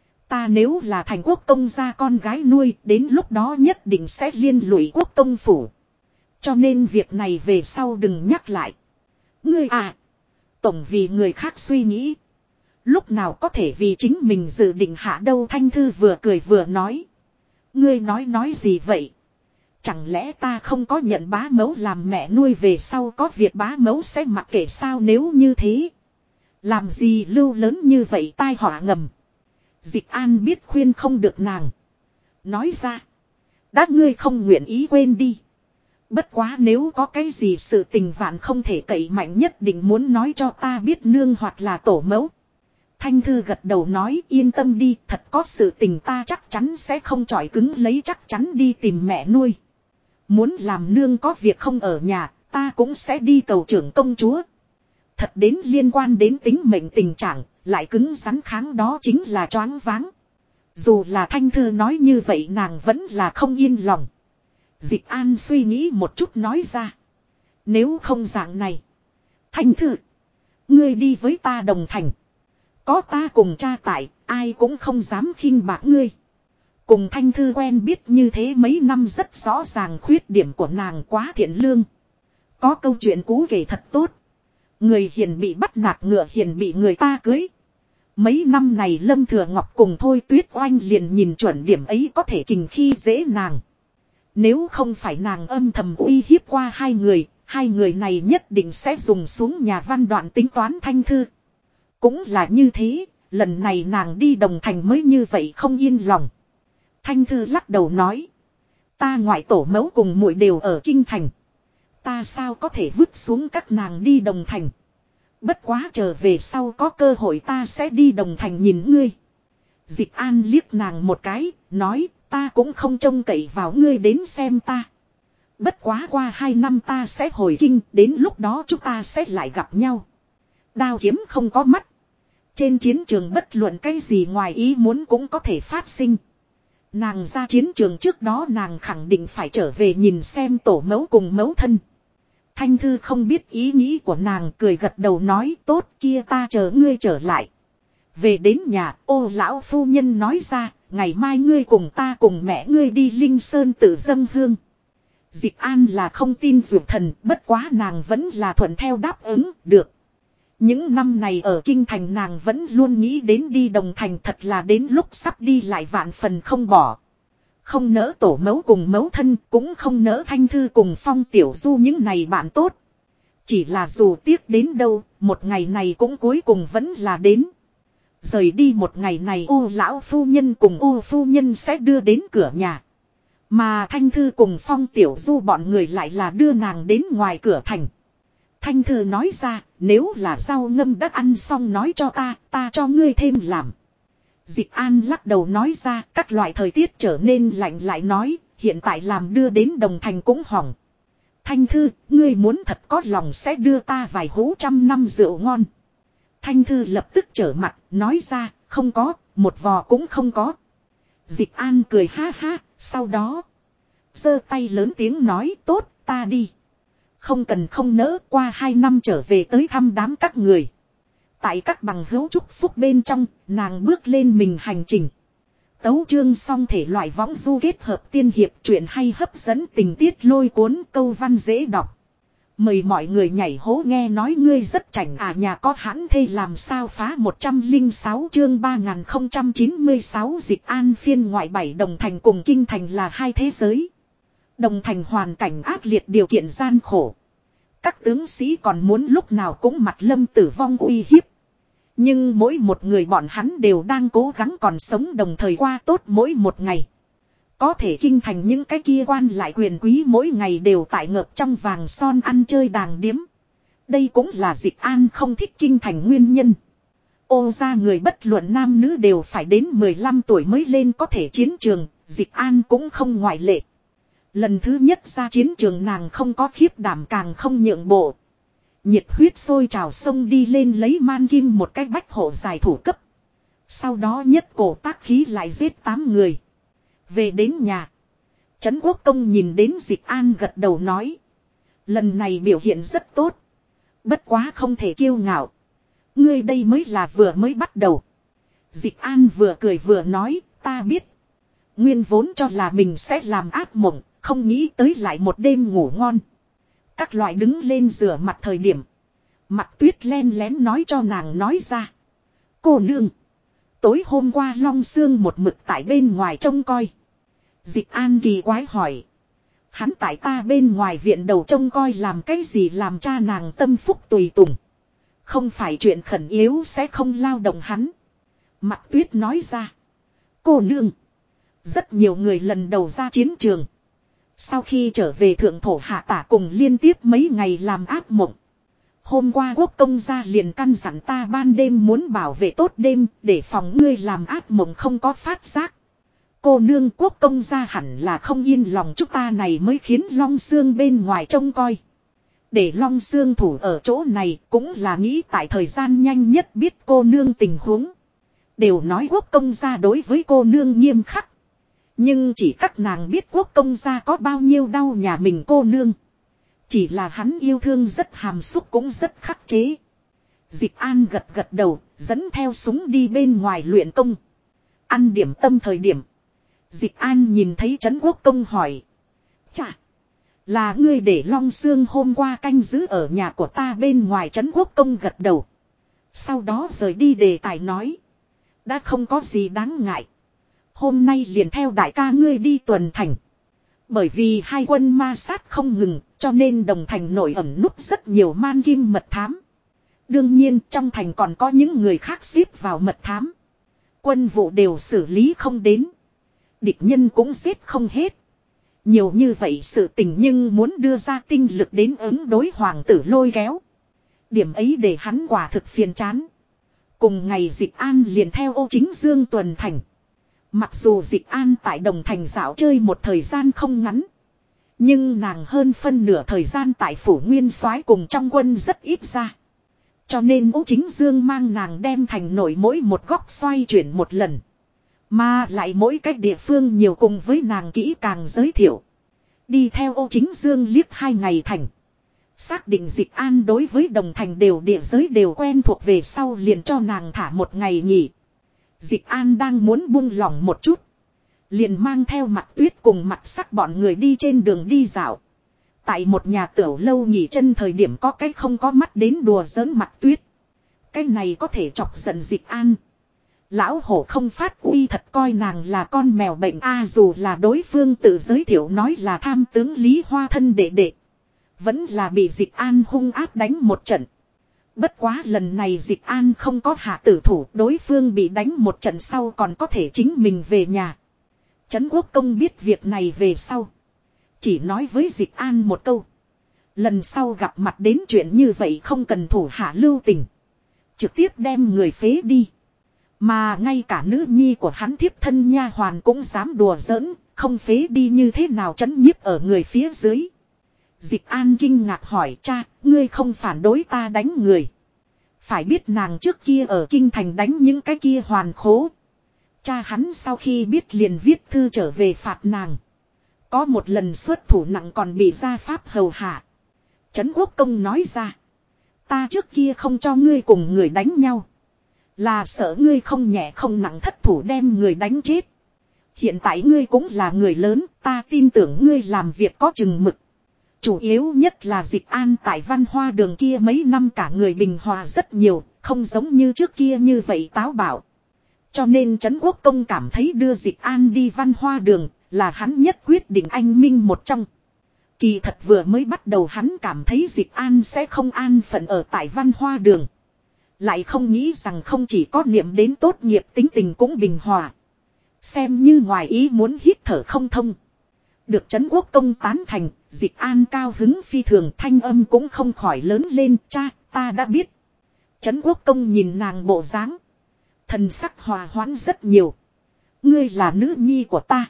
Ta nếu là thành quốc công gia con gái nuôi, đến lúc đó nhất định sẽ liên lụy quốc công phủ. Cho nên việc này về sau đừng nhắc lại. Ngươi à, tổng vì người khác suy nghĩ. Lúc nào có thể vì chính mình dự định hạ đâu. Thanh Thư vừa cười vừa nói. Ngươi nói gì vậy? Chẳng lẽ ta không có nhận bá mẫu làm mẹ nuôi về sau có việc bá mẫu sẽ mặc kệ sao nếu như thế? Làm gì lưu lớn như vậy tai họa ngầm? Dịch An biết khuyên không được nàng. Nói ra. Đã ngươi không nguyện ý quên đi. Bất quá nếu có cái gì sự tình vạn không thể cậy mạnh nhất định muốn nói cho ta biết nương hoặc là tổ mẫu. Thanh Thư gật đầu nói yên tâm đi, thật có sự tình ta chắc chắn sẽ không chọi cứng lấy chắc chắn đi tìm mẹ nuôi. Muốn làm nương có việc không ở nhà, ta cũng sẽ đi cầu trưởng công chúa. Thật đến liên quan đến tính mệnh tình trạng, lại cứng rắn kháng đó chính là choáng váng. Dù là Thanh Thư nói như vậy nàng vẫn là không yên lòng. Dịch An suy nghĩ một chút nói ra. Nếu không dạng này. Thanh Thư, ngươi đi với ta đồng thành. Có ta cùng cha tại, ai cũng không dám khinh bạc ngươi. Cùng Thanh Thư quen biết như thế mấy năm rất rõ ràng khuyết điểm của nàng quá thiện lương. Có câu chuyện cũ kể thật tốt. Người hiền bị bắt nạt ngựa hiền bị người ta cưới. Mấy năm này Lâm Thừa Ngọc cùng Thôi Tuyết Oanh liền nhìn chuẩn điểm ấy có thể kình khi dễ nàng. Nếu không phải nàng âm thầm uy hiếp qua hai người này nhất định sẽ dùng xuống nhà Văn Đoạn tính toán Thanh Thư. Cũng là như thế, lần này nàng đi Đồng Thành mới như vậy không yên lòng. Thanh Thư lắc đầu nói. Ta ngoại tổ mẫu cùng muội đều ở Kinh Thành. Ta sao có thể vứt xuống các nàng đi Đồng Thành. Bất quá trở về sau có cơ hội ta sẽ đi Đồng Thành nhìn ngươi. Dịch An liếc nàng một cái, nói ta cũng không trông cậy vào ngươi đến xem ta. Bất quá qua 2 năm ta sẽ hồi kinh, đến lúc đó chúng ta sẽ lại gặp nhau. Đao kiếm không có mắt. Trên chiến trường bất luận cái gì ngoài ý muốn cũng có thể phát sinh. Nàng ra chiến trường trước đó nàng khẳng định phải trở về nhìn xem tổ mẫu cùng mẫu thân. Thanh Thư không biết ý nghĩ của nàng, cười gật đầu nói tốt, kia ta chờ ngươi trở lại. Về đến nhà, Ô lão phu nhân nói ra, ngày mai ngươi cùng ta cùng mẹ ngươi đi Linh Sơn tự dâng hương. Dịch An là không tin dược thần, bất quá nàng vẫn là thuận theo đáp ứng, được. Những năm này ở Kinh Thành nàng vẫn luôn nghĩ đến đi Đồng Thành, thật là đến lúc sắp đi lại vạn phần không bỏ. Không nỡ tổ mẫu cùng mẫu thân, cũng không nỡ Thanh Thư cùng Phong Tiểu Du những này bạn tốt. Chỉ là dù tiếc đến đâu, một ngày này cũng cuối cùng vẫn là đến. Rời đi một ngày này Ô lão phu nhân cùng Ô phu nhân sẽ đưa đến cửa nhà. Mà Thanh Thư cùng Phong Tiểu Du bọn người lại là đưa nàng đến ngoài cửa thành. Thanh Thư nói ra, nếu là rau ngâm đã ăn xong nói cho ta cho ngươi thêm làm. Dịch An lắc đầu nói ra, các loại thời tiết trở nên lạnh lại nói, hiện tại làm đưa đến Đồng Thành cũng hỏng. Thanh Thư, ngươi muốn thật có lòng sẽ đưa ta vài hũ 100 năm rượu ngon. Thanh Thư lập tức trở mặt, nói ra, không có, một vò cũng không có. Dịch An cười ha ha, sau đó giơ tay lớn tiếng nói, tốt, ta đi. Không cần không nỡ, qua 2 năm trở về tới thăm đám các người. Tại các bằng hữu chúc phúc bên trong, nàng bước lên mình hành trình. Tấu chương xong thể loại võng du kết hợp tiên hiệp, truyện hay hấp dẫn, tình tiết lôi cuốn, câu văn dễ đọc. Mời mọi người nhảy hố nghe nói ngươi rất chảnh à, nhà có hãn thê làm sao phá 106 chương 3096 Dịch An phiên ngoại 7. Đồng Thành cùng Kinh Thành là hai thế giới. Đồng Thành hoàn cảnh ác liệt, điều kiện gian khổ. Các tướng sĩ còn muốn lúc nào cũng mặt lâm tử vong uy hiếp. Nhưng mỗi một người bọn hắn đều đang cố gắng còn sống, đồng thời qua tốt mỗi một ngày. Có thể Kinh Thành những cái kia quan lại quyền quý mỗi ngày đều tại ngợp trong vàng son ăn chơi đàng điếm. Đây cũng là Dịch An không thích Kinh Thành nguyên nhân. Ô ra người bất luận nam nữ đều phải đến 15 tuổi mới lên có thể chiến trường, Dịch An cũng không ngoại lệ. Lần thứ nhất ra chiến trường nàng không có khiếp đảm, càng không nhượng bộ. Nhiệt huyết sôi trào sông đi lên lấy man kim một cái bách hộ giải thủ cấp. Sau đó nhất cổ tác khí lại giết 8 người. Về đến nhà, Trấn Quốc Công nhìn đến Dịch An gật đầu nói. Lần này biểu hiện rất tốt. Bất quá không thể kiêu ngạo. Ngươi đây mới là vừa mới bắt đầu. Dịch An vừa cười vừa nói, ta biết. Nguyên vốn cho là mình sẽ làm ác mộng, không nghĩ tới lại một đêm ngủ ngon. Các loại đứng lên rửa mặt thời điểm, Mặc Tuyết len lén nói cho nàng nói ra. Cô nương, tối hôm qua Long Sương một mực tại bên ngoài trông coi. Dịch An kỳ quái hỏi. Hắn tại ta bên ngoài viện đầu trông coi làm cái gì, làm cha nàng tâm phúc tùy tùng. Không phải chuyện khẩn yếu sẽ không lao động hắn. Mặc Tuyết nói ra. Cô nương, rất nhiều người lần đầu ra chiến trường. Sau khi trở về thượng thổ hạ tả cùng liên tiếp mấy ngày làm ác mộng. Hôm qua Quốc công gia liền căn dặn ta ban đêm muốn bảo vệ tốt đêm, để phòng ngươi làm ác mộng không có phát giác. Cô nương, Quốc công gia hẳn là không yên lòng chúng ta này mới khiến Long Sương bên ngoài trông coi. Để Long Sương thủ ở chỗ này cũng là nghĩ tại thời gian nhanh nhất biết cô nương tình huống. Đều nói Quốc công gia đối với cô nương nghiêm khắc. Nhưng chỉ các nàng biết Quốc công gia có bao nhiêu đau nhà mình cô nương. Chỉ là hắn yêu thương rất hàm xúc, cũng rất khắc chế. Dịch An gật gật đầu, dẫn theo súng đi bên ngoài luyện công. Ăn điểm tâm thời điểm, Dịch An nhìn thấy Trấn Quốc Công hỏi. Chà, là ngươi để Long Sương hôm qua canh giữ ở nhà của ta bên ngoài. Trấn Quốc Công gật đầu. Sau đó rời đi đề tài nói. Đã không có gì đáng ngại. Hôm nay liền theo đại ca ngươi đi tuần thành. Bởi vì hai quân ma sát không ngừng, cho nên đồng thành nổi ẩn núp rất nhiều man kim mật thám. Đương nhiên trong thành còn có những người khác xếp vào mật thám. Quân vụ đều xử lý không đến. Địch nhân cũng giết không hết. Nhiều như vậy sự tình nhưng muốn đưa ra tinh lực đến ứng đối hoàng tử lôi kéo. Điểm ấy để hắn quả thực phiền chán. Cùng ngày Dịch An liền theo Ô Chính Dương tuần thành. Mặc dù Dịch An tại Đồng Thành dạo chơi một thời gian không ngắn. Nhưng nàng hơn phân nửa thời gian tại phủ nguyên soái cùng trong quân rất ít ra. Cho nên Ô Chính Dương mang nàng đem thành nổi mỗi một góc xoay chuyển một lần. Mà lại mỗi cách địa phương nhiều cùng với nàng kỹ càng giới thiệu. Đi theo Ô Chính Dương liếc 2 ngày thành. Xác định Dịch An đối với Đồng Thành đều địa giới đều quen thuộc về sau liền cho nàng thả một ngày nghỉ. Dịch An đang muốn buông lỏng một chút. Liền mang theo Mặc Tuyết cùng Mặc Sắc bọn người đi trên đường đi dạo. Tại một nhà tiểu lâu nghỉ chân thời điểm có cái không có mắt đến đùa giỡn Mặc Tuyết. Cái này có thể chọc giận Dịch An. Lão hổ không phát uy thật coi nàng là con mèo bệnh a dù là đối phương tự giới thiệu nói là tham tướng Lý Hoa thân đệ đệ. Vẫn là bị Dịch An hung ác đánh một trận. Bất quá lần này Dịch An không có hạ tử thủ, đối phương bị đánh một trận sau còn có thể chính mình về nhà. Trấn Quốc Công biết việc này về sau. Chỉ nói với Dịch An một câu. Lần sau gặp mặt đến chuyện như vậy không cần thủ hạ lưu tình. Trực tiếp đem người phế đi. Mà ngay cả nữ nhi của hắn thiếp thân nha hoàn cũng dám đùa giỡn, không phế đi như thế nào trấn nhiếp ở người phía dưới. Dịch An kinh ngạc hỏi cha, ngươi không phản đối ta đánh người. Phải biết nàng trước kia ở kinh thành đánh những cái kia hoàn khố. Cha hắn sau khi biết liền viết thư trở về phạt nàng. Có một lần xuất thủ nặng còn bị gia pháp hầu hạ. Trấn Quốc Công nói ra. Ta trước kia không cho ngươi cùng người đánh nhau. Là sợ ngươi không nhẹ không nặng thất thủ đem người đánh chết. Hiện tại ngươi cũng là người lớn, ta tin tưởng ngươi làm việc có chừng mực. Chủ yếu nhất là Dịch An tại Văn Hoa Đường kia mấy năm cả người bình hòa rất nhiều, không giống như trước kia như vậy táo bạo. Cho nên Trấn Quốc Công cảm thấy đưa Dịch An đi Văn Hoa Đường là hắn nhất quyết định anh minh một trong. Kỳ thật vừa mới bắt đầu hắn cảm thấy Dịch An sẽ không an phận ở tại Văn Hoa Đường. Lại không nghĩ rằng không chỉ có niệm đến tốt nghiệp tính tình cũng bình hòa. Xem như ngoài ý muốn hít thở không thông. Được Trấn Quốc Công tán thành, Dịch An cao hứng phi thường thanh âm cũng không khỏi lớn lên. Cha, ta đã biết. Trấn Quốc Công nhìn nàng bộ dáng, thần sắc hòa hoãn rất nhiều. Ngươi là nữ nhi của ta.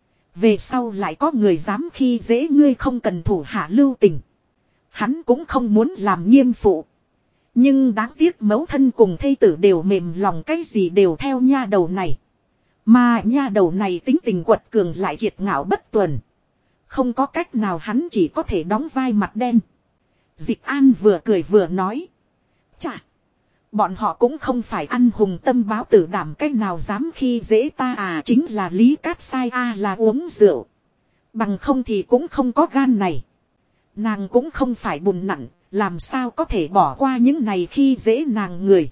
Về sau lại có người dám khi dễ ngươi không cần thủ hạ lưu tình. Hắn cũng không muốn làm nghiêm phụ. Nhưng đáng tiếc mẫu thân cùng thê tử đều mềm lòng cái gì đều theo nha đầu này. Mà nha đầu này tính tình quật cường lại kiệt ngạo bất tuần. Không có cách nào hắn chỉ có thể đóng vai mặt đen. Dịch An vừa cười vừa nói. Chà! Bọn họ cũng không phải ăn hùng tâm báo tử đảm cách nào dám khi dễ ta à chính là Lý Cát sai là uống rượu. Bằng không thì cũng không có gan này. Nàng cũng không phải bùn nặn, làm sao có thể bỏ qua những này khi dễ nàng người.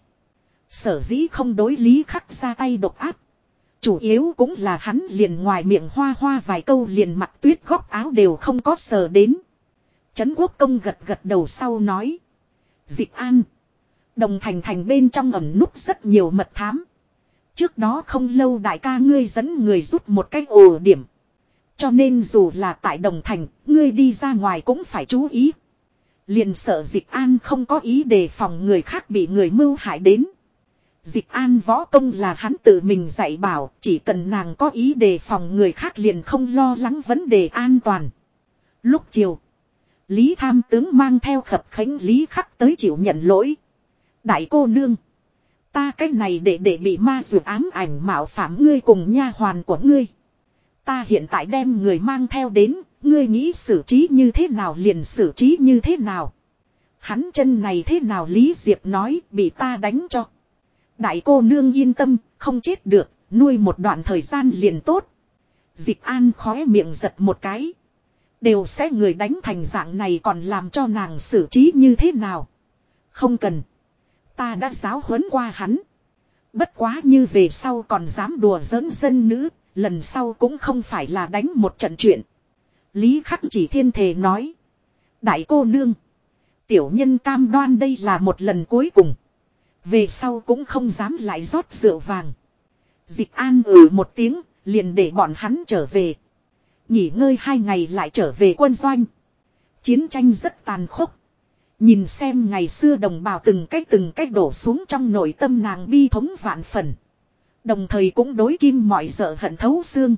Sở dĩ không đối Lý Khắc ra tay độc áp. Chủ yếu cũng là hắn liền ngoài miệng hoa hoa vài câu liền Mặc Tuyết góc áo đều không có sờ đến. Trấn Quốc Công gật gật đầu sau nói. Dịch An. Đồng thành thành bên trong ẩn núp rất nhiều mật thám. Trước đó không lâu đại ca ngươi dẫn người rút một cái ổ điểm. Cho nên dù là tại Đồng thành, ngươi đi ra ngoài cũng phải chú ý. Liền sợ Dịch An không có ý đề phòng người khác bị người mưu hại đến. Dịch An võ công là hắn tự mình dạy bảo, chỉ cần nàng có ý đề phòng người khác liền không lo lắng vấn đề an toàn. Lúc chiều, Lý Tham Tướng mang theo Khập Khánh Lý Khắc tới chịu nhận lỗi. Đại cô nương, ta cái này để bị ma dược ám ảnh mạo phạm ngươi cùng nha hoàn của ngươi. Ta hiện tại đem người mang theo đến, ngươi nghĩ xử trí như thế nào liền xử trí như thế nào. Hắn chân này thế nào Lý Diệp nói bị ta đánh cho. Đại cô nương yên tâm, không chết được, nuôi một đoạn thời gian liền tốt. Dịch An khóe miệng giật một cái. Đều sẽ người đánh thành dạng này còn làm cho nàng xử trí như thế nào. Không cần. Ta đã giáo huấn qua hắn. Bất quá như về sau còn dám đùa giỡn dân nữ, lần sau cũng không phải là đánh một trận chuyện. Lý Khắc Chỉ thiên thề nói. Đại cô nương. Tiểu nhân cam đoan đây là một lần cuối cùng. Về sau cũng không dám lại rót rượu vàng. Dịch An một tiếng, liền để bọn hắn trở về. Nghỉ ngơi 2 ngày lại trở về quân doanh. Chiến tranh rất tàn khốc. Nhìn xem ngày xưa đồng bào từng cách đổ xuống trong nội tâm nàng bi thống vạn phần. Đồng thời cũng đối Kim mọi dợ hận thấu xương.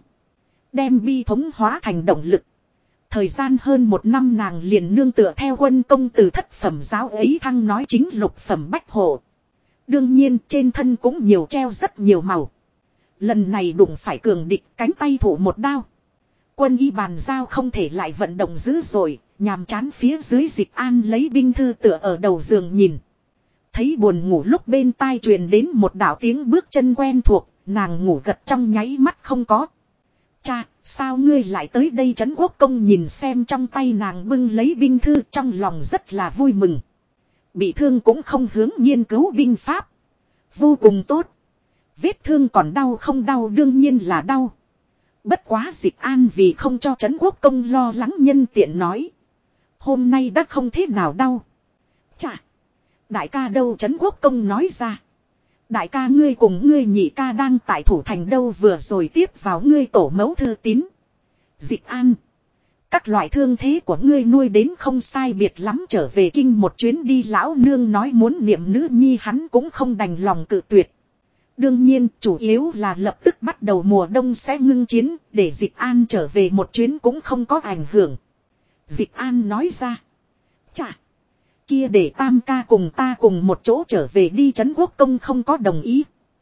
Đem bi thống hóa thành động lực. Thời gian hơn 1 năm nàng liền nương tựa theo quân công từ thất phẩm giáo ấy thăng nói chính lục phẩm bách hộ. Đương nhiên trên thân cũng nhiều treo rất nhiều màu. Lần này đụng phải cường địch cánh tay thủ một đao. Quân y bàn giao không thể lại vận động dữ dội, nhàm chán phía dưới Dịch An lấy binh thư tựa ở đầu giường nhìn. Thấy buồn ngủ lúc bên tai truyền đến một đạo tiếng bước chân quen thuộc, nàng ngủ gật trong nháy mắt không có. Cha, sao ngươi lại tới đây? Trấn Quốc Công nhìn xem trong tay nàng bưng lấy binh thư trong lòng rất là vui mừng. Bị thương cũng không hướng nghiên cứu binh pháp. Vô cùng tốt. Vết thương còn đau không đau? Đương nhiên là đau. Bất quá Dịch An vì không cho Trấn Quốc Công lo lắng nhân tiện nói. Hôm nay đã không thế nào đau. Chà! Đại ca đâu? Trấn Quốc Công nói ra. Đại ca ngươi cùng ngươi nhị ca đang tại thủ thành đâu, vừa rồi tiếp vào ngươi tổ mẫu thư tín. Dịch An! Các loại thương thế của ngươi nuôi đến không sai biệt lắm, trở về kinh một chuyến đi. Lão nương nói muốn niệm nữ nhi, hắn cũng không đành lòng cự tuyệt. Đương nhiên chủ yếu là lập tức bắt đầu mùa đông sẽ ngưng chiến, để Dịch An trở về một chuyến cũng không có ảnh hưởng. Dịch An nói ra. Chà! Kia để Tam ca cùng ta cùng một chỗ trở về đi. Trấn Quốc Công không có đồng ý.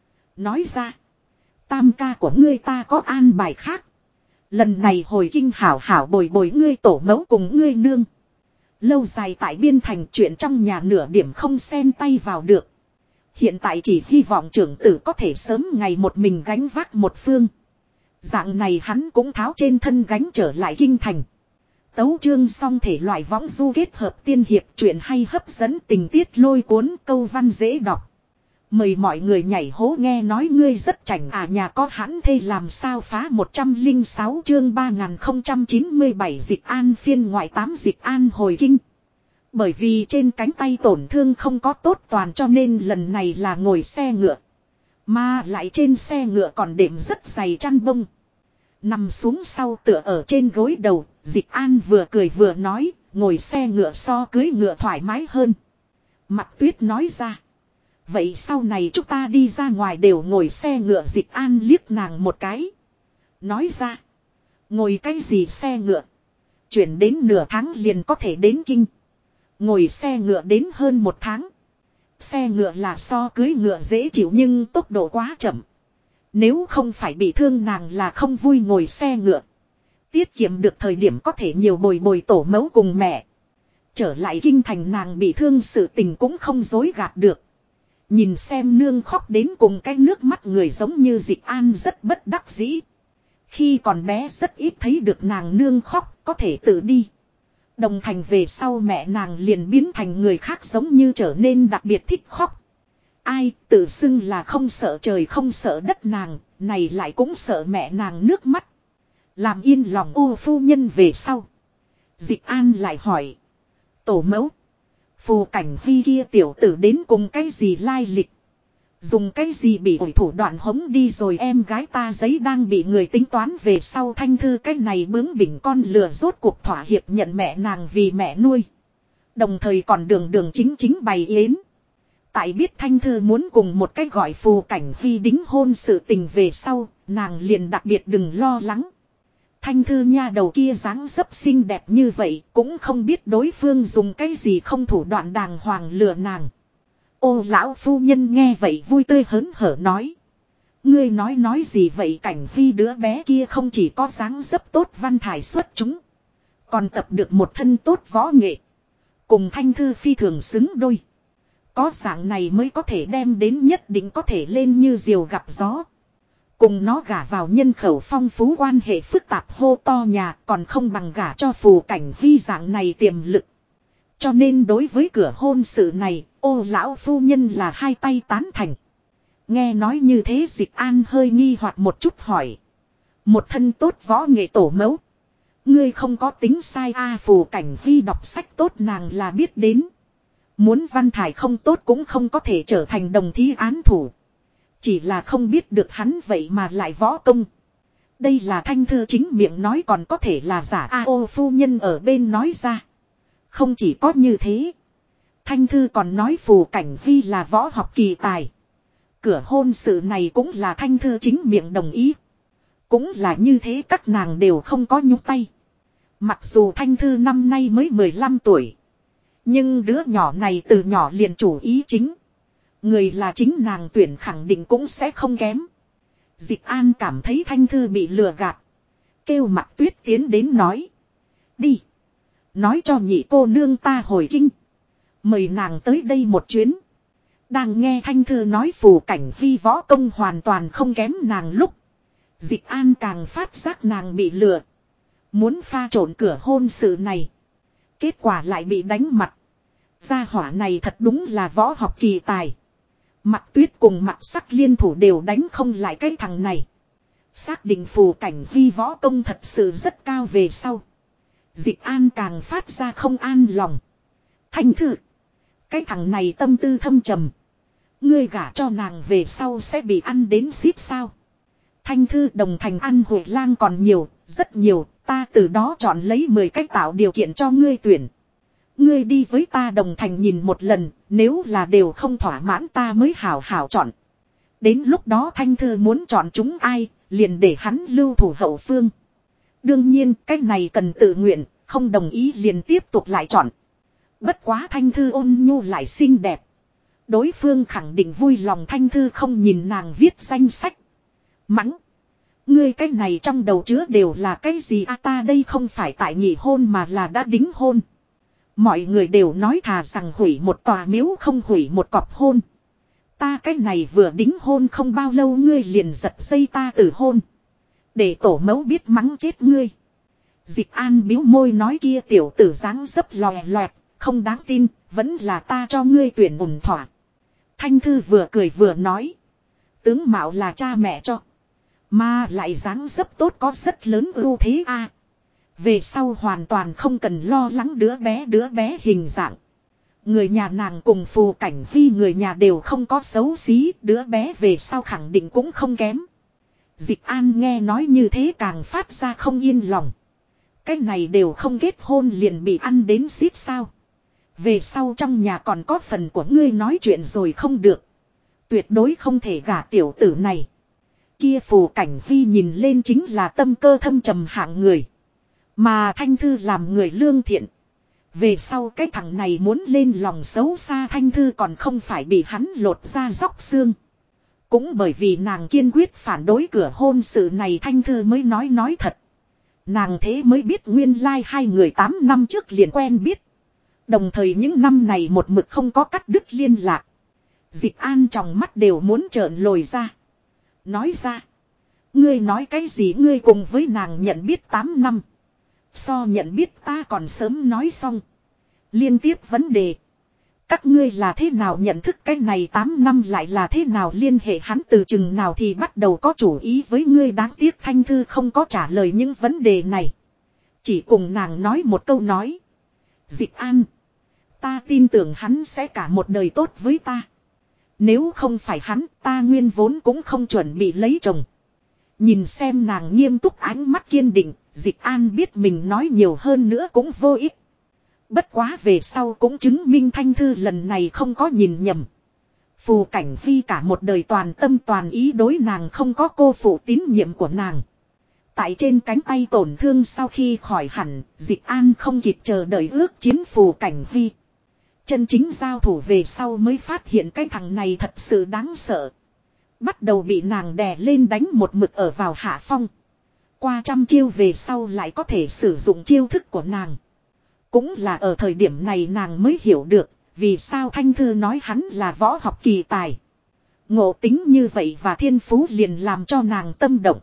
Nói ra. Tam ca của ngươi ta có an bài khác. Lần này hồi kinh hảo hảo bồi bồi ngươi tổ mẫu cùng ngươi nương. Lâu dài tại biên thành, chuyện trong nhà nửa điểm không xen tay vào được. Hiện tại chỉ hy vọng trưởng tử có thể sớm ngày một mình gánh vác một phương. Dạng này hắn cũng tháo trên thân gánh trở lại kinh thành. Tấu chương xong, thể loại võng du kết hợp tiên hiệp, truyện hay hấp dẫn, tình tiết lôi cuốn, câu văn dễ đọc. Mời mọi người nhảy hố nghe nói ngươi rất chảnh à, nhà có hãn thê làm sao phá. 106 chương 3097 Dịch An phiên ngoại 8. Dịch An hồi kinh. Bởi vì trên cánh tay tổn thương không có tốt toàn, cho nên lần này là ngồi xe ngựa. Mà lại trên xe ngựa còn đệm rất dày chăn bông. Nằm xuống sau tựa ở trên gối đầu, Dịch An vừa cười vừa nói, ngồi xe ngựa so cưới ngựa thoải mái hơn. Mặt Tuyết nói ra. Vậy sau này chúng ta đi ra ngoài đều ngồi xe ngựa? Dịch An liếc nàng một cái. Nói ra. Ngồi cái gì xe ngựa? Chuyển đến nửa tháng liền có thể đến kinh. Ngồi xe ngựa đến hơn 1 tháng. Xe ngựa là so cưới ngựa dễ chịu nhưng tốc độ quá chậm. Nếu không phải bị thương nàng là không vui ngồi xe ngựa. Tiết kiệm được thời điểm có thể nhiều bồi bồi tổ mẫu cùng mẹ. Trở lại kinh thành nàng bị thương sự tình cũng không dối gạt được. Nhìn xem nương khóc đến cùng cái nước mắt người giống như Dịch An rất bất đắc dĩ. Khi còn bé rất ít thấy được nàng nương khóc, có thể tự đi. Đồng thành về sau mẹ nàng liền biến thành người khác, giống như trở nên đặc biệt thích khóc. Ai tự xưng là không sợ trời không sợ đất, nàng này lại cũng sợ mẹ nàng nước mắt. Làm yên lòng ô phu nhân về sau, Dịch An lại hỏi. Tổ mẫu, Phù Cảnh Huy kia tiểu tử đến cùng cái gì lai lịch? Dùng cái gì bị ổi thủ đoạn hống đi rồi em gái ta? Giấy đang bị người tính toán về sau Thanh Thư cái này bướng bỉnh con lừa rốt cuộc thỏa hiệp nhận mẹ nàng vì mẹ nuôi. Đồng thời còn đường đường chính chính bày yến. Tại biết Thanh Thư muốn cùng một cái gọi Phù Cảnh Huy đính hôn sự tình về sau, nàng liền đặc biệt đừng lo lắng. Thanh Thư nha đầu kia dáng dấp xinh đẹp như vậy, cũng không biết đối phương dùng cái gì không thủ đoạn đàng hoàng lừa nàng. Ô lão phu nhân nghe vậy vui tươi hớn hở nói. Ngươi nói gì vậy? Cảnh Huy đứa bé kia không chỉ có dáng dấp tốt, văn thải xuất chúng, còn tập được một thân tốt võ nghệ. Cùng Thanh Thư phi thường xứng đôi. Có dạng này mới có thể đem đến, nhất định có thể lên như diều gặp gió. Cùng nó gả vào nhân khẩu phong phú quan hệ phức tạp hô to nhà còn không bằng gả cho Phù Cảnh Huy dạng này tiềm lực. Cho nên đối với cửa hôn sự này, ô lão phu nhân là hai tay tán thành. Nghe nói như thế Dịch An hơi nghi hoặc một chút hỏi. Một thân tốt võ nghệ tổ mẫu, Ngươi không có tính sai a. Phù Cảnh Hy đọc sách tốt nàng là biết đến. Muốn văn thải không tốt cũng không có thể trở thành đồng thí án thủ. Chỉ là không biết được hắn vậy mà lại võ công. Đây là Thanh Thư chính miệng nói còn có thể là giả a. Ô phu nhân ở bên nói ra. Không chỉ có như thế. Thanh Thư còn nói Phù Cảnh Hy là võ học kỳ tài. Cửa hôn sự này cũng là Thanh Thư chính miệng đồng ý. Cũng là như thế các nàng đều không có nhúc tay. Mặc dù Thanh Thư năm nay mới 15 tuổi. Nhưng đứa nhỏ này từ nhỏ liền chủ ý chính. Người là chính nàng tuyển khẳng định cũng sẽ không kém. Dịch An cảm thấy Thanh Thư bị lừa gạt. Kêu Mặc Tuyết tiến đến nói. Đi. Nói cho nhị cô nương ta hồi kinh. Mời nàng tới đây một chuyến. Đang nghe Thanh Thư nói Phù Cảnh Hy võ công hoàn toàn không kém nàng lúc. Dịch An càng phát giác nàng bị lừa. Muốn pha trộn cửa hôn sự này. Kết quả lại bị đánh mặt. Gia hỏa này thật đúng là võ học kỳ tài. Mặc Tuyết cùng Mặc Sắc liên thủ đều đánh không lại cái thằng này. Xác định Phù Cảnh Hy võ công thật sự rất cao về sau. Dịch An càng phát ra không an lòng. Thanh Thư. Cái thằng này tâm tư thâm trầm. Ngươi gả cho nàng về sau sẽ bị ăn đến xít sao. Thanh Thư đồng thành ăn hội lang còn nhiều, rất nhiều, ta từ đó chọn lấy 10 cách tạo điều kiện cho ngươi tuyển. Ngươi đi với ta đồng thành nhìn một lần, nếu là đều không thỏa mãn ta mới hảo hảo chọn. Đến lúc đó Thanh Thư muốn chọn chúng ai, liền để hắn lưu thủ hậu phương. Đương nhiên, cách này cần tự nguyện, không đồng ý liền tiếp tục lại chọn. Bất quá Thanh Thư ôn nhu lại xinh đẹp. Đối phương khẳng định vui lòng Thanh Thư không nhìn nàng viết danh sách. Mắng. Ngươi cái này trong đầu chứa đều là cái gì a, ta đây không phải tại nhị hôn mà là đã đính hôn. Mọi người đều nói thà rằng hủy một tòa miếu không hủy một cọp hôn. Ta cái này vừa đính hôn không bao lâu ngươi liền giật dây ta từ hôn. Để tổ mẫu biết mắng chết ngươi. Dịch An biếu môi nói kia tiểu tử dáng dấp lòe loẹt, không đáng tin, vẫn là ta cho ngươi tuyển ổn thỏa. Thanh Thư vừa cười vừa nói. Tướng mạo là cha mẹ cho. Mà lại dáng dấp tốt có rất lớn ưu thế a. Về sau hoàn toàn không cần lo lắng đứa bé hình dạng. Người nhà nàng cùng Phù Cảnh Hy người nhà đều không có xấu xí, đứa bé về sau khẳng định cũng không kém. Dịch An nghe nói như thế càng phát ra không yên lòng. Cái này đều không kết hôn liền bị ăn đến xít sao. Về sau trong nhà còn có phần của ngươi nói chuyện rồi không được. Tuyệt đối không thể gả tiểu tử này. Kia Phù Cảnh Hy nhìn lên chính là tâm cơ thâm trầm hạng người. Mà Thanh Thư làm người lương thiện. Về sau cái thằng này muốn lên lòng xấu xa Thanh Thư còn không phải bị hắn lột ra róc xương. Cũng bởi vì nàng kiên quyết phản đối cửa hôn sự này Thanh Thư mới nói thật. Nàng thế mới biết nguyên lai hai người 8 năm trước liền quen biết. Đồng thời những năm này một mực không có cắt đứt liên lạc. Dịch An trong mắt đều muốn trợn lồi ra. Nói ra. Ngươi nói cái gì ngươi cùng với nàng nhận biết 8 năm. So nhận biết ta còn sớm nói xong. Liên tiếp vấn đề. Các ngươi là thế nào nhận thức cái này 8 năm lại là thế nào liên hệ hắn từ chừng nào thì bắt đầu có chủ ý với ngươi đáng tiếc Thanh Thư không có trả lời những vấn đề này. Chỉ cùng nàng nói một câu nói. Dịch An. Ta tin tưởng hắn sẽ cả một đời tốt với ta. Nếu không phải hắn ta nguyên vốn cũng không chuẩn bị lấy chồng. Nhìn xem nàng nghiêm túc ánh mắt kiên định. Dịch An biết mình nói nhiều hơn nữa cũng vô ích. Bất quá về sau cũng chứng minh Thanh Thư lần này không có nhìn nhầm. Phù Cảnh Hy cả một đời toàn tâm toàn ý đối nàng không có cô phụ tín nhiệm của nàng. Tại trên cánh tay tổn thương sau khi khỏi hẳn, Dịch An không kịp chờ đợi ước chiến Phù Cảnh Hy. Chân chính giao thủ về sau mới phát hiện cái thằng này thật sự đáng sợ. Bắt đầu bị nàng đè lên đánh một mực ở vào hạ phong. Qua trăm chiêu về sau lại có thể sử dụng chiêu thức của nàng. Cũng là ở thời điểm này nàng mới hiểu được vì sao Thanh Thư nói hắn là võ học kỳ tài. Ngộ tính như vậy và thiên phú liền làm cho nàng tâm động.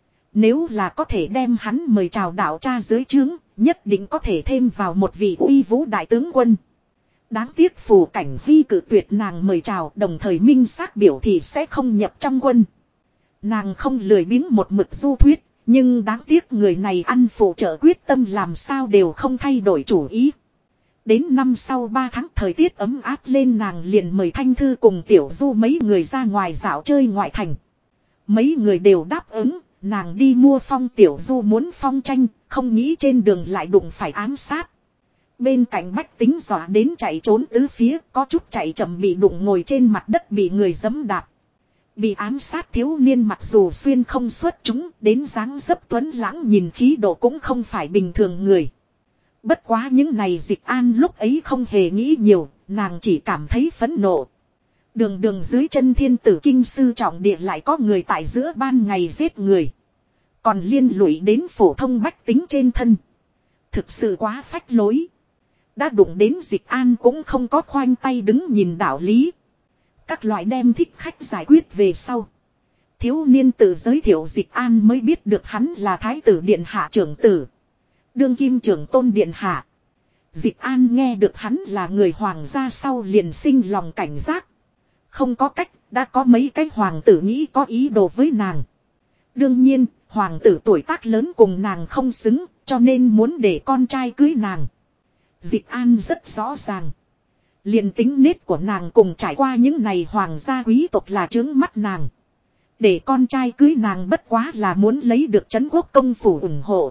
Nếu là có thể đem hắn mời chào đạo cha dưới trướng, nhất định có thể thêm vào một vị uy vũ đại tướng quân. Đáng tiếc Phù Cảnh Hy cự tuyệt nàng mời chào đồng thời minh xác biểu thì sẽ không nhập trong quân. Nàng không lười biếng một mực du thuyết, Nhưng đáng tiếc người này ăn phụ trợ quyết tâm làm sao đều không thay đổi chủ ý. Đến năm sau 3 tháng thời tiết ấm áp lên, nàng liền mời Thanh Thư cùng Tiểu Du mấy người ra ngoài dạo chơi ngoại thành. Mấy người đều đáp ứng, nàng đi mua phong, Tiểu Du muốn phong tranh, không nghĩ trên đường lại đụng phải ám sát. Bên cạnh bách tính dọa đến chạy trốn tứ phía, có chút chạy chậm bị đụng ngồi trên mặt đất bị người giẫm đạp. Bị ám sát thiếu niên mặc dù xuyên không xuất chúng, đến dáng dấp tuấn lãng, nhìn khí độ cũng không phải bình thường người. Bất quá những này Dịch An lúc ấy không hề nghĩ nhiều, nàng chỉ cảm thấy phẫn nộ. Đường đường dưới chân thiên tử kinh sư trọng địa lại có người tại giữa ban ngày giết người. Còn liên lụy đến phổ thông bách tính trên thân. Thực sự quá phách lối. Đã đụng đến Dịch An cũng không có khoanh tay đứng nhìn đạo lý. Các loại đem thích khách giải quyết về sau. Thiếu niên tự giới thiệu Dịch An mới biết được hắn là Thái tử Điện Hạ trưởng tử. Đương kim trưởng tôn Điện Hạ. Dịch An nghe được hắn là người hoàng gia sau liền sinh lòng cảnh giác. Không có cách, đã có mấy cái hoàng tử nghĩ có ý đồ với nàng. Đương nhiên, hoàng tử tuổi tác lớn cùng nàng không xứng, cho nên muốn để con trai cưới nàng. Dịch An rất rõ ràng. Liền tính nết của nàng cùng trải qua những này hoàng gia quý tộc là trướng mắt nàng. Để con trai cưới nàng bất quá là muốn lấy được trấn quốc công phủ ủng hộ.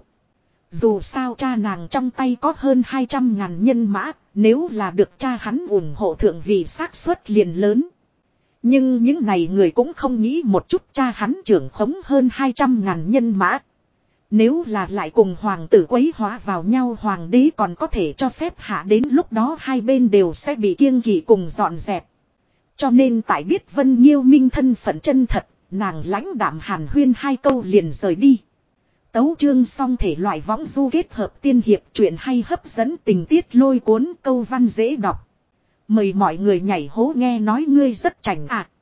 Dù sao cha nàng trong tay có hơn 200.000 nhân mã, nếu là được cha hắn ủng hộ thượng vị xác suất liền lớn. Nhưng những này người cũng không nghĩ một chút cha hắn trưởng khống hơn 200.000 nhân mã. Nếu là lại cùng hoàng tử quấy hóa vào nhau, hoàng đế còn có thể cho phép hạ, đến lúc đó hai bên đều sẽ bị kiêng kỵ cùng dọn dẹp. Cho nên tại biết Vân Nhiêu Minh thân phận chân thật, nàng lãnh đạm hàn huyên 2 câu liền rời đi. Tấu chương xong, thể loại võng du kết hợp tiên hiệp, truyện hay hấp dẫn, tình tiết lôi cuốn, câu văn dễ đọc. Mời mọi người nhảy hố nghe nói ngươi rất chảnh à.